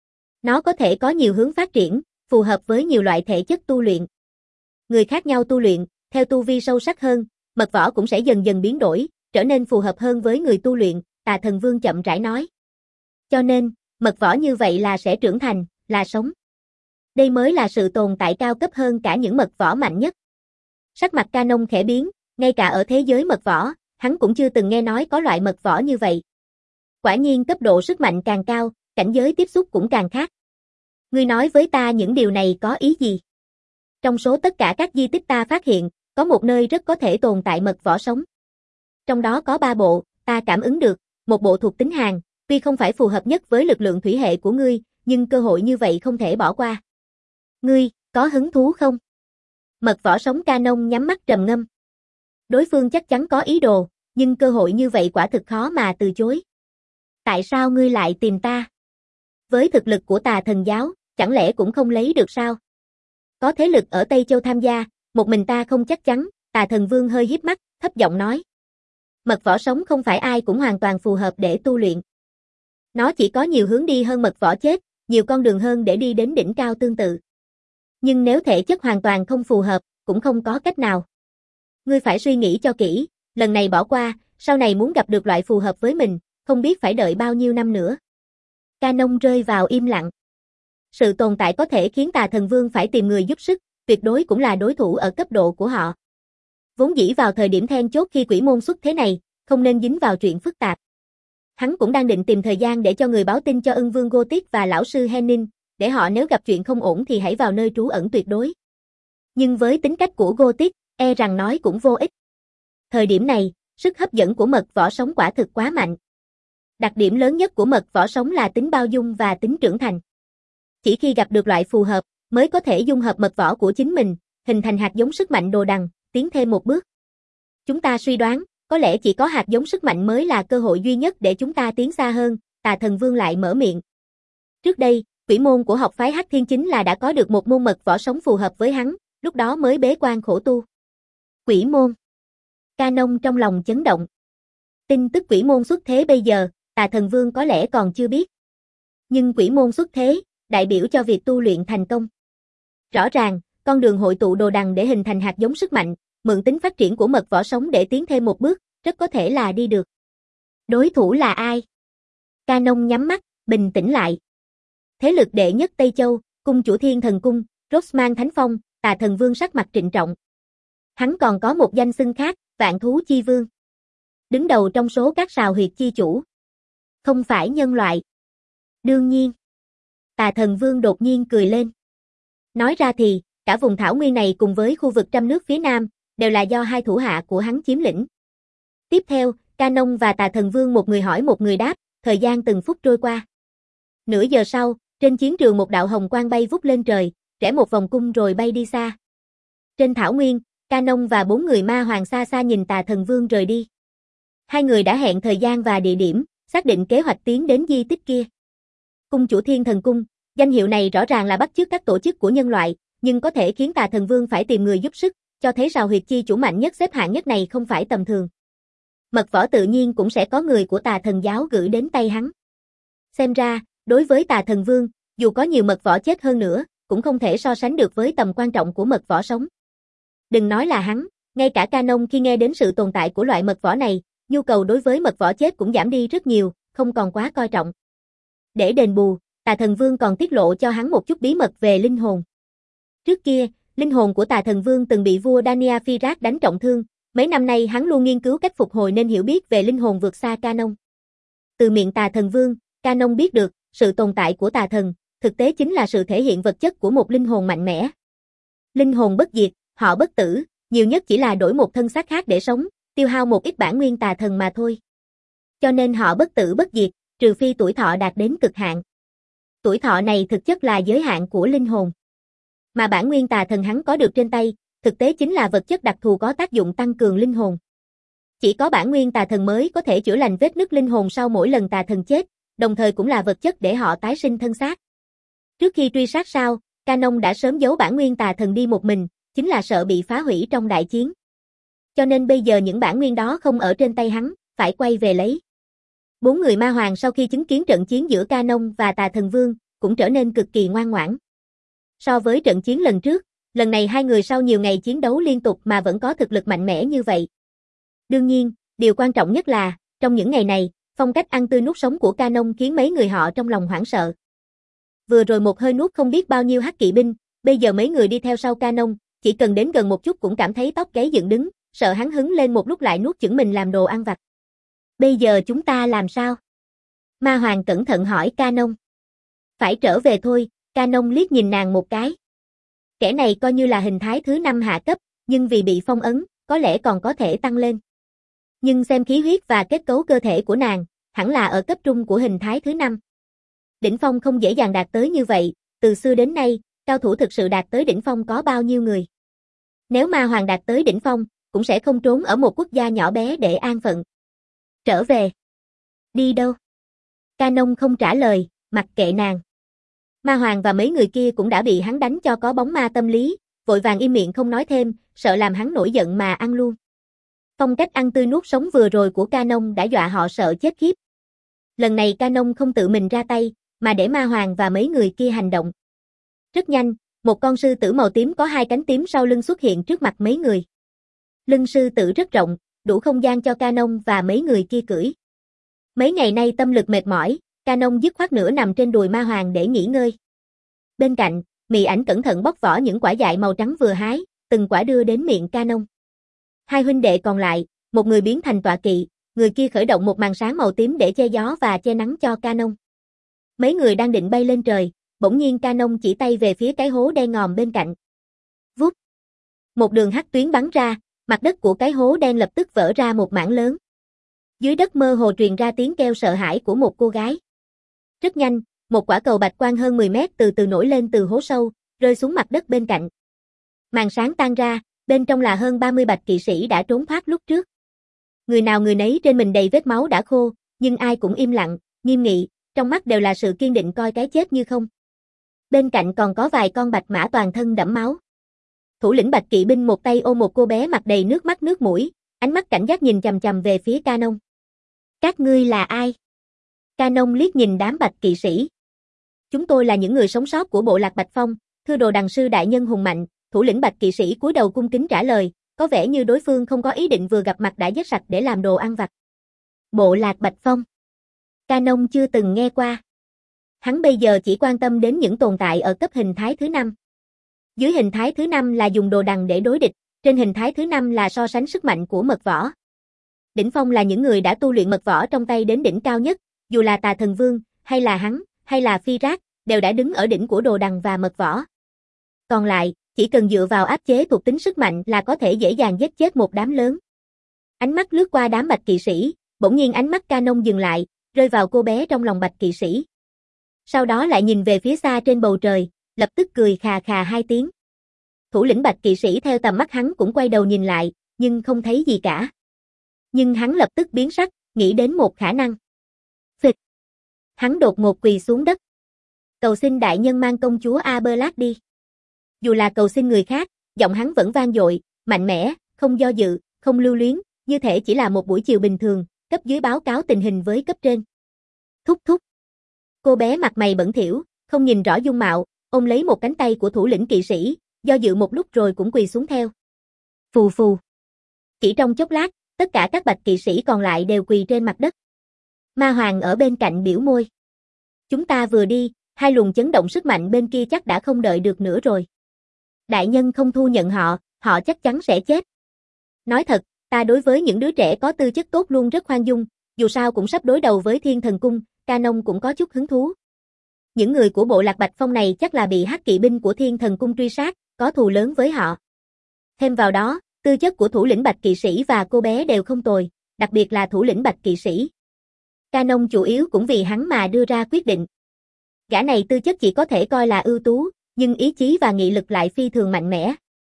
A: Nó có thể có nhiều hướng phát triển, phù hợp với nhiều loại thể chất tu luyện. Người khác nhau tu luyện, theo tu vi sâu sắc hơn, mật võ cũng sẽ dần dần biến đổi, trở nên phù hợp hơn với người tu luyện, Tà Thần Vương chậm rãi nói. Cho nên, mật võ như vậy là sẽ trưởng thành, là sống. Đây mới là sự tồn tại cao cấp hơn cả những mật võ mạnh nhất. Sắc mặt Canon khẽ biến, ngay cả ở thế giới mật võ, hắn cũng chưa từng nghe nói có loại mật võ như vậy. Quả nhiên cấp độ sức mạnh càng cao, cảnh giới tiếp xúc cũng càng khác. Ngươi nói với ta những điều này có ý gì? Trong số tất cả các di tích ta phát hiện, có một nơi rất có thể tồn tại mật võ sống. Trong đó có ba bộ, ta cảm ứng được, một bộ thuộc tính hàn, tuy không phải phù hợp nhất với lực lượng thủy hệ của ngươi, nhưng cơ hội như vậy không thể bỏ qua. Ngươi, có hứng thú không? Mật võ sống Canon nhắm mắt trầm ngâm. Đối phương chắc chắn có ý đồ, nhưng cơ hội như vậy quả thực khó mà từ chối. Tại sao ngươi lại tìm ta? Với thực lực của Tà Thần giáo, chẳng lẽ cũng không lấy được sao? Có thế lực ở Tây Châu tham gia, một mình ta không chắc chắn, Tà Thần Vương hơi híp mắt, thấp giọng nói. Mật võ sống không phải ai cũng hoàn toàn phù hợp để tu luyện. Nó chỉ có nhiều hướng đi hơn mật võ chết, nhiều con đường hơn để đi đến đỉnh cao tương tự. Nhưng nếu thể chất hoàn toàn không phù hợp, cũng không có cách nào. Ngươi phải suy nghĩ cho kỹ, lần này bỏ qua, sau này muốn gặp được loại phù hợp với mình, không biết phải đợi bao nhiêu năm nữa. Canon rơi vào im lặng. Sự tồn tại có thể khiến Tà Thần Vương phải tìm người giúp sức, tuyệt đối cũng là đối thủ ở cấp độ của họ. Vốn dĩ vào thời điểm then chốt khi quỷ môn xuất thế này, không nên dính vào chuyện phức tạp. Hắn cũng đang định tìm thời gian để cho người báo tin cho Ưng Vương Gothic và lão sư Henning, để họ nếu gặp chuyện không ổn thì hãy vào nơi trú ẩn tuyệt đối. Nhưng với tính cách của Gothic, e rằng nói cũng vô ích. Thời điểm này, sức hấp dẫn của mật võ sống quả thực quá mạnh. Đặc điểm lớn nhất của mật võ sống là tính bao dung và tính trưởng thành. Chỉ khi gặp được loại phù hợp, mới có thể dung hợp mật võ của chính mình, hình thành hạt giống sức mạnh đồ đằng, tiến thêm một bước. Chúng ta suy đoán, có lẽ chỉ có hạt giống sức mạnh mới là cơ hội duy nhất để chúng ta tiến xa hơn, Tà Thần Vương lại mở miệng. Trước đây, quỷ môn của học phái Hắc Thiên chính là đã có được một môn mật võ sống phù hợp với hắn, lúc đó mới bế quan khổ tu. Quỷ môn. Canon trong lòng chấn động. Tin tức quỷ môn xuất thế bây giờ, Tà Thần Vương có lẽ còn chưa biết. Nhưng quỷ môn xuất thế, đại biểu cho việc tu luyện thành công. Rõ ràng, con đường hội tụ đồ đằng để hình thành hạt giống sức mạnh, mượn tính phát triển của mật võ sống để tiến thêm một bước, rất có thể là đi được. Đối thủ là ai? Canon nhắm mắt, bình tĩnh lại. Thế lực đệ nhất Tây Châu, cung chủ Thiên Thần Cung, Rosman Thánh Phong, Tà Thần Vương sắc mặt trịnh trọng. Hắn còn có một danh xưng khác, Vạn Thú Chi Vương. Đứng đầu trong số các sào huyệt chi chủ. Không phải nhân loại. Đương nhiên. Tà Thần Vương đột nhiên cười lên. Nói ra thì, cả vùng thảo nguyên này cùng với khu vực trăm nước phía nam, đều là do hai thủ hạ của hắn chiếm lĩnh. Tiếp theo, Canon và Tà Thần Vương một người hỏi một người đáp, thời gian từng phút trôi qua. Nửa giờ sau, trên chiến trường một đạo hồng quang bay vút lên trời, rẽ một vòng cung rồi bay đi xa. Trên thảo nguyên, Canon và bốn người ma hoàng xa xa nhìn Tà Thần Vương rời đi. Hai người đã hẹn thời gian và địa điểm, xác định kế hoạch tiến đến di tích kia. Cung chủ Thiên Thần Cung, danh hiệu này rõ ràng là bắt chước các tổ chức của nhân loại, nhưng có thể khiến Tà Thần Vương phải tìm người giúp sức, cho thấy sào huyệt chi chủ mạnh nhất xếp hạng nhất này không phải tầm thường. Mật võ tự nhiên cũng sẽ có người của Tà Thần giáo gửi đến tay hắn. Xem ra, đối với Tà Thần Vương, dù có nhiều mật võ chết hơn nữa, cũng không thể so sánh được với tầm quan trọng của mật võ sống. Đừng nói là hắn, ngay cả Canon khi nghe đến sự tồn tại của loại mật võ này, nhu cầu đối với mật võ chết cũng giảm đi rất nhiều, không còn quá coi trọng. Để đền bù, Tà Thần Vương còn tiết lộ cho hắn một chút bí mật về linh hồn. Trước kia, linh hồn của Tà Thần Vương từng bị vua Dania Firat đánh trọng thương, mấy năm nay hắn luôn nghiên cứu cách phục hồi nên hiểu biết về linh hồn vượt xa Canon. Từ miệng Tà Thần Vương, Canon biết được, sự tồn tại của Tà Thần, thực tế chính là sự thể hiện vật chất của một linh hồn mạnh mẽ. Linh hồn bất diệt, họ bất tử, nhiều nhất chỉ là đổi một thân xác khác để sống, tiêu hao một ít bản nguyên tà thần mà thôi. Cho nên họ bất tử bất diệt, trừ phi tuổi thọ đạt đến cực hạn. Tuổi thọ này thực chất là giới hạn của linh hồn. Mà bản nguyên tà thần hắn có được trên tay, thực tế chính là vật chất đặc thù có tác dụng tăng cường linh hồn. Chỉ có bản nguyên tà thần mới có thể chữa lành vết nứt linh hồn sau mỗi lần tà thần chết, đồng thời cũng là vật chất để họ tái sinh thân xác. Trước khi truy sát sao, Canon đã sớm giấu bản nguyên tà thần đi một mình, chính là sợ bị phá hủy trong đại chiến. Cho nên bây giờ những bản nguyên đó không ở trên tay hắn, phải quay về lấy. Bốn người ma hoàng sau khi chứng kiến trận chiến giữa Canon và Tà Thần Vương, cũng trở nên cực kỳ ngoan ngoãn. So với trận chiến lần trước, lần này hai người sau nhiều ngày chiến đấu liên tục mà vẫn có thực lực mạnh mẽ như vậy. Đương nhiên, điều quan trọng nhất là, trong những ngày này, phong cách ăn tươi nuốt sống của Canon khiến mấy người họ trong lòng hoảng sợ. Vừa rồi một hơi nuốt không biết bao nhiêu hắc kỵ binh, bây giờ mấy người đi theo sau Canon, chỉ cần đến gần một chút cũng cảm thấy tóc gáy dựng đứng, sợ hắn hứng lên một lúc lại nuốt chửng mình làm đồ ăn vặt. Bây giờ chúng ta làm sao? Ma Hoàng cẩn thận hỏi Canon. Phải trở về thôi, Canon liếc nhìn nàng một cái. Kẻ này coi như là hình thái thứ năm hạ cấp, nhưng vì bị phong ấn, có lẽ còn có thể tăng lên. Nhưng xem khí huyết và kết cấu cơ thể của nàng, hẳn là ở cấp trung của hình thái thứ năm. Đỉnh phong không dễ dàng đạt tới như vậy, từ xưa đến nay, cao thủ thực sự đạt tới đỉnh phong có bao nhiêu người. Nếu Ma Hoàng đạt tới đỉnh phong, cũng sẽ không trốn ở một quốc gia nhỏ bé để an phận. Trở về. Đi đâu? Canon không trả lời, mặc kệ nàng. Ma Hoàng và mấy người kia cũng đã bị hắn đánh cho có bóng ma tâm lý, vội vàng im miệng không nói thêm, sợ làm hắn nổi giận mà ăn luôn. Phong cách ăn tươi nuốt sống vừa rồi của Canon đã dọa họ sợ chết khiếp. Lần này Canon không tự mình ra tay, mà để Ma Hoàng và mấy người kia hành động. Rất nhanh, một con sư tử màu tím có hai cánh tím sau lưng xuất hiện trước mặt mấy người. Lưng sư tử rất rộng, đủ không gian cho Canon và mấy người kia cưỡi. Mấy ngày nay tâm lực mệt mỏi, Canon dứt khoát nửa nằm trên đùi Ma Hoàng để nghỉ ngơi. Bên cạnh, Mị Ảnh cẩn thận bóc vỏ những quả dại màu trắng vừa hái, từng quả đưa đến miệng Canon. Hai huynh đệ còn lại, một người biến thành tọa kỵ, người kia khởi động một màn sáng màu tím để che gió và che nắng cho Canon. Mấy người đang định bay lên trời, bỗng nhiên Canon chỉ tay về phía cái hố đen ngòm bên cạnh. Vút. Một đường hắc tuyến bắn ra, mặt đất của cái hố đen lập tức vỡ ra một mảng lớn. Dưới đất mơ hồ truyền ra tiếng kêu sợ hãi của một cô gái. Rất nhanh, một quả cầu bạch quang hơn mười mét từ từ nổi lên từ hố sâu, rơi xuống mặt đất bên cạnh. Màn sáng tan ra, bên trong là hơn ba mươi bạch kỵ sĩ đã trốn thoát lúc trước. Người nào người nấy trên mình đầy vết máu đã khô, nhưng ai cũng im lặng, nghiêm nghị, trong mắt đều là sự kiên định coi cái chết như không. Bên cạnh còn có vài con bạch mã toàn thân đẫm máu. Thủ lĩnh bạch kỵ binh một tay ôm một cô bé mặt đầy nước mắt nước mũi, ánh mắt cảnh giác nhìn chằm chằm về phía Canon. Các ngươi là ai? Canon liếc nhìn đám bạch kỵ sĩ. Chúng tôi là những người sống sót của bộ lạc Bạch Phong, thưa đồ đằng sư đại nhân hùng mạnh, thủ lĩnh bạch kỵ sĩ cúi đầu cung kính trả lời, có vẻ như đối phương không có ý định vừa gặp mặt đã giết sạch để làm đồ ăn vặt. Bộ lạc Bạch Phong. Canon chưa từng nghe qua. Hắn bây giờ chỉ quan tâm đến những tồn tại ở cấp hình thái thứ năm. Dưới hình thái thứ năm là dùng đồ đằng để đối địch, trên hình thái thứ năm là so sánh sức mạnh của mật võ. Đỉnh phong là những người đã tu luyện mật võ trong tay đến đỉnh cao nhất, dù là Tà Thần Vương, hay là hắn, hay là Phi Rác, đều đã đứng ở đỉnh của đồ đằng và mật võ. Còn lại, chỉ cần dựa vào áp chế thuộc tính sức mạnh là có thể dễ dàng giết chết một đám lớn. Ánh mắt lướt qua đám bạch kỵ sĩ, bỗng nhiên ánh mắt Canon dừng lại, rơi vào cô bé trong lòng bạch kỵ sĩ. Sau đó lại nhìn về phía xa trên bầu trời, lập tức cười khà khà hai tiếng. Thủ lĩnh bạch kỵ sĩ theo tầm mắt hắn cũng quay đầu nhìn lại, nhưng không thấy gì cả. Nhưng hắn lập tức biến sắc, nghĩ đến một khả năng. Phịch. Hắn đột ngột quỳ xuống đất. Cầu xin đại nhân mang công chúa Aberlat đi. Dù là cầu xin người khác, giọng hắn vẫn vang dội, mạnh mẽ, không do dự, không lưu luyến, như thể chỉ là một buổi chiều bình thường, cấp dưới báo cáo tình hình với cấp trên. Thúc thúc. Cô bé mặt mày bẩn thỉu, không nhìn rõ dung mạo, ôm lấy một cánh tay của thủ lĩnh kỵ sĩ, do dự một lúc rồi cũng quỳ xuống theo. Phù phù. Chỉ trong chốc lát, tất cả các bạch kỵ sĩ còn lại đều quỳ trên mặt đất. Ma Hoàng ở bên cạnh biểu môi. Chúng ta vừa đi, hai luồng chấn động sức mạnh bên kia chắc đã không đợi được nữa rồi. Đại nhân không thu nhận họ, họ chắc chắn sẽ chết. Nói thật, ta đối với những đứa trẻ có tư chất tốt luôn rất khoan dung, dù sao cũng sắp đối đầu với Thiên Thần Cung, Canon cũng có chút hứng thú. Những người của bộ Lạc Bạch Phong này chắc là bị hắc kỵ binh của Thiên Thần Cung truy sát, có thù lớn với họ. Thêm vào đó, tư chất của thủ lĩnh Bạch Kỵ Sĩ và cô bé đều không tồi, đặc biệt là thủ lĩnh Bạch Kỵ Sĩ. Canon chủ yếu cũng vì hắn mà đưa ra quyết định. Gã này tư chất chỉ có thể coi là ưu tú, nhưng ý chí và nghị lực lại phi thường mạnh mẽ.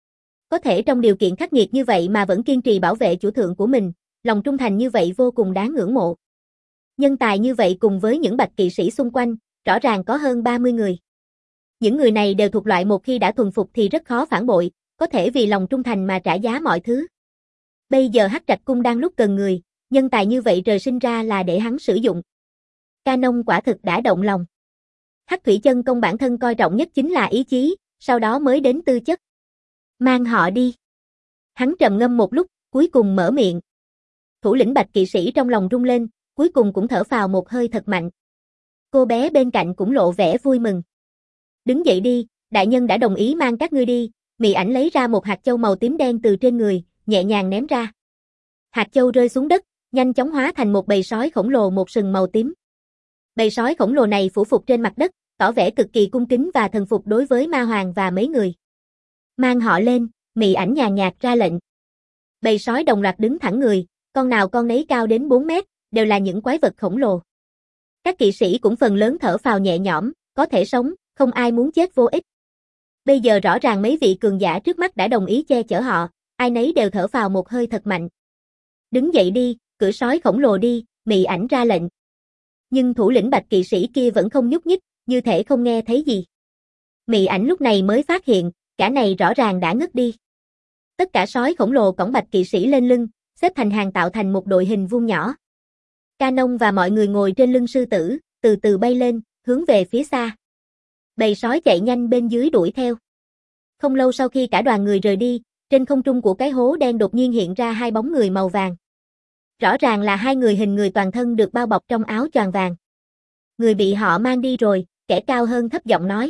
A: Có thể trong điều kiện khắc nghiệt như vậy mà vẫn kiên trì bảo vệ chủ thượng của mình, lòng trung thành như vậy vô cùng đáng ngưỡng mộ. Nhân tài như vậy cùng với những Bạch Kỵ Sĩ xung quanh, rõ ràng có hơn ba mươi người. Những người này đều thuộc loại một khi đã thuần phục thì rất khó phản bội, có thể vì lòng trung thành mà trả giá mọi thứ. Bây giờ Hắc Trạch Cung đang lúc cần người, nhân tài như vậy trời sinh ra là để hắn sử dụng. Canon quả thực đã động lòng. Hắc Thủy Chân Công bản thân coi trọng nhất chính là ý chí, sau đó mới đến tư chất. Mang họ đi. Hắn trầm ngâm một lúc, cuối cùng mở miệng. Thủ lĩnh Bạch Kỵ Sĩ trong lòng rung lên, cuối cùng cũng thở phào một hơi thật mạnh. Cô bé bên cạnh cũng lộ vẻ vui mừng. Đứng dậy đi, đại nhân đã đồng ý mang các ngươi đi. Mị Ảnh lấy ra một hạt châu màu tím đen từ trên người, nhẹ nhàng ném ra. Hạt châu rơi xuống đất, nhanh chóng hóa thành một bầy sói khổng lồ một sừng màu tím. Bầy sói khổng lồ này phủ phục trên mặt đất, tỏ vẻ cực kỳ cung kính và thần phục đối với Ma Hoàng và mấy người. Mang họ lên, Mị Ảnh nhàn nhạt ra lệnh. Bầy sói đồng loạt đứng thẳng người, con nào con nấy cao đến bốn mét, đều là những quái vật khổng lồ. Các kỵ sĩ cũng phần lớn thở phào nhẹ nhõm, có thể sống, không ai muốn chết vô ích. Bây giờ rõ ràng mấy vị cường giả trước mắt đã đồng ý che chở họ, ai nấy đều thở phào một hơi thật mạnh. Đứng dậy đi, cưỡi sói khổng lồ đi, Mị Ảnh ra lệnh. Nhưng thủ lĩnh Bạch Kỵ Sĩ kia vẫn không nhúc nhích, như thể không nghe thấy gì. Mị Ảnh lúc này mới phát hiện, cả này rõ ràng đã ngất đi. Tất cả sói khổng lồ cõng Bạch Kỵ Sĩ lên lưng, xếp thành hàng tạo thành một đội hình vuông nhỏ. Canon và mọi người ngồi trên lưng sư tử, từ từ bay lên, hướng về phía xa. Bầy sói chạy nhanh bên dưới đuổi theo. Không lâu sau khi cả đoàn người rời đi, trên không trung của cái hố đen đột nhiên hiện ra hai bóng người màu vàng. Rõ ràng là hai người hình người toàn thân được bao bọc trong áo choàng vàng. Người bị họ mang đi rồi, kẻ cao hơn thấp giọng nói.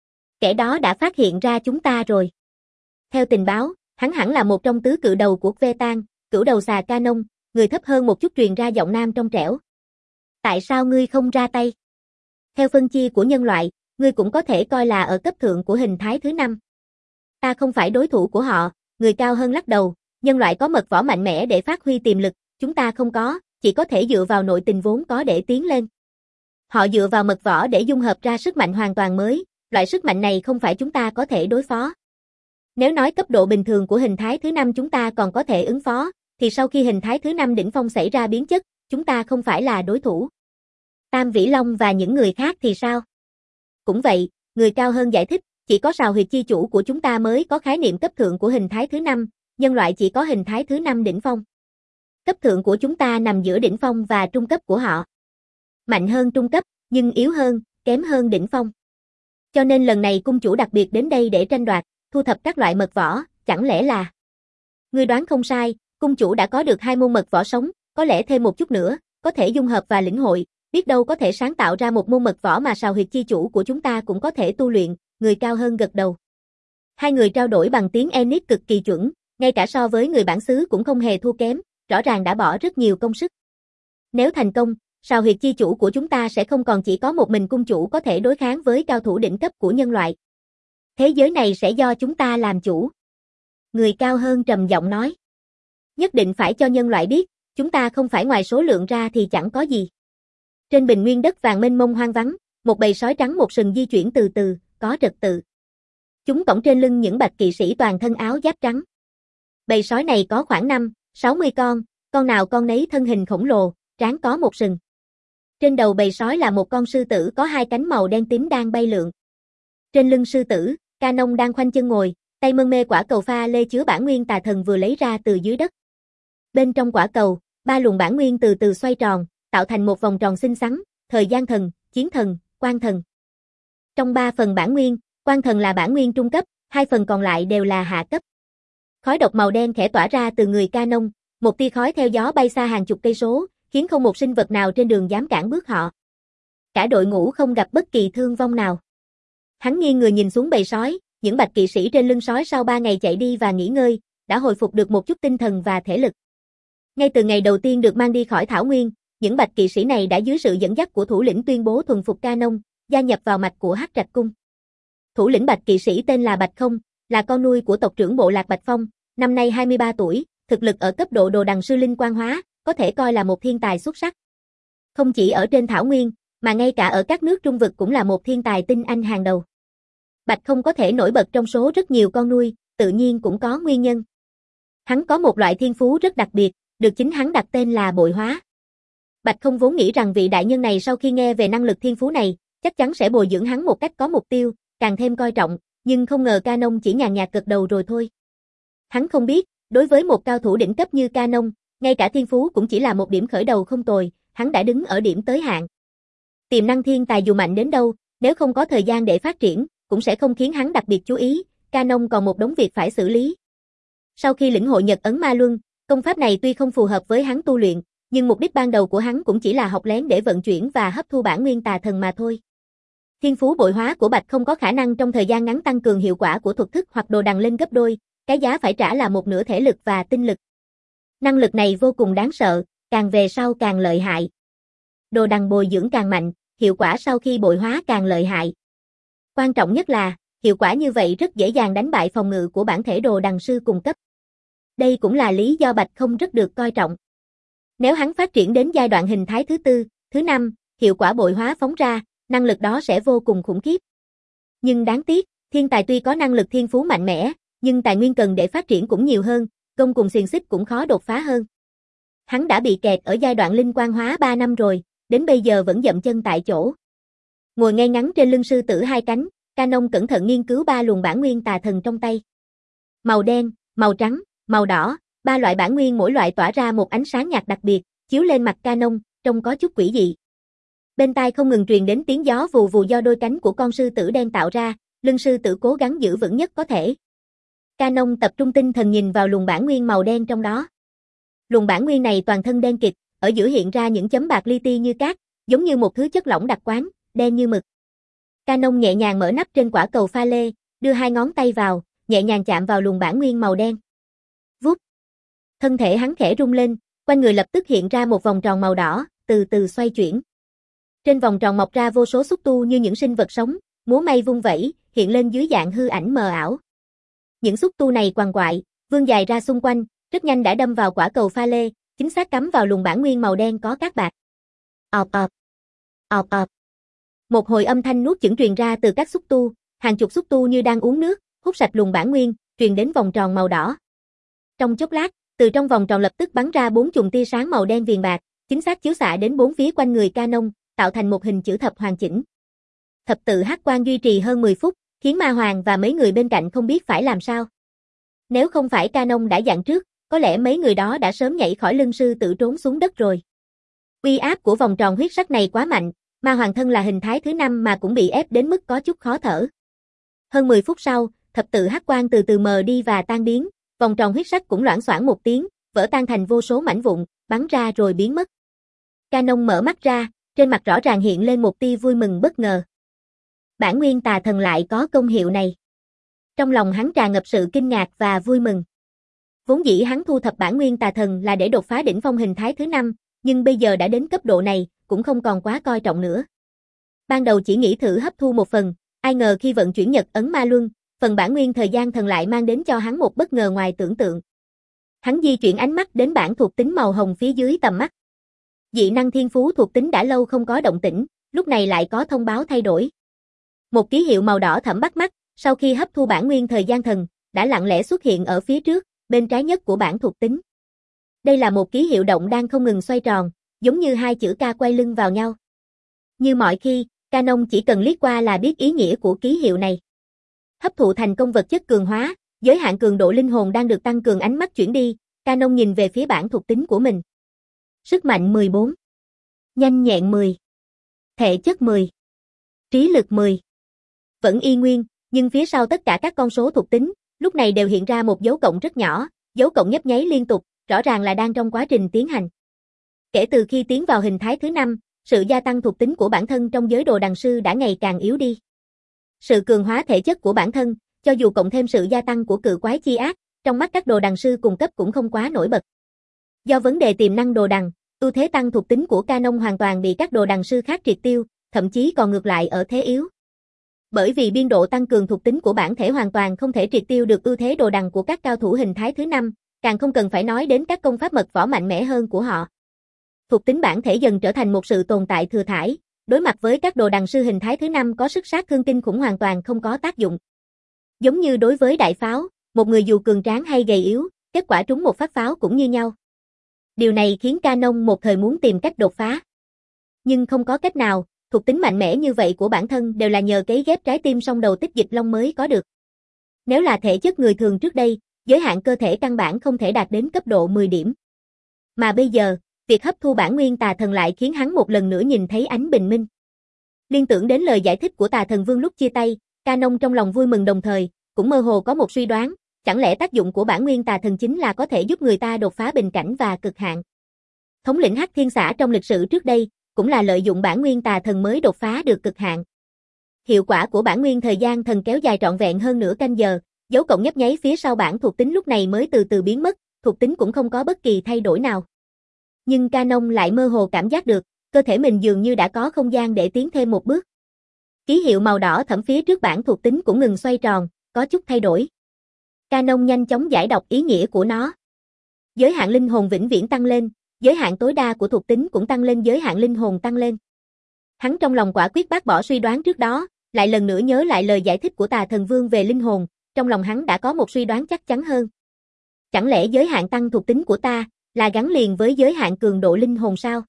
A: Kẻ đó đã phát hiện ra chúng ta rồi. Theo tình báo, hắn hẳn là một trong tứ cự đầu của Vetan, cửu đầu xà Canon, người thấp hơn một chút truyền ra giọng nam trong trẻo. Tại sao ngươi không ra tay? Theo phân chia của nhân loại, ngươi cũng có thể coi là ở cấp thượng của hình thái thứ năm. Ta không phải đối thủ của họ, người cao hơn lắc đầu, nhân loại có mật võ mạnh mẽ để phát huy tiềm lực, chúng ta không có, chỉ có thể dựa vào nội tình vốn có để tiến lên. Họ dựa vào mật võ để dung hợp ra sức mạnh hoàn toàn mới, loại sức mạnh này không phải chúng ta có thể đối phó. Nếu nói cấp độ bình thường của hình thái thứ năm chúng ta còn có thể ứng phó, thì sau khi hình thái thứ năm đỉnh phong xảy ra biến chất, chúng ta không phải là đối thủ. Tam Vĩ Long và những người khác thì sao? Cũng vậy, người cao hơn giải thích, chỉ có Sào Huyệt chi chủ của chúng ta mới có khái niệm cấp thượng của hình thái thứ năm, nhân loại chỉ có hình thái thứ năm đỉnh phong. Cấp thượng của chúng ta nằm giữa đỉnh phong và trung cấp của họ. Mạnh hơn trung cấp, nhưng yếu hơn, kém hơn đỉnh phong. Cho nên lần này cung chủ đặc biệt đến đây để tranh đoạt, thu thập các loại mật võ, chẳng lẽ là... Ngươi đoán không sai, cung chủ đã có được hai môn mật võ sống, có lẽ thêm một chút nữa, có thể dung hợp và lĩnh hội, biết đâu có thể sáng tạo ra một môn mật võ mà Sào Huyệt chi chủ của chúng ta cũng có thể tu luyện, người cao hơn gật đầu. Hai người trao đổi bằng tiếng Enix cực kỳ chuẩn, ngay cả so với người bản xứ cũng không hề thua kém, rõ ràng đã bỏ rất nhiều công sức. Nếu thành công, Sào Huyệt chi chủ của chúng ta sẽ không còn chỉ có một mình cung chủ có thể đối kháng với cao thủ đỉnh cấp của nhân loại. Thế giới này sẽ do chúng ta làm chủ. Người cao hơn trầm giọng nói. Nhất định phải cho nhân loại biết, chúng ta không phải ngoài số lượng ra thì chẳng có gì. Trên bình nguyên đất vàng mênh mông hoang vắng, một bầy sói trắng một sừng di chuyển từ từ, có trật tự. Chúng cõng trên lưng những Bạch Kỵ Sĩ toàn thân áo giáp trắng. Bầy sói này có khoảng năm, sáu mươi con, con nào con nấy thân hình khổng lồ, trán có một sừng. Trên đầu bầy sói là một con sư tử có hai cánh màu đen tím đang bay lượn. Trên lưng sư tử, Canon đang khoanh chân ngồi, tay mân mê quả cầu pha lê chứa bản nguyên tà thần vừa lấy ra từ dưới đất. Bên trong quả cầu, ba luồng bản nguyên từ từ xoay tròn, tạo thành một vòng tròn xinh xắn, thời gian thần, chiến thần, quan thần. Trong ba phần bản nguyên, quan thần là bản nguyên trung cấp, hai phần còn lại đều là hạ cấp. Khói độc màu đen khẽ tỏa ra từ người Canon, một tia khói theo gió bay xa hàng chục cây số, khiến không một sinh vật nào trên đường dám cản bước họ. Cả đội ngũ không gặp bất kỳ thương vong nào. Hắn nghiêng người nhìn xuống bầy sói, những Bạch Kỵ Sĩ trên lưng sói sau ba ngày chạy đi và nghỉ ngơi, đã hồi phục được một chút tinh thần và thể lực. Ngay từ ngày đầu tiên được mang đi khỏi Thảo Nguyên, những Bạch Kỵ Sĩ này đã dưới sự dẫn dắt của thủ lĩnh tuyên bố thuần phục Canon, gia nhập vào mạch của Hắc Trạch cung. Thủ lĩnh Bạch kỵ sĩ tên là Bạch Không, là con nuôi của tộc trưởng bộ lạc Bạch Phong, năm nay hai mươi ba tuổi, thực lực ở cấp độ đồ đằng sư linh quan hóa, có thể coi là một thiên tài xuất sắc. Không chỉ ở trên thảo nguyên, mà ngay cả ở các nước trung vực cũng là một thiên tài tinh anh hàng đầu. Bạch Không có thể nổi bật trong số rất nhiều con nuôi, tự nhiên cũng có nguyên nhân. Hắn có một loại thiên phú rất đặc biệt, được chính hắn đặt tên là bội hóa. Bạch Không vốn nghĩ rằng vị đại nhân này sau khi nghe về năng lực thiên phú này, chắc chắn sẽ bồi dưỡng hắn một cách có mục tiêu, càng thêm coi trọng, nhưng không ngờ Canon chỉ nhàn nhạt gật đầu rồi thôi. Hắn không biết, đối với một cao thủ đỉnh cấp như Canon, ngay cả thiên phú cũng chỉ là một điểm khởi đầu không tồi, hắn đã đứng ở điểm tới hạn. Tiềm năng thiên tài dù mạnh đến đâu, nếu không có thời gian để phát triển, cũng sẽ không khiến hắn đặc biệt chú ý, Canon còn một đống việc phải xử lý. Sau khi lĩnh hội Nhật Ấn Ma Luân, công pháp này tuy không phù hợp với hắn tu luyện, nhưng mục đích ban đầu của hắn cũng chỉ là học lén để vận chuyển và hấp thu bản nguyên tà thần mà thôi. Thiên phú bội hóa của Bạch không có khả năng trong thời gian ngắn tăng cường hiệu quả của thuật thức hoặc đồ đằng lên gấp đôi, cái giá phải trả là một nửa thể lực và tinh lực. Năng lực này vô cùng đáng sợ, càng về sau càng lợi hại. Đồ đằng bồi dưỡng càng mạnh, hiệu quả sau khi bội hóa càng lợi hại. Quan trọng nhất là, hiệu quả như vậy rất dễ dàng đánh bại phòng ngự của bản thể đồ đằng sư cùng cấp. Đây cũng là lý do Bạch không rất được coi trọng. Nếu hắn phát triển đến giai đoạn hình thái thứ tư, thứ năm, hiệu quả bội hóa phóng ra, năng lực đó sẽ vô cùng khủng khiếp. Nhưng đáng tiếc, thiên tài tuy có năng lực thiên phú mạnh mẽ, nhưng tài nguyên cần để phát triển cũng nhiều hơn, công cùng xiềng xích cũng khó đột phá hơn. Hắn đã bị kẹt ở giai đoạn linh quan hóa ba năm rồi, đến bây giờ vẫn dậm chân tại chỗ. Ngồi ngay ngắn trên lưng sư tử hai cánh, Canon cẩn thận nghiên cứu ba luồng bản nguyên tà thần trong tay. Màu đen, màu trắng, màu đỏ, ba loại bản nguyên mỗi loại tỏa ra một ánh sáng nhạt đặc biệt, chiếu lên mặt Canon, trông có chút quỷ dị. Bên tai không ngừng truyền đến tiếng gió vù vù do đôi cánh của con sư tử đen tạo ra, lưng sư tử cố gắng giữ vững nhất có thể. Canon tập trung tinh thần nhìn vào luồng bản nguyên màu đen trong đó. Luồng bản nguyên này toàn thân đen kịt, ở giữa hiện ra những chấm bạc li ti như cát, giống như một thứ chất lỏng đặc quán, đen như mực. Canon nhẹ nhàng mở nắp trên quả cầu pha lê, đưa hai ngón tay vào, nhẹ nhàng chạm vào luồng bản nguyên màu đen. Vút. Thân thể hắn khẽ rung lên, quanh người lập tức hiện ra một vòng tròn màu đỏ, từ từ xoay chuyển. Trên vòng tròn mọc ra vô số xúc tu như những sinh vật sống, múa may vung vẩy, hiện lên dưới dạng hư ảnh mờ ảo. Những xúc tu này quằn quại, vươn dài ra xung quanh, rất nhanh đã đâm vào quả cầu pha lê, chính xác cắm vào luồng bản nguyên màu đen có cát bạc. Ọp ọp. Ọp ọp. Một hồi âm thanh nuốt chửng truyền ra từ các xúc tu, hàng chục xúc tu như đang uống nước, hút sạch luồng bản nguyên, truyền đến vòng tròn màu đỏ. Trong chốc lát, từ trong vòng tròn lập tức bắn ra bốn chùm tia sáng màu đen viền bạc, chính xác chiếu xạ đến bốn phía quanh người Canon, tạo thành một hình chữ thập hoàn chỉnh. Thập tự hắc quang duy trì hơn mười phút, khiến Ma Hoàng và mấy người bên cạnh không biết phải làm sao. Nếu không phải Canon đã dặn trước, có lẽ mấy người đó đã sớm nhảy khỏi lưng sư tự trốn xuống đất rồi. Uy áp của vòng tròn huyết sắc này quá mạnh, Ma Hoàng thân là hình thái thứ năm mà cũng bị ép đến mức có chút khó thở. Hơn mười phút sau, thập tự hắc quang từ từ mờ đi và tan biến, vòng tròn huyết sắc cũng loảng xoảng một tiếng, vỡ tan thành vô số mảnh vụn, bắn ra rồi biến mất. Canon mở mắt ra, trên mặt rõ ràng hiện lên một tia vui mừng bất ngờ. Bản nguyên tà thần lại có công hiệu này. Trong lòng hắn tràn ngập sự kinh ngạc và vui mừng. Vốn dĩ hắn thu thập bản nguyên tà thần là để đột phá đỉnh phong hình thái thứ năm, nhưng bây giờ đã đến cấp độ này, cũng không còn quá coi trọng nữa. Ban đầu chỉ nghĩ thử hấp thu một phần, ai ngờ khi vận chuyển Nhật Ấn Ma Luân, phần bản nguyên thời gian thần lại mang đến cho hắn một bất ngờ ngoài tưởng tượng. Hắn di chuyển ánh mắt đến bảng thuộc tính màu hồng phía dưới tầm mắt. Dị năng thiên phú thuộc tính đã lâu không có động tĩnh, lúc này lại có thông báo thay đổi. Một ký hiệu màu đỏ thẫm bắt mắt, sau khi hấp thu bản nguyên thời gian thần, đã lặng lẽ xuất hiện ở phía trước, bên trái nhất của bảng thuộc tính. Đây là một ký hiệu động đang không ngừng xoay tròn, giống như hai chữ K quay lưng vào nhau. Như mọi khi, Canon chỉ cần liếc qua là biết ý nghĩa của ký hiệu này. Hấp thụ thành công vật chất cường hóa, giới hạn cường độ linh hồn đang được tăng cường, ánh mắt chuyển đi, Canon nhìn về phía bảng thuộc tính của mình. Sức mạnh mười bốn, nhanh nhẹn mười, thể chất mười, trí lực mười. Vẫn y nguyên, nhưng phía sau tất cả các con số thuộc tính, lúc này đều hiện ra một dấu cộng rất nhỏ, dấu cộng nhấp nháy liên tục, rõ ràng là đang trong quá trình tiến hành. Kể từ khi tiến vào hình thái thứ năm, sự gia tăng thuộc tính của bản thân trong giới đồ đằng sư đã ngày càng yếu đi. Sự cường hóa thể chất của bản thân, cho dù cộng thêm sự gia tăng của cự quái chi ác, trong mắt các đồ đằng sư cùng cấp cũng không quá nổi bật. Do vấn đề tiềm năng đồ đằng, ưu thế tăng thuộc tính của Canon hoàn toàn bị các đồ đằng sư khác triệt tiêu, thậm chí còn ngược lại ở thế yếu. Bởi vì biên độ tăng cường thuộc tính của bản thể hoàn toàn không thể triệt tiêu được ưu thế đồ đằng của các cao thủ hình thái thứ năm, càng không cần phải nói đến các công pháp mật võ mạnh mẽ hơn của họ. Thuộc tính bản thể dần trở thành một sự tồn tại thừa thãi, đối mặt với các đồ đằng sư hình thái thứ năm có sức sát thương kinh khủng hoàn toàn không có tác dụng. Giống như đối với đại pháo, một người dù cường tráng hay gầy yếu, kết quả trúng một phát pháo cũng như nhau. Điều này khiến Canon một thời muốn tìm cách đột phá. Nhưng không có cách nào, thuộc tính mạnh mẽ như vậy của bản thân đều là nhờ cấy ghép trái tim song đầu tích dịch long mới có được. Nếu là thể chất người thường trước đây, giới hạn cơ thể căn bản không thể đạt đến cấp độ mười điểm. Mà bây giờ, việc hấp thu bản nguyên tà thần lại khiến hắn một lần nữa nhìn thấy ánh bình minh. Liên tưởng đến lời giải thích của Tà Thần Vương lúc chia tay, Canon trong lòng vui mừng đồng thời, cũng mơ hồ có một suy đoán, chẳng lẽ tác dụng của bản nguyên tà thần chính là có thể giúp người ta đột phá bình cảnh và cực hạn. Thống lĩnh Hắc Thiên Xã trong lịch sử trước đây, cũng là lợi dụng bản nguyên tà thần mới đột phá được cực hạn. Hiệu quả của bản nguyên thời gian thần kéo dài trọn vẹn hơn nửa canh giờ, dấu cộng nhấp nháy phía sau bản thuộc tính lúc này mới từ từ biến mất, thuộc tính cũng không có bất kỳ thay đổi nào. Nhưng Canon lại mơ hồ cảm giác được, cơ thể mình dường như đã có không gian để tiến thêm một bước. Ký hiệu màu đỏ thẫm phía trước bản thuộc tính cũng ngừng xoay tròn, có chút thay đổi. Canon nhanh chóng giải đọc ý nghĩa của nó. Giới hạn linh hồn vĩnh viễn tăng lên, giới hạn tối đa của thuộc tính cũng tăng lên, giới hạn linh hồn tăng lên. Hắn trong lòng quả quyết bác bỏ suy đoán trước đó, lại lần nữa nhớ lại lời giải thích của Tà Thần Vương về linh hồn, trong lòng hắn đã có một suy đoán chắc chắn hơn. Chẳng lẽ giới hạn tăng thuộc tính của ta là gắn liền với giới hạn cường độ linh hồn sao?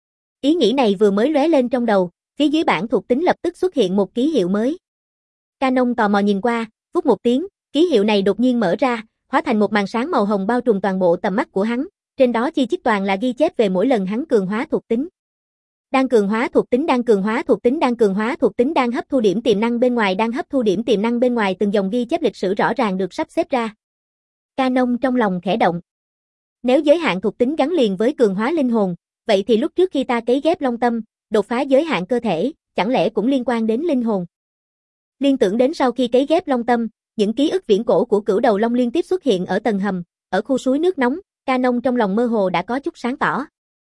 A: Ý nghĩ này vừa mới lóe lên trong đầu, phía dưới bảng thuộc tính lập tức xuất hiện một ký hiệu mới. Canon tò mò nhìn qua, vút một tiếng, ký hiệu này đột nhiên mở ra, hóa thành một màn sáng màu hồng bao trùm toàn bộ tầm mắt của hắn, trên đó chi chít toàn là ghi chép về mỗi lần hắn cường hóa thuộc tính. Đang cường hóa thuộc tính, đang cường hóa thuộc tính, đang cường hóa thuộc tính, đang hấp thu điểm tiềm năng bên ngoài, đang hấp thu điểm tiềm năng bên ngoài, từng dòng ghi chép lịch sử rõ ràng được sắp xếp ra. Canon trong lòng khẽ động. Nếu giới hạn thuộc tính gắn liền với cường hóa linh hồn, vậy thì lúc trước khi ta cấy ghép long tâm, đột phá giới hạn cơ thể, chẳng lẽ cũng liên quan đến linh hồn? Liên tưởng đến sau khi cấy ghép long tâm, những ký ức viễn cổ của Cửu Đầu Long liên tiếp xuất hiện ở tầng hầm, ở khu suối nước nóng, Canon trong lòng mơ hồ đã có chút sáng tỏ.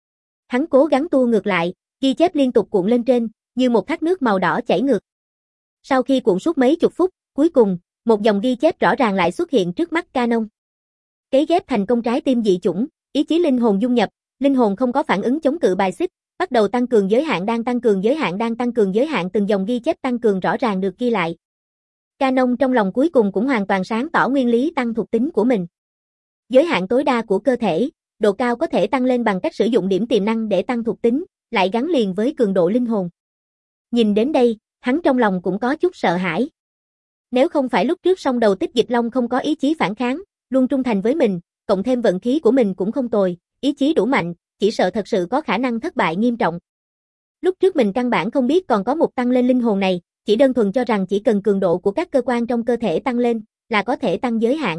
A: Hắn cố gắng tua ngược lại, ghi chép liên tục cuộn lên trên, như một thác nước màu đỏ chảy ngược. Sau khi cuộn suốt mấy chục phút, cuối cùng, một dòng ghi chép rõ ràng lại xuất hiện trước mắt Canon. Cấy ghép thành công trái tim dị chủng, ý chí linh hồn dung nhập, linh hồn không có phản ứng chống cự bài xích, bắt đầu tăng cường giới hạn, đang tăng cường giới hạn, đang tăng cường giới hạn, từng dòng ghi chép tăng cường rõ ràng được ghi lại. Canon trong lòng cuối cùng cũng hoàn toàn sáng tỏ nguyên lý tăng thuộc tính của mình. Giới hạn tối đa của cơ thể, độ cao có thể tăng lên bằng cách sử dụng điểm tiềm năng để tăng thuộc tính, lại gắn liền với cường độ linh hồn. Nhìn đến đây, hắn trong lòng cũng có chút sợ hãi. Nếu không phải lúc trước song đầu tích dịch long không có ý chí phản kháng, luôn trung thành với mình, cộng thêm vận khí của mình cũng không tồi, ý chí đủ mạnh, chỉ sợ thật sự có khả năng thất bại nghiêm trọng. Lúc trước mình căn bản không biết còn có một tăng lên linh hồn này, chỉ đơn thuần cho rằng chỉ cần cường độ của các cơ quan trong cơ thể tăng lên, là có thể tăng giới hạn.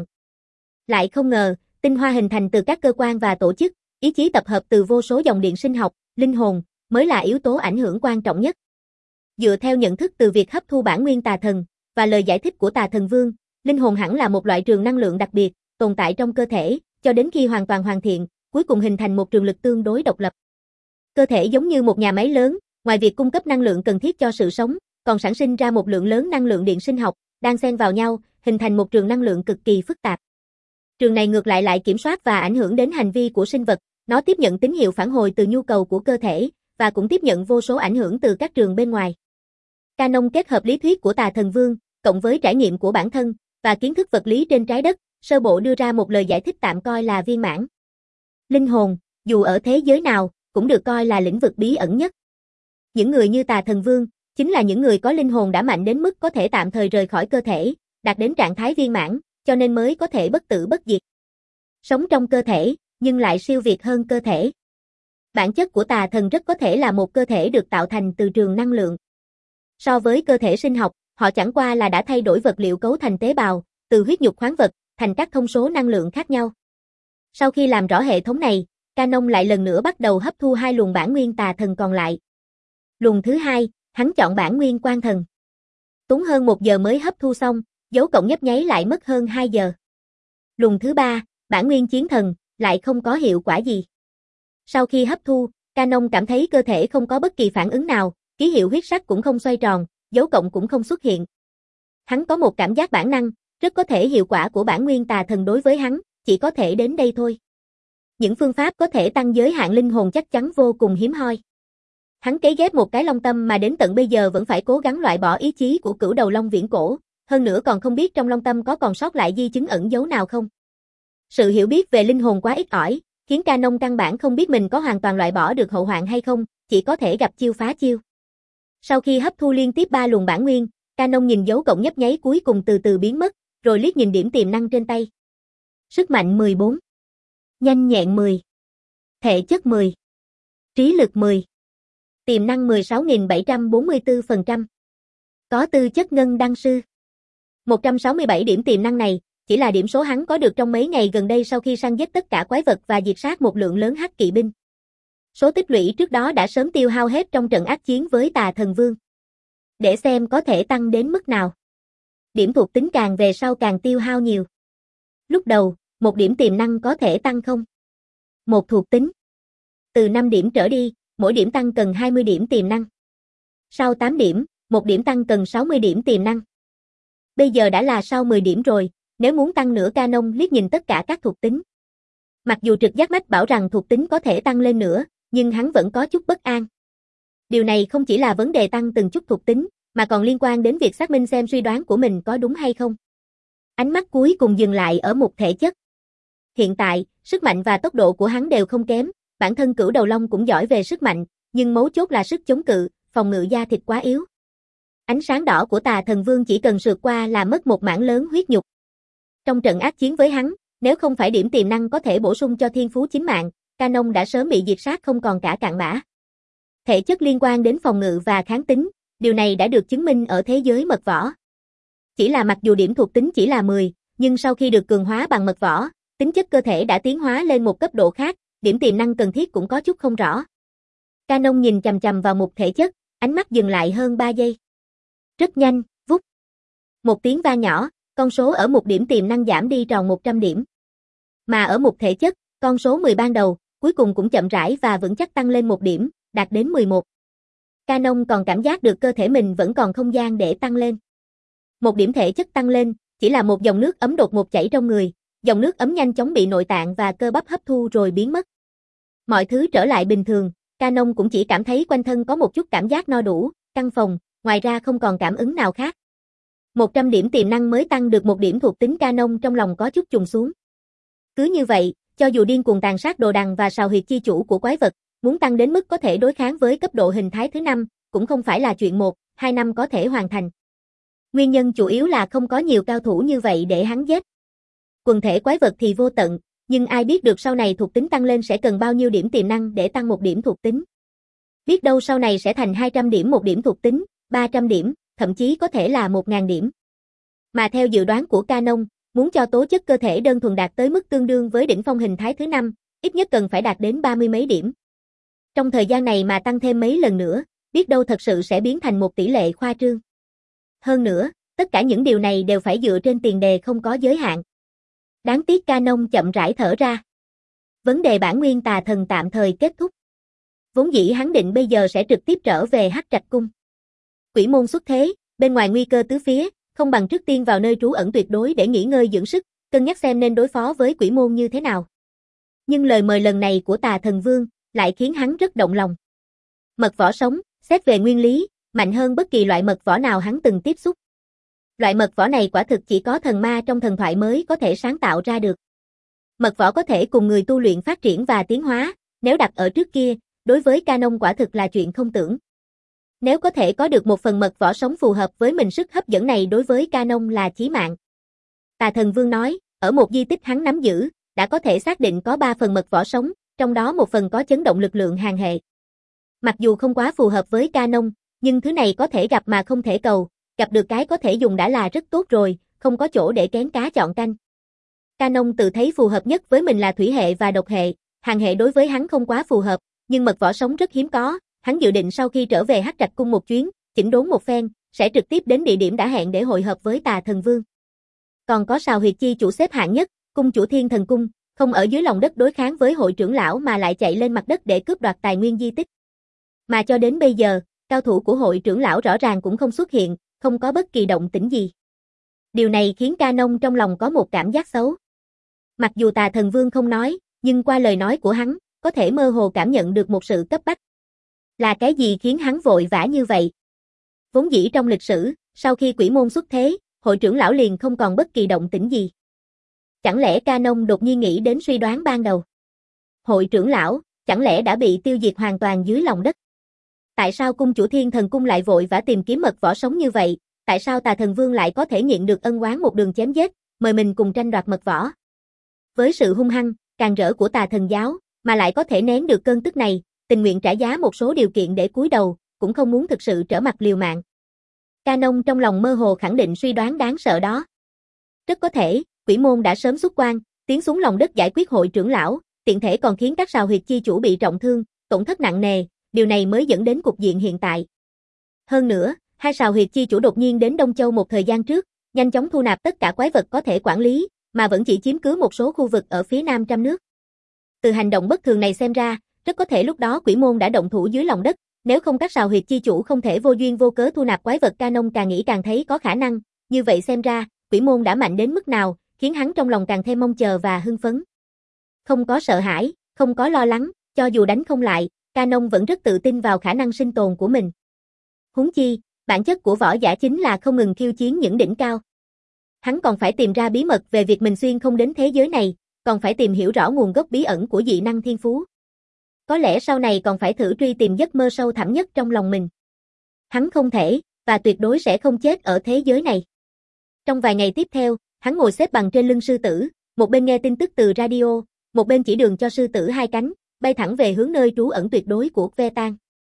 A: Lại không ngờ, tinh hoa hình thành từ các cơ quan và tổ chức, ý chí tập hợp từ vô số dòng điện sinh học, linh hồn, mới là yếu tố ảnh hưởng quan trọng nhất. Dựa theo nhận thức từ việc hấp thu bản nguyên tà thần, và lời giải thích của Tà Thần Vương, linh hồn hẳn là một loại trường năng lượng đặc biệt, tồn tại trong cơ thể, cho đến khi hoàn toàn hoàn thiện, cuối cùng hình thành một trường lực tương đối độc lập. Cơ thể giống như một nhà máy lớn, ngoài việc cung cấp năng lượng cần thiết cho sự sống, còn sản sinh ra một lượng lớn năng lượng điện sinh học, đang xen vào nhau, hình thành một trường năng lượng cực kỳ phức tạp. Trường này ngược lại lại kiểm soát và ảnh hưởng đến hành vi của sinh vật, nó tiếp nhận tín hiệu phản hồi từ nhu cầu của cơ thể, và cũng tiếp nhận vô số ảnh hưởng từ các trường bên ngoài. Canon kết hợp lý thuyết của Tà Thần Vương, cộng với trải nghiệm của bản thân, và kiến thức vật lý trên trái đất, sơ bộ đưa ra một lời giải thích tạm coi là viên mãn. Linh hồn, dù ở thế giới nào, cũng được coi là lĩnh vực bí ẩn nhất. Những người như Tà Thần Vương, chính là những người có linh hồn đã mạnh đến mức có thể tạm thời rời khỏi cơ thể, đạt đến trạng thái viên mãn, cho nên mới có thể bất tử bất diệt. Sống trong cơ thể, nhưng lại siêu việt hơn cơ thể. Bản chất của tà thần rất có thể là một cơ thể được tạo thành từ trường năng lượng. So với cơ thể sinh học, họ chẳng qua là đã thay đổi vật liệu cấu thành tế bào, từ huyết nhục khoáng vật, thành các thông số năng lượng khác nhau. Sau khi làm rõ hệ thống này, Canon lại lần nữa bắt đầu hấp thu hai luồng bản nguyên tà thần còn lại. Luồng thứ hai, hắn chọn bản nguyên quan thần. Tốn hơn một giờ mới hấp thu xong, dấu cộng nhấp nháy lại mất hơn hai giờ. Luồng thứ ba, bản nguyên chiến thần, lại không có hiệu quả gì. Sau khi hấp thu, Canon cảm thấy cơ thể không có bất kỳ phản ứng nào, Ký hiệu huyết sắc cũng không xoay tròn, dấu cộng cũng không xuất hiện. Hắn có một cảm giác bản năng, rất có thể hiệu quả của bản nguyên tà thần đối với hắn, chỉ có thể đến đây thôi. Những phương pháp có thể tăng giới hạn linh hồn chắc chắn vô cùng hiếm hoi. Hắn cấy ghép một cái long tâm mà đến tận bây giờ vẫn phải cố gắng loại bỏ ý chí của cửu đầu long viễn cổ, hơn nữa còn không biết trong long tâm có còn sót lại di chứng ẩn dấu nào không. Sự hiểu biết về linh hồn quá ít ỏi, khiến Canon căn bản không biết mình có hoàn toàn loại bỏ được hậu hoạn hay không, chỉ có thể gặp chiêu phá chiêu. Sau khi hấp thu liên tiếp ba luồng bản nguyên, Canon nhìn dấu cộng nhấp nháy cuối cùng từ từ biến mất, rồi liếc nhìn điểm tiềm năng trên tay. Sức mạnh mười bốn, nhanh nhẹn mười, thể chất mười, trí lực mười, tiềm năng mười sáu nghìn bảy trăm bốn mươi tư phần trăm. Có tư chất ngân đăng sư. một trăm sáu mươi bảy điểm tiềm năng này, chỉ là điểm số hắn có được trong mấy ngày gần đây sau khi săn giết tất cả quái vật và diệt sát một lượng lớn hắc kỵ binh. Số tích lũy trước đó đã sớm tiêu hao hết trong trận ác chiến với Tà Thần Vương. Để xem có thể tăng đến mức nào. Điểm thuộc tính càng về sau càng tiêu hao nhiều. Lúc đầu, một điểm tiềm năng có thể tăng không? Một thuộc tính. Từ năm điểm trở đi, mỗi điểm tăng cần hai mươi điểm tiềm năng. Sau tám điểm, một điểm tăng cần sáu mươi điểm tiềm năng. Bây giờ đã là sau mười điểm rồi, nếu muốn tăng nữa Canon liếc nhìn tất cả các thuộc tính. Mặc dù trực giác mách bảo rằng thuộc tính có thể tăng lên nữa, nhưng hắn vẫn có chút bất an. Điều này không chỉ là vấn đề tăng từng chút thuộc tính, mà còn liên quan đến việc xác minh xem suy đoán của mình có đúng hay không. Ánh mắt cuối cùng dừng lại ở một thể chất. Hiện tại, sức mạnh và tốc độ của hắn đều không kém, bản thân cửu đầu long cũng giỏi về sức mạnh, nhưng mấu chốt là sức chống cự, phòng ngự da thịt quá yếu. Ánh sáng đỏ của Tà Thần Vương chỉ cần sượt qua là mất một mảng lớn huyết nhục. Trong trận ác chiến với hắn, nếu không phải điểm tiềm năng có thể bổ sung cho thiên phú chính mạng, Canon đã sớm bị diệt sát không còn cả cặn bã. Thể chất liên quan đến phòng ngự và kháng tính, điều này đã được chứng minh ở thế giới mật võ. Chỉ là mặc dù điểm thuộc tính chỉ là mười, nhưng sau khi được cường hóa bằng mật võ, tính chất cơ thể đã tiến hóa lên một cấp độ khác, điểm tiềm năng cần thiết cũng có chút không rõ. Canon nhìn chằm chằm vào một thể chất, ánh mắt dừng lại hơn ba giây. Rất nhanh, vút. Một tiếng vang nhỏ, con số ở một điểm tiềm năng giảm đi tròn một trăm điểm. Mà ở một thể chất, con số mười ban đầu, cuối cùng cũng chậm rãi và vững chắc tăng lên một điểm, đạt đến mười một. Canon còn cảm giác được cơ thể mình vẫn còn không gian để tăng lên. Một điểm thể chất tăng lên, chỉ là một dòng nước ấm đột ngột chảy trong người, dòng nước ấm nhanh chóng bị nội tạng và cơ bắp hấp thu rồi biến mất. Mọi thứ trở lại bình thường, Canon cũng chỉ cảm thấy quanh thân có một chút cảm giác no đủ, căng phòng, ngoài ra không còn cảm ứng nào khác. một trăm điểm tiềm năng mới tăng được một điểm thuộc tính Canon trong lòng có chút trùng xuống. Cứ như vậy, cho dù điên cuồng tàn sát đồ đằng và sào huyệt chi chủ của quái vật, muốn tăng đến mức có thể đối kháng với cấp độ hình thái thứ năm, cũng không phải là chuyện một, hai năm có thể hoàn thành. Nguyên nhân chủ yếu là không có nhiều cao thủ như vậy để hắn giết. Quần thể quái vật thì vô tận, nhưng ai biết được sau này thuộc tính tăng lên sẽ cần bao nhiêu điểm tiềm năng để tăng một điểm thuộc tính. Biết đâu sau này sẽ thành hai trăm điểm một điểm thuộc tính, ba trăm điểm, thậm chí có thể là một nghìn điểm. Mà theo dự đoán của Canon, muốn cho tố chất cơ thể đơn thuần đạt tới mức tương đương với đỉnh phong hình thái thứ năm, ít nhất cần phải đạt đến ba mươi mấy điểm. Trong thời gian này mà tăng thêm mấy lần nữa, biết đâu thật sự sẽ biến thành một tỷ lệ khoa trương. Hơn nữa, tất cả những điều này đều phải dựa trên tiền đề không có giới hạn. Đáng tiếc Canon chậm rãi thở ra. Vấn đề bản nguyên tà thần tạm thời kết thúc. Vốn dĩ hắn định bây giờ sẽ trực tiếp trở về Hắc Trạch Cung. Quỷ môn xuất thế, bên ngoài nguy cơ tứ phía, không bằng trước tiên vào nơi trú ẩn tuyệt đối để nghỉ ngơi dưỡng sức, cân nhắc xem nên đối phó với quỷ môn như thế nào. Nhưng lời mời lần này của Tà Thần Vương lại khiến hắn rất động lòng. Mật võ sống, xét về nguyên lý, mạnh hơn bất kỳ loại mật võ nào hắn từng tiếp xúc. Loại mật võ này quả thực chỉ có thần ma trong thần thoại mới có thể sáng tạo ra được. Mật võ có thể cùng người tu luyện phát triển và tiến hóa, nếu đặt ở trước kia, đối với Canon quả thực là chuyện không tưởng. Nếu có thể có được một phần mật võ sống phù hợp với mình, sức hấp dẫn này đối với Canon là chí mạng. Tà Thần Vương nói, ở một di tích hắn nắm giữ, đã có thể xác định có ba phần mật võ sống, trong đó một phần có chấn động lực lượng hàng hệ. Mặc dù không quá phù hợp với Canon, nhưng thứ này có thể gặp mà không thể cầu, gặp được cái có thể dùng đã là rất tốt rồi, không có chỗ để kén cá chọn canh. Canon tự thấy phù hợp nhất với mình là thủy hệ và độc hệ, hàng hệ đối với hắn không quá phù hợp, nhưng mật võ sống rất hiếm có, hắn dự định sau khi trở về Hắc Trạch Cung một chuyến, chỉnh đốn một phen, sẽ trực tiếp đến địa điểm đã hẹn để hội hợp với Tà Thần Vương. Còn có sào huyệt chi chủ xếp hạng nhất, cung chủ Thiên Thần Cung, không ở dưới lòng đất đối kháng với hội trưởng lão mà lại chạy lên mặt đất để cướp đoạt tài nguyên di tích. Mà cho đến bây giờ, cao thủ của hội trưởng lão rõ ràng cũng không xuất hiện, không có bất kỳ động tĩnh gì. Điều này khiến Canon trong lòng có một cảm giác xấu. Mặc dù Tà Thần Vương không nói, nhưng qua lời nói của hắn, có thể mơ hồ cảm nhận được một sự cấp bách. Là cái gì khiến hắn vội vã như vậy? Vốn dĩ trong lịch sử, sau khi quỷ môn xuất thế, hội trưởng lão liền không còn bất kỳ động tĩnh gì. Chẳng lẽ Canon đột nhiên nghĩ đến suy đoán ban đầu? Hội trưởng lão, chẳng lẽ đã bị tiêu diệt hoàn toàn dưới lòng đất? Tại sao cung chủ Thiên Thần Cung lại vội vã tìm kiếm mật võ sống như vậy? Tại sao Tà Thần Vương lại có thể nghiện được ân oán một đường chém giết, mời mình cùng tranh đoạt mật võ? Với sự hung hăng, càn rỡ của Tà Thần giáo, mà lại có thể nén được cơn tức này, tình nguyện trả giá một số điều kiện để cúi đầu, cũng không muốn thực sự trở mặt liều mạng. Canon trong lòng mơ hồ khẳng định suy đoán đáng sợ đó. Rất có thể, quỷ môn đã sớm xuất quan, tiến xuống lòng đất giải quyết hội trưởng lão, tiện thể còn khiến các sào huyệt chi chủ bị trọng thương, tổn thất nặng nề, điều này mới dẫn đến cục diện hiện tại. Hơn nữa, hai sào huyệt chi chủ đột nhiên đến Đông Châu một thời gian trước, nhanh chóng thu nạp tất cả quái vật có thể quản lý, mà vẫn chỉ chiếm cứ một số khu vực ở phía nam trăm nước. Từ hành động bất thường này xem ra, rất có thể lúc đó quỷ môn đã động thủ dưới lòng đất, nếu không các sào huyệt chi chủ không thể vô duyên vô cớ thu nạp quái vật. Canon càng nghĩ càng thấy có khả năng, như vậy xem ra, quỷ môn đã mạnh đến mức nào, khiến hắn trong lòng càng thêm mong chờ và hưng phấn. Không có sợ hãi, không có lo lắng, cho dù đánh không lại, Canon vẫn rất tự tin vào khả năng sinh tồn của mình. Huống chi, bản chất của võ giả chính là không ngừng khiêu chiến những đỉnh cao. Hắn còn phải tìm ra bí mật về việc mình xuyên không đến thế giới này, còn phải tìm hiểu rõ nguồn gốc bí ẩn của dị năng thiên phú. Có lẽ sau này còn phải thử truy tìm giấc mơ sâu thẳm nhất trong lòng mình. Hắn không thể, và tuyệt đối sẽ không chết ở thế giới này. Trong vài ngày tiếp theo, hắn ngồi xếp bằng trên lưng sư tử, một bên nghe tin tức từ radio, một bên chỉ đường cho sư tử hai cánh, bay thẳng về hướng nơi trú ẩn tuyệt đối của Vetan.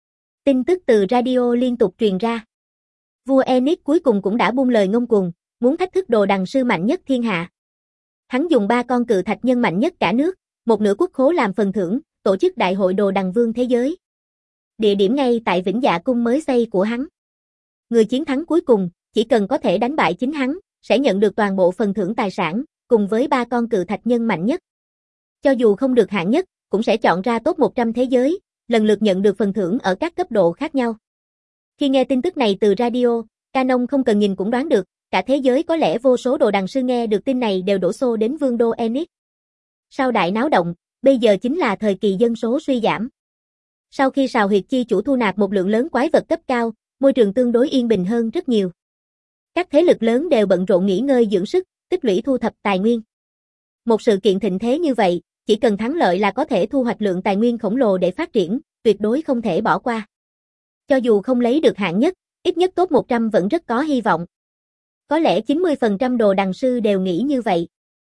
A: Tin tức từ radio liên tục truyền ra. Vua Enix cuối cùng cũng đã buông lời ngông cuồng, muốn thách thức đồ đằng sư mạnh nhất thiên hạ. Hắn dùng ba con cự thạch nhân mạnh nhất cả nước, một nửa quốc khố làm phần thưởng, tổ chức đại hội đồ đằng vương thế giới. Địa điểm ngay tại Vĩnh Dạ cung mới xây của hắn. Người chiến thắng cuối cùng, chỉ cần có thể đánh bại chính hắn, sẽ nhận được toàn bộ phần thưởng tài sản, cùng với ba con cự thạch nhân mạnh nhất. Cho dù không được hạng nhất, cũng sẽ chọn ra top một trăm thế giới, lần lượt nhận được phần thưởng ở các cấp độ khác nhau. Khi nghe tin tức này từ radio, Canon không cần nhìn cũng đoán được, cả thế giới có lẽ vô số đồ đằng sư nghe được tin này đều đổ xô đến vương đô Enix. Sau đại náo động, bây giờ chính là thời kỳ dân số suy giảm. Sau khi sào huyệt chi chủ thu nạp một lượng lớn quái vật cấp cao, môi trường tương đối yên bình hơn rất nhiều. Các thế lực lớn đều bận rộn nghỉ ngơi dưỡng sức, tích lũy thu thập tài nguyên. Một sự kiện thịnh thế như vậy, chỉ cần thắng lợi là có thể thu hoạch lượng tài nguyên khổng lồ để phát triển, tuyệt đối không thể bỏ qua. Cho dù không lấy được hạng nhất, ít nhất top một trăm vẫn rất có hy vọng. Có lẽ chín mươi phần trăm đồ đằng sư đều nghĩ như vậy.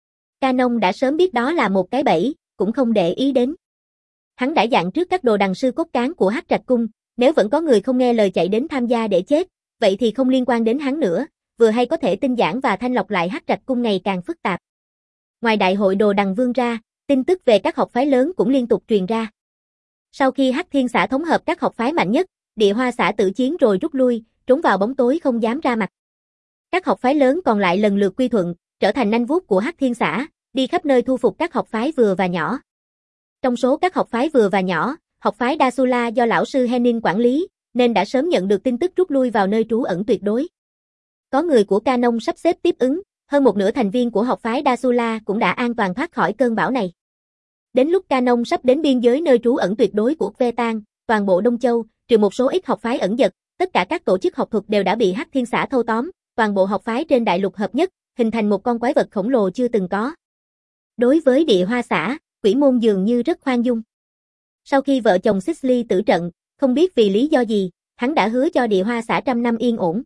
A: Canon đã sớm biết đó là một cái bẫy, cũng không để ý đến. Hắn đã dặn trước các đồ đằng sư cốt cán của Hắc Trạch cung, nếu vẫn có người không nghe lời chạy đến tham gia để chết, vậy thì không liên quan đến hắn nữa, vừa hay có thể tinh giản và thanh lọc lại Hắc Trạch cung ngày càng phức tạp. Ngoài đại hội đồ đằng vương ra, tin tức về các học phái lớn cũng liên tục truyền ra. Sau khi Hắc Thiên xã thống hợp các học phái mạnh nhất, Địa Hoa xã tự chiến rồi rút lui, trốn vào bóng tối không dám ra mặt. Các học phái lớn còn lại lần lượt quy thuận, trở thành nanh vuốt của Hắc Thiên xã, đi khắp nơi thu phục các học phái vừa và nhỏ. Trong số các học phái vừa và nhỏ, học phái Dasula do lão sư Henin quản lý, nên đã sớm nhận được tin tức rút lui vào nơi trú ẩn tuyệt đối. Có người của Canon sắp xếp tiếp ứng, hơn một nửa thành viên của học phái Dasula cũng đã an toàn thoát khỏi cơn bão này. Đến lúc Canon sắp đến biên giới nơi trú ẩn tuyệt đối của Vetan, toàn bộ Đông Châu, trừ một số ít học phái ẩn dật, tất cả các tổ chức học thuật đều đã bị Hắc Thiên xã thâu tóm, toàn bộ học phái trên đại lục hợp nhất, hình thành một con quái vật khổng lồ chưa từng có. Đối với Địa Hoa xã, quỷ môn dường như rất khoan dung. Sau khi vợ chồng Sixley tử trận, không biết vì lý do gì, hắn đã hứa cho Địa Hoa xã trăm năm yên ổn.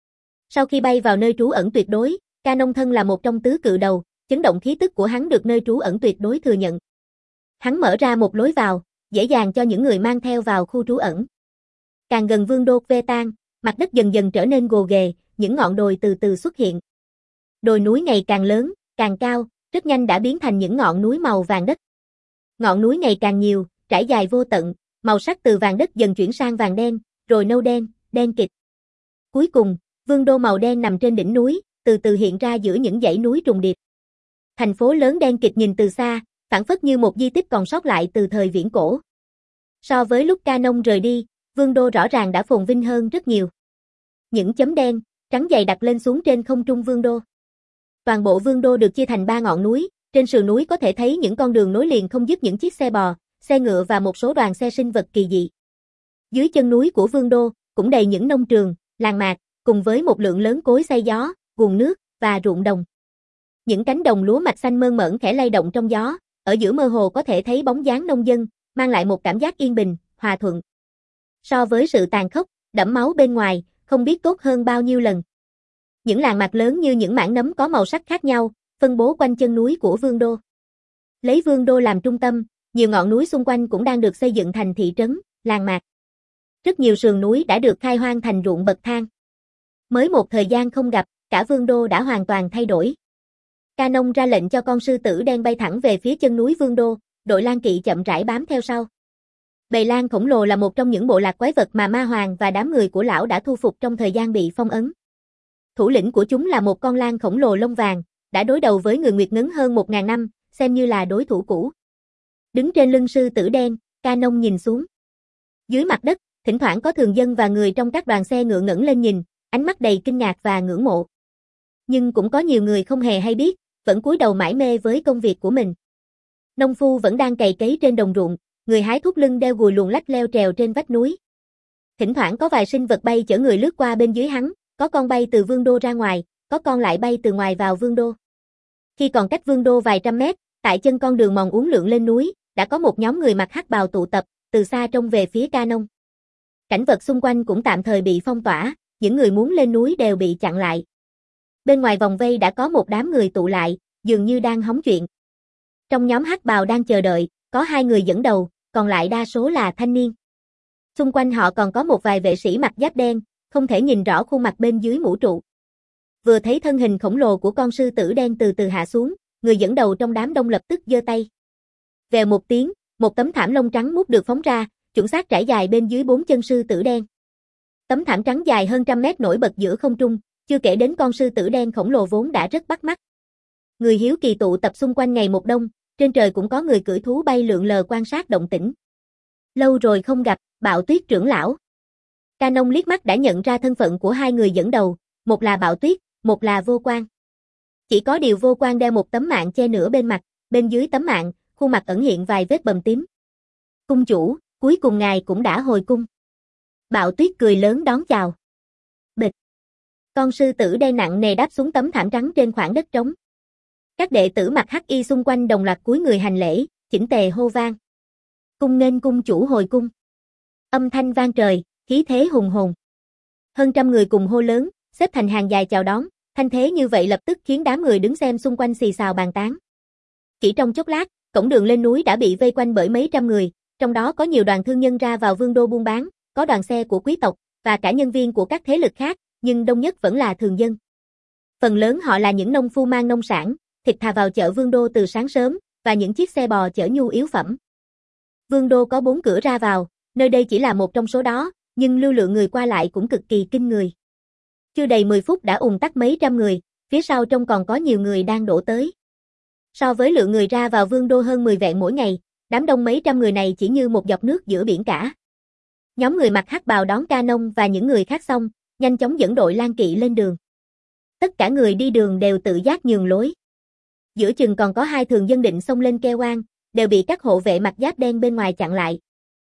A: Sau khi bay vào nơi trú ẩn tuyệt đối, Canon thân là một trong tứ cự đầu, chấn động khí tức của hắn được nơi trú ẩn tuyệt đối thừa nhận. Hắn mở ra một lối vào, dễ dàng cho những người mang theo vào khu trú ẩn. Càng gần vương đô Vetan, mặt đất dần dần trở nên gồ ghề, những ngọn đồi từ từ xuất hiện. Đồi núi ngày càng lớn, càng cao, rất nhanh đã biến thành những ngọn núi màu vàng đất. Ngọn núi ngày càng nhiều, trải dài vô tận, màu sắc từ vàng đất dần chuyển sang vàng đen, rồi nâu đen, đen kịt. Cuối cùng, vương đô màu đen nằm trên đỉnh núi, từ từ hiện ra giữa những dãy núi trùng điệp. Thành phố lớn đen kịt nhìn từ xa, phảng phất như một di tích còn sót lại từ thời viễn cổ. So với lúc Canon rời đi, Vương đô rõ ràng đã phồn vinh hơn rất nhiều. Những chấm đen, trắng dày đặt lên xuống trên không trung vương đô. Toàn bộ vương đô được chia thành ba ngọn núi, trên sườn núi có thể thấy những con đường nối liền không dứt những chiếc xe bò, xe ngựa và một số đoàn xe sinh vật kỳ dị. Dưới chân núi của vương đô, cũng đầy những nông trường, làng mạc, cùng với một lượng lớn cối xay gió, nguồn nước, và ruộng đồng. Những cánh đồng lúa mạch xanh mơn mởn khẽ lay động trong gió, ở giữa mơ hồ có thể thấy bóng dáng nông dân, mang lại một cảm giác yên bình, hòa thuận. So với sự tàn khốc, đẫm máu bên ngoài, không biết tốt hơn bao nhiêu lần. Những làng mạc lớn như những mảng nấm có màu sắc khác nhau, phân bố quanh chân núi của vương đô. Lấy vương đô làm trung tâm, nhiều ngọn núi xung quanh cũng đang được xây dựng thành thị trấn, làng mạc. Rất nhiều sườn núi đã được khai hoang thành ruộng bậc thang. Mới một thời gian không gặp, cả vương đô đã hoàn toàn thay đổi. Canon ra lệnh cho con sư tử đen bay thẳng về phía chân núi vương đô, đội lang kỵ chậm rãi bám theo sau. Bầy lang khổng lồ là một trong những bộ lạc quái vật mà Ma Hoàng và đám người của lão đã thu phục trong thời gian bị phong ấn. Thủ lĩnh của chúng là một con lang khổng lồ lông vàng, đã đối đầu với người Nguyệt Ngấn hơn một ngàn năm, xem như là đối thủ cũ. Đứng trên lưng sư tử đen, Canon nhìn xuống. Dưới mặt đất, thỉnh thoảng có thường dân và người trong các đoàn xe ngựa ngẩng lên nhìn, ánh mắt đầy kinh ngạc và ngưỡng mộ. Nhưng cũng có nhiều người không hề hay biết, vẫn cúi đầu mải mê với công việc của mình. Nông phu vẫn đang cày cấy trên đồng ruộng, người hái thuốc lưng đeo gùi luồn lách leo trèo trên vách núi. Thỉnh thoảng có vài sinh vật bay chở người lướt qua bên dưới hắn, có con bay từ vương đô ra ngoài, có con lại bay từ ngoài vào vương đô. Khi còn cách vương đô vài trăm mét, tại chân con đường mòn uốn lượn lên núi, đã có một nhóm người mặc hắc bào tụ tập, từ xa trông về phía Canon. Cảnh vật xung quanh cũng tạm thời bị phong tỏa, những người muốn lên núi đều bị chặn lại. Bên ngoài vòng vây đã có một đám người tụ lại, dường như đang hóng chuyện. Trong nhóm hắc bào đang chờ đợi, có hai người dẫn đầu, còn lại đa số là thanh niên. Xung quanh họ còn có một vài vệ sĩ mặc giáp đen, không thể nhìn rõ khuôn mặt bên dưới mũ trụ. Vừa thấy thân hình khổng lồ của con sư tử đen từ từ hạ xuống, người dẫn đầu trong đám đông lập tức giơ tay. Vèo một tiếng, một tấm thảm lông trắng muốt được phóng ra, chuẩn xác trải dài bên dưới bốn chân sư tử đen. Tấm thảm trắng dài hơn trăm mét nổi bật giữa không trung, chưa kể đến con sư tử đen khổng lồ vốn đã rất bắt mắt. Người hiếu kỳ tụ tập xung quanh ngày một đông, trên trời cũng có người cưỡi thú bay lượn lờ quan sát động tĩnh. Lâu rồi không gặp, Bạo Tuyết trưởng lão. Canon liếc mắt đã nhận ra thân phận của hai người dẫn đầu, một là Bạo Tuyết, một là Vô Quan. Chỉ có điều Vô Quan đeo một tấm mạng che nửa bên mặt, bên dưới tấm mạng, khuôn mặt ẩn hiện vài vết bầm tím. Cung chủ, cuối cùng ngài cũng đã hồi cung. Bạo Tuyết cười lớn đón chào. Bịch. Con sư tử đen nặng nề đáp xuống tấm thảm trắng trên khoảng đất trống. Các đệ tử mặc hắc y xung quanh đồng loạt cúi người hành lễ, chỉnh tề hô vang. Cung nghênh cung chủ hồi cung. Âm thanh vang trời, khí thế hùng hồn. Hơn trăm người cùng hô lớn, xếp thành hàng dài chào đón, thanh thế như vậy lập tức khiến đám người đứng xem xung quanh xì xào bàn tán. Chỉ trong chốc lát, cổng đường lên núi đã bị vây quanh bởi mấy trăm người, trong đó có nhiều đoàn thương nhân ra vào vương đô buôn bán, có đoàn xe của quý tộc, và cả nhân viên của các thế lực khác, nhưng đông nhất vẫn là thường dân. Phần lớn họ là những nông phu mang nông sản, thịt thà vào chợ vương đô từ sáng sớm, và những chiếc xe bò chở nhu yếu phẩm. Vương đô có bốn cửa ra vào, nơi đây chỉ là một trong số đó, nhưng lưu lượng người qua lại cũng cực kỳ kinh người. Chưa đầy mười phút đã ùn tắc mấy trăm người, phía sau trông còn có nhiều người đang đổ tới. So với lượng người ra vào vương đô hơn mười vạn mỗi ngày, đám đông mấy trăm người này chỉ như một giọt nước giữa biển cả. Nhóm người mặc hắc bào đón Canon và những người khác xong, nhanh chóng dẫn đội lang kỵ lên đường. Tất cả người đi đường đều tự giác nhường lối. Giữa chừng còn có hai thường dân định xông lên kêu oan, đều bị các hộ vệ mặc giáp đen bên ngoài chặn lại.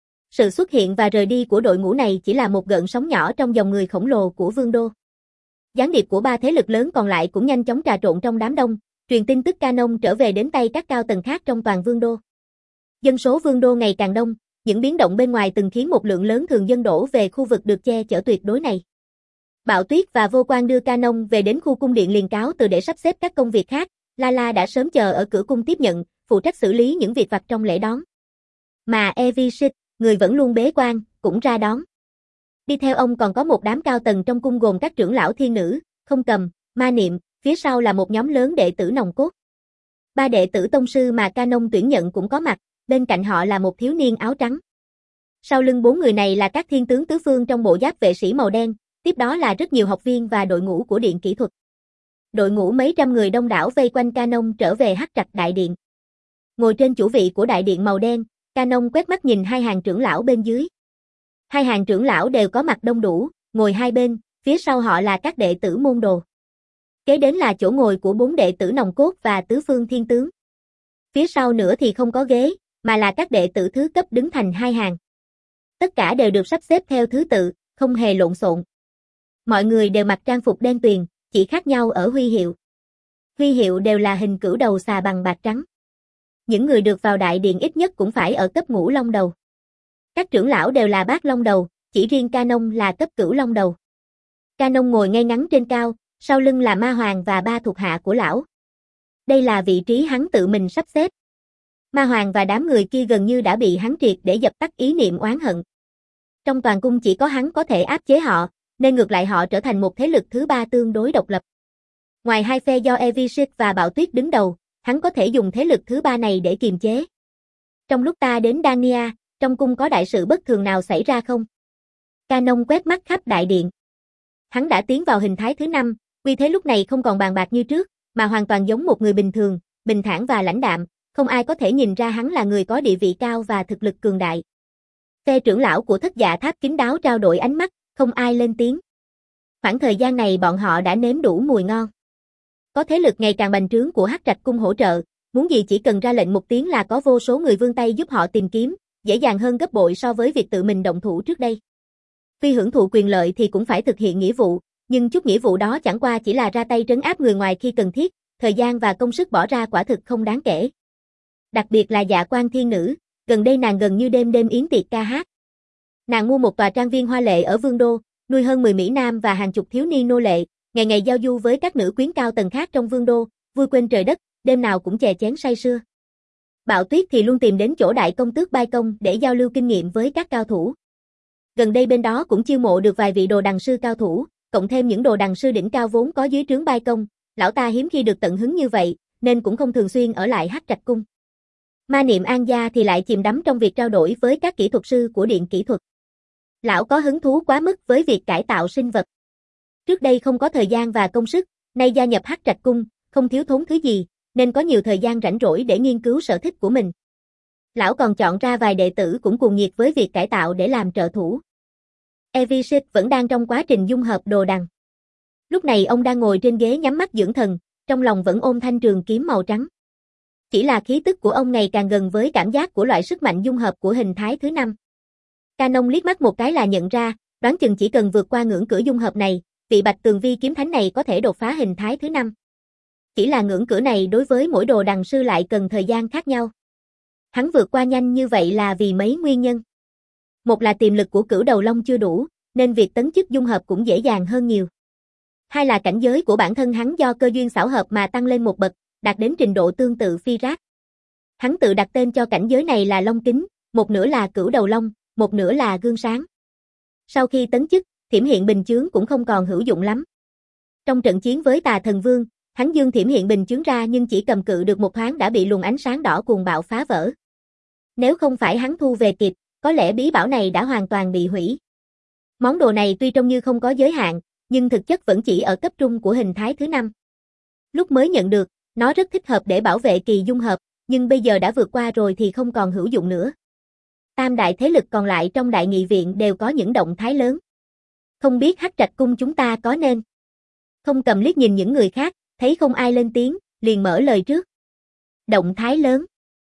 A: Sự xuất hiện và rời đi của đội ngũ này chỉ là một gợn sóng nhỏ trong dòng người khổng lồ của vương đô. Gián điệp của ba thế lực lớn còn lại cũng nhanh chóng trà trộn trong đám đông, truyền tin tức Canon trở về đến tay các cao tầng khác trong toàn vương đô. Dân số vương đô ngày càng đông, những biến động bên ngoài từng khiến một lượng lớn thường dân đổ về khu vực được che chở tuyệt đối này. Bạo Tuyết và Vô Quan đưa Canon về đến khu cung điện liền cáo từ để sắp xếp các công việc khác, Lala đã sớm chờ ở cửa cung tiếp nhận, phụ trách xử lý những việc vặt trong lễ đón. Mà Evishit, người vẫn luôn bế quan, cũng ra đón. Đi theo ông còn có một đám cao tầng trong cung gồm các trưởng lão thiên nữ, Không Cầm, Ma Niệm, phía sau là một nhóm lớn đệ tử nòng cốt. Ba đệ tử tông sư mà Canon tuyển nhận cũng có mặt, bên cạnh họ là một thiếu niên áo trắng. Sau lưng bốn người này là các thiên tướng tứ phương trong bộ giáp vệ sĩ màu đen, tiếp đó là rất nhiều học viên và đội ngũ của điện kỹ thuật. Đội ngũ mấy trăm người đông đảo vây quanh Canon trở về Hắc Trạch đại điện. Ngồi trên chủ vị của đại điện màu đen, Canon quét mắt nhìn hai hàng trưởng lão bên dưới. Hai hàng trưởng lão đều có mặt đông đủ, ngồi hai bên, phía sau họ là các đệ tử môn đồ. Kế đến là chỗ ngồi của bốn đệ tử nòng cốt và tứ phương thiên tướng. Phía sau nữa thì không có ghế, mà là các đệ tử thứ cấp đứng thành hai hàng. Tất cả đều được sắp xếp theo thứ tự, không hề lộn xộn. Mọi người đều mặc trang phục đen tuyền, chỉ khác nhau ở huy hiệu. Huy hiệu đều là hình cửu đầu xà bằng bạc trắng. Những người được vào đại điện ít nhất cũng phải ở cấp ngũ long đầu. Các trưởng lão đều là bát long đầu, chỉ riêng Ca Nông là cấp cửu long đầu. Ca Nông ngồi ngay ngắn trên cao, sau lưng là Ma Hoàng và ba thuộc hạ của lão. Đây là vị trí hắn tự mình sắp xếp. Ma Hoàng và đám người kia gần như đã bị hắn triệt để dập tắt ý niệm oán hận. Trong toàn cung chỉ có hắn có thể áp chế họ, nên ngược lại họ trở thành một thế lực thứ ba tương đối độc lập. Ngoài hai phe do Evisit và Bạo Tuyết đứng đầu, hắn có thể dùng thế lực thứ ba này để kiềm chế. Trong lúc ta đến Dania, trong cung có đại sự bất thường nào xảy ra không? Ca Nông quét mắt khắp đại điện. Hắn đã tiến vào hình thái thứ năm, uy thế lúc này không còn bàn bạc như trước, mà hoàn toàn giống một người bình thường, bình thản và lãnh đạm, không ai có thể nhìn ra hắn là người có địa vị cao và thực lực cường đại. Phe trưởng lão của Thất Dạ Tháp kín đáo trao đổi ánh mắt, không ai lên tiếng. Khoảng thời gian này bọn họ đã nếm đủ mùi ngon. Có thế lực ngày càng bành trướng của Hắc Trạch cung hỗ trợ, muốn gì chỉ cần ra lệnh một tiếng là có vô số người vươn tay giúp họ tìm kiếm, dễ dàng hơn gấp bội so với việc tự mình động thủ trước đây. Tuy hưởng thụ quyền lợi thì cũng phải thực hiện nghĩa vụ, nhưng chút nghĩa vụ đó chẳng qua chỉ là ra tay trấn áp người ngoài khi cần thiết, thời gian và công sức bỏ ra quả thực không đáng kể. Đặc biệt là Dạ Quan Thiên Nữ, gần đây nàng gần như đêm đêm yến tiệc ca hát. Nàng mua một tòa trang viên hoa lệ ở Vương Đô, nuôi hơn mười mỹ nam và hàng chục thiếu niên nô lệ, ngày ngày giao du với các nữ quyến cao tầng khác trong Vương Đô, vui quên trời đất, đêm nào cũng chè chén say sưa. Bạo Tuyết thì luôn tìm đến chỗ đại công tước Bai Công để giao lưu kinh nghiệm với các cao thủ. Gần đây bên đó cũng chiêu mộ được vài vị đồ đằng sư cao thủ, cộng thêm những đồ đằng sư đỉnh cao vốn có dưới trướng Bai Công, lão ta hiếm khi được tận hứng như vậy, nên cũng không thường xuyên ở lại Hắc Trạch cung. Ma Niệm An Gia thì lại chìm đắm trong việc trao đổi với các kỹ thuật sư của điện kỹ thuật. Lão có hứng thú quá mức với việc cải tạo sinh vật. Trước đây không có thời gian và công sức, nay gia nhập Hắc Trạch cung, không thiếu thốn thứ gì, nên có nhiều thời gian rảnh rỗi để nghiên cứu sở thích của mình. Lão còn chọn ra vài đệ tử cũng cuồng nhiệt với việc cải tạo để làm trợ thủ. Evisit vẫn đang trong quá trình dung hợp đồ đằng. Lúc này ông đang ngồi trên ghế nhắm mắt dưỡng thần, trong lòng vẫn ôm thanh trường kiếm màu trắng. Chỉ là khí tức của ông ngày càng gần với cảm giác của loại sức mạnh dung hợp của hình thái thứ năm. Ca Nông liếc mắt một cái là nhận ra, đoán chừng chỉ cần vượt qua ngưỡng cửa dung hợp này, vị Bạch Tường Vi kiếm thánh này có thể đột phá hình thái thứ năm. Chỉ là ngưỡng cửa này đối với mỗi đồ đằng sư lại cần thời gian khác nhau. Hắn vượt qua nhanh như vậy là vì mấy nguyên nhân. Một là tiềm lực của Cửu Đầu Long chưa đủ, nên việc tấn chức dung hợp cũng dễ dàng hơn nhiều. Hai là cảnh giới của bản thân hắn do cơ duyên xảo hợp mà tăng lên một bậc, đạt đến trình độ tương tự Phi Rác. Hắn tự đặt tên cho cảnh giới này là Long Kính, một nửa là Cửu Đầu Long, một nửa là Gương Sáng. Sau khi tấn chức, Thiểm Hiện Bình Chướng cũng không còn hữu dụng lắm. Trong trận chiến với Tà Thần Vương, hắn dương Thiểm Hiện Bình Chướng ra nhưng chỉ cầm cự được một thoáng đã bị luồng ánh sáng đỏ cuồng bạo phá vỡ. Nếu không phải hắn thu về kịp, có lẽ bí bảo này đã hoàn toàn bị hủy. Món đồ này tuy trông như không có giới hạn, nhưng thực chất vẫn chỉ ở cấp trung của hình thái thứ năm. Lúc mới nhận được, nó rất thích hợp để bảo vệ kỳ dung hợp, nhưng bây giờ đã vượt qua rồi thì không còn hữu dụng nữa. Tam đại thế lực còn lại trong đại nghị viện đều có những động thái lớn. Không biết Hắc Trạch cung chúng ta có nên. Không cầm liếc nhìn những người khác, thấy không ai lên tiếng, liền mở lời trước. Động thái lớn.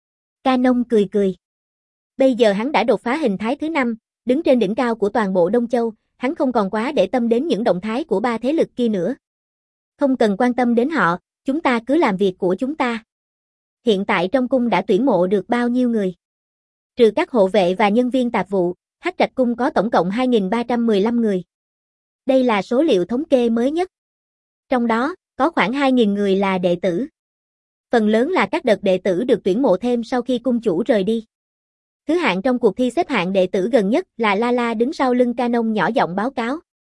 A: Ca Nông cười cười. Bây giờ hắn đã đột phá hình thái thứ năm, đứng trên đỉnh cao của toàn bộ Đông Châu, hắn không còn quá để tâm đến những động thái của ba thế lực kia nữa. Không cần quan tâm đến họ, chúng ta cứ làm việc của chúng ta. Hiện tại trong cung đã tuyển mộ được bao nhiêu người? Trừ các hộ vệ và nhân viên tạp vụ, Hắc Trạch cung có tổng cộng hai nghìn ba trăm mười lăm người. Đây là số liệu thống kê mới nhất. Trong đó, có khoảng hai nghìn người là đệ tử. Phần lớn là các đợt đệ tử được tuyển mộ thêm sau khi cung chủ rời đi. Thứ hạng trong cuộc thi xếp hạng đệ tử gần nhất là La La đứng sau lưng Ca Nông nhỏ giọng báo cáo.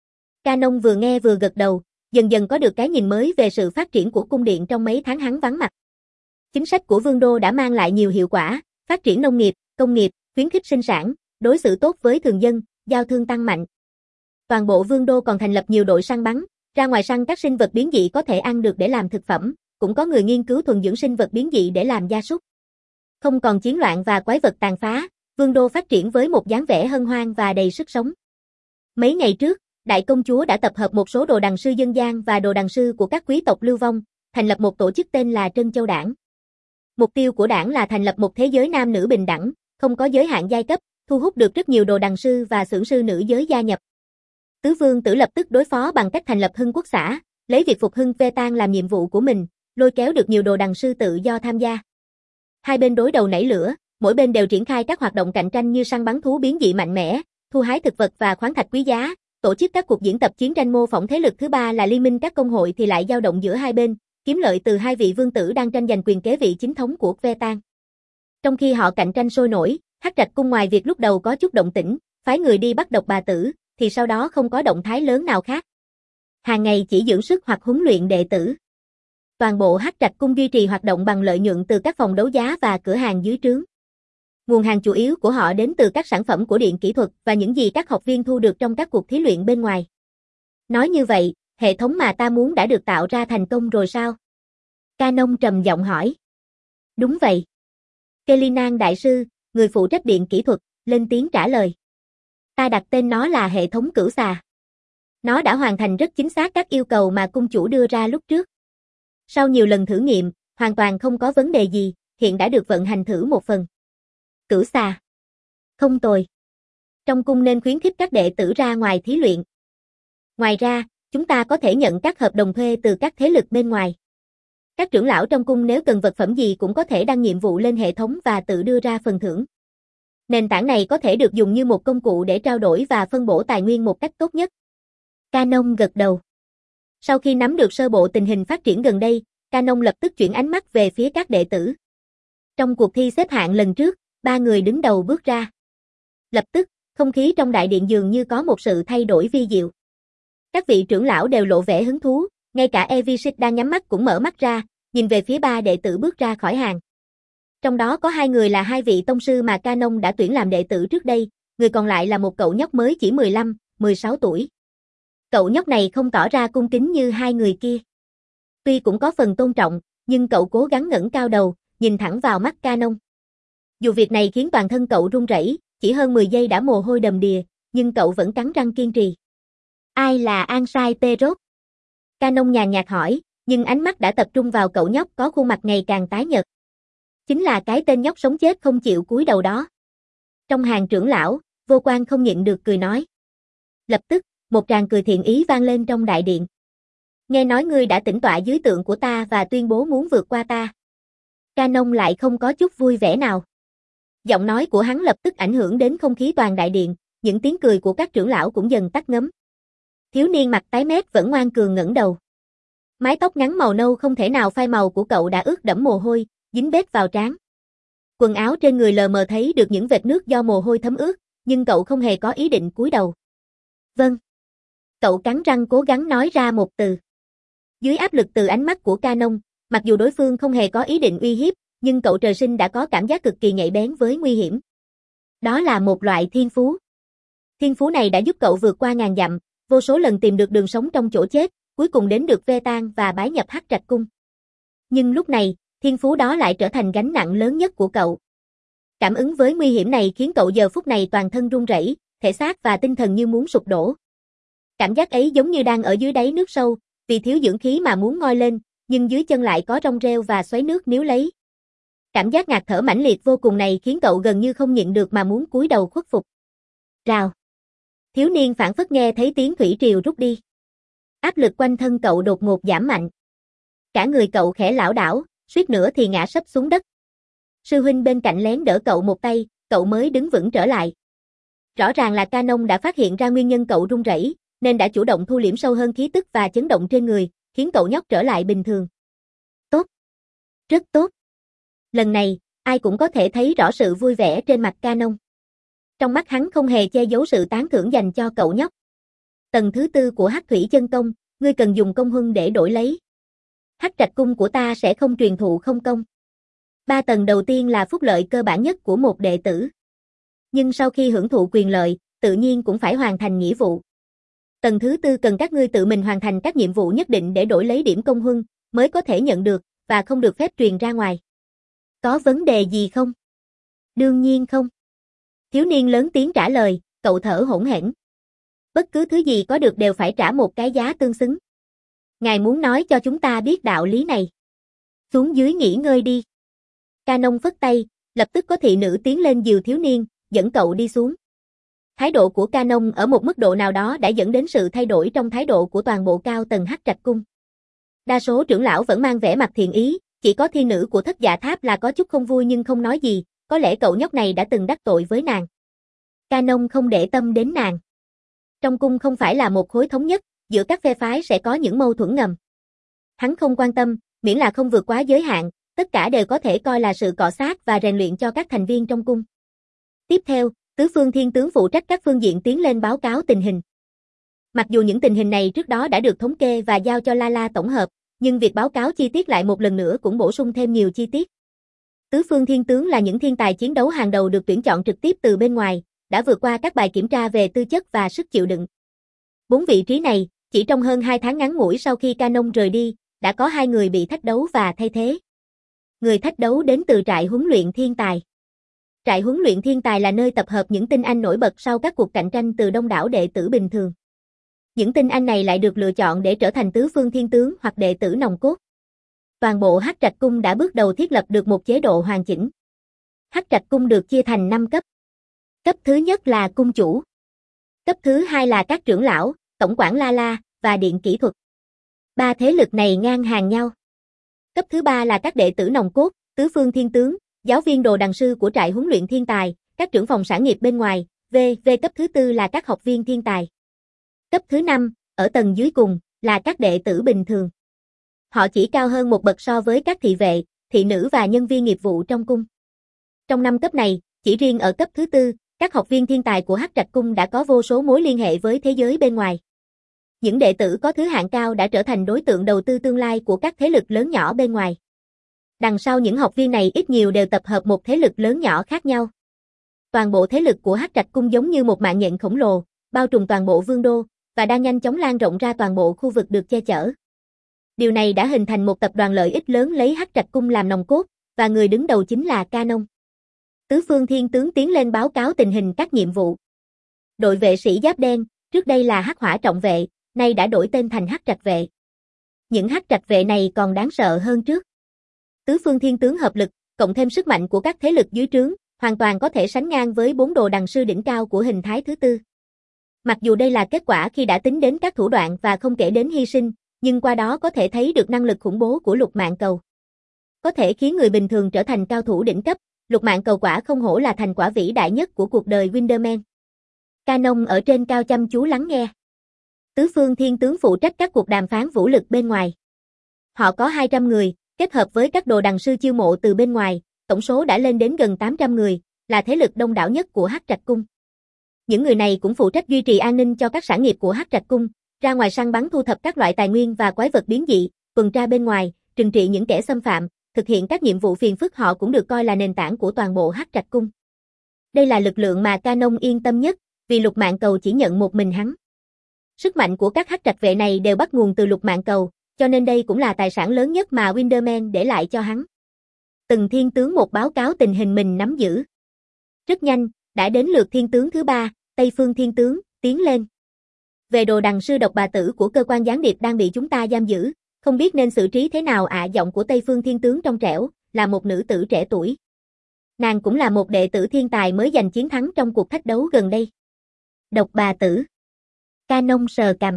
A: Ca Nông vừa nghe vừa gật đầu, dần dần có được cái nhìn mới về sự phát triển của cung điện trong mấy tháng hắn vắng mặt. Chính sách của Vương Đô đã mang lại nhiều hiệu quả, phát triển nông nghiệp, công nghiệp, khuyến khích sinh sản, đối xử tốt với thường dân, giao thương tăng mạnh. Toàn bộ Vương Đô còn thành lập nhiều đội săn bắn, ra ngoài săn các sinh vật biến dị có thể ăn được để làm thực phẩm, cũng có người nghiên cứu thuần dưỡng sinh vật biến dị để làm gia súc. Không còn chiến loạn và quái vật tàn phá, Vương đô phát triển với một dáng vẻ hân hoan và đầy sức sống. Mấy ngày trước, đại công chúa đã tập hợp một số đồ đằng sư dân gian và đồ đằng sư của các quý tộc lưu vong, thành lập một tổ chức tên là Trân Châu Đảng. Mục tiêu của đảng là thành lập một thế giới nam nữ bình đẳng, không có giới hạn giai cấp, thu hút được rất nhiều đồ đằng sư và xưởng sư nữ giới gia nhập. Tứ Vương Tử lập tức đối phó bằng cách thành lập Hưng Quốc xã, lấy việc phục hưng Vetan làm nhiệm vụ của mình, lôi kéo được nhiều đồ đằng sư tự do tham gia. Hai bên đối đầu nảy lửa, mỗi bên đều triển khai các hoạt động cạnh tranh như săn bắn thú biến dị mạnh mẽ, thu hái thực vật và khoáng thạch quý giá, tổ chức các cuộc diễn tập chiến tranh mô phỏng. Thế lực thứ ba là liên minh các công hội thì lại dao động giữa hai bên, kiếm lợi từ hai vị vương tử đang tranh giành quyền kế vị chính thống của Vetan. Trong khi họ cạnh tranh sôi nổi, Hắc Trạch Cung ngoài việc lúc đầu có chút động tĩnh, phái người đi bắt độc bà tử, thì sau đó không có động thái lớn nào khác. Hàng ngày chỉ dưỡng sức hoặc huấn luyện đệ tử. Toàn bộ Hắc Trạch Cung duy trì hoạt động bằng lợi nhuận từ các phòng đấu giá và cửa hàng dưới trướng. Nguồn hàng chủ yếu của họ đến từ các sản phẩm của điện kỹ thuật và những gì các học viên thu được trong các cuộc thí luyện bên ngoài. Nói như vậy, hệ thống mà ta muốn đã được tạo ra thành công rồi sao? Canon trầm giọng hỏi. Đúng vậy. Kelinan đại sư, người phụ trách điện kỹ thuật, lên tiếng trả lời. Ta đặt tên nó là hệ thống cửu xà. Nó đã hoàn thành rất chính xác các yêu cầu mà cung chủ đưa ra lúc trước. Sau nhiều lần thử nghiệm, hoàn toàn không có vấn đề gì, hiện đã được vận hành thử một phần. Cửu xà. Không tồi. Trong cung nên khuyến khích các đệ tử ra ngoài thí luyện. Ngoài ra, chúng ta có thể nhận các hợp đồng thuê từ các thế lực bên ngoài. Các trưởng lão trong cung nếu cần vật phẩm gì cũng có thể đăng nhiệm vụ lên hệ thống và tự đưa ra phần thưởng. Nền tảng này có thể được dùng như một công cụ để trao đổi và phân bổ tài nguyên một cách tốt nhất. Canon gật đầu. Sau khi nắm được sơ bộ tình hình phát triển gần đây, Canon lập tức chuyển ánh mắt về phía các đệ tử. Trong cuộc thi xếp hạng lần trước, ba người đứng đầu bước ra. Lập tức, không khí trong đại điện dường như có một sự thay đổi vi diệu. Các vị trưởng lão đều lộ vẻ hứng thú, ngay cả Evisit đang nhắm mắt cũng mở mắt ra, nhìn về phía ba đệ tử bước ra khỏi hàng. Trong đó có hai người là hai vị tông sư mà Canon đã tuyển làm đệ tử trước đây, người còn lại là một cậu nhóc mới chỉ mười lăm, mười sáu tuổi. Cậu nhóc này không tỏ ra cung kính như hai người kia. Tuy cũng có phần tôn trọng, nhưng cậu cố gắng ngẩng cao đầu, nhìn thẳng vào mắt Canon. Dù việc này khiến toàn thân cậu run rẩy, chỉ hơn mười giây đã mồ hôi đầm đìa, nhưng cậu vẫn cắn răng kiên trì. Ai là Ansai Perot? Canon nhàn nhạt hỏi, nhưng ánh mắt đã tập trung vào cậu nhóc có khuôn mặt ngày càng tái nhợt. Chính là cái tên nhóc sống chết không chịu cúi đầu đó. Trong hàng trưởng lão, Vô Quan không nhịn được cười nói. Lập tức, một tràng cười thiện ý vang lên trong đại điện. Nghe nói ngươi đã tĩnh tọa dưới tượng của ta và tuyên bố muốn vượt qua ta. Canon lại không có chút vui vẻ nào. Giọng nói của hắn lập tức ảnh hưởng đến không khí toàn đại điện, những tiếng cười của các trưởng lão cũng dần tắt ngấm. Thiếu niên mặt tái mét vẫn ngoan cường ngẩng đầu. Mái tóc ngắn màu nâu không thể nào phai màu của cậu đã ướt đẫm mồ hôi, dính bết vào trán. Quần áo trên người lờ mờ thấy được những vệt nước do mồ hôi thấm ướt, nhưng cậu không hề có ý định cúi đầu. Vâng. Cậu cắn răng cố gắng nói ra một từ. Dưới áp lực từ ánh mắt của Canon, mặc dù đối phương không hề có ý định uy hiếp, nhưng cậu trời sinh đã có cảm giác cực kỳ nhạy bén với nguy hiểm. Đó là một loại thiên phú. Thiên phú này đã giúp cậu vượt qua ngàn dặm, vô số lần tìm được đường sống trong chỗ chết, cuối cùng đến được Vetan và bái nhập Hắc Trạch Cung. Nhưng lúc này, thiên phú đó lại trở thành gánh nặng lớn nhất của cậu. Cảm ứng với nguy hiểm này khiến cậu giờ phút này toàn thân run rẩy, thể xác và tinh thần như muốn sụp đổ. Cảm giác ấy giống như đang ở dưới đáy nước sâu, vì thiếu dưỡng khí mà muốn ngoi lên, nhưng dưới chân lại có rong rêu và xoáy nước níu lấy. Cảm giác ngạt thở mãnh liệt vô cùng này khiến cậu gần như không nhịn được mà muốn cúi đầu khuất phục. Rào. Thiếu niên phảng phất nghe thấy tiếng thủy triều rút đi. Áp lực quanh thân cậu đột ngột giảm mạnh. Cả người cậu khẽ lảo đảo, suýt nữa thì ngã sấp xuống đất. Sư huynh bên cạnh lén đỡ cậu một tay, cậu mới đứng vững trở lại. Rõ ràng là Canon đã phát hiện ra nguyên nhân cậu run rẩy, nên đã chủ động thu liễm sâu hơn khí tức và chấn động trên người, khiến cậu nhóc trở lại bình thường. Tốt. Rất tốt. Lần này, ai cũng có thể thấy rõ sự vui vẻ trên mặt Canon. Trong mắt hắn không hề che giấu sự tán thưởng dành cho cậu nhóc. Tầng thứ tư của Hắc Thủy Chân Công, ngươi cần dùng công huân để đổi lấy. Hắc Trạch Cung của ta sẽ không truyền thụ không công. Ba tầng đầu tiên là phúc lợi cơ bản nhất của một đệ tử. Nhưng sau khi hưởng thụ quyền lợi, tự nhiên cũng phải hoàn thành nghĩa vụ. Tầng thứ tư cần các ngươi tự mình hoàn thành các nhiệm vụ nhất định để đổi lấy điểm công huân, mới có thể nhận được, và không được phép truyền ra ngoài. Có vấn đề gì không? Đương nhiên không. Thiếu niên lớn tiếng trả lời, cậu thở hổn hển. Bất cứ thứ gì có được đều phải trả một cái giá tương xứng. Ngài muốn nói cho chúng ta biết đạo lý này. Xuống dưới nghỉ ngơi đi. Canon phất tay, lập tức có thị nữ tiến lên dìu thiếu niên, dẫn cậu đi xuống. Thái độ của Canon ở một mức độ nào đó đã dẫn đến sự thay đổi trong thái độ của toàn bộ cao tầng Hắc Trạch Cung. Đa số trưởng lão vẫn mang vẻ mặt thiện ý, chỉ có thiên nữ của Thất Dạ Tháp là có chút không vui nhưng không nói gì, có lẽ cậu nhóc này đã từng đắc tội với nàng. Canon không để tâm đến nàng. Trong cung không phải là một khối thống nhất, giữa các phe phái sẽ có những mâu thuẫn ngầm. Hắn không quan tâm, miễn là không vượt quá giới hạn, tất cả đều có thể coi là sự cọ xát và rèn luyện cho các thành viên trong cung. Tiếp theo, tứ phương thiên tướng phụ trách các phương diện tiến lên báo cáo tình hình. Mặc dù những tình hình này trước đó đã được thống kê và giao cho Lala tổng hợp, nhưng việc báo cáo chi tiết lại một lần nữa cũng bổ sung thêm nhiều chi tiết. Tứ phương thiên tướng là những thiên tài chiến đấu hàng đầu được tuyển chọn trực tiếp từ bên ngoài, đã vượt qua các bài kiểm tra về tư chất và sức chịu đựng. Bốn vị trí này, chỉ trong hơn hai tháng ngắn ngủi sau khi Canon rời đi, đã có hai người bị thách đấu và thay thế. Người thách đấu đến từ trại huấn luyện thiên tài. Trại huấn luyện thiên tài là nơi tập hợp những tinh anh nổi bật sau các cuộc cạnh tranh từ đông đảo đệ tử bình thường. Những tinh anh này lại được lựa chọn để trở thành tứ phương thiên tướng hoặc đệ tử nòng cốt. Toàn bộ Hắc Trạch Cung đã bước đầu thiết lập được một chế độ hoàn chỉnh. Hắc Trạch Cung được chia thành năm cấp. Cấp thứ nhất là cung chủ. Cấp thứ hai là các trưởng lão, tổng quản Lala và điện kỹ thuật. Ba thế lực này ngang hàng nhau. Cấp thứ ba là các đệ tử nòng cốt, tứ phương thiên tướng, giáo viên đồ đằng sư của trại huấn luyện thiên tài, các trưởng phòng sản nghiệp bên ngoài, V, V cấp thứ tư là các học viên thiên tài. Cấp thứ năm, ở tầng dưới cùng, là các đệ tử bình thường. Họ chỉ cao hơn một bậc so với các thị vệ, thị nữ và nhân viên nghiệp vụ trong cung. Trong năm cấp này, chỉ riêng ở cấp thứ tư, các học viên thiên tài của Hắc Trạch Cung đã có vô số mối liên hệ với thế giới bên ngoài. Những đệ tử có thứ hạng cao đã trở thành đối tượng đầu tư tương lai của các thế lực lớn nhỏ bên ngoài. Đằng sau những học viên này ít nhiều đều tập hợp một thế lực lớn nhỏ khác nhau. Toàn bộ thế lực của Hắc Trạch Cung giống như một mạng nhện khổng lồ, bao trùm toàn bộ vương đô, và đang nhanh chóng lan rộng ra toàn bộ khu vực được che chở. Điều này đã hình thành một tập đoàn lợi ích lớn lấy Hắc Trạch Cung làm nòng cốt, và người đứng đầu chính là Canon. Tứ phương thiên tướng tiến lên báo cáo tình hình các nhiệm vụ. Đội vệ sĩ giáp đen, trước đây là Hắc Hỏa Trọng Vệ, nay đã đổi tên thành Hắc Trạch Vệ. Những Hắc Trạch Vệ này còn đáng sợ hơn trước. Tứ phương thiên tướng hợp lực, cộng thêm sức mạnh của các thế lực dưới trướng, hoàn toàn có thể sánh ngang với bốn đồ đằng sư đỉnh cao của hình thái thứ tư. Mặc dù đây là kết quả khi đã tính đến các thủ đoạn và không kể đến hy sinh, nhưng qua đó có thể thấy được năng lực khủng bố của Lục Mạn Cầu. Có thể khiến người bình thường trở thành cao thủ đỉnh cấp, Lục Mạn Cầu quả không hổ là thành quả vĩ đại nhất của cuộc đời Winderman. Canon ở trên cao chăm chú lắng nghe. Tứ phương thiên tướng phụ trách các cuộc đàm phán vũ lực bên ngoài. Họ có hai trăm người, kết hợp với các đồ đằng sư chiêu mộ từ bên ngoài, tổng số đã lên đến gần tám trăm người, là thế lực đông đảo nhất của Hắc Trạch Cung. Những người này cũng phụ trách duy trì an ninh cho các sản nghiệp của Hắc Trạch Cung, ra ngoài săn bắn thu thập các loại tài nguyên và quái vật biến dị, tuần tra bên ngoài, trừng trị những kẻ xâm phạm, thực hiện các nhiệm vụ phiền phức. Họ cũng được coi là nền tảng của toàn bộ Hắc Trạch Cung. Đây là lực lượng mà Canon yên tâm nhất, vì Lục Mạn Cầu chỉ nhận một mình hắn. Sức mạnh của các Hắc Trạch Vệ này đều bắt nguồn từ Lục Mạn Cầu, cho nên đây cũng là tài sản lớn nhất mà Winderman để lại cho hắn. Từng thiên tướng một báo cáo tình hình mình nắm giữ. Rất nhanh, đã đến lượt thiên tướng thứ ba, Tây Phương Thiên Tướng, tiến lên. Về đồ đằng sư độc bà tử của cơ quan gián điệp đang bị chúng ta giam giữ, không biết nên xử trí thế nào ạ. À, giọng của Tây Phương Thiên Tướng trong trẻo, là một nữ tử trẻ tuổi. Nàng cũng là một đệ tử thiên tài mới giành chiến thắng trong cuộc thách đấu gần đây. Độc bà tử. Canon sờ cằm.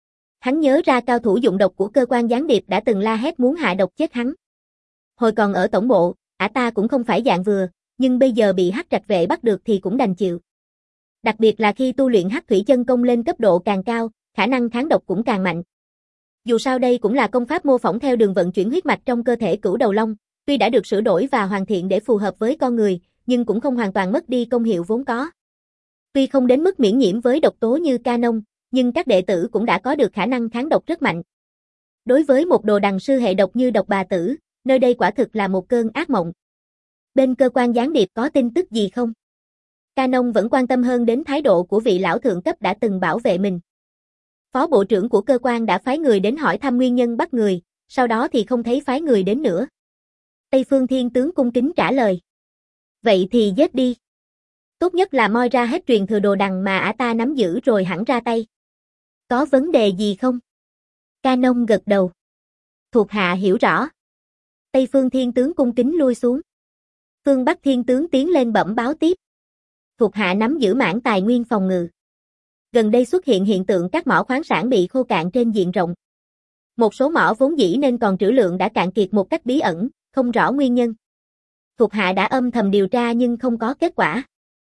A: Hắn nhớ ra cao thủ dụng độc của cơ quan gián điệp đã từng la hét muốn hạ độc chết hắn. Hồi còn ở tổng bộ, ả ta cũng không phải dạng vừa, nhưng bây giờ bị Hắc Trạch Vệ bắt được thì cũng đành chịu. Đặc biệt là khi tu luyện Hắc Thủy Chân Công lên cấp độ càng cao, khả năng kháng độc cũng càng mạnh. Dù sao đây cũng là công pháp mô phỏng theo đường vận chuyển huyết mạch trong cơ thể Cửu Đầu Long, tuy đã được sửa đổi và hoàn thiện để phù hợp với con người, nhưng cũng không hoàn toàn mất đi công hiệu vốn có. Tuy không đến mức miễn nhiễm với độc tố như Canon, nhưng các đệ tử cũng đã có được khả năng kháng độc rất mạnh. Đối với một đồ đằng sư hệ độc như độc bà tử, nơi đây quả thực là một cơn ác mộng. Bên cơ quan gián điệp có tin tức gì không? Canon vẫn quan tâm hơn đến thái độ của vị lão thượng cấp đã từng bảo vệ mình. Phó bộ trưởng của cơ quan đã phái người đến hỏi thăm nguyên nhân bắt người, sau đó thì không thấy phái người đến nữa. Tây Phương Thiên Tướng cung kính trả lời. Vậy thì giết đi. Tốt nhất là moi ra hết truyền thừa đồ đằng mà ả ta nắm giữ rồi hẳn ra tay. Có vấn đề gì không? Canon gật đầu. Thuộc hạ hiểu rõ. Tây Phương Thiên Tướng cung kính lui xuống. Phương Bắc Thiên Tướng tiến lên bẩm báo tiếp. Thuộc hạ nắm giữ mảng tài nguyên phòng ngự. Gần đây xuất hiện hiện tượng các mỏ khoáng sản bị khô cạn trên diện rộng. Một số mỏ vốn dĩ nên còn trữ lượng đã cạn kiệt một cách bí ẩn, không rõ nguyên nhân. Thuộc hạ đã âm thầm điều tra nhưng không có kết quả.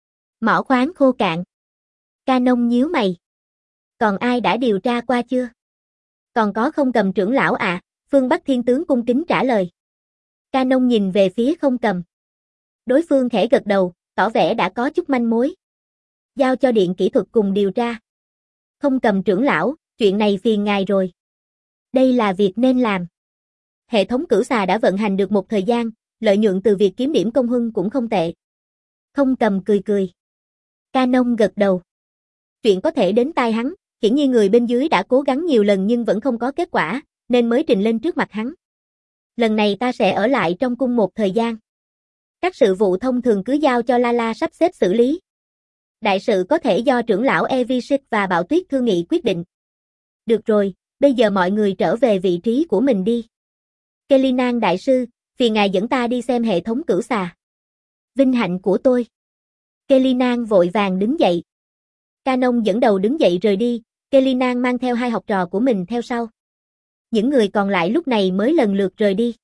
A: Mỏ khoáng khô cạn. Canon nhíu mày. Còn ai đã điều tra qua chưa? Còn có Không Cầm trưởng lão à? Phương Bắc Thiên Tướng cung kính trả lời. Canon nhìn về phía Không Cầm. Đối phương khẽ gật đầu, tỏ vẻ đã có chút manh mối. Giao cho điện kỹ thuật cùng điều tra. Không Cầm trưởng lão, chuyện này phiền ngài rồi. Đây là việc nên làm. Hệ thống cửu xà đã vận hành được một thời gian, lợi nhuận từ việc kiếm điểm công huân cũng không tệ. Không Cầm cười cười. Canon gật đầu. Chuyện có thể đến tai hắn, hiển nhiên người bên dưới đã cố gắng nhiều lần nhưng vẫn không có kết quả, nên mới trình lên trước mặt hắn. Lần này ta sẽ ở lại trong cung một thời gian. Các sự vụ thông thường cứ giao cho Lala sắp xếp xử lý. Đại sự có thể do trưởng lão Evisic và Bạo Tuyết thương nghị quyết định. Được rồi, bây giờ mọi người trở về vị trí của mình đi. Kelinan đại sư, phiền ngài dẫn ta đi xem hệ thống cửu xà. Vinh hạnh của tôi. Kelinan vội vàng đứng dậy. Canon dẫn đầu đứng dậy rời đi, Kelinan mang theo hai học trò của mình theo sau. Những người còn lại lúc này mới lần lượt rời đi.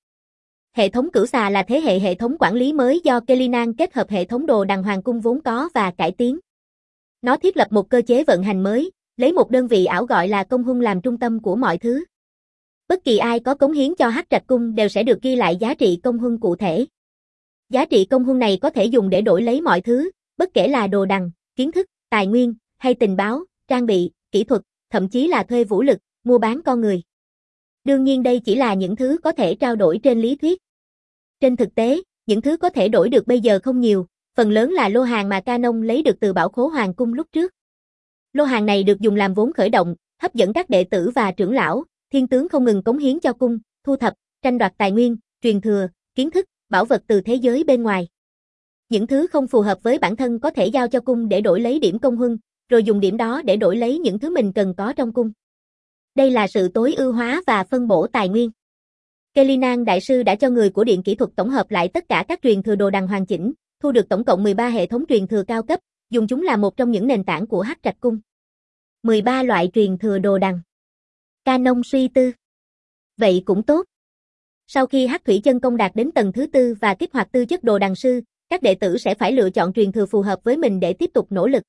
A: Hệ thống cửu xà là thế hệ hệ thống quản lý mới do Kelinan kết hợp hệ thống đồ đằng hoàng cung vốn có và cải tiến. Nó thiết lập một cơ chế vận hành mới, lấy một đơn vị ảo gọi là công huân làm trung tâm của mọi thứ. Bất kỳ ai có cống hiến cho Hắc Trạch cung đều sẽ được ghi lại giá trị công huân cụ thể. Giá trị công huân này có thể dùng để đổi lấy mọi thứ, bất kể là đồ đằng, kiến thức, tài nguyên, hay tình báo, trang bị, kỹ thuật, thậm chí là thuê vũ lực, mua bán con người. Đương nhiên đây chỉ là những thứ có thể trao đổi trên lý thuyết. Trên thực tế, những thứ có thể đổi được bây giờ không nhiều, phần lớn là lô hàng mà Canon lấy được từ bảo khố hoàng cung lúc trước. Lô hàng này được dùng làm vốn khởi động, hấp dẫn các đệ tử và trưởng lão, thiên tướng không ngừng cống hiến cho cung, thu thập, tranh đoạt tài nguyên, truyền thừa, kiến thức, bảo vật từ thế giới bên ngoài. Những thứ không phù hợp với bản thân có thể giao cho cung để đổi lấy điểm công huân, rồi dùng điểm đó để đổi lấy những thứ mình cần có trong cung. Đây là sự tối ưu hóa và phân bổ tài nguyên. Kelinan đại sư đã cho người của điện kỹ thuật tổng hợp lại tất cả các truyền thừa đồ đằng hoàn chỉnh, thu được tổng cộng mười ba hệ thống truyền thừa cao cấp, dùng chúng là một trong những nền tảng của Hắc Trạch cung. mười ba loại truyền thừa đồ đằng. Canon suy tư. Vậy cũng tốt. Sau khi Hắc Thủy Chân Công đạt đến tầng thứ tư và kích hoạt tư chất đồ đằng sư, các đệ tử sẽ phải lựa chọn truyền thừa phù hợp với mình để tiếp tục nỗ lực.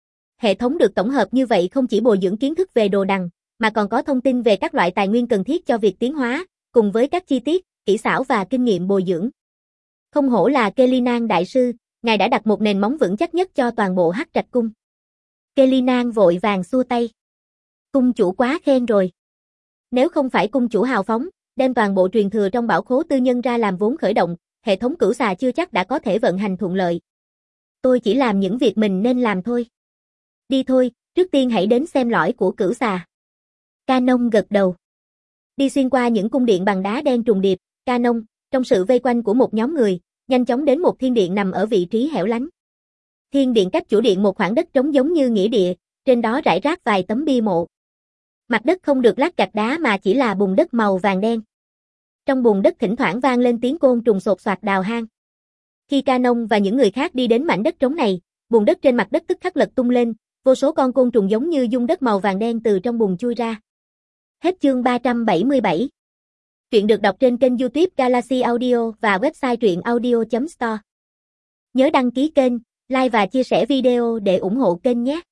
A: Hệ thống được tổng hợp như vậy không chỉ bồi dưỡng kiến thức về đồ đằng, mà còn có thông tin về các loại tài nguyên cần thiết cho việc tiến hóa, cùng với các chi tiết, kỹ xảo và kinh nghiệm bồi dưỡng. Không hổ là Kelinan đại sư, ngài đã đặt một nền móng vững chắc nhất cho toàn bộ Hắc Trạch cung. Kelinan vội vàng xua tay. Cung chủ quá khen rồi. Nếu không phải cung chủ hào phóng, đem toàn bộ truyền thừa trong bảo khố tư nhân ra làm vốn khởi động, hệ thống cửu xà chưa chắc đã có thể vận hành thuận lợi. Tôi chỉ làm những việc mình nên làm thôi. Đi thôi, trước tiên hãy đến xem lõi của cửu xà. Canon gật đầu. Đi xuyên qua những cung điện bằng đá đen trùng điệp, Canon, trong sự vây quanh của một nhóm người, nhanh chóng đến một thiên điện nằm ở vị trí hẻo lánh. Thiên điện cách chủ điện một khoảng đất trống giống như nghĩa địa, trên đó rải rác vài tấm bia mộ. Mặt đất không được lát gạch đá mà chỉ là bùn đất màu vàng đen. Trong bùn đất thỉnh thoảng vang lên tiếng côn trùng sột soạt đào hang. Khi Canon và những người khác đi đến mảnh đất trống này, bùn đất trên mặt đất tức khắc lật tung lên, vô số con côn trùng giống như dung đất màu vàng đen từ trong bùn chui ra. Hết chương ba trăm bảy mươi bảy. Truyện được đọc trên kênh YouTube Galaxy Audio và website truyện audio chấm store. Nhớ đăng ký kênh, like và chia sẻ video để ủng hộ kênh nhé.